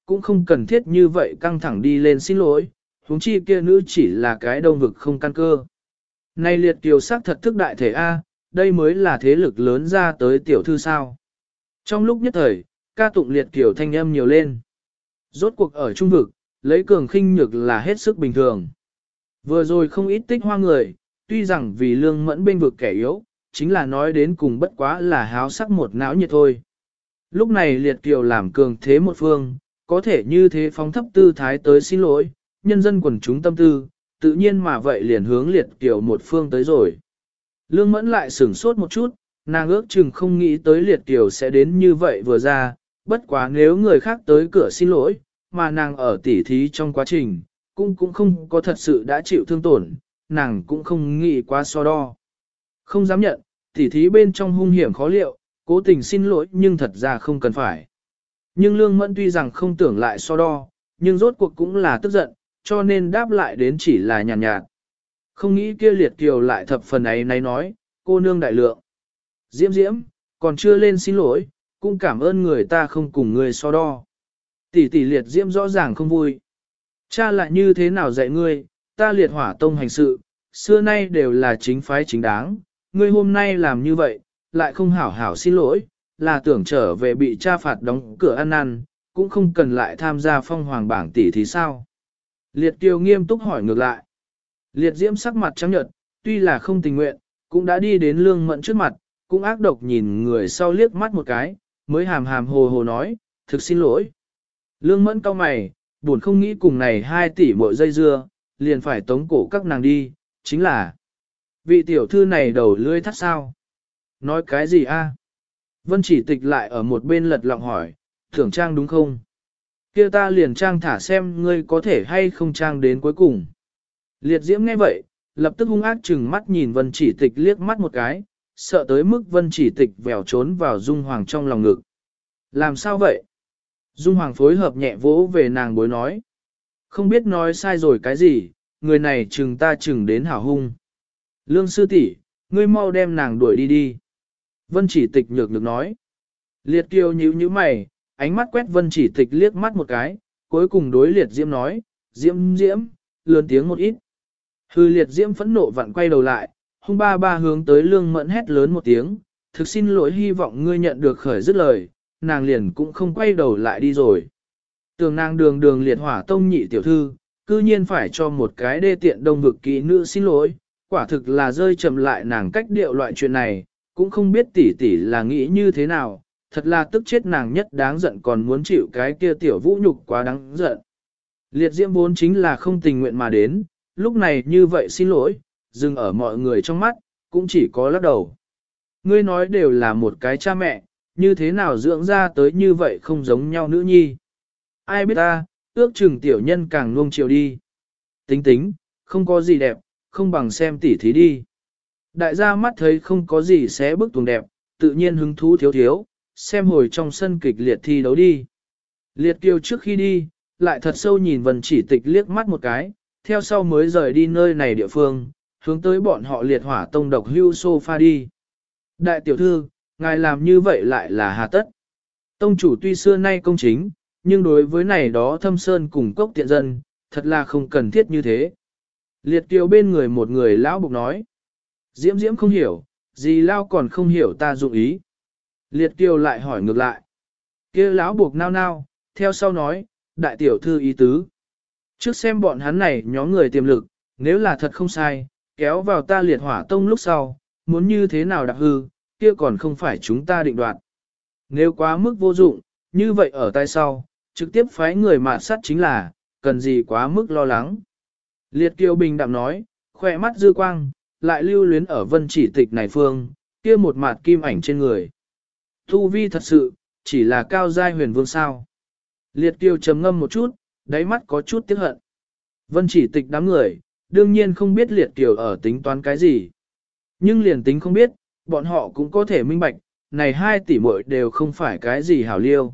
cũng không cần thiết như vậy căng thẳng đi lên xin lỗi, huống chi kia nữ chỉ là cái đông vực không căn cơ. Này liệt kiều sắc thật thức đại thể A, đây mới là thế lực lớn ra tới tiểu thư sao. Trong lúc nhất thời, ca tụng liệt kiều thanh âm nhiều lên. Rốt cuộc ở trung vực, lấy cường khinh nhược là hết sức bình thường. Vừa rồi không ít tích hoa người, tuy rằng vì lương mẫn bên vực kẻ yếu, chính là nói đến cùng bất quá là háo sắc một não nhiệt thôi. Lúc này liệt kiều làm cường thế một phương, có thể như thế phóng thấp tư thái tới xin lỗi, nhân dân quần chúng tâm tư, tự nhiên mà vậy liền hướng liệt kiều một phương tới rồi. Lương mẫn lại sửng sốt một chút, nàng ước chừng không nghĩ tới liệt kiều sẽ đến như vậy vừa ra, bất quá nếu người khác tới cửa xin lỗi, mà nàng ở tỉ thí trong quá trình, cũng không có thật sự đã chịu thương tổn, nàng cũng không nghĩ quá so đo. Không dám nhận, tỉ thí bên trong hung hiểm khó liệu, cố tình xin lỗi nhưng thật ra không cần phải. Nhưng Lương Mẫn tuy rằng không tưởng lại so đo, nhưng rốt cuộc cũng là tức giận, cho nên đáp lại đến chỉ là nhàn nhạt. Không nghĩ kia liệt kiều lại thập phần ấy nay nói, cô nương đại lượng. Diễm Diễm, còn chưa lên xin lỗi, cũng cảm ơn người ta không cùng người so đo. Tỷ tỷ liệt Diễm rõ ràng không vui. Cha lại như thế nào dạy ngươi, ta liệt hỏa tông hành sự, xưa nay đều là chính phái chính đáng, ngươi hôm nay làm như vậy, lại không hảo hảo xin lỗi, là tưởng trở về bị cha phạt đóng cửa ăn năn, cũng không cần lại tham gia phong hoàng bảng tỷ thì sao. Liệt Kiều nghiêm túc hỏi ngược lại. Liệt Diễm sắc mặt trắng nhợt, tuy là không tình nguyện, cũng đã đi đến Lương Mẫn trước mặt, cũng ác độc nhìn người sau liếc mắt một cái, mới hàm hàm hồ hồ nói, thực xin lỗi. Lương Mẫn cau mày, buồn không nghĩ cùng này 2 tỷ mỗi dây dưa, liền phải tống cổ các nàng đi, chính là vị tiểu thư này đầu lưỡi thắt sao. Nói cái gì a? Vân Chỉ Tịch lại ở một bên lật lọng hỏi, thưởng trang đúng không? Kia ta liền trang thả xem ngươi có thể hay không trang đến cuối cùng. Liệt Diễm nghe vậy, lập tức hung ác chừng mắt nhìn Vân Chỉ Tịch liếc mắt một cái, sợ tới mức Vân Chỉ Tịch vèo trốn vào Dung Hoàng trong lòng ngực. Làm sao vậy? Dung Hoàng phối hợp nhẹ vỗ về nàng bối nói. Không biết nói sai rồi cái gì, người này chừng ta chừng đến hảo hung. Lương sư tỷ, ngươi mau đem nàng đuổi đi đi. Vân Chỉ Tịch nhược nhược nói. Liệt Kiều nhíu nhíu mày, ánh mắt quét Vân Chỉ Tịch liếc mắt một cái, cuối cùng đối Liệt Diễm nói, Diễm Diễm, lớn tiếng một ít. Hư Liệt Diễm phẫn nộ vặn quay đầu lại, hung ba ba hướng tới Lương Mẫn hét lớn một tiếng, thực xin lỗi hy vọng ngươi nhận được khởi dứt lời, nàng liền cũng không quay đầu lại đi rồi. Tưởng nàng đường đường liệt hỏa tông nhị tiểu thư, cư nhiên phải cho một cái đê tiện đông vực kỹ nữ xin lỗi, quả thực là rơi chậm lại nàng cách điệu loại chuyện này, cũng không biết tỷ tỷ là nghĩ như thế nào, thật là tức chết nàng nhất đáng giận còn muốn chịu cái kia tiểu vũ nhục quá đáng giận. Liệt Diễm vốn chính là không tình nguyện mà đến, lúc này như vậy xin lỗi, dừng ở mọi người trong mắt, cũng chỉ có lắc đầu. Ngươi nói đều là một cái cha mẹ, như thế nào dưỡng ra tới như vậy không giống nhau nữ nhi. Ai biết ta, ước chừng tiểu nhân càng nuông chiều đi. Tính tính, không có gì đẹp, không bằng xem tỉ thí đi. Đại gia mắt thấy không có gì sẽ bức tuồng đẹp, tự nhiên hứng thú thiếu thiếu, xem hồi trong sân kịch liệt thi đấu đi. Liệt Kiều trước khi đi, lại thật sâu nhìn Vân Chỉ Tịch liếc mắt một cái, theo sau mới rời đi nơi này địa phương, hướng tới bọn họ liệt hỏa tông độc hưu sofa đi. Đại tiểu thư, ngài làm như vậy lại là hà tất. Tông chủ tuy xưa nay công chính, nhưng đối với này đó thâm sơn cùng cốc tiện dân, thật là không cần thiết như thế. Liệt Kiều bên người một người lão bục nói. Diễm Diễm không hiểu, gì lao còn không hiểu ta dụng ý. Liệt Kiều lại hỏi ngược lại. Kia lão buộc nao nao, theo sau nói, đại tiểu thư ý tứ. Trước xem bọn hắn này nhóm người tiềm lực, nếu là thật không sai, kéo vào ta liệt hỏa tông lúc sau, muốn như thế nào đạp hư, kia còn không phải chúng ta định đoạt. Nếu quá mức vô dụng, như vậy ở tay sau, trực tiếp phái người mạt sát chính là, cần gì quá mức lo lắng. Liệt Kiều bình đạm nói, khỏe mắt dư quang, lại lưu luyến ở Vân Chỉ Tịch này phương, kia một mặt kim ảnh trên người. Tu vi thật sự, chỉ là cao giai huyền vương sao. Liệt Kiều trầm ngâm một chút, đáy mắt có chút tiếc hận. Vân Chỉ Tịch đám người, đương nhiên không biết Liệt Kiều ở tính toán cái gì. Nhưng liền tính không biết, bọn họ cũng có thể minh bạch, này 2 tỷ muội đều không phải cái gì hảo liêu.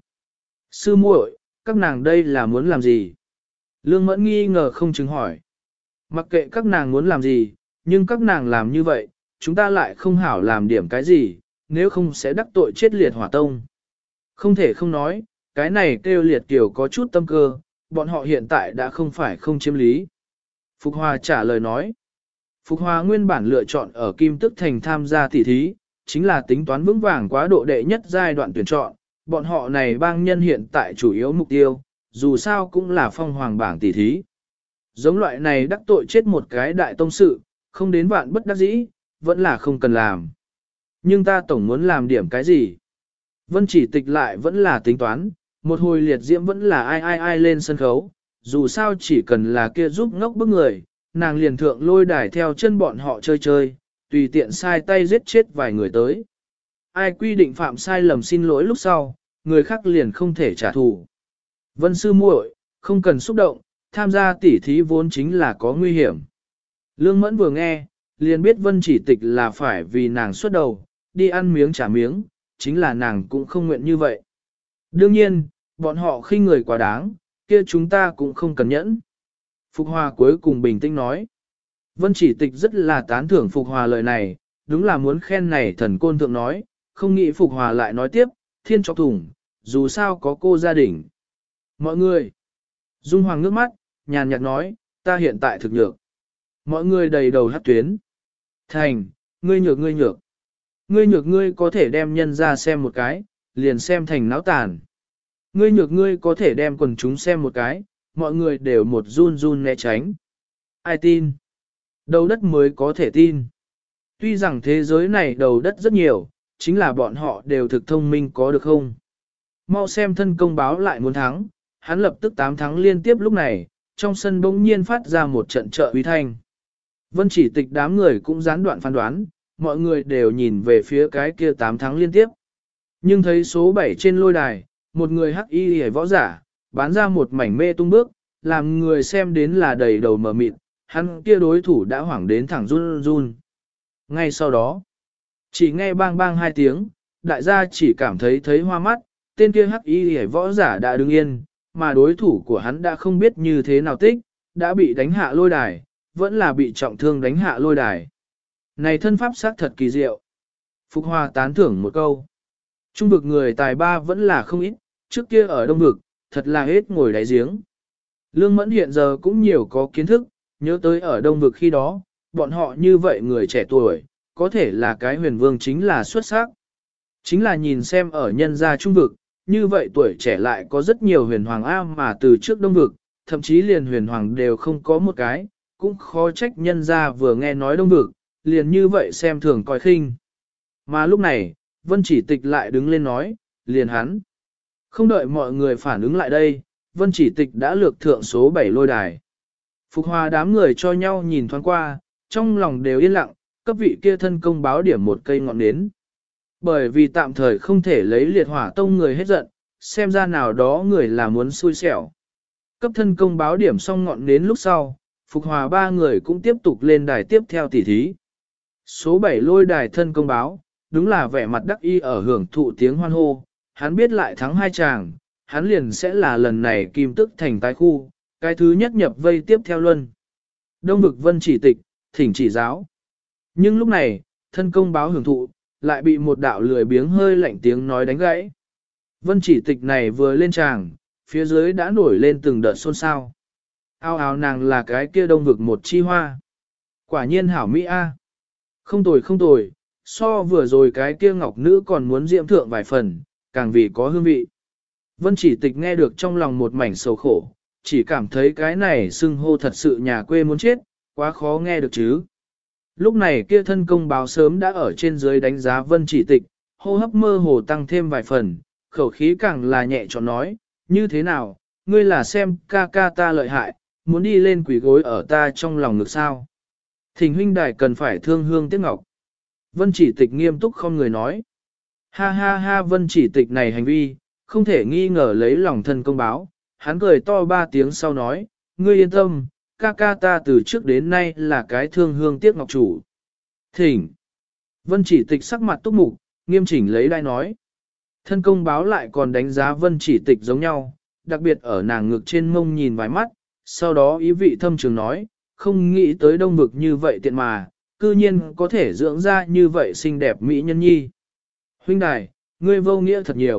Sư muội, các nàng đây là muốn làm gì? Lương Mẫn nghi ngờ không chứng hỏi. Mặc kệ các nàng muốn làm gì, nhưng các nàng làm như vậy, chúng ta lại không hảo làm điểm cái gì, nếu không sẽ đắc tội chết liệt hỏa tông. Không thể không nói, cái này kêu liệt tiểu có chút tâm cơ, bọn họ hiện tại đã không phải không chiếm lý. Phục Hòa trả lời nói. Phục Hòa nguyên bản lựa chọn ở Kim Tức Thành tham gia tỷ thí, chính là tính toán vững vàng quá độ đệ nhất giai đoạn tuyển chọn, bọn họ này bang nhân hiện tại chủ yếu mục tiêu, dù sao cũng là phong hoàng bảng tỷ thí. Giống loại này đắc tội chết một cái đại tông sự, không đến vạn bất đắc dĩ, vẫn là không cần làm. Nhưng ta tổng muốn làm điểm cái gì? Vân Chỉ Tịch lại vẫn là tính toán, một hồi liệt diễm vẫn là ai lên sân khấu, dù sao chỉ cần là kia giúp ngốc bức người, nàng liền thượng lôi đài theo chân bọn họ chơi chơi, tùy tiện sai tay giết chết vài người tới. Ai quy định phạm sai lầm xin lỗi lúc sau, người khác liền không thể trả thù. Vân sư muội, không cần xúc động, tham gia tỉ thí vốn chính là có nguy hiểm. Lương Mẫn vừa nghe, liền biết Vân Chỉ Tịch là phải vì nàng xuất đầu, đi ăn miếng trả miếng, chính là nàng cũng không nguyện như vậy. Đương nhiên, bọn họ khinh người quá đáng, kia chúng ta cũng không cần nhẫn. Phục Hòa cuối cùng bình tĩnh nói. Vân Chỉ Tịch rất là tán thưởng Phục Hòa lời này, đúng là muốn khen này thần côn thượng nói, không nghĩ Phục Hòa lại nói tiếp, thiên chọc thủng, dù sao có cô gia đình. Mọi người, Dung Hoàng nước mắt, nhàn nhạt nói, ta hiện tại thực nhược. Mọi người đầy đầu hát tuyến. Thành, ngươi nhược ngươi nhược. Ngươi nhược ngươi có thể đem nhân ra xem một cái, liền xem thành náo tàn. Ngươi nhược ngươi có thể đem quần chúng xem một cái, mọi người đều một run run né tránh. Ai tin? Đầu đất mới có thể tin. Tuy rằng thế giới này đầu đất rất nhiều, chính là bọn họ đều thực thông minh có được không? Mau xem thân công báo lại muốn thắng, hắn lập tức 8 thắng liên tiếp lúc này, trong sân bỗng nhiên phát ra một trận trợ uy thanh. Vân Chỉ Tịch đám người cũng gián đoạn phán đoán, mọi người đều nhìn về phía cái kia 8 thắng liên tiếp. Nhưng thấy số 7 trên lôi đài, một người hắc y hề võ giả, bán ra một mảnh mê tung bước, làm người xem đến là đầy đầu mờ mịt, hắn kia đối thủ đã hoảng đến thẳng run run. Ngay sau đó, chỉ nghe bang bang 2 tiếng, đại gia chỉ cảm thấy hoa mắt, tên kia hắc y hề võ giả đã đứng yên, mà đối thủ của hắn đã không biết như thế nào tích, đã bị đánh hạ lôi đài, vẫn là bị trọng thương đánh hạ lôi đài. Này thân pháp sát thật kỳ diệu. Phục Hòa tán thưởng một câu. Trung vực người tài ba vẫn là không ít, trước kia ở đông vực, thật là hết ngồi đáy giếng. Lương Mẫn hiện giờ cũng nhiều có kiến thức, nhớ tới ở đông vực khi đó, bọn họ như vậy người trẻ tuổi, có thể là cái huyền vương chính là xuất sắc. Chính là nhìn xem ở nhân gia trung vực, như vậy tuổi trẻ lại có rất nhiều huyền hoàng A mà từ trước đông vực, thậm chí liền huyền hoàng đều không có một cái, cũng khó trách nhân gia vừa nghe nói đông vực, liền như vậy xem thường coi khinh. Mà lúc này, Vân Chỉ Tịch lại đứng lên nói, liền hắn. Không đợi mọi người phản ứng lại đây, Vân Chỉ Tịch đã lược thượng số 7 lôi đài. Phục Hòa đám người cho nhau nhìn thoáng qua, trong lòng đều yên lặng, cấp vị kia thân công báo điểm một cây ngọn nến. Bởi vì tạm thời không thể lấy liệt hỏa tông người hết giận, xem ra nào đó người là muốn xui xẻo. Cấp thân công báo điểm xong ngọn nến lúc sau, Phục Hòa ba người cũng tiếp tục lên đài tiếp theo tỉ thí. Số 7 lôi đài thân công báo, đúng là vẻ mặt đắc y ở hưởng thụ tiếng hoan hô, hắn biết lại thắng 2 chàng, hắn liền sẽ là lần này Kim Tức Thành tái khu, cái thứ nhất nhập vây tiếp theo luân. Đông vực Vân Chỉ Tịch, thỉnh chỉ giáo. Nhưng lúc này, thân công báo hưởng thụ, lại bị một đạo lười biếng hơi lạnh tiếng nói đánh gãy. Vân Chỉ Tịch này vừa lên tràng, phía dưới đã nổi lên từng đợt xôn xao. Ao ào nàng là cái kia đông vực một chi hoa. Quả nhiên hảo Mỹ A. Không tồi không tồi, so vừa rồi cái kia ngọc nữ còn muốn diễm thượng vài phần, càng vì có hương vị. Vân Chỉ Tịch nghe được trong lòng một mảnh sầu khổ, chỉ cảm thấy cái này xưng hô thật sự nhà quê muốn chết, quá khó nghe được chứ. Lúc này kia thân công báo sớm đã ở trên dưới đánh giá Vân Chỉ Tịch, hô hấp mơ hồ tăng thêm vài phần, khẩu khí càng là nhẹ chọn nói, như thế nào, ngươi là xem ca ca ta lợi hại, muốn đi lên quỷ gối ở ta trong lòng ngực sao. Thỉnh huynh đài cần phải thương hương tiếc ngọc. Vân Chỉ Tịch nghiêm túc không người nói. Ha ha ha, Vân Chỉ Tịch này hành vi, không thể nghi ngờ lấy lòng thân công báo, hắn cười to 3 tiếng sau nói, ngươi yên tâm, ca ca ta từ trước đến nay là cái thương hương tiếc ngọc chủ. Thỉnh. Vân Chỉ Tịch sắc mặt túc mục, nghiêm chỉnh lấy đai nói. Thân công báo lại còn đánh giá Vân Chỉ Tịch giống nhau, đặc biệt ở nàng ngực trên mông nhìn vài mắt, sau đó ý vị thâm trường nói, không nghĩ tới đông vực như vậy tiện mà, cư nhiên có thể dưỡng ra như vậy xinh đẹp mỹ nhân nhi. Huynh đài, ngươi vô nghĩa thật nhiều,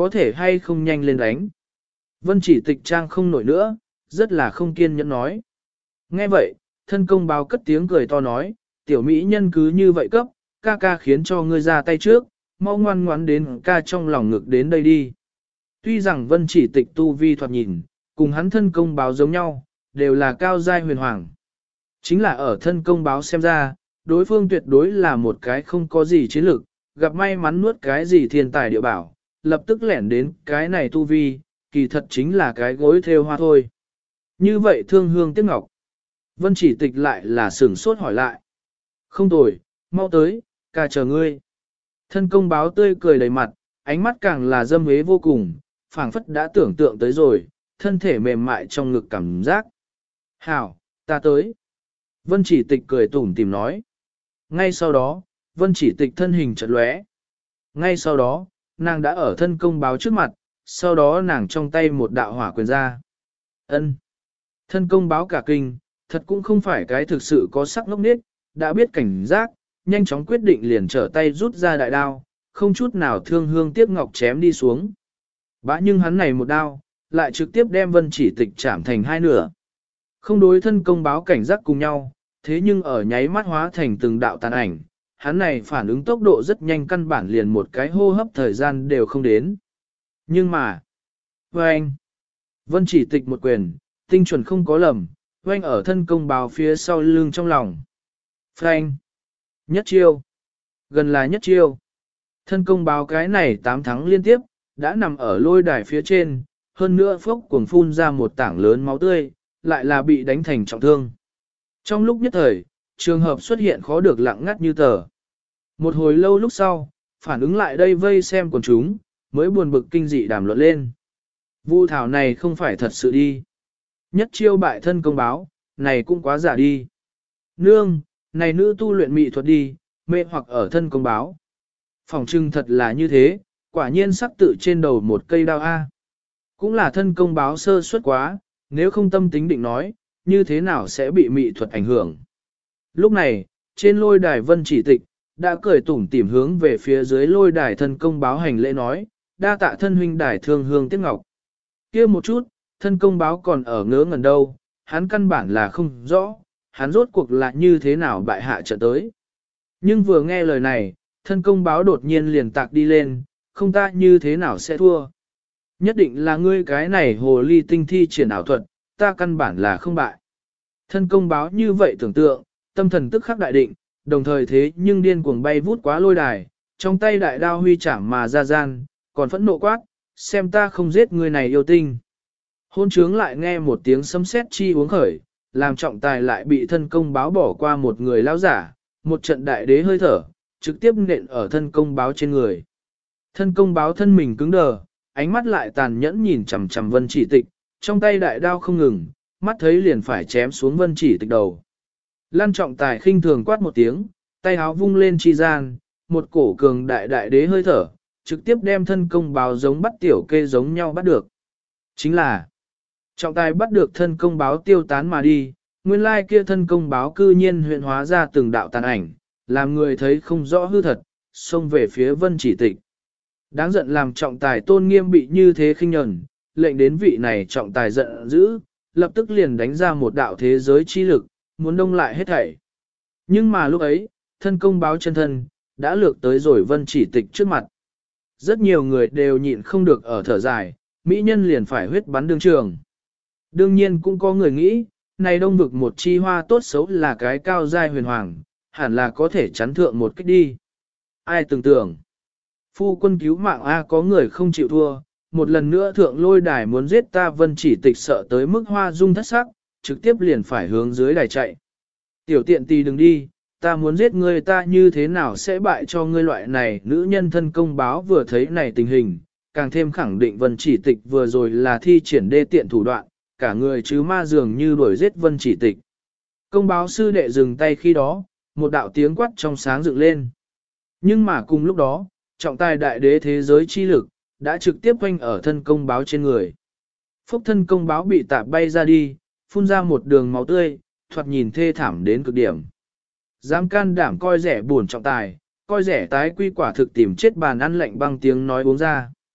có thể hay không nhanh lên đánh. Vân chỉ tịch trang không nổi nữa, rất là không kiên nhẫn nói. Nghe vậy, thân công báo cất tiếng cười to nói, tiểu mỹ nhân cứ như vậy cấp, ca ca khiến cho ngươi ra tay trước, mau ngoan ngoãn đến ca trong lòng ngực đến đây đi. Tuy rằng vân chỉ tịch tu vi thoạt nhìn, cùng hắn thân công báo giống nhau, đều là cao giai huyền hoàng. Chính là ở thân công báo xem ra, đối phương tuyệt đối là một cái không có gì chiến lược, gặp may mắn nuốt cái gì thiên tài địa bảo, lập tức lẻn đến cái này tu vi, kỳ thật chính là cái gối theo hoa thôi. Như vậy thương hương tiếc ngọc. Vân chỉ tịch lại là sửng sốt hỏi lại. Không tồi, mau tới, ca chờ ngươi. Thân công báo tươi cười đầy mặt, ánh mắt càng là dâm hế vô cùng, phảng phất đã tưởng tượng tới rồi, thân thể mềm mại trong ngực cảm giác. Hảo, ta tới. Vân chỉ tịch cười tủm tìm nói. Ngay sau đó, vân chỉ tịch thân hình chợt lóe. Ngay sau đó, nàng đã ở thân công báo trước mặt, sau đó nàng trong tay một đạo hỏa quyền ra. Ân. Thân công báo cả kinh, thật cũng không phải cái thực sự có sắc ngốc nết, đã biết cảnh giác, nhanh chóng quyết định liền trở tay rút ra đại đao, không chút nào thương hương tiếc ngọc chém đi xuống. Bã nhưng hắn này một đao, lại trực tiếp đem vân chỉ tịch chạm thành hai nửa. Không đối thân công báo cảnh giác cùng nhau, thế nhưng ở nháy mắt hóa thành từng đạo tàn ảnh, hắn này phản ứng tốc độ rất nhanh, căn bản liền một cái hô hấp thời gian đều không đến. Nhưng mà, vâng, vân chỉ tịch một quyền, tinh chuẩn không có lầm, vâng ở thân công báo phía sau lưng trong lòng. Phanh, nhất chiêu, gần là nhất chiêu. Thân công báo cái này 8 thắng liên tiếp, đã nằm ở lôi đài phía trên, hơn nữa phốc cuồng phun ra một tảng lớn máu tươi, lại là bị đánh thành trọng thương. Trong lúc nhất thời, trường hợp xuất hiện khó được lặng ngắt như tờ. Một hồi lâu lúc sau, phản ứng lại đây vây xem quần chúng, mới buồn bực kinh dị đàm luận lên. Vu thảo này không phải thật sự đi. Nhất chiêu bại thân công báo, này cũng quá giả đi. Nương, này nữ tu luyện mị thuật đi, mê hoặc ở thân công báo. Phỏng trưng thật là như thế, quả nhiên sắc tự trên đầu một cây đao A. Cũng là thân công báo sơ suất quá, nếu không tâm tính định nói, như thế nào sẽ bị mị thuật ảnh hưởng. Lúc này, trên lôi đài vân chỉ tịch, đã cười tủm tỉm hướng về phía dưới lôi đài thân công báo hành lễ nói, đa tạ thân huynh đài thương hương tiếc ngọc. Kia một chút, thân công báo còn ở ngớ ngẩn đâu, hắn căn bản là không rõ, hắn rốt cuộc là như thế nào bại hạ trận tới. Nhưng vừa nghe lời này, thân công báo đột nhiên liền tạc đi lên, không ta như thế nào sẽ thua. Nhất định là ngươi cái này hồ ly tinh thi triển ảo thuật, ta căn bản là không bại. Thân công báo như vậy tưởng tượng, tâm thần tức khắc đại định, đồng thời thế nhưng điên cuồng bay vút quá lôi đài, trong tay đại đao huy chảm mà ra gian, còn phẫn nộ quát, xem ta không giết người này yêu tinh. Hôn trướng lại nghe một tiếng sấm sét chi uống khởi, làm trọng tài lại bị thân công báo bỏ qua một người lão giả, một trận đại đế hơi thở, trực tiếp nện ở thân công báo trên người. Thân công báo thân mình cứng đờ, ánh mắt lại tàn nhẫn nhìn chằm chằm vân chỉ tịch, trong tay đại đao không ngừng, mắt thấy liền phải chém xuống vân chỉ tịch đầu. Lan trọng tài khinh thường quát một tiếng, tay áo vung lên chi gian, một cổ cường đại đại đế hơi thở, trực tiếp đem thân công báo giống bắt tiểu kê giống nhau bắt được. Chính là, trọng tài bắt được thân công báo tiêu tán mà đi, nguyên lai kia thân công báo cư nhiên huyện hóa ra từng đạo tàn ảnh, làm người thấy không rõ hư thật, xông về phía vân chỉ tịch. Đáng giận làm trọng tài tôn nghiêm bị như thế khinh nhẫn, lệnh đến vị này trọng tài giận dữ, lập tức liền đánh ra một đạo thế giới chi lực, muốn đông lại hết thảy. Nhưng mà lúc ấy, thân công báo chân thân, đã lược tới rồi vân chỉ tịch trước mặt. Rất nhiều người đều nhịn không được ở thở dài, mỹ nhân liền phải huyết bắn đương trường. Đương nhiên cũng có người nghĩ, này đông vực một chi hoa tốt xấu là cái cao giai huyền hoàng, hẳn là có thể chắn thượng một kích đi. Ai tưởng tượng, phu quân cứu mạng A có người không chịu thua, một lần nữa thượng lôi đài muốn giết ta vân chỉ tịch sợ tới mức hoa dung thất sắc, trực tiếp liền phải hướng dưới đài chạy. Tiểu tiện tì đừng đi, ta muốn giết ngươi ta như thế nào sẽ bại cho ngươi loại này. Nữ nhân thân công báo vừa thấy này tình hình, càng thêm khẳng định vân chỉ tịch vừa rồi là thi triển đê tiện thủ đoạn, cả người chứ ma dường như đuổi giết vân chỉ tịch. Công báo sư đệ dừng tay khi đó, một đạo tiếng quát trong sáng dựng lên. Nhưng mà cùng lúc đó, trọng tài đại đế thế giới chi lực, đã trực tiếp quanh ở thân công báo trên người. Phúc thân công báo bị tạp bay ra đi, phun ra một đường máu tươi, thoạt nhìn thê thảm đến cực điểm. Dám can đảm coi rẻ buồn trọng tài, coi rẻ tái quy quả thực tìm chết bàn ăn lạnh băng tiếng nói uống ra.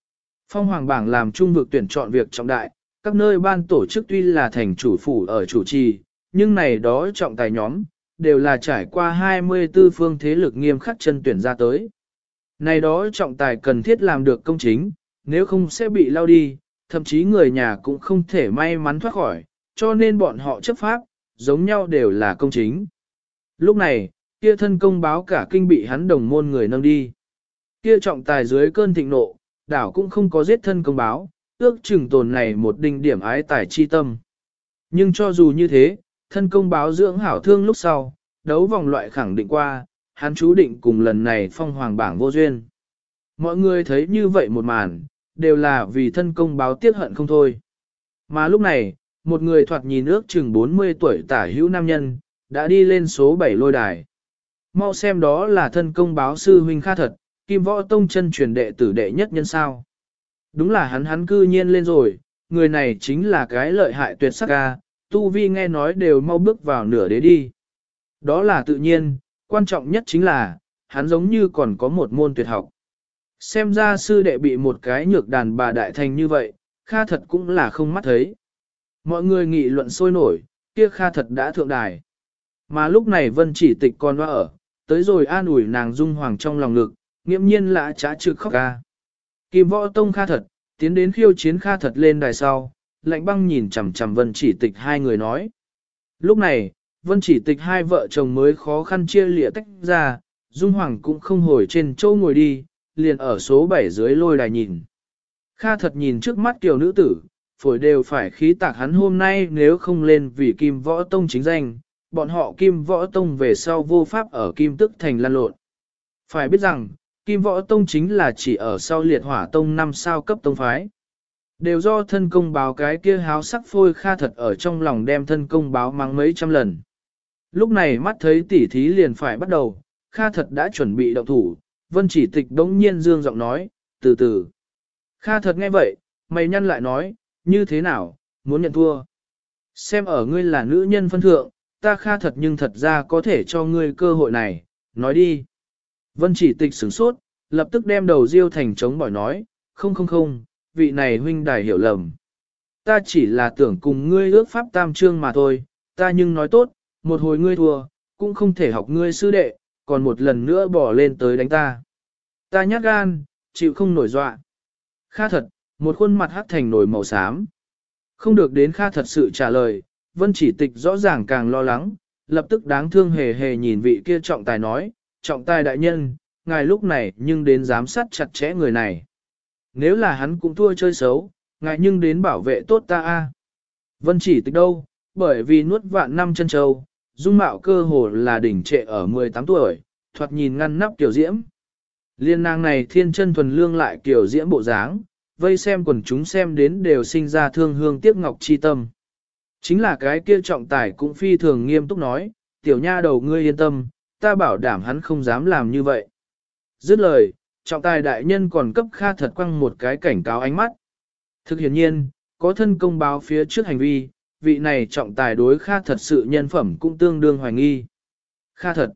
Phong hoàng bảng làm trung vực tuyển chọn việc trọng đại, các nơi ban tổ chức tuy là thành chủ phủ ở chủ trì, nhưng này đó trọng tài nhóm, đều là trải qua 24 phương thế lực nghiêm khắc chân tuyển ra tới. Này đó trọng tài cần thiết làm được công chính, nếu không sẽ bị lao đi, thậm chí người nhà cũng không thể may mắn thoát khỏi, cho nên bọn họ chấp pháp, giống nhau đều là công chính. Lúc này, kia thân công báo cả kinh bị hắn đồng môn người nâng đi. Kia trọng tài dưới cơn thịnh nộ, đảo cũng không có giết thân công báo, ước chừng tồn này một đinh điểm ái tài chi tâm. Nhưng cho dù như thế, thân công báo dưỡng hảo thương lúc sau, đấu vòng loại khẳng định qua, hắn chú định cùng lần này phong hoàng bảng vô duyên. Mọi người thấy như vậy một màn, đều là vì thân công báo tiếc hận không thôi. Mà lúc này, một người thoạt nhìn ước chừng 40 tuổi tả hữu nam nhân, đã đi lên số 7 lôi đài. Mau xem đó là thân công báo sư huynh Kha Thật, Kim Võ Tông chân truyền đệ tử đệ nhất nhân sao. Đúng là hắn cư nhiên lên rồi, người này chính là cái lợi hại tuyệt sắc ca, tu vi nghe nói đều mau bước vào nửa đế đi. Đó là tự nhiên, quan trọng nhất chính là, hắn giống như còn có một môn tuyệt học. Xem ra sư đệ bị một cái nhược đàn bà đại thành như vậy, Kha Thật cũng là không mắt thấy. Mọi người nghị luận sôi nổi, kia Kha Thật đã thượng đài. Mà lúc này Vân Chỉ Tịch còn hoa ở, tới rồi an ủi nàng dung hoàng trong lòng ngực, nghiễm nhiên lã trá trực khóc ca. Kim Võ Tông Kha Thật, tiến đến khiêu chiến Kha Thật lên đài sau, lạnh băng nhìn chằm chằm Vân Chỉ Tịch hai người nói. Lúc này, Vân Chỉ Tịch hai vợ chồng mới khó khăn chia lịa tách ra, dung hoàng cũng không hồi trên chỗ ngồi đi, liền ở số 7 dưới lôi đài nhìn. Kha Thật nhìn trước mắt tiểu nữ tử, phổi đều phải khí tạc hắn hôm nay nếu không lên vì Kim Võ Tông chính danh, bọn họ Kim Võ Tông về sau vô pháp ở Kim Tức Thành lan lộn. Phải biết rằng, Kim Võ Tông chính là chỉ ở sau Liệt Hỏa Tông 5 sao cấp tông phái. Đều do thân công báo cái kia háo sắc phôi Kha Thật ở trong lòng đem thân công báo mắng mấy trăm lần. Lúc này mắt thấy tỉ thí liền phải bắt đầu, Kha Thật đã chuẩn bị động thủ, Vân Chỉ Tịch đống nhiên dương giọng nói, từ từ. Kha Thật nghe vậy, mày nhăn lại nói, như thế nào, muốn nhận thua. Xem ở ngươi là nữ nhân phân thượng, ta Kha Thật nhưng thật ra có thể cho ngươi cơ hội này, nói đi. Vân Chỉ Tịch sửng sốt, lập tức đem đầu riêu thành chống bỏi nói, không, vị này huynh đài hiểu lầm. Ta chỉ là tưởng cùng ngươi ước pháp tam trương mà thôi, ta nhưng nói tốt, một hồi ngươi thua, cũng không thể học ngươi sư đệ, còn một lần nữa bỏ lên tới đánh ta. Ta nhát gan, chịu không nổi dọa. Kha Thật, một khuôn mặt hắc thành nổi màu xám. Không được đến Kha Thật sự trả lời, Vân Chỉ Tịch rõ ràng càng lo lắng, lập tức đáng thương hề hề nhìn vị kia trọng tài nói, trọng tài đại nhân, ngài lúc này nhưng đến giám sát chặt chẽ người này. Nếu là hắn cũng thua chơi xấu, ngài nhưng đến bảo vệ tốt ta a. Vân Chỉ Tịch đâu, bởi vì nuốt vạn năm chân châu, dung mạo cơ hồ là đỉnh trệ ở 18 tuổi, thoạt nhìn ngăn nắp kiểu diễm. Liên nàng này thiên chân thuần lương lại kiểu diễm bộ dáng, vây xem quần chúng xem đến đều sinh ra thương hương tiếc ngọc chi tâm. Chính là cái kia trọng tài cũng phi thường nghiêm túc nói, tiểu nha đầu ngươi yên tâm, ta bảo đảm hắn không dám làm như vậy. Dứt lời, trọng tài đại nhân còn cấp Kha Thật quăng một cái cảnh cáo ánh mắt. Thực hiển nhiên, có thân công báo phía trước hành vi, vị này trọng tài đối Kha Thật sự nhân phẩm cũng tương đương hoài nghi. Kha Thật,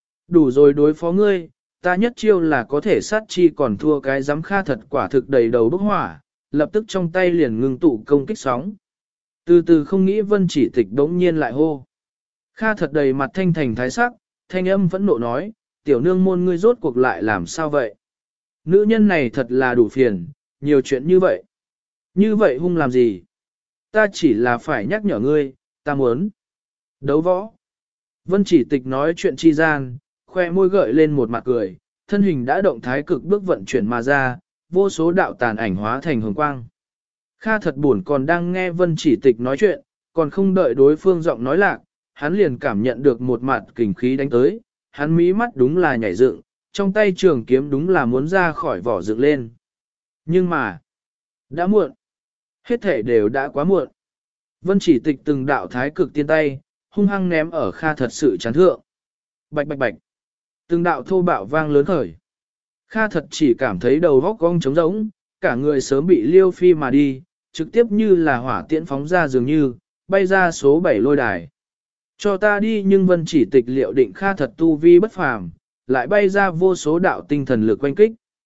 đủ rồi đối phó ngươi, ta nhất chiêu là có thể sát chi còn thua cái dám. Kha Thật quả thực đầy đầu bốc hỏa, lập tức trong tay liền ngưng tụ công kích sóng. Từ từ không nghĩ Vân Chỉ Tịch đống nhiên lại hô. Kha Thật đầy mặt thanh thành thái sắc, thanh âm vẫn nộ nói, tiểu nương môn ngươi rốt cuộc lại làm sao vậy? Nữ nhân này thật là đủ phiền, nhiều chuyện như vậy. Như vậy hung làm gì? Ta chỉ là phải nhắc nhở ngươi, ta muốn đấu võ. Vân Chỉ Tịch nói chuyện chi gian, khoe môi gợi lên một mặt cười, thân hình đã động thái cực bước vận chuyển mà ra, vô số đạo tàn ảnh hóa thành hồng quang. Kha Thật buồn còn đang nghe Vân Chỉ Tịch nói chuyện, còn không đợi đối phương giọng nói lạc, hắn liền cảm nhận được một mặt kình khí đánh tới, hắn mí mắt đúng là nhảy dựng, trong tay trường kiếm đúng là muốn ra khỏi vỏ dựng lên. Nhưng mà, đã muộn. Hết thể đều đã quá muộn. Vân Chỉ Tịch từng đạo thái cực tiên tay, hung hăng ném ở Kha Thật sự chán thượng. Bạch bạch bạch. Từng đạo thô bạo vang lớn khởi. Kha Thật chỉ cảm thấy đầu góc cong trống rỗng, cả người sớm bị liêu phi mà đi, trực tiếp như là hỏa tiễn phóng ra dường như, bay ra số 7 lôi đài. Cho ta đi, nhưng Vân Chỉ Tịch liệu định Kha Thật tu vi bất phàm, lại bay ra vô số đạo tinh thần lực quanh kích.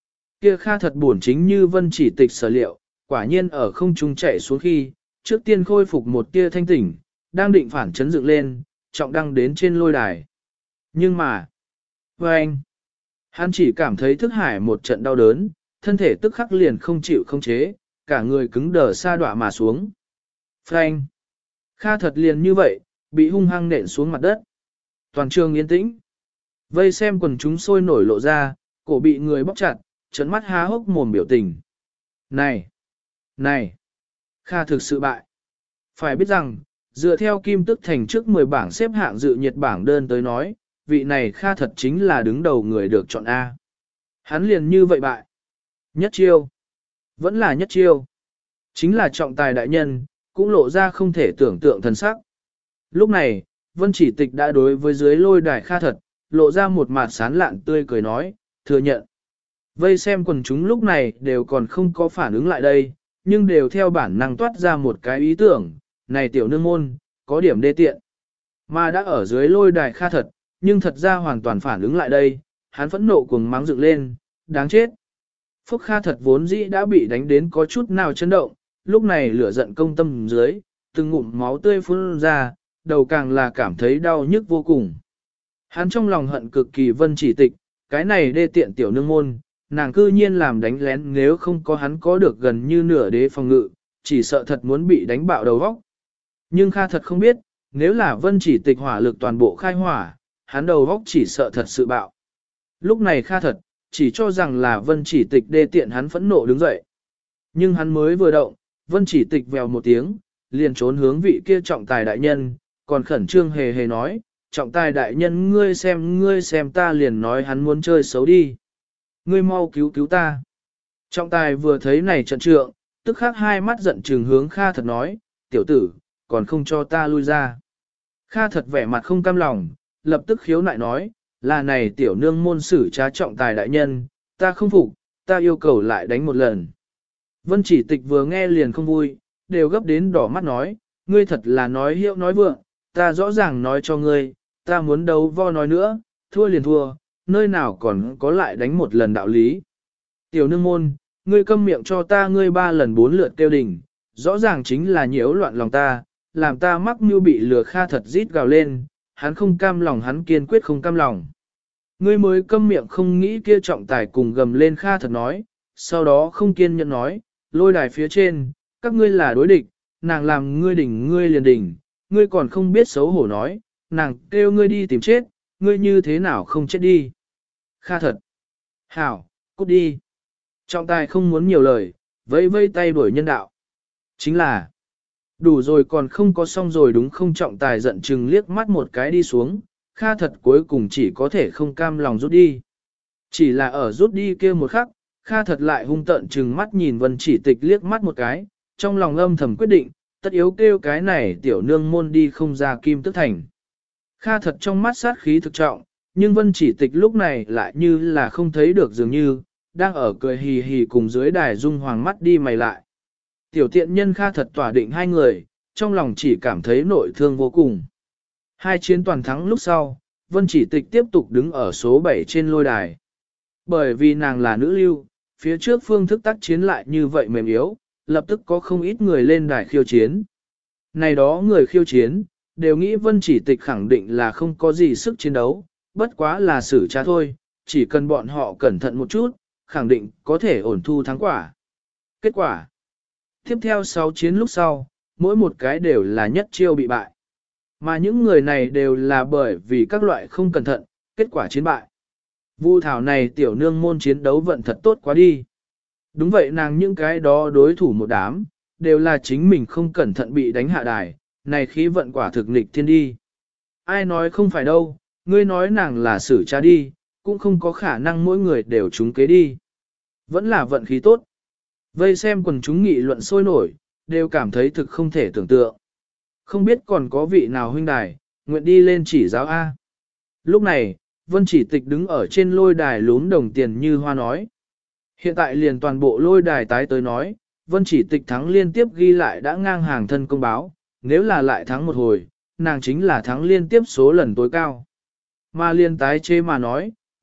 Kia Kha thật buồn chính như Vân Chỉ Tịch sở liệu, quả nhiên ở không trung chạy xuống khi, trước tiên khôi phục một tia thanh tỉnh, đang định phản chấn dựng lên, trọng đăng đến trên lôi đài. Nhưng mà, anh, hắn chỉ cảm thấy thức hải một trận đau đớn, thân thể tức khắc liền không chịu không chế, cả người cứng đờ sa đọa mà xuống. Phanh! Kha thật liền như vậy, bị hung hăng nện xuống mặt đất. Toàn trường yên tĩnh. Vây xem quần chúng sôi nổi lộ ra, cổ bị người bóp chặt, trấn mắt há hốc mồm biểu tình. Này! Này! Kha thực sự bại. Phải biết rằng, dựa theo Kim Tức Thành trước 10 bảng xếp hạng dự nhiệt bảng đơn tới nói, vị này Kha thật chính là đứng đầu người được chọn A. Hắn liền như vậy bại. Nhất chiêu. Vẫn là nhất chiêu. Chính là trọng tài đại nhân, cũng lộ ra không thể tưởng tượng thần sắc. Lúc này, Vân Chỉ Tịch đã đối với dưới lôi đài Kha thật, lộ ra một mặt sán lạn tươi cười nói, thừa nhận. Vây xem quần chúng lúc này đều còn không có phản ứng lại đây, nhưng đều theo bản năng toát ra một cái ý tưởng, này tiểu nương môn, có điểm đê tiện. Mà đã ở dưới lôi đài Kha thật, nhưng thật ra hoàn toàn phản ứng lại đây, hắn phẫn nộ cuồng mắng dựng lên, đáng chết. Phúc Kha thật vốn dĩ đã bị đánh đến có chút nào chấn động, lúc này lửa giận công tâm dưới, từng ngụm máu tươi phun ra, đầu càng là cảm thấy đau nhức vô cùng. Hắn trong lòng hận cực kỳ Vân Chỉ Tịch, cái này đê tiện tiểu nương môn, nàng cư nhiên làm đánh lén, nếu không có hắn có được gần như nửa đế phòng ngự, chỉ sợ thật muốn bị đánh bạo đầu vóc. Nhưng Kha thật không biết, nếu là Vân Chỉ Tịch hỏa lực toàn bộ khai hỏa, hắn đầu vóc chỉ sợ thật sự bạo. Lúc này Kha thật, chỉ cho rằng là Vân Chỉ Tịch đê tiện, hắn phẫn nộ đứng dậy. Nhưng hắn mới vừa động, Vân Chỉ Tịch vèo một tiếng, liền trốn hướng vị kia trọng tài đại nhân, còn khẩn trương hề hề nói, trọng tài đại nhân ngươi xem ta, liền nói hắn muốn chơi xấu đi. Ngươi mau cứu cứu ta. Trọng tài vừa thấy này trận trượng, tức khắc hai mắt giận trừng hướng Kha thật nói, tiểu tử, còn không cho ta lui ra. Kha thật vẻ mặt không cam lòng, lập tức khiếu nại nói, là này tiểu nương môn xử trá trọng tài đại nhân, ta không phục, ta yêu cầu lại đánh một lần. Vân Chỉ Tịch vừa nghe liền không vui, đều gấp đến đỏ mắt nói, ngươi thật là nói hiệu nói vượng, ta rõ ràng nói cho ngươi, ta muốn đấu vo nói nữa, thua liền thua, nơi nào còn có lại đánh một lần đạo lý. Tiểu nương môn, ngươi câm miệng cho ta, ngươi 3 lần 4 lượt kêu đỉnh, rõ ràng chính là nhiễu loạn lòng ta, làm ta mắc mưu bị lừa. Kha thật rít gào lên, hắn không cam lòng, hắn kiên quyết không cam lòng. Ngươi mới câm miệng, không nghĩ kia trọng tài cùng gầm lên. Kha thật nói, sau đó không kiên nhẫn nói, lôi đài phía trên, các ngươi là đối địch, nàng làm ngươi đỉnh ngươi liền đỉnh, ngươi còn không biết xấu hổ nói, nàng kêu ngươi đi tìm chết, ngươi như thế nào không chết đi. Kha thật. Hảo, cút đi. Trọng tài không muốn nhiều lời, vẫy vẫy tay đuổi nhân đạo. Chính là, đủ rồi còn không có xong rồi đúng không? Trọng tài giận chừng liếc mắt một cái đi xuống, Kha thật cuối cùng chỉ có thể không cam lòng rút đi. Chỉ là ở rút đi kia một khắc, Kha thật lại hung tợn chừng mắt nhìn Vân Chỉ Tịch liếc mắt một cái, trong lòng âm thầm quyết định, tất yếu kêu cái này tiểu nương môn đi không ra Kim Tức Thành. Kha thật trong mắt sát khí thực trọng, nhưng Vân Chỉ Tịch lúc này lại như là không thấy được dường như, đang ở cười hì hì cùng dưới đài dung hoàng mắt đi mày lại. Tiểu tiện nhân Kha thật tỏa định hai người, trong lòng chỉ cảm thấy nội thương vô cùng. Hai chiến toàn thắng lúc sau, Vân Chỉ Tịch tiếp tục đứng ở số 7 trên lôi đài. Bởi vì nàng là nữ lưu, phía trước phương thức tác chiến lại như vậy mềm yếu, lập tức có không ít người lên đài khiêu chiến. Này đó người khiêu chiến, đều nghĩ Vân Chỉ Tịch khẳng định là không có gì sức chiến đấu, bất quá là xử trá thôi, chỉ cần bọn họ cẩn thận một chút, khẳng định có thể ổn thu thắng quả. Kết quả, tiếp theo 6 chiến lúc sau, mỗi một cái đều là nhất chiêu bị bại. Mà những người này đều là bởi vì các loại không cẩn thận, kết quả chiến bại. Vu thảo này tiểu nương môn chiến đấu vận thật tốt quá đi. Đúng vậy, nàng những cái đó đối thủ một đám, đều là chính mình không cẩn thận bị đánh hạ đài, này khí vận quả thực nghịch thiên đi. Ai nói không phải đâu, ngươi nói nàng là xử trá đi, cũng không có khả năng mỗi người đều trúng kế đi. Vẫn là vận khí tốt. Vây xem quần chúng nghị luận sôi nổi, đều cảm thấy thực không thể tưởng tượng. Không biết còn có vị nào huynh đài, nguyện đi lên chỉ giáo A. Lúc này, Vân Chỉ Tịch đứng ở trên lôi đài lún đồng tiền như hoa nói. Hiện tại liền toàn bộ lôi đài tái tới nói, Vân Chỉ Tịch thắng liên tiếp ghi lại đã ngang hàng thân công báo, nếu là lại thắng một hồi, nàng chính là thắng liên tiếp số lần tối cao. Mà liên tái chê mà nói,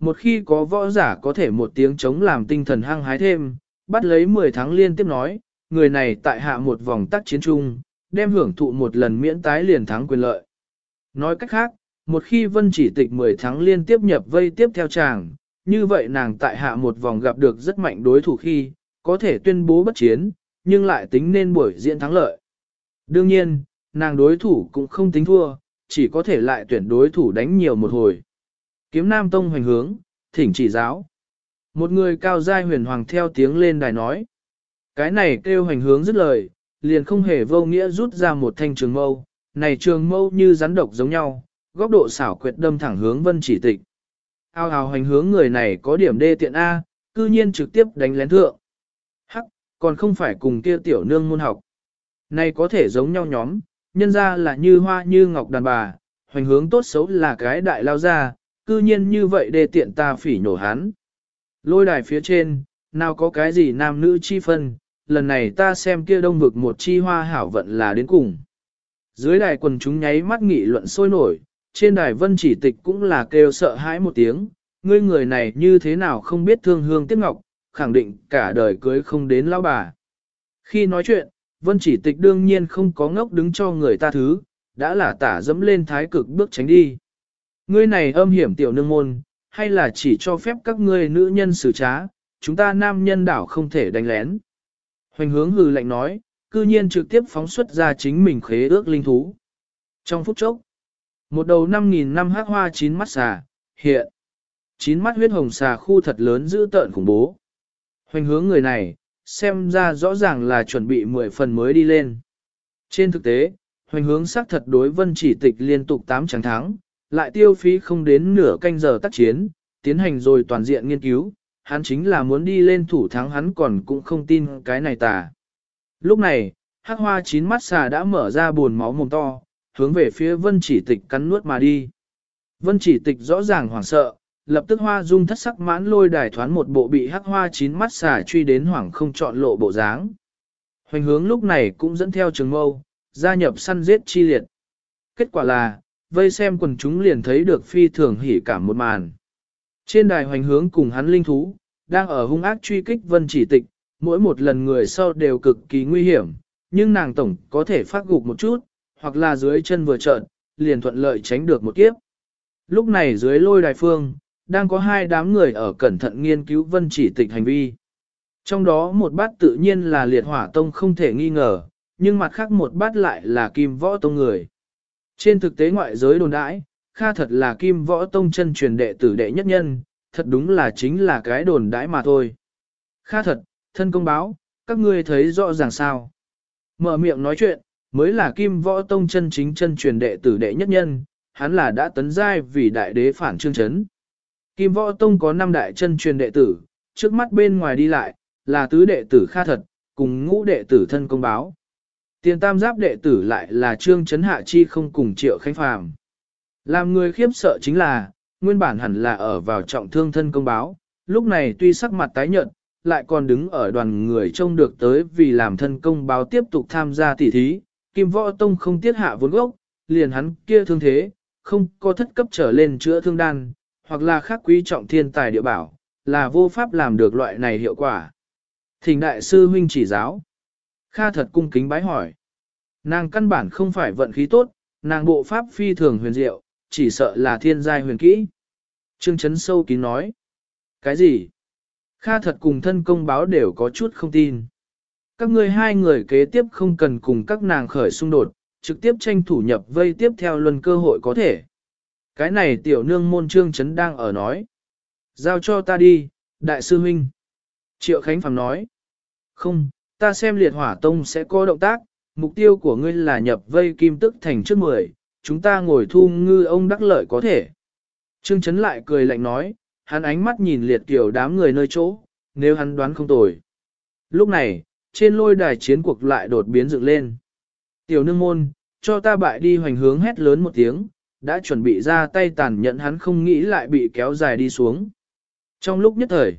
một khi có võ giả có thể một tiếng chống làm tinh thần hăng hái thêm, bắt lấy 10 tháng liên tiếp nói, người này tại hạ một vòng tác chiến chung, đem hưởng thụ một lần miễn tái liền thắng quyền lợi. Nói cách khác, một khi Vân Chỉ Tịch 10 tháng liên tiếp nhập vây tiếp theo chàng, như vậy nàng tại hạ một vòng gặp được rất mạnh đối thủ khi, có thể tuyên bố bất chiến, nhưng lại tính nên buổi diễn thắng lợi. Đương nhiên, nàng đối thủ cũng không tính thua, chỉ có thể lại tuyển đối thủ đánh nhiều một hồi. Kiếm Nam Tông hoành hướng, thỉnh chỉ giáo. Một người cao giai huyền hoàng theo tiếng lên đài nói. Cái này kêu hoành hướng dứt lời, liền không hề vô nghĩa rút ra một thanh trường mâu, này trường mâu như rắn độc giống nhau, góc độ xảo quyệt đâm thẳng hướng Vân Chỉ Tịch. Ao ào hoành hướng người này có điểm đê tiện A, cư nhiên trực tiếp đánh lén thượng. Hắc, còn không phải cùng kia tiểu nương môn học. Này có thể giống nhau nhóm, nhân ra là như hoa như ngọc đàn bà, hoành hướng tốt xấu là cái đại lao ra, cư nhiên như vậy đê tiện ta phỉ nhổ hắn. Lôi đài phía trên, nào có cái gì nam nữ chi phân, lần này ta xem kia đông vực một chi hoa hảo vận là đến cùng. Dưới đài quần chúng nháy mắt nghị luận sôi nổi, trên đài Vân Chỉ Tịch cũng là kêu sợ hãi một tiếng, ngươi người này như thế nào không biết thương hương tiếc ngọc, khẳng định cả đời cưới không đến lão bà. Khi nói chuyện, Vân Chỉ Tịch đương nhiên không có ngốc đứng cho người ta thứ, đã là tả dẫm lên thái cực bước tránh đi. Ngươi này âm hiểm tiểu nương môn, hay là chỉ cho phép các ngươi nữ nhân xử trá, chúng ta nam nhân đảo không thể đánh lén. Hoành hướng hừ lạnh nói, cư nhiên trực tiếp phóng xuất ra chính mình khế ước linh thú. Trong phút chốc, một đầu 5.000 năm hắc hoa chín mắt xà, hiện. Chín mắt huyết hồng xà khu thật lớn dữ tợn khủng bố. Hoành hướng người này, xem ra rõ ràng là chuẩn bị 10 phần mới đi lên. Trên thực tế, hoành hướng xác thật đối Vân Chỉ Tịch liên tục 8 trắng thắng, lại tiêu phí không đến nửa canh giờ tác chiến, tiến hành rồi toàn diện nghiên cứu, hắn chính là muốn đi lên thủ thắng hắn còn cũng không tin cái này tà. Lúc này, hắc hoa chín mắt xà đã mở ra buồn máu mồm to, hướng về phía Vân Chỉ Tịch cắn nuốt mà đi. Vân Chỉ Tịch rõ ràng hoảng sợ, lập tức hoa dung thất sắc mãn lôi đài thoán một bộ bị hắc hoa chín mắt xà truy đến hoảng không chọn lộ bộ dáng. Hoành hướng lúc này cũng dẫn theo trường mâu, gia nhập săn giết chi liệt. Kết quả là, vây xem quần chúng liền thấy được phi thường hỉ cảm một màn. Trên đài hoành hướng cùng hắn linh thú, đang ở hung ác truy kích Vân Chỉ Tịch, mỗi một lần người sau đều cực kỳ nguy hiểm, nhưng nàng tổng có thể phát gục một chút, hoặc là dưới chân vừa trợn, liền thuận lợi tránh được một kiếp. Lúc này dưới lôi đài phương, đang có hai đám người ở cẩn thận nghiên cứu Vân Chỉ Tịch hành vi. Trong đó một bát tự nhiên là liệt hỏa tông không thể nghi ngờ, nhưng mặt khác một bát lại là kim võ tông người. Trên thực tế ngoại giới đồn đãi, Kha thật là kim võ tông chân truyền đệ tử đệ nhất nhân, thật đúng là chính là cái đồn đãi mà thôi. Kha thật, thân công báo, các ngươi thấy rõ ràng sao. Mở miệng nói chuyện, mới là kim võ tông chân chính chân truyền đệ tử đệ nhất nhân, hắn là đã tấn giai vì đại đế phản trương chấn. Kim võ tông có 5 đại chân truyền đệ tử, trước mắt bên ngoài đi lại, là tứ đệ tử Kha thật, cùng ngũ đệ tử thân công báo. Tiền tam giáp đệ tử lại là trương chấn hạ chi không cùng Triệu Khánh Phàm. Làm người khiếp sợ chính là, nguyên bản hẳn là ở vào trọng thương thân công báo, lúc này tuy sắc mặt tái nhợt, lại còn đứng ở đoàn người trông được tới vì làm thân công báo tiếp tục tham gia tỉ thí, Kim Võ Tông không tiết hạ vốn gốc, liền hắn kia thương thế, không có thất cấp trở lên chữa thương đan, hoặc là khác quý trọng thiên tài địa bảo, là vô pháp làm được loại này hiệu quả. Thỉnh đại sư huynh chỉ giáo. Kha thật cung kính bái hỏi. Nàng căn bản không phải vận khí tốt, nàng bộ pháp phi thường huyền diệu, chỉ sợ là thiên giai huyền kỹ. Trương Chấn sâu kín nói. Cái gì? Kha thật cùng thân công báo đều có chút không tin. Các ngươi hai người kế tiếp không cần cùng các nàng khởi xung đột, trực tiếp tranh thủ nhập vây tiếp theo luân cơ hội có thể. Cái này tiểu nương môn Trương Chấn đang ở nói. Giao cho ta đi, đại sư huynh. Triệu Khánh Phàm nói. Không, ta xem liệt hỏa tông sẽ có động tác, mục tiêu của ngươi là nhập vây kim tức thành trước 10, chúng ta ngồi thu ngư ông đắc lợi có thể. Trương Chấn lại cười lạnh nói, hắn ánh mắt nhìn liệt kiểu đám người nơi chỗ, nếu hắn đoán không tồi. Lúc này, trên lôi đài chiến cuộc lại đột biến dựng lên. Tiểu nương môn, cho ta bại đi hoành hướng hét lớn một tiếng, đã chuẩn bị ra tay tàn nhẫn hắn không nghĩ lại bị kéo dài đi xuống. Trong lúc nhất thời,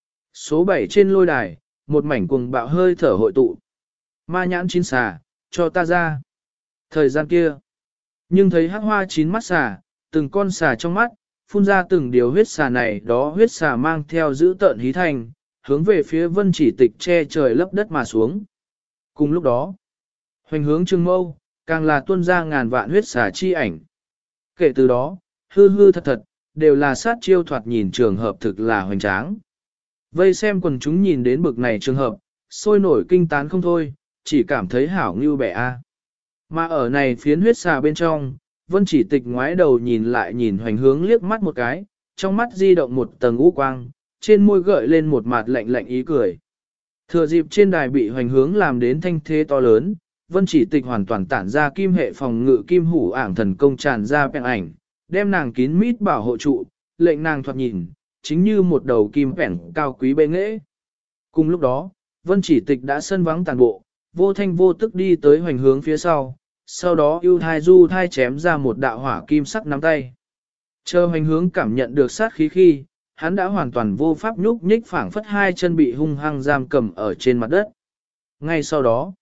số 7 trên lôi đài, một mảnh cuồng bạo hơi thở hội tụ. Ma nhãn chín xà, cho ta ra. Thời gian kia, nhưng thấy hắc hoa chín mắt xà, từng con xà trong mắt, phun ra từng điều huyết xà này đó huyết xà mang theo giữ tợn hí thành, hướng về phía Vân Chỉ Tịch che trời lấp đất mà xuống. Cùng lúc đó, hoành hướng Trương Mâu, càng là tuôn ra ngàn vạn huyết xà chi ảnh. Kể từ đó, hư hư thật thật, đều là sát chiêu thoạt nhìn trường hợp thực là hoành tráng. Vây xem quần chúng nhìn đến bực này trường hợp, sôi nổi kinh tán không thôi, chỉ cảm thấy hảo ngưu bẻ a. Mà ở này phiến huyết xà bên trong, Vân Chỉ Tịch ngoái đầu nhìn lại nhìn hoành hướng liếc mắt một cái, trong mắt di động một tầng u quang, trên môi gợi lên một mặt lạnh lạnh ý cười. Thừa dịp trên đài bị hoành hướng làm đến thanh thế to lớn, Vân Chỉ Tịch hoàn toàn tản ra kim hệ phòng ngự kim hủ ảng thần công tràn ra bẹn ảnh, đem nàng kín mít bảo hộ trụ, lệnh nàng thoạt nhìn, chính như một đầu kim bẹn cao quý bệ nghệ. Cùng lúc đó, Vân Chỉ Tịch đã sân vắng tàn bộ, vô thanh vô tức đi tới hoành hướng phía sau đó ưu thai du thai chém ra một đạo hỏa kim sắc nắm tay. Chờ hoành hướng cảm nhận được sát khí khi, hắn đã hoàn toàn vô pháp nhúc nhích phảng phất hai chân bị hung hăng giam cầm ở trên mặt đất. Ngay sau đó,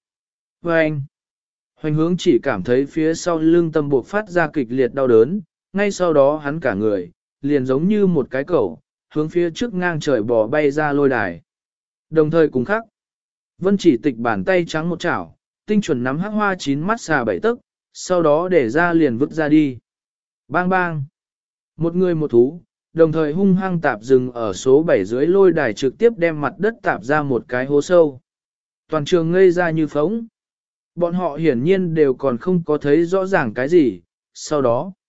hoành hướng chỉ cảm thấy phía sau lưng tâm buộc phát ra kịch liệt đau đớn, ngay sau đó hắn cả người, liền giống như một cái cẩu, hướng phía trước ngang trời bò bay ra lôi đài. Đồng thời cùng khắc, Vân Chỉ Tịch bàn tay trắng một chảo, tinh chuẩn nắm hắc hoa chín mắt xà bảy tấc, sau đó để ra liền vứt ra đi. Bang bang! Một người một thú, đồng thời hung hăng tạp rừng ở số 7 dưới lôi đài trực tiếp đem mặt đất tạp ra một cái hố sâu. Toàn trường ngây ra như phóng. Bọn họ hiển nhiên đều còn không có thấy rõ ràng cái gì, sau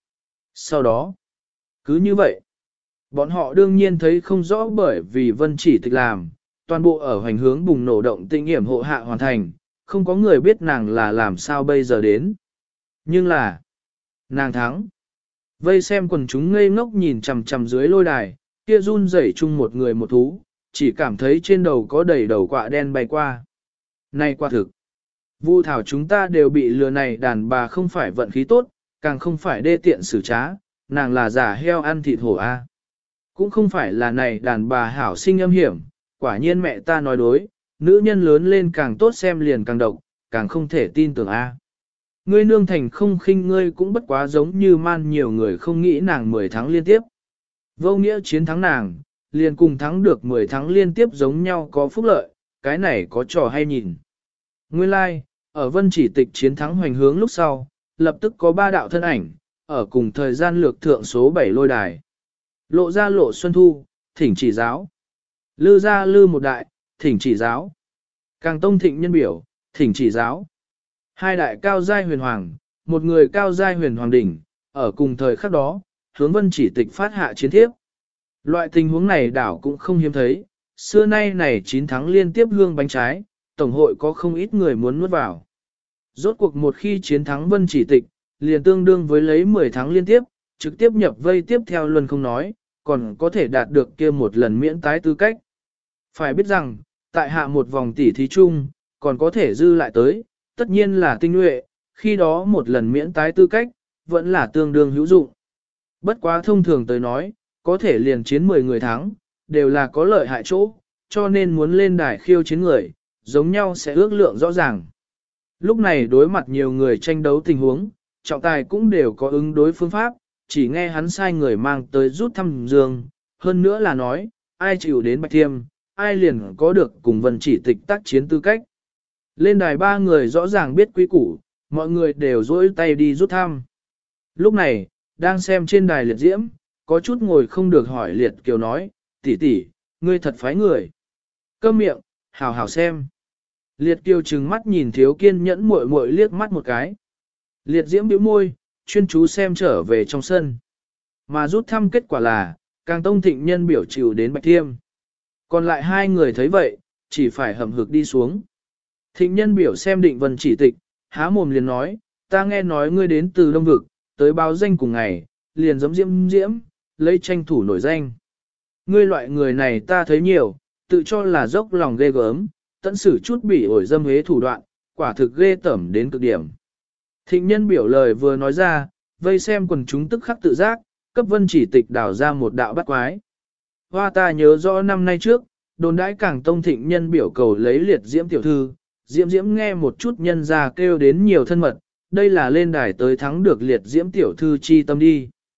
đó, cứ như vậy. Bọn họ đương nhiên thấy không rõ bởi vì Vân Chỉ Tịch làm, toàn bộ ở hoành hướng bùng nổ động tinh hiểm hộ hạ hoàn thành, không có người biết nàng là làm sao bây giờ đến. Nhưng là, nàng thắng. Vây xem quần chúng ngây ngốc nhìn chằm chằm dưới lôi đài, kia run rẩy chung một người một thú, chỉ cảm thấy trên đầu có đầy đầu quạ đen bay qua. Này quả thực, Vu thảo chúng ta đều bị lừa này đàn bà không phải vận khí tốt, càng không phải đê tiện xử trá, nàng là giả heo ăn thịt hổ a. Cũng không phải là này đàn bà hảo sinh âm hiểm, quả nhiên mẹ ta nói đối, nữ nhân lớn lên càng tốt xem liền càng độc, càng không thể tin tưởng a. Ngươi nương thành không khinh ngươi cũng bất quá giống như man nhiều người không nghĩ nàng 10 tháng liên tiếp. Vô nghĩa chiến thắng nàng, liền cùng thắng được 10 tháng liên tiếp giống nhau có phúc lợi, cái này có trò hay nhìn. Nguyên lai, like, ở Vân Chỉ Tịch chiến thắng hoành hướng lúc sau, lập tức có 3 đạo thân ảnh, ở cùng thời gian lược thượng số 7 lôi đài. Lộ ra lộ xuân thu, thỉnh chỉ giáo. Lư ra lư một đại, thỉnh chỉ giáo. Càng tông thịnh nhân biểu, thỉnh chỉ giáo. Hai đại cao giai huyền hoàng, một người cao giai huyền hoàng đỉnh, ở cùng thời khắc đó, hướng Vân Chỉ Tịch phát hạ chiến thiếp. Loại tình huống này đảo cũng không hiếm thấy, xưa nay này 9 tháng liên tiếp hương bánh trái, tổng hội có không ít người muốn nuốt vào. Rốt cuộc một khi chiến thắng Vân Chỉ Tịch, liền tương đương với lấy 10 tháng liên tiếp, trực tiếp nhập vây tiếp theo luân không nói, còn có thể đạt được kia một lần miễn tái tư cách. Phải biết rằng, tại hạ một vòng tỷ thí chung, còn có thể dư lại tới, tất nhiên là tinh nhuệ, khi đó một lần miễn tái tư cách, vẫn là tương đương hữu dụng. Bất quá thông thường tới nói, có thể liền chiến 10 người thắng, đều là có lợi hại chỗ, cho nên muốn lên đài khiêu chiến người, giống nhau sẽ ước lượng rõ ràng. Lúc này đối mặt nhiều người tranh đấu tình huống, trọng tài cũng đều có ứng đối phương pháp, chỉ nghe hắn sai người mang tới rút thăm giường, hơn nữa là nói, ai chịu đến Bạch Thiêm, ai liền có được cùng Vân Chỉ Tịch tác chiến tư cách. Lên đài 3 người rõ ràng biết quý củ, mọi người đều dỗi tay đi rút thăm. Lúc này, đang xem trên đài liệt diễm, có chút ngồi không được hỏi liệt kiều nói, tỷ tỷ, ngươi thật phái người. Câm miệng, hào hào xem. Liệt kiều trừng mắt nhìn thiếu kiên nhẫn muội muội liếc mắt một cái. Liệt diễm bĩu môi, chuyên chú xem trở về trong sân. Mà rút thăm kết quả là, càng tông thịnh nhân biểu chịu đến Bạch Thiêm. Còn lại 2 người thấy vậy, chỉ phải hầm hực đi xuống. Thịnh nhân biểu xem Định Vân Chỉ Tịch, há mồm liền nói, ta nghe nói ngươi đến từ Đông Vực, tới báo danh cùng ngày, liền giống diễm, lấy tranh thủ nổi danh. Ngươi loại người này ta thấy nhiều, tự cho là dốc lòng ghê gớm, tận xử chút bị ổi dâm hế thủ đoạn, quả thực ghê tởm đến cực điểm. Thịnh nhân biểu lời vừa nói ra, vây xem quần chúng tức khắc tự giác, cấp Vân Chỉ Tịch đào ra một đạo bắt quái. Hoa ta nhớ rõ năm nay trước, đồn đãi càng tông thịnh nhân biểu cầu lấy liệt diễm tiểu thư, diễm nghe một chút nhân ra kêu đến nhiều thân mật, đây là lên đài tới thắng được liệt diễm tiểu thư chi tâm đi.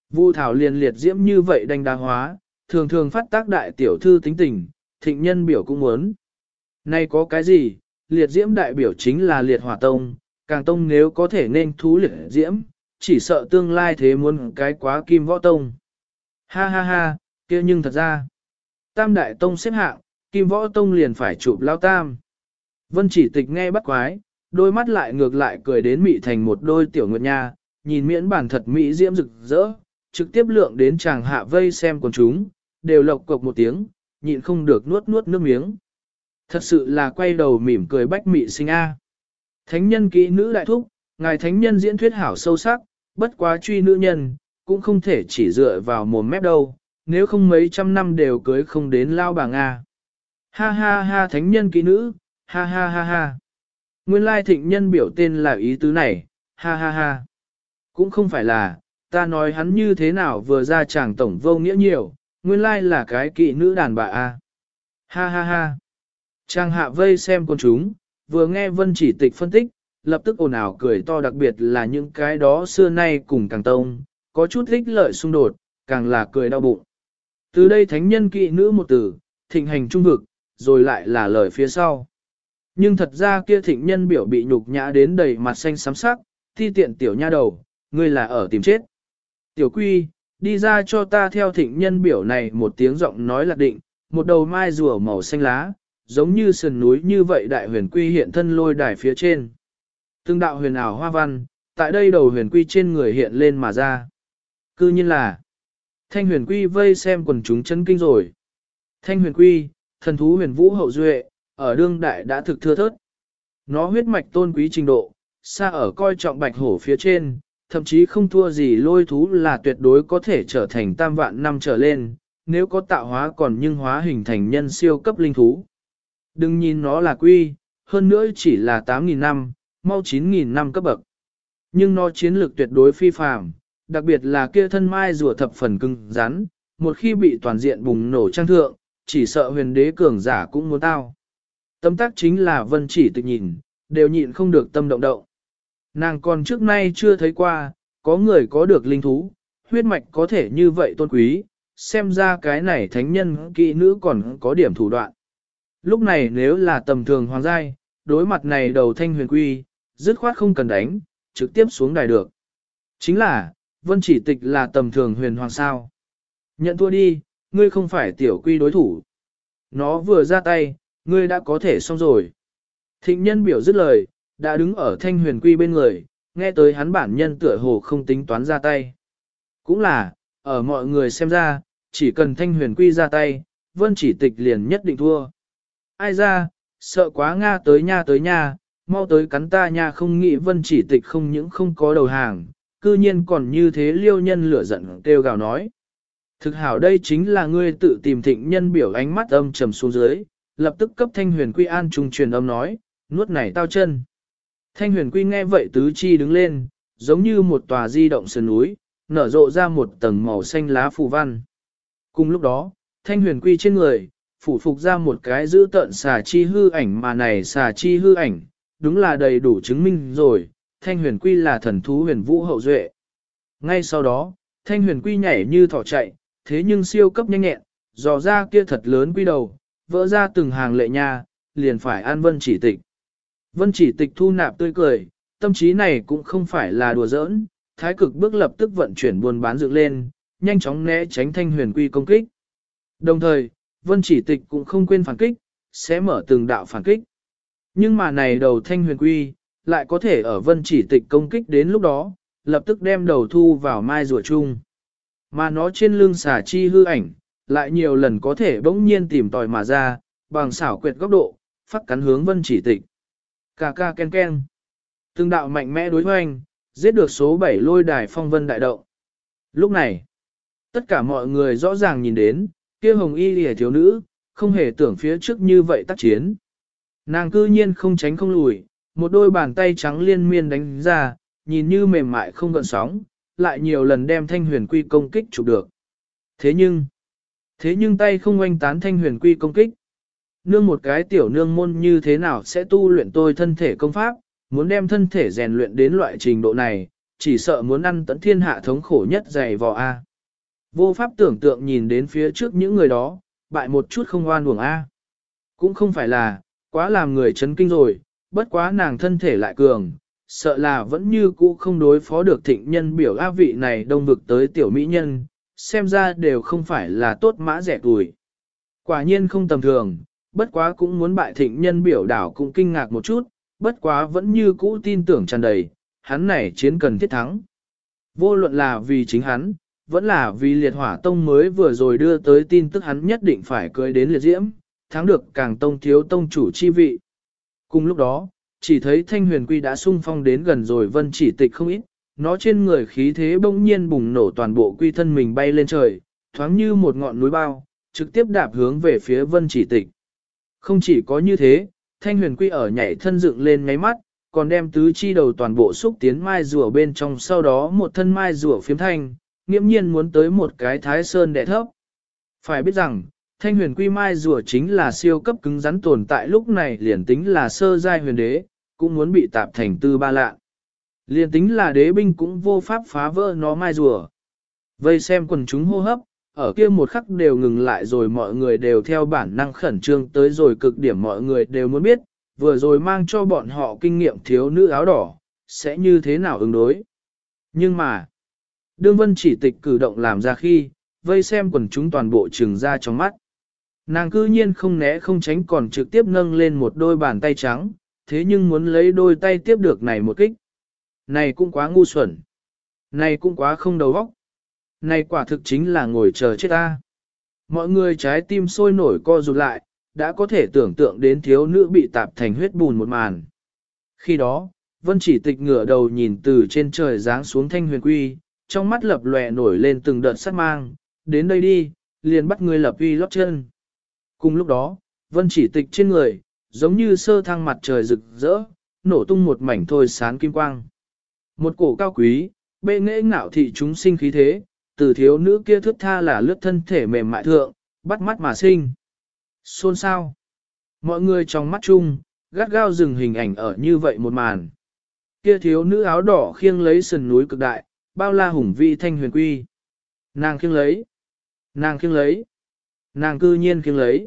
Vu Thảo liền liệt diễm như vậy đánh đa hóa, thường thường phát tác đại tiểu thư tính tình, thịnh nhân biểu cũng muốn. Nay có cái gì, liệt diễm đại biểu chính là liệt hỏa tông, càng tông nếu có thể nên thú liệt diễm, chỉ sợ tương lai thế muốn cái quá kim võ tông. Ha ha ha, kia nhưng thật ra, tam đại tông xếp hạng, kim võ tông liền phải chụp lao tam. Vân Chỉ Tịch nghe bắt quái, đôi mắt lại ngược lại cười đến mị thành một đôi tiểu nguyệt nha, nhìn miễn bản thật mỹ diễm rực rỡ, trực tiếp lượng đến chàng hạ vây xem quần chúng, đều lộc cộc một tiếng, nhịn không được nuốt nuốt nước miếng. Thật sự là quay đầu mỉm cười bách mị sinh a. Thánh nhân kỹ nữ đại thúc, ngài thánh nhân diễn thuyết hảo sâu sắc, bất quá truy nữ nhân, cũng không thể chỉ dựa vào mồm mép đâu, nếu không mấy trăm năm đều cưới không đến lao bà Nga. Ha ha ha thánh nhân kỹ nữ, ha ha ha ha. Nguyên lai thịnh nhân biểu tên là ý tứ này, ha ha ha. Cũng không phải là, ta nói hắn như thế nào vừa ra chàng tổng vô nghĩa nhiều, nguyên lai là cái kỵ nữ đàn bà a. Ha ha ha. Chàng hạ vây xem con chúng, vừa nghe Vân Chỉ Tịch phân tích, lập tức ồn ào cười to, đặc biệt là những cái đó xưa nay cùng càng tông, có chút ích lợi xung đột, càng là cười đau bụng. Từ đây thánh nhân kỵ nữ một từ, thịnh hành trung vực, rồi lại là lời phía sau. Nhưng thật ra kia thịnh nhân biểu bị nhục nhã đến đầy mặt xanh xám sắc, thi tiện tiểu nha đầu, ngươi là ở tìm chết. Tiểu quy, đi ra cho ta theo thịnh nhân biểu này một tiếng giọng nói lạc định, một đầu mai rùa màu xanh lá, giống như sườn núi như vậy đại huyền quy hiện thân lôi đài phía trên. Từng đạo huyền ảo hoa văn, tại đây đầu huyền quy trên người hiện lên mà ra. Cư nhiên là, thanh huyền quy vây xem quần chúng chấn kinh rồi. Thanh huyền quy, thần thú huyền vũ hậu duệ, ở đương đại đã thực thưa thớt. Nó huyết mạch tôn quý trình độ, xa ở coi trọng bạch hổ phía trên, thậm chí không thua gì lôi thú là tuyệt đối có thể trở thành tam vạn năm trở lên, nếu có tạo hóa còn nhưng hóa hình thành nhân siêu cấp linh thú. Đừng nhìn nó là quy, hơn nữa chỉ là 8.000 năm, mau 9.000 năm cấp bậc. Nhưng nó chiến lược tuyệt đối phi phàm, đặc biệt là kia thân mai rùa thập phần cứng rắn, một khi bị toàn diện bùng nổ trang thượng, chỉ sợ huyền đế cường giả cũng muốn tao. Tâm tác chính là Vân Chỉ Tịch nhìn, đều nhịn không được tâm động động. Nàng còn trước nay chưa thấy qua, có người có được linh thú, huyết mạch có thể như vậy tôn quý, xem ra cái này thánh nhân kỵ nữ còn có điểm thủ đoạn. Lúc này nếu là tầm thường hoàng giai, đối mặt này đầu thanh huyền quy, dứt khoát không cần đánh, trực tiếp xuống đài được. Chính là, Vân Chỉ Tịch là tầm thường huyền hoàng sao. Nhận thua đi, ngươi không phải tiểu quy đối thủ. Nó vừa ra tay, ngươi đã có thể xong rồi. Thịnh nhân biểu dứt lời, đã đứng ở thanh huyền quy bên người, nghe tới hắn bản nhân tựa hồ không tính toán ra tay. Cũng là, ở mọi người xem ra, chỉ cần thanh huyền quy ra tay, Vân Chỉ Tịch liền nhất định thua. Ai ra, sợ quá Nga tới nha, mau tới cắn ta nha, không nghĩ Vân Chỉ Tịch không những không có đầu hàng, cư nhiên còn như thế liêu nhân lửa giận kêu gào nói. Thực hảo đây chính là ngươi tự tìm thịnh nhân biểu ánh mắt âm trầm xuống dưới, lập tức cấp thanh huyền quy an trung truyền âm nói, nuốt này tao chân. Thanh huyền quy nghe vậy tứ chi đứng lên, giống như một tòa di động sườn núi, nở rộ ra một tầng màu xanh lá phù văn. Cùng lúc đó, thanh huyền quy trên người, phủ phục ra một cái giữ tợn xà chi hư ảnh, mà này xà chi hư ảnh, đúng là đầy đủ chứng minh rồi, thanh huyền quy là thần thú huyền vũ hậu duệ. Ngay sau đó, thanh huyền quy nhảy như thỏ chạy, thế nhưng siêu cấp nhanh nhẹn, dò ra kia thật lớn quy đầu, vỡ ra từng hàng lệ nha, liền phải an Vân Chỉ Tịch. Vân Chỉ Tịch thu nạp tươi cười, tâm trí này cũng không phải là đùa giỡn, thái cực bước lập tức vận chuyển buôn bán dựng lên, nhanh chóng né tránh thanh huyền quy công kích. Đồng thời, Vân Chỉ Tịch cũng không quên phản kích, sẽ mở từng đạo phản kích. Nhưng mà này đầu thanh huyền quy, lại có thể ở Vân Chỉ Tịch công kích đến lúc đó, lập tức đem đầu thu vào mai rùa chung. Mà nó trên lưng xà chi hư ảnh, lại nhiều lần có thể bỗng nhiên tìm tòi mà ra, bằng xảo quyệt góc độ, phát cắn hướng Vân Chỉ Tịch. Cà ca ken ken. Từng đạo mạnh mẽ đối hoành, giết được số 7 lôi đài phong vân đại động. Lúc này, tất cả mọi người rõ ràng nhìn đến, kia hồng y lìa thiếu nữ, không hề tưởng phía trước như vậy tác chiến. Nàng cư nhiên không tránh không lùi, một đôi bàn tay trắng liên miên đánh ra, nhìn như mềm mại không gợn sóng, lại nhiều lần đem thanh huyền quy công kích chụp được. Thế nhưng tay không oanh tán thanh huyền quy công kích. Nương một cái tiểu nương môn như thế nào sẽ tu luyện tôi thân thể công pháp, muốn đem thân thể rèn luyện đến loại trình độ này, chỉ sợ muốn ăn tận thiên hạ thống khổ nhất dày vò A. Vô pháp tưởng tượng nhìn đến phía trước những người đó, bại một chút không oan uổng A. Cũng không phải là, quá làm người chấn kinh rồi, bất quá nàng thân thể lại cường, sợ là vẫn như cũ không đối phó được thịnh nhân biểu áp vị này đông vực tới tiểu mỹ nhân, xem ra đều không phải là tốt mã rẻ tuổi. Quả nhiên không tầm thường, bất quá cũng muốn bại thịnh nhân biểu đảo cũng kinh ngạc một chút, bất quá vẫn như cũ tin tưởng tràn đầy, hắn này chiến cần thiết thắng. Vô luận là vì chính hắn, vẫn là vì liệt hỏa tông mới vừa rồi đưa tới tin tức hắn nhất định phải cưới đến liệt diễm, thắng được càng tông thiếu tông chủ chi vị. Cùng lúc đó, chỉ thấy thanh huyền quy đã sung phong đến gần rồi vân chỉ tịch không ít, nó trên người khí thế bỗng nhiên bùng nổ toàn bộ quy thân mình bay lên trời, thoáng như một ngọn núi bao, trực tiếp đạp hướng về phía vân chỉ tịch. Không chỉ có như thế, thanh huyền quy ở nhảy thân dựng lên ngáy mắt, còn đem tứ chi đầu toàn bộ xúc tiến mai rùa bên trong, sau đó một thân mai rùa phiếm thanh, nghiễm nhiên muốn tới một cái thái sơn đẻ thấp. Phải biết rằng, thanh huyền quy mai rùa chính là siêu cấp cứng rắn tồn tại, lúc này liền tính là sơ giai huyền đế, cũng muốn bị tạp thành tư ba lạ. Liền tính là đế binh cũng vô pháp phá vỡ nó mai rùa. Vây xem quần chúng hô hấp, ở kia một khắc đều ngừng lại rồi, mọi người đều theo bản năng khẩn trương tới rồi cực điểm, mọi người đều muốn biết, vừa rồi mang cho bọn họ kinh nghiệm thiếu nữ áo đỏ, sẽ như thế nào ứng đối. Nhưng mà, đương vân chỉ tịch cử động làm ra khi, vây xem quần chúng toàn bộ trừng ra trong mắt. Nàng cư nhiên không né không tránh còn trực tiếp nâng lên một đôi bàn tay trắng, thế nhưng muốn lấy đôi tay tiếp được này một kích. Này cũng quá ngu xuẩn. Này cũng quá không đầu óc. Này quả thực chính là ngồi chờ chết ta. Mọi người trái tim sôi nổi co rụt lại, đã có thể tưởng tượng đến thiếu nữ bị tạp thành huyết bùn một màn. Khi đó, vân chỉ tịch ngửa đầu nhìn từ trên trời giáng xuống thanh huyền quy, trong mắt lập lòe nổi lên từng đợt sát mang, đến đây đi, liền bắt người lập uy lót chân. Cùng lúc đó, vân chỉ tịch trên người, giống như sơ thăng mặt trời rực rỡ, nổ tung một mảnh thôi sán kim quang. Một cổ cao quý, bệ nghệ ngạo thị chúng sinh khí thế, từ thiếu nữ kia thước tha là lướt thân thể mềm mại thượng, bắt mắt mà sinh. Xôn sao? Mọi người trong mắt chung, gắt gao dừng hình ảnh ở như vậy một màn. Kia thiếu nữ áo đỏ khiêng lấy sườn núi cực đại, bao la hùng vĩ thanh huyền quy. Nàng khiêng lấy. Nàng khiêng lấy. Nàng cư nhiên khiêng lấy.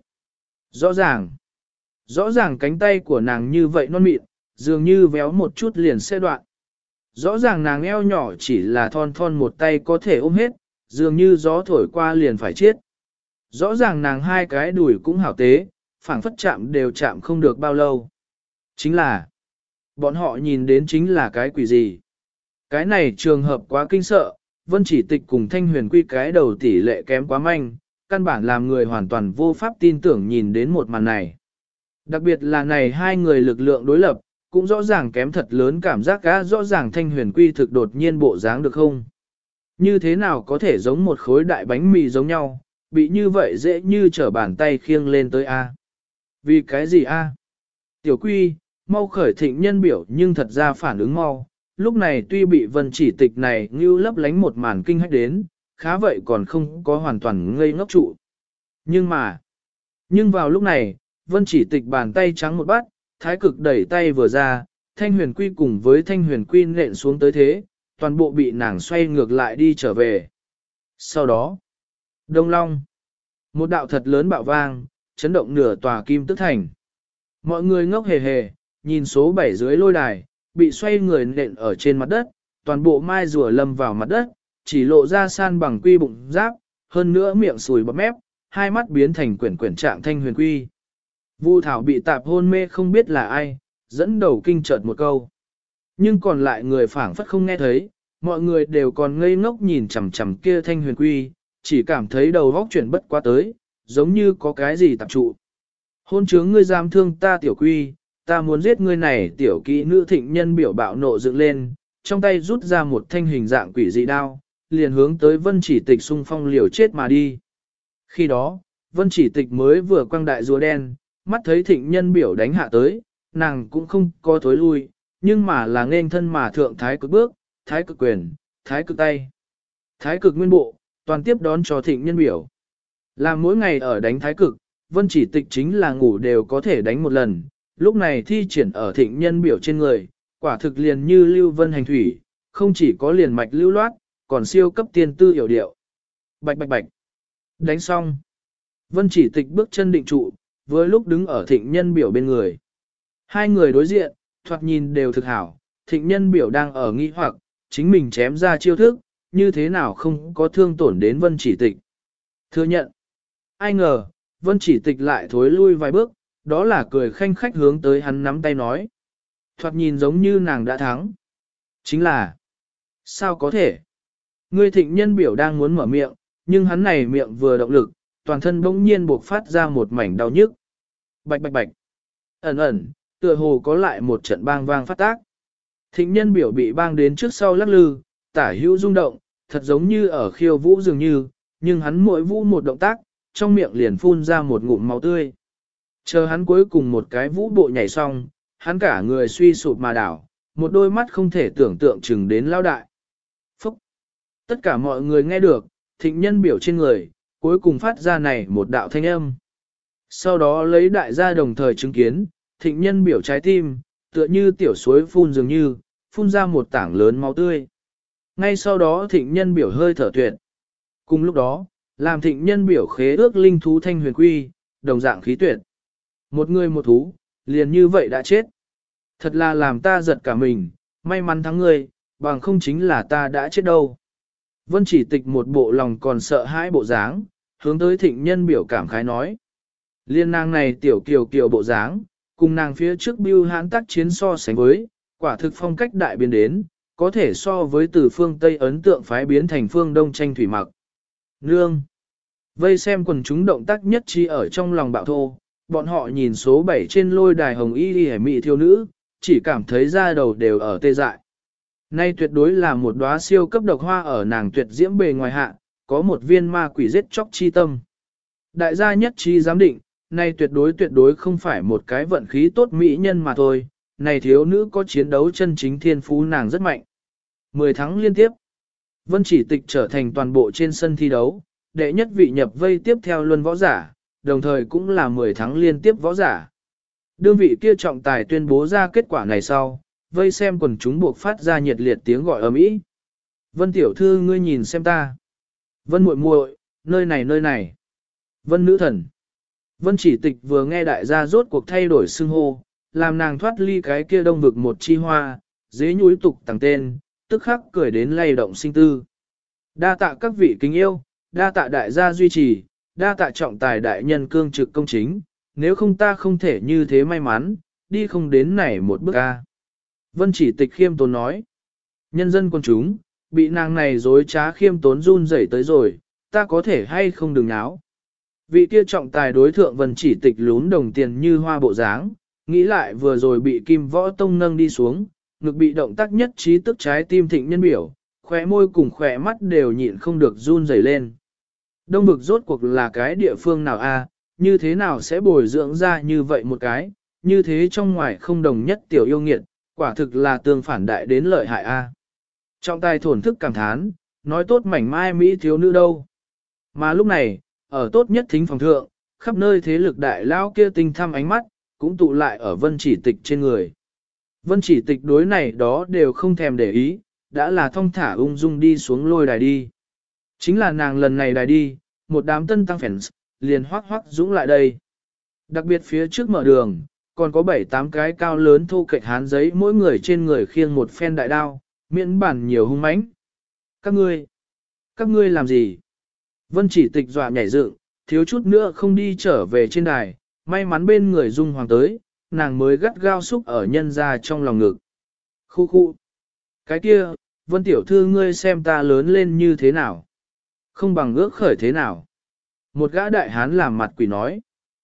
Rõ ràng cánh tay của nàng như vậy non mịn, dường như véo một chút liền sẽ đoạn. Rõ ràng nàng eo nhỏ chỉ là thon thon một tay có thể ôm hết, dường như gió thổi qua liền phải chết. Rõ ràng nàng hai cái đùi cũng hảo tế, phảng phất chạm đều chạm không được bao lâu. Chính là, bọn họ nhìn đến chính là cái quỷ gì. Cái này trường hợp quá kinh sợ, vân chỉ tịch cùng thanh huyền quy cái đầu tỷ lệ kém quá manh, căn bản làm người hoàn toàn vô pháp tin tưởng nhìn đến một màn này. Đặc biệt là này hai người lực lượng đối lập, cũng rõ ràng kém thật lớn, cảm giác cá rõ ràng thanh huyền quy thực đột nhiên bộ dáng được không? Như thế nào có thể giống một khối đại bánh mì giống nhau, bị như vậy dễ như trở bàn tay khiêng lên tới A. Vì cái gì A? Tiểu quy, mau khởi thịnh nhân biểu nhưng thật ra phản ứng mau, lúc này tuy bị vân chỉ tịch này như lấp lánh một màn kinh hách đến, khá vậy còn không có hoàn toàn ngây ngốc trụ. Nhưng vào lúc này, vân chỉ tịch bàn tay trắng một bát, thái cực đẩy tay vừa ra, thanh huyền quy cùng với thanh huyền quy nện xuống tới thế, toàn bộ bị nàng xoay ngược lại đi trở về. Sau đó, Đông Long, một đạo thật lớn bạo vang, chấn động nửa tòa kim tức thành. Mọi người ngốc hề hề, nhìn số 7 dưới lôi đài, bị xoay người nện ở trên mặt đất, toàn bộ mai rùa lâm vào mặt đất, chỉ lộ ra san bằng quy bụng giáp, hơn nữa miệng sùi bọt mép, hai mắt biến thành quyển quyển trạng thanh huyền quy. Vu Thảo bị tạp hôn mê không biết là ai, dẫn đầu kinh chợt một câu. Nhưng còn lại người phảng phất không nghe thấy, mọi người đều còn ngây ngốc nhìn chằm chằm kia thanh huyền quy, chỉ cảm thấy đầu góc chuyển bất quá tới, giống như có cái gì tạp trụ. Hôn trướng ngươi dám thương ta tiểu quy, ta muốn giết ngươi này tiểu kỹ nữ thịnh nhân biểu bạo nộ dựng lên, trong tay rút ra một thanh hình dạng quỷ dị đao, liền hướng tới vân chỉ tịch xung phong liều chết mà đi. Khi đó, vân chỉ tịch mới vừa quăng đại rùa đen, mắt thấy thịnh nhân biểu đánh hạ tới, nàng cũng không có thối lui, nhưng mà là nên thân mà thượng thái cực bước, thái cực quyền, thái cực tay. Thái cực nguyên bộ, toàn tiếp đón cho thịnh nhân biểu. Làm mỗi ngày ở đánh thái cực, vân chỉ tịch chính là ngủ đều có thể đánh một lần, lúc này thi triển ở thịnh nhân biểu trên người, quả thực liền như lưu vân hành thủy, không chỉ có liền mạch lưu loát, còn siêu cấp tiên tư hiểu điệu. Bạch bạch bạch. Đánh xong. Vân Chỉ Tịch bước chân định trụ, với lúc đứng ở Thịnh Nhân Biểu bên người. Hai người đối diện, thoạt nhìn đều thực hảo, Thịnh Nhân Biểu đang ở nghi hoặc, chính mình chém ra chiêu thức, như thế nào không có thương tổn đến Vân Chỉ Tịch. Thừa nhận. Ai ngờ, Vân Chỉ Tịch lại thối lui vài bước, đó là cười khanh khách hướng tới hắn nắm tay nói. Thoạt nhìn giống như nàng đã thắng. Chính là, sao có thể? Ngươi Thịnh Nhân Biểu đang muốn mở miệng, nhưng hắn này miệng vừa động lực, toàn thân bỗng nhiên buộc phát ra một mảnh đau nhức. Bạch bạch bạch. Ẩn ẩn, tựa hồ có lại một trận bang vang phát tác. Thịnh Nhân Biểu bị bang đến trước sau lắc lư, tả hữu rung động, thật giống như ở khiêu vũ dường như, nhưng hắn mỗi vũ một động tác, trong miệng liền phun ra một ngụm máu tươi. Chờ hắn cuối cùng một cái vũ bộ nhảy xong, hắn cả người suy sụp mà đảo, một đôi mắt không thể tưởng tượng chừng đến lao đại. Phúc! Tất cả mọi người nghe được, Thịnh Nhân Biểu trên người, cuối cùng phát ra này một đạo thanh âm. Sau đó lấy đại gia đồng thời chứng kiến, Thịnh Nhân Biểu trái tim, tựa như tiểu suối phun dường như, phun ra một tảng lớn máu tươi. Ngay sau đó Thịnh Nhân Biểu hơi thở tuyệt. Cùng lúc đó, làm Thịnh Nhân Biểu khế ước linh thú thanh huyền quy, đồng dạng khí tuyệt. Một người một thú, liền như vậy đã chết. Thật là làm ta giật cả mình, may mắn thắng ngươi, bằng không chính là ta đã chết đâu. Vân Chỉ Tịch một bộ lòng còn sợ hãi bộ dáng, hướng tới Thịnh Nhân Biểu cảm khái nói. Liên nàng này tiểu kiều kiều bộ dáng, cùng nàng phía trước bưu hãn tác chiến so sánh với, quả thực phong cách đại biến đến, có thể so với từ phương Tây ấn tượng phái biến thành phương Đông tranh thủy mặc. Nương! Vây xem quần chúng động tác nhất trí ở trong lòng bạo thô, bọn họ nhìn số 7 trên lôi đài hồng y hẻ mị thiếu nữ, chỉ cảm thấy da đầu đều ở tê dại. Nay tuyệt đối là một đóa siêu cấp độc hoa ở nàng tuyệt diễm bề ngoài hạ, có một viên ma quỷ giết chóc chi tâm. Đại gia nhất trí giám định, nay tuyệt đối không phải một cái vận khí tốt mỹ nhân mà thôi, này thiếu nữ có chiến đấu chân chính thiên phú nàng rất mạnh. 10 tháng liên tiếp, Vân Chỉ Tịch trở thành toàn bộ trên sân thi đấu, đệ nhất vị nhập vây tiếp theo luân võ giả, đồng thời cũng là 10 tháng liên tiếp võ giả. Đương vị kia trọng tài tuyên bố ra kết quả này sau, vây xem quần chúng buộc phát ra nhiệt liệt tiếng gọi ầm ĩ. Vân tiểu thư ngươi nhìn xem ta. Vân muội muội, nơi này. Vân nữ thần. Vân Chỉ Tịch vừa nghe đại gia rốt cuộc thay đổi xưng hô, làm nàng thoát ly cái kia đông vực một chi hoa, dế nhúi tục tàng tên, tức khắc cười đến lay động sinh tư. Đa tạ các vị kính yêu, đa tạ đại gia duy trì, đa tạ trọng tài đại nhân cương trực công chính, nếu không ta không thể như thế may mắn, đi không đến này một bước ca. Vân Chỉ Tịch khiêm tốn nói. Nhân dân quần chúng, bị nàng này dối trá khiêm tốn run rẩy tới rồi, ta có thể hay không đừng náo. Vị kia trọng tài đối thượng Vân Chỉ Tịch lún đồng tiền như hoa bộ dáng, nghĩ lại vừa rồi bị Kim Võ Tông nâng đi xuống, ngực bị động tác nhất trí tức trái tim Thịnh Nhân Biểu, khóe môi cùng khóe mắt đều nhịn không được run rẩy lên. Đông vực rốt cuộc là cái địa phương nào a? Như thế nào sẽ bồi dưỡng ra như vậy một cái, như thế trong ngoài không đồng nhất tiểu yêu nghiệt, quả thực là tương phản đại đến lợi hại a. Trọng tài thổn thức cảm thán, nói tốt mảnh mai Mỹ thiếu nữ đâu. Mà lúc này, ở tốt nhất thính phòng thượng, khắp nơi thế lực đại lao kia tinh thăm ánh mắt, cũng tụ lại ở Vân Chỉ Tịch trên người. Vân Chỉ Tịch đối này đó đều không thèm để ý, đã là thong thả ung dung đi xuống lôi đài đi. Chính là nàng lần này đài đi, một đám tân tăng fans, liền hoác dũng lại đây. Đặc biệt phía trước mở đường, còn có 7-8 cái cao lớn thô kệch hán giấy mỗi người trên người khiêng một phen đại đao, miễn bản nhiều hung mãnh. Các ngươi làm gì? Vân Chỉ Tịch dọa nhảy dựng, thiếu chút nữa không đi trở về trên đài, may mắn bên người Dung Hoàng tới, nàng mới gắt gao xúc ở nhân ra trong lòng ngực. Khu khu. Cái kia, Vân tiểu thư ngươi xem ta lớn lên như thế nào? Không bằng ước khởi thế nào? Một gã đại hán làm mặt quỷ nói.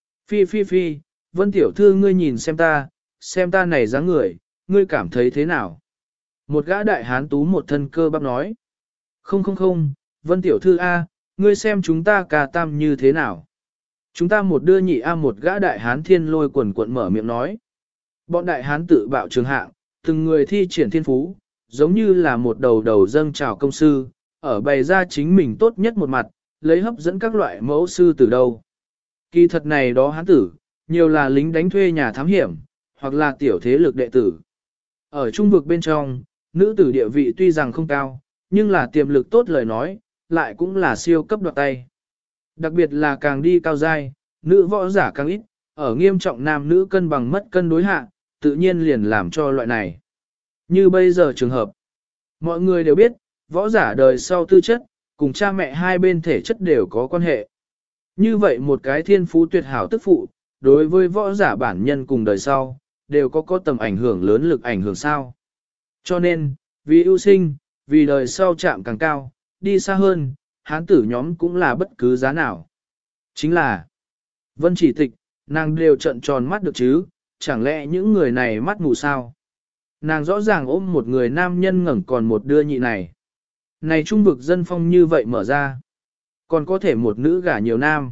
Phi, Vân tiểu thư ngươi nhìn xem ta này dáng người, ngươi cảm thấy thế nào? Một gã đại hán tú một thân cơ bắp nói. Không, Vân tiểu thư A, ngươi xem chúng ta cà tam như thế nào? Chúng ta một đưa nhị A, một gã đại hán thiên lôi quần quận mở miệng nói. Bọn đại hán tự bạo trường hạng, từng người thi triển thiên phú, giống như là một đầu dâng trào công sư, ở bày ra chính mình tốt nhất một mặt, lấy hấp dẫn các loại mẫu sư từ đâu. Kỳ thật này đó hán tử, nhiều là lính đánh thuê nhà thám hiểm, hoặc là tiểu thế lực đệ tử. Ở trung vực bên trong, nữ tử địa vị tuy rằng không cao, nhưng là tiềm lực tốt lời nói, lại cũng là siêu cấp đoạt tay. Đặc biệt là càng đi cao giai, nữ võ giả càng ít, ở nghiêm trọng nam nữ cân bằng mất cân đối hạ, tự nhiên liền làm cho loại này. Như bây giờ trường hợp, mọi người đều biết, võ giả đời sau tư chất, cùng cha mẹ hai bên thể chất đều có quan hệ. Như vậy một cái thiên phú tuyệt hảo tức phụ, đối với võ giả bản nhân cùng đời sau, đều có tầm ảnh hưởng lớn lực ảnh hưởng sao. Cho nên, vì ưu sinh, vì đời sau chạm càng cao, đi xa hơn, hán tử nhóm cũng là bất cứ giá nào. Chính là, Vân Chỉ Tịch, nàng đều trận tròn mắt được chứ, chẳng lẽ những người này mắt mù sao? Nàng rõ ràng ôm một người nam nhân ngẩng còn một đưa nhị này. Này trung vực dân phong như vậy mở ra. Còn có thể một nữ gả nhiều nam.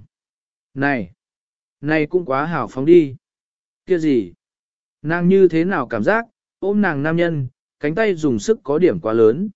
Này cũng quá hảo phóng đi. Kia gì? Nàng như thế nào cảm giác, ôm nàng nam nhân, cánh tay dùng sức có điểm quá lớn.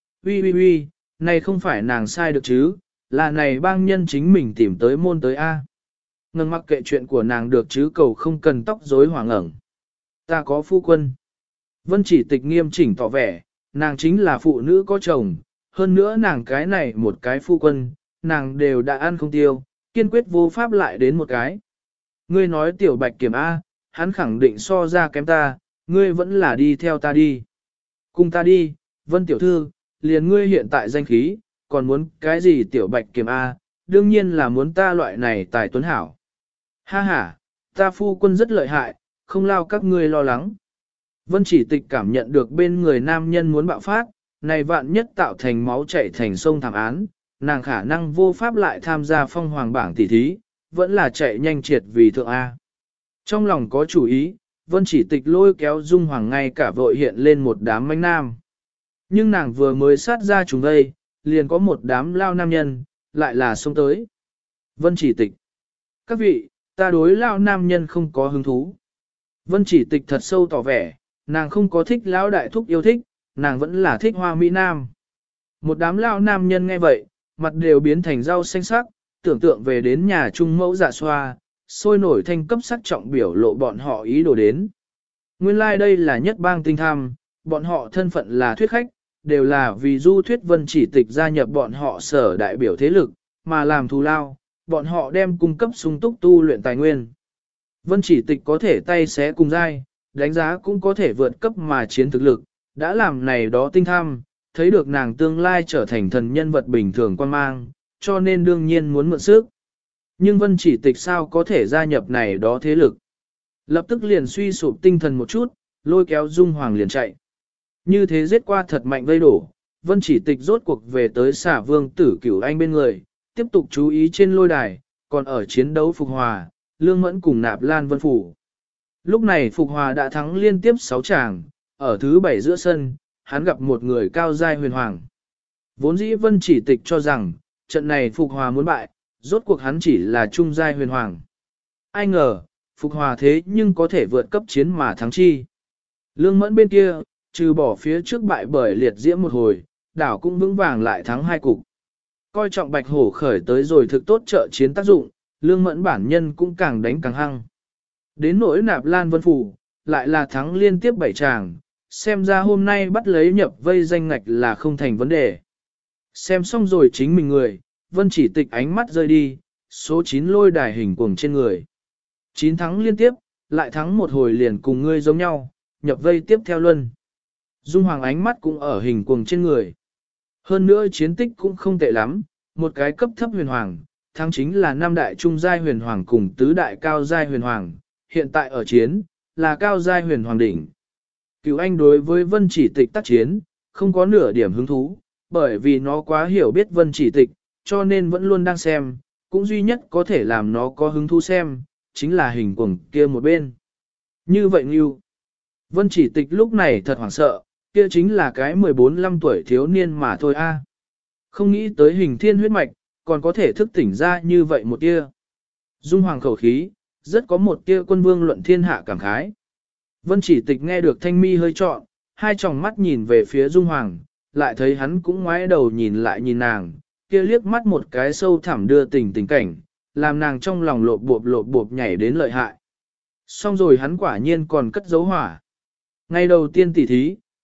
Ui, này không phải nàng sai được chứ, là này bang nhân chính mình tìm tới môn tới A. Ngừng mặc kệ chuyện của nàng được chứ cầu không cần tóc rối hoảng ẩn. Ta có phu quân. Vân Chỉ Tịch nghiêm chỉnh tỏ vẻ, nàng chính là phụ nữ có chồng, hơn nữa nàng cái này một cái phu quân, nàng đều đã ăn không tiêu, kiên quyết vô pháp lại đến một cái. Ngươi nói tiểu bạch kiểm A, hắn khẳng định so ra kém ta, ngươi vẫn là đi theo ta đi. Cùng ta đi, Vân tiểu thư, liền ngươi hiện tại danh khí, còn muốn cái gì tiểu bạch kiểm A, đương nhiên là muốn ta loại này tài tuấn hảo. Ha ha, ta phu quân rất lợi hại, không lao các ngươi lo lắng. Vân Chỉ Tịch cảm nhận được bên người nam nhân muốn bạo phát, này vạn nhất tạo thành máu chảy thành sông thảm án, nàng khả năng vô pháp lại tham gia phong hoàng bảng tỷ thí, vẫn là chạy nhanh triệt vì thượng A. Trong lòng có chủ ý, Vân Chỉ Tịch lôi kéo Dung Hoàng ngay cả vội hiện lên một đám manh nam. Nhưng nàng vừa mới sát ra chúng đây, liền có một đám lao nam nhân, lại là xông tới. Vân Chỉ Tịch. Các vị, ta đối lao nam nhân không có hứng thú. Vân Chỉ Tịch thật sâu tỏ vẻ, nàng không có thích lão đại thúc yêu thích, nàng vẫn là thích hoa mỹ nam. Một đám lao nam nhân nghe vậy, mặt đều biến thành rau xanh sắc, tưởng tượng về đến nhà trung mẫu dạ xoa, sôi nổi thanh cấp sắc trọng biểu lộ bọn họ ý đồ đến. Nguyên lai like đây là nhất bang tinh tham, bọn họ thân phận là thuyết khách, đều là vì du thuyết Vân Chỉ Tịch gia nhập bọn họ sở đại biểu thế lực, mà làm thù lao, bọn họ đem cung cấp sung túc tu luyện tài nguyên. Vân Chỉ Tịch có thể tay xé cùng dai, đánh giá cũng có thể vượt cấp mà chiến thực lực, đã làm này đó tinh tham, thấy được nàng tương lai trở thành thần nhân vật bình thường quan mang, cho nên đương nhiên muốn mượn sức. Nhưng Vân Chỉ Tịch sao có thể gia nhập này đó thế lực. Lập tức liền suy sụp tinh thần một chút, lôi kéo Dung Hoàng liền chạy. Như thế giết qua thật mạnh vây đổ, Vân Chỉ Tịch rốt cuộc về tới Xả Vương Tử Cửu Anh bên người, tiếp tục chú ý trên lôi đài, còn ở chiến đấu Phục Hòa, Lương Mẫn cùng Nạp Lan Vân Phủ. Lúc này Phục Hòa đã thắng liên tiếp 6 tràng, ở thứ 7 giữa sân, hắn gặp một người cao giai huyền hoàng. Vốn dĩ Vân Chỉ Tịch cho rằng, trận này Phục Hòa muốn bại, rốt cuộc hắn chỉ là trung giai huyền hoàng. Ai ngờ, Phục Hòa thế nhưng có thể vượt cấp chiến mà thắng chi. Lương Mẫn bên kia, trừ bỏ phía trước bại bởi liệt diễm một hồi, đảo cũng vững vàng lại thắng 2 cục. Coi trọng Bạch Hổ khởi tới rồi thực tốt trợ chiến tác dụng, Lương Mẫn bản nhân cũng càng đánh càng hăng. Đến nỗi Nạp Lan Vân Phủ, lại là thắng liên tiếp 7 tràng, xem ra hôm nay bắt lấy nhập vây danh ngạch là không thành vấn đề. Xem xong rồi chính mình người, Vân Chỉ Tịch ánh mắt rơi đi, số 9 lôi đài hình cuồng trên người. 9 thắng liên tiếp, lại thắng một hồi liền cùng ngươi giống nhau, nhập vây tiếp theo luân. Dung Hoàng ánh mắt cũng ở hình cuồng trên người. Hơn nữa chiến tích cũng không tệ lắm, một cái cấp thấp huyền hoàng, thắng chính là 5 đại trung giai huyền hoàng cùng tứ đại cao giai huyền hoàng, hiện tại ở chiến, là cao giai huyền hoàng đỉnh. Cửu Anh đối với Vân Chỉ Tịch tác chiến, không có nửa điểm hứng thú, bởi vì nó quá hiểu biết Vân Chỉ Tịch, cho nên vẫn luôn đang xem, cũng duy nhất có thể làm nó có hứng thú xem, chính là hình cuồng kia một bên. Như vậy Ngưu, Vân Chỉ Tịch lúc này thật hoảng sợ, kia chính là cái 14-15 tuổi thiếu niên mà thôi a. Không nghĩ tới hình thiên huyết mạch, còn có thể thức tỉnh ra như vậy một tia. Dung Hoàng khẩu khí, rất có một tia quân vương luận thiên hạ cảm khái. Vân Chỉ Tịch nghe được thanh mi hơi trọn, hai tròng mắt nhìn về phía Dung Hoàng, lại thấy hắn cũng ngoái đầu nhìn lại nhìn nàng, kia liếc mắt một cái sâu thẳm đưa tình cảnh, làm nàng trong lòng lộp bộp nhảy đến lợi hại. Xong rồi hắn quả nhiên còn cất dấu hỏa. Ngày đầu tiên tỉ thí,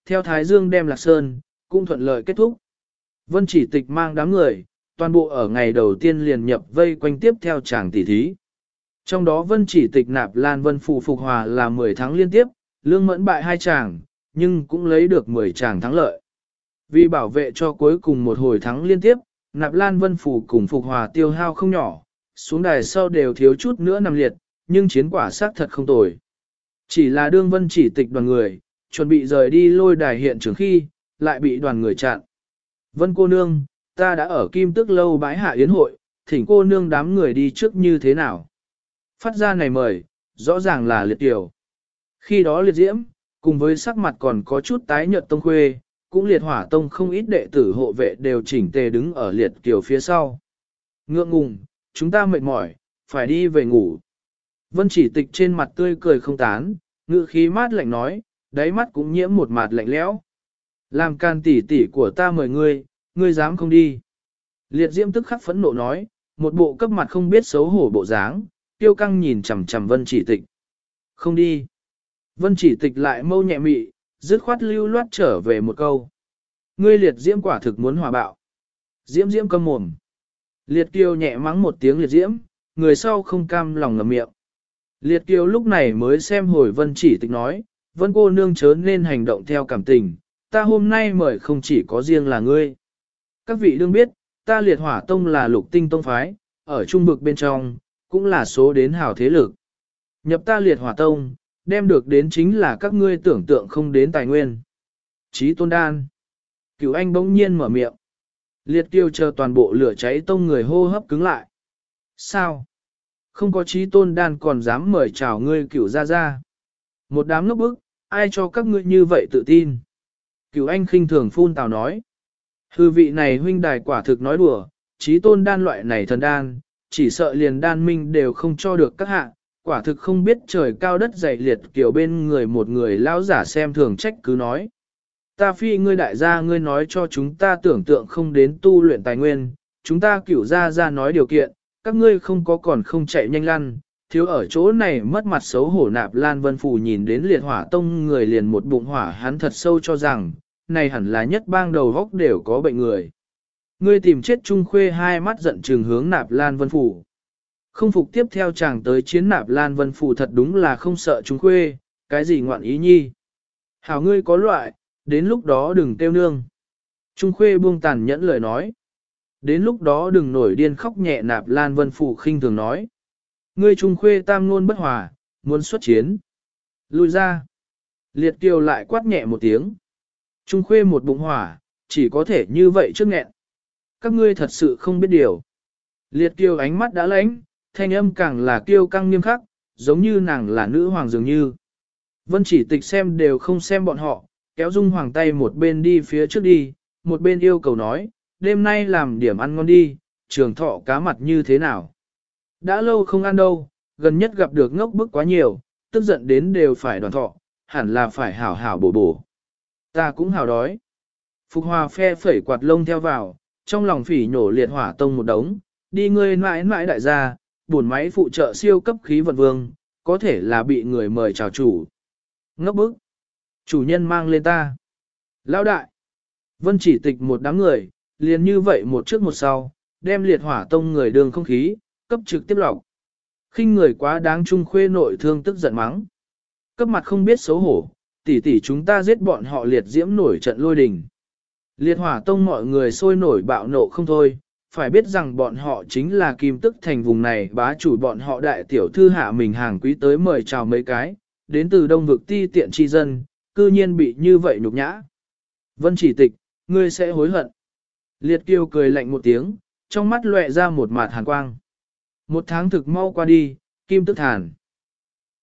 theo Thái Dương đem Lạc Sơn, cũng thuận lợi kết thúc. Vân Chỉ Tịch mang đám người, toàn bộ ở ngày đầu tiên liền nhập vây quanh tiếp theo chàng tỷ thí. Trong đó Vân Chỉ Tịch nạp Lan Vân Phù Phục Hòa là 10 tháng liên tiếp, Lương Mẫn bại 2 chàng, nhưng cũng lấy được 10 chàng thắng lợi. Vì bảo vệ cho cuối cùng một hồi thắng liên tiếp, nạp Lan Vân Phù cùng Phục Hòa tiêu hao không nhỏ, xuống đài sau đều thiếu chút nữa nằm liệt, nhưng chiến quả xác thật không tồi. Chỉ là đương Vân Chỉ Tịch đoàn người, chuẩn bị rời đi lôi đài hiện trường khi, lại bị đoàn người chặn. Vân cô nương, ta đã ở Kim Tức lâu bái hạ yến hội, thỉnh cô nương đám người đi trước như thế nào? Phát ra này mời, rõ ràng là liệt tiểu. Khi đó liệt diễm, cùng với sắc mặt còn có chút tái nhợt tông khuê, cũng liệt hỏa tông không ít đệ tử hộ vệ đều chỉnh tề đứng ở liệt tiểu phía sau. Ngượng ngùng, chúng ta mệt mỏi, phải đi về ngủ. Vân Chỉ Tịch trên mặt tươi cười không tán, ngữ khí mát lạnh nói, đáy mắt cũng nhiễm một mặt lạnh lẽo. Làm can tỷ tỷ của ta mời ngươi dám không đi. Liệt diễm tức khắc phẫn nộ nói, một bộ cấp mặt không biết xấu hổ bộ dáng, tiêu căng nhìn chằm chằm Vân Chỉ Tịch. Không đi. Vân Chỉ Tịch lại mâu nhẹ mị, dứt khoát lưu loát trở về một câu. Ngươi liệt diễm quả thực muốn hòa bạo. Diễm diễm câm mồm. Liệt kiều nhẹ mắng một tiếng liệt diễm, người sau không cam lòng ngậm miệng. Liệt kiều lúc này mới xem hồi Vân Chỉ Tịch nói, Vân cô nương chớ nên hành động theo cảm tình, ta hôm nay mời không chỉ có riêng là ngươi. Các vị đương biết, ta liệt hỏa tông là lục tinh tông phái, ở trung vực bên trong, cũng là số đến hào thế lực. Nhập ta liệt hỏa tông, đem được đến chính là các ngươi tưởng tượng không đến tài nguyên. Chí tôn đan. Cửu anh bỗng nhiên mở miệng. Liệt kiều chờ toàn bộ lửa cháy tông người hô hấp cứng lại. Sao? Không có chí tôn đan còn dám mời chào ngươi cửu ra ra. Một đám ngốc bức, ai cho các ngươi như vậy tự tin? Cửu anh khinh thường phun tào nói. Hư vị này huynh đài quả thực nói đùa, chí tôn đan loại này thần đan, chỉ sợ liền đan minh đều không cho được các hạ, quả thực không biết trời cao đất dày liệt kiểu bên người một người lão giả xem thường trách cứ nói. Ta phi ngươi đại gia ngươi nói cho chúng ta tưởng tượng không đến tu luyện tài nguyên, chúng ta cửu ra nói điều kiện, các ngươi không có còn không chạy nhanh lăn, thiếu ở chỗ này mất mặt xấu hổ nạp Lan Vân Phù nhìn đến liệt hỏa tông người liền một bụng hỏa hắn thật sâu cho rằng, này hẳn là nhất bang đầu góc đều có bệnh người. Ngươi tìm chết Trung Khuê hai mắt giận trừng hướng nạp Lan Vân Phù. Không phục tiếp theo chàng tới chiến nạp Lan Vân Phù thật đúng là không sợ Trung Khuê, cái gì ngoạn ý nhi. Hảo ngươi có loại, đến lúc đó đừng tiêu nương. Trung Khuê buông tàn nhẫn lời nói. Đến lúc đó đừng nổi điên khóc nhẹ nạp Lan Vân Phù khinh thường nói. Ngươi Trung Khuê tam ngôn bất hòa, muốn xuất chiến. Lui ra. Liệt Kiều lại quát nhẹ một tiếng. Trung Khuê một bụng hỏa, chỉ có thể như vậy trước nghẹn. Các ngươi thật sự không biết điều. Liệt Kiều ánh mắt đã lãnh, thanh âm càng là kiêu căng nghiêm khắc, giống như nàng là nữ hoàng dường như. Vân Chỉ Tịch xem đều không xem bọn họ, kéo Dung Hoàng tay một bên đi phía trước đi, một bên yêu cầu nói, đêm nay làm điểm ăn ngon đi, trường thọ cá mặt như thế nào. Đã lâu không ăn đâu, gần nhất gặp được ngốc bức quá nhiều, tức giận đến đều phải đoàn thọ, hẳn là phải hảo hảo bổ bổ. Ta cũng hảo đói. Phục Hòa phe phẩy quạt lông theo vào, trong lòng phỉ nhổ liệt hỏa tông một đống, đi ngươi mãi mãi đại gia, buồn máy phụ trợ siêu cấp khí vận vương, có thể là bị người mời chào chủ. Ngốc bức. Chủ nhân mang lên ta. Lão đại. Vân Chỉ Tịch một đám người, liền như vậy một trước một sau, đem liệt hỏa tông người đường không khí, cấp trực tiếp lọc. Khinh người quá đáng Trung Khuê nội thương tức giận mắng. Cấp mặt không biết xấu hổ, tỷ tỷ chúng ta giết bọn họ liệt diễm nổi trận lôi đình. Liệt hỏa tông mọi người sôi nổi bạo nộ không thôi, phải biết rằng bọn họ chính là Kim Tức thành vùng này bá chủ bọn họ đại tiểu thư hạ mình hàng quý tới mời chào mấy cái, đến từ đông vực ti tiện chi dân, cư nhiên bị như vậy nhục nhã. Vân Chỉ Tịch, ngươi sẽ hối hận. Liệt Kiều cười lạnh một tiếng, trong mắt lóe ra một mạt hàn quang. Một tháng thực mau qua đi, Kim Tức thản.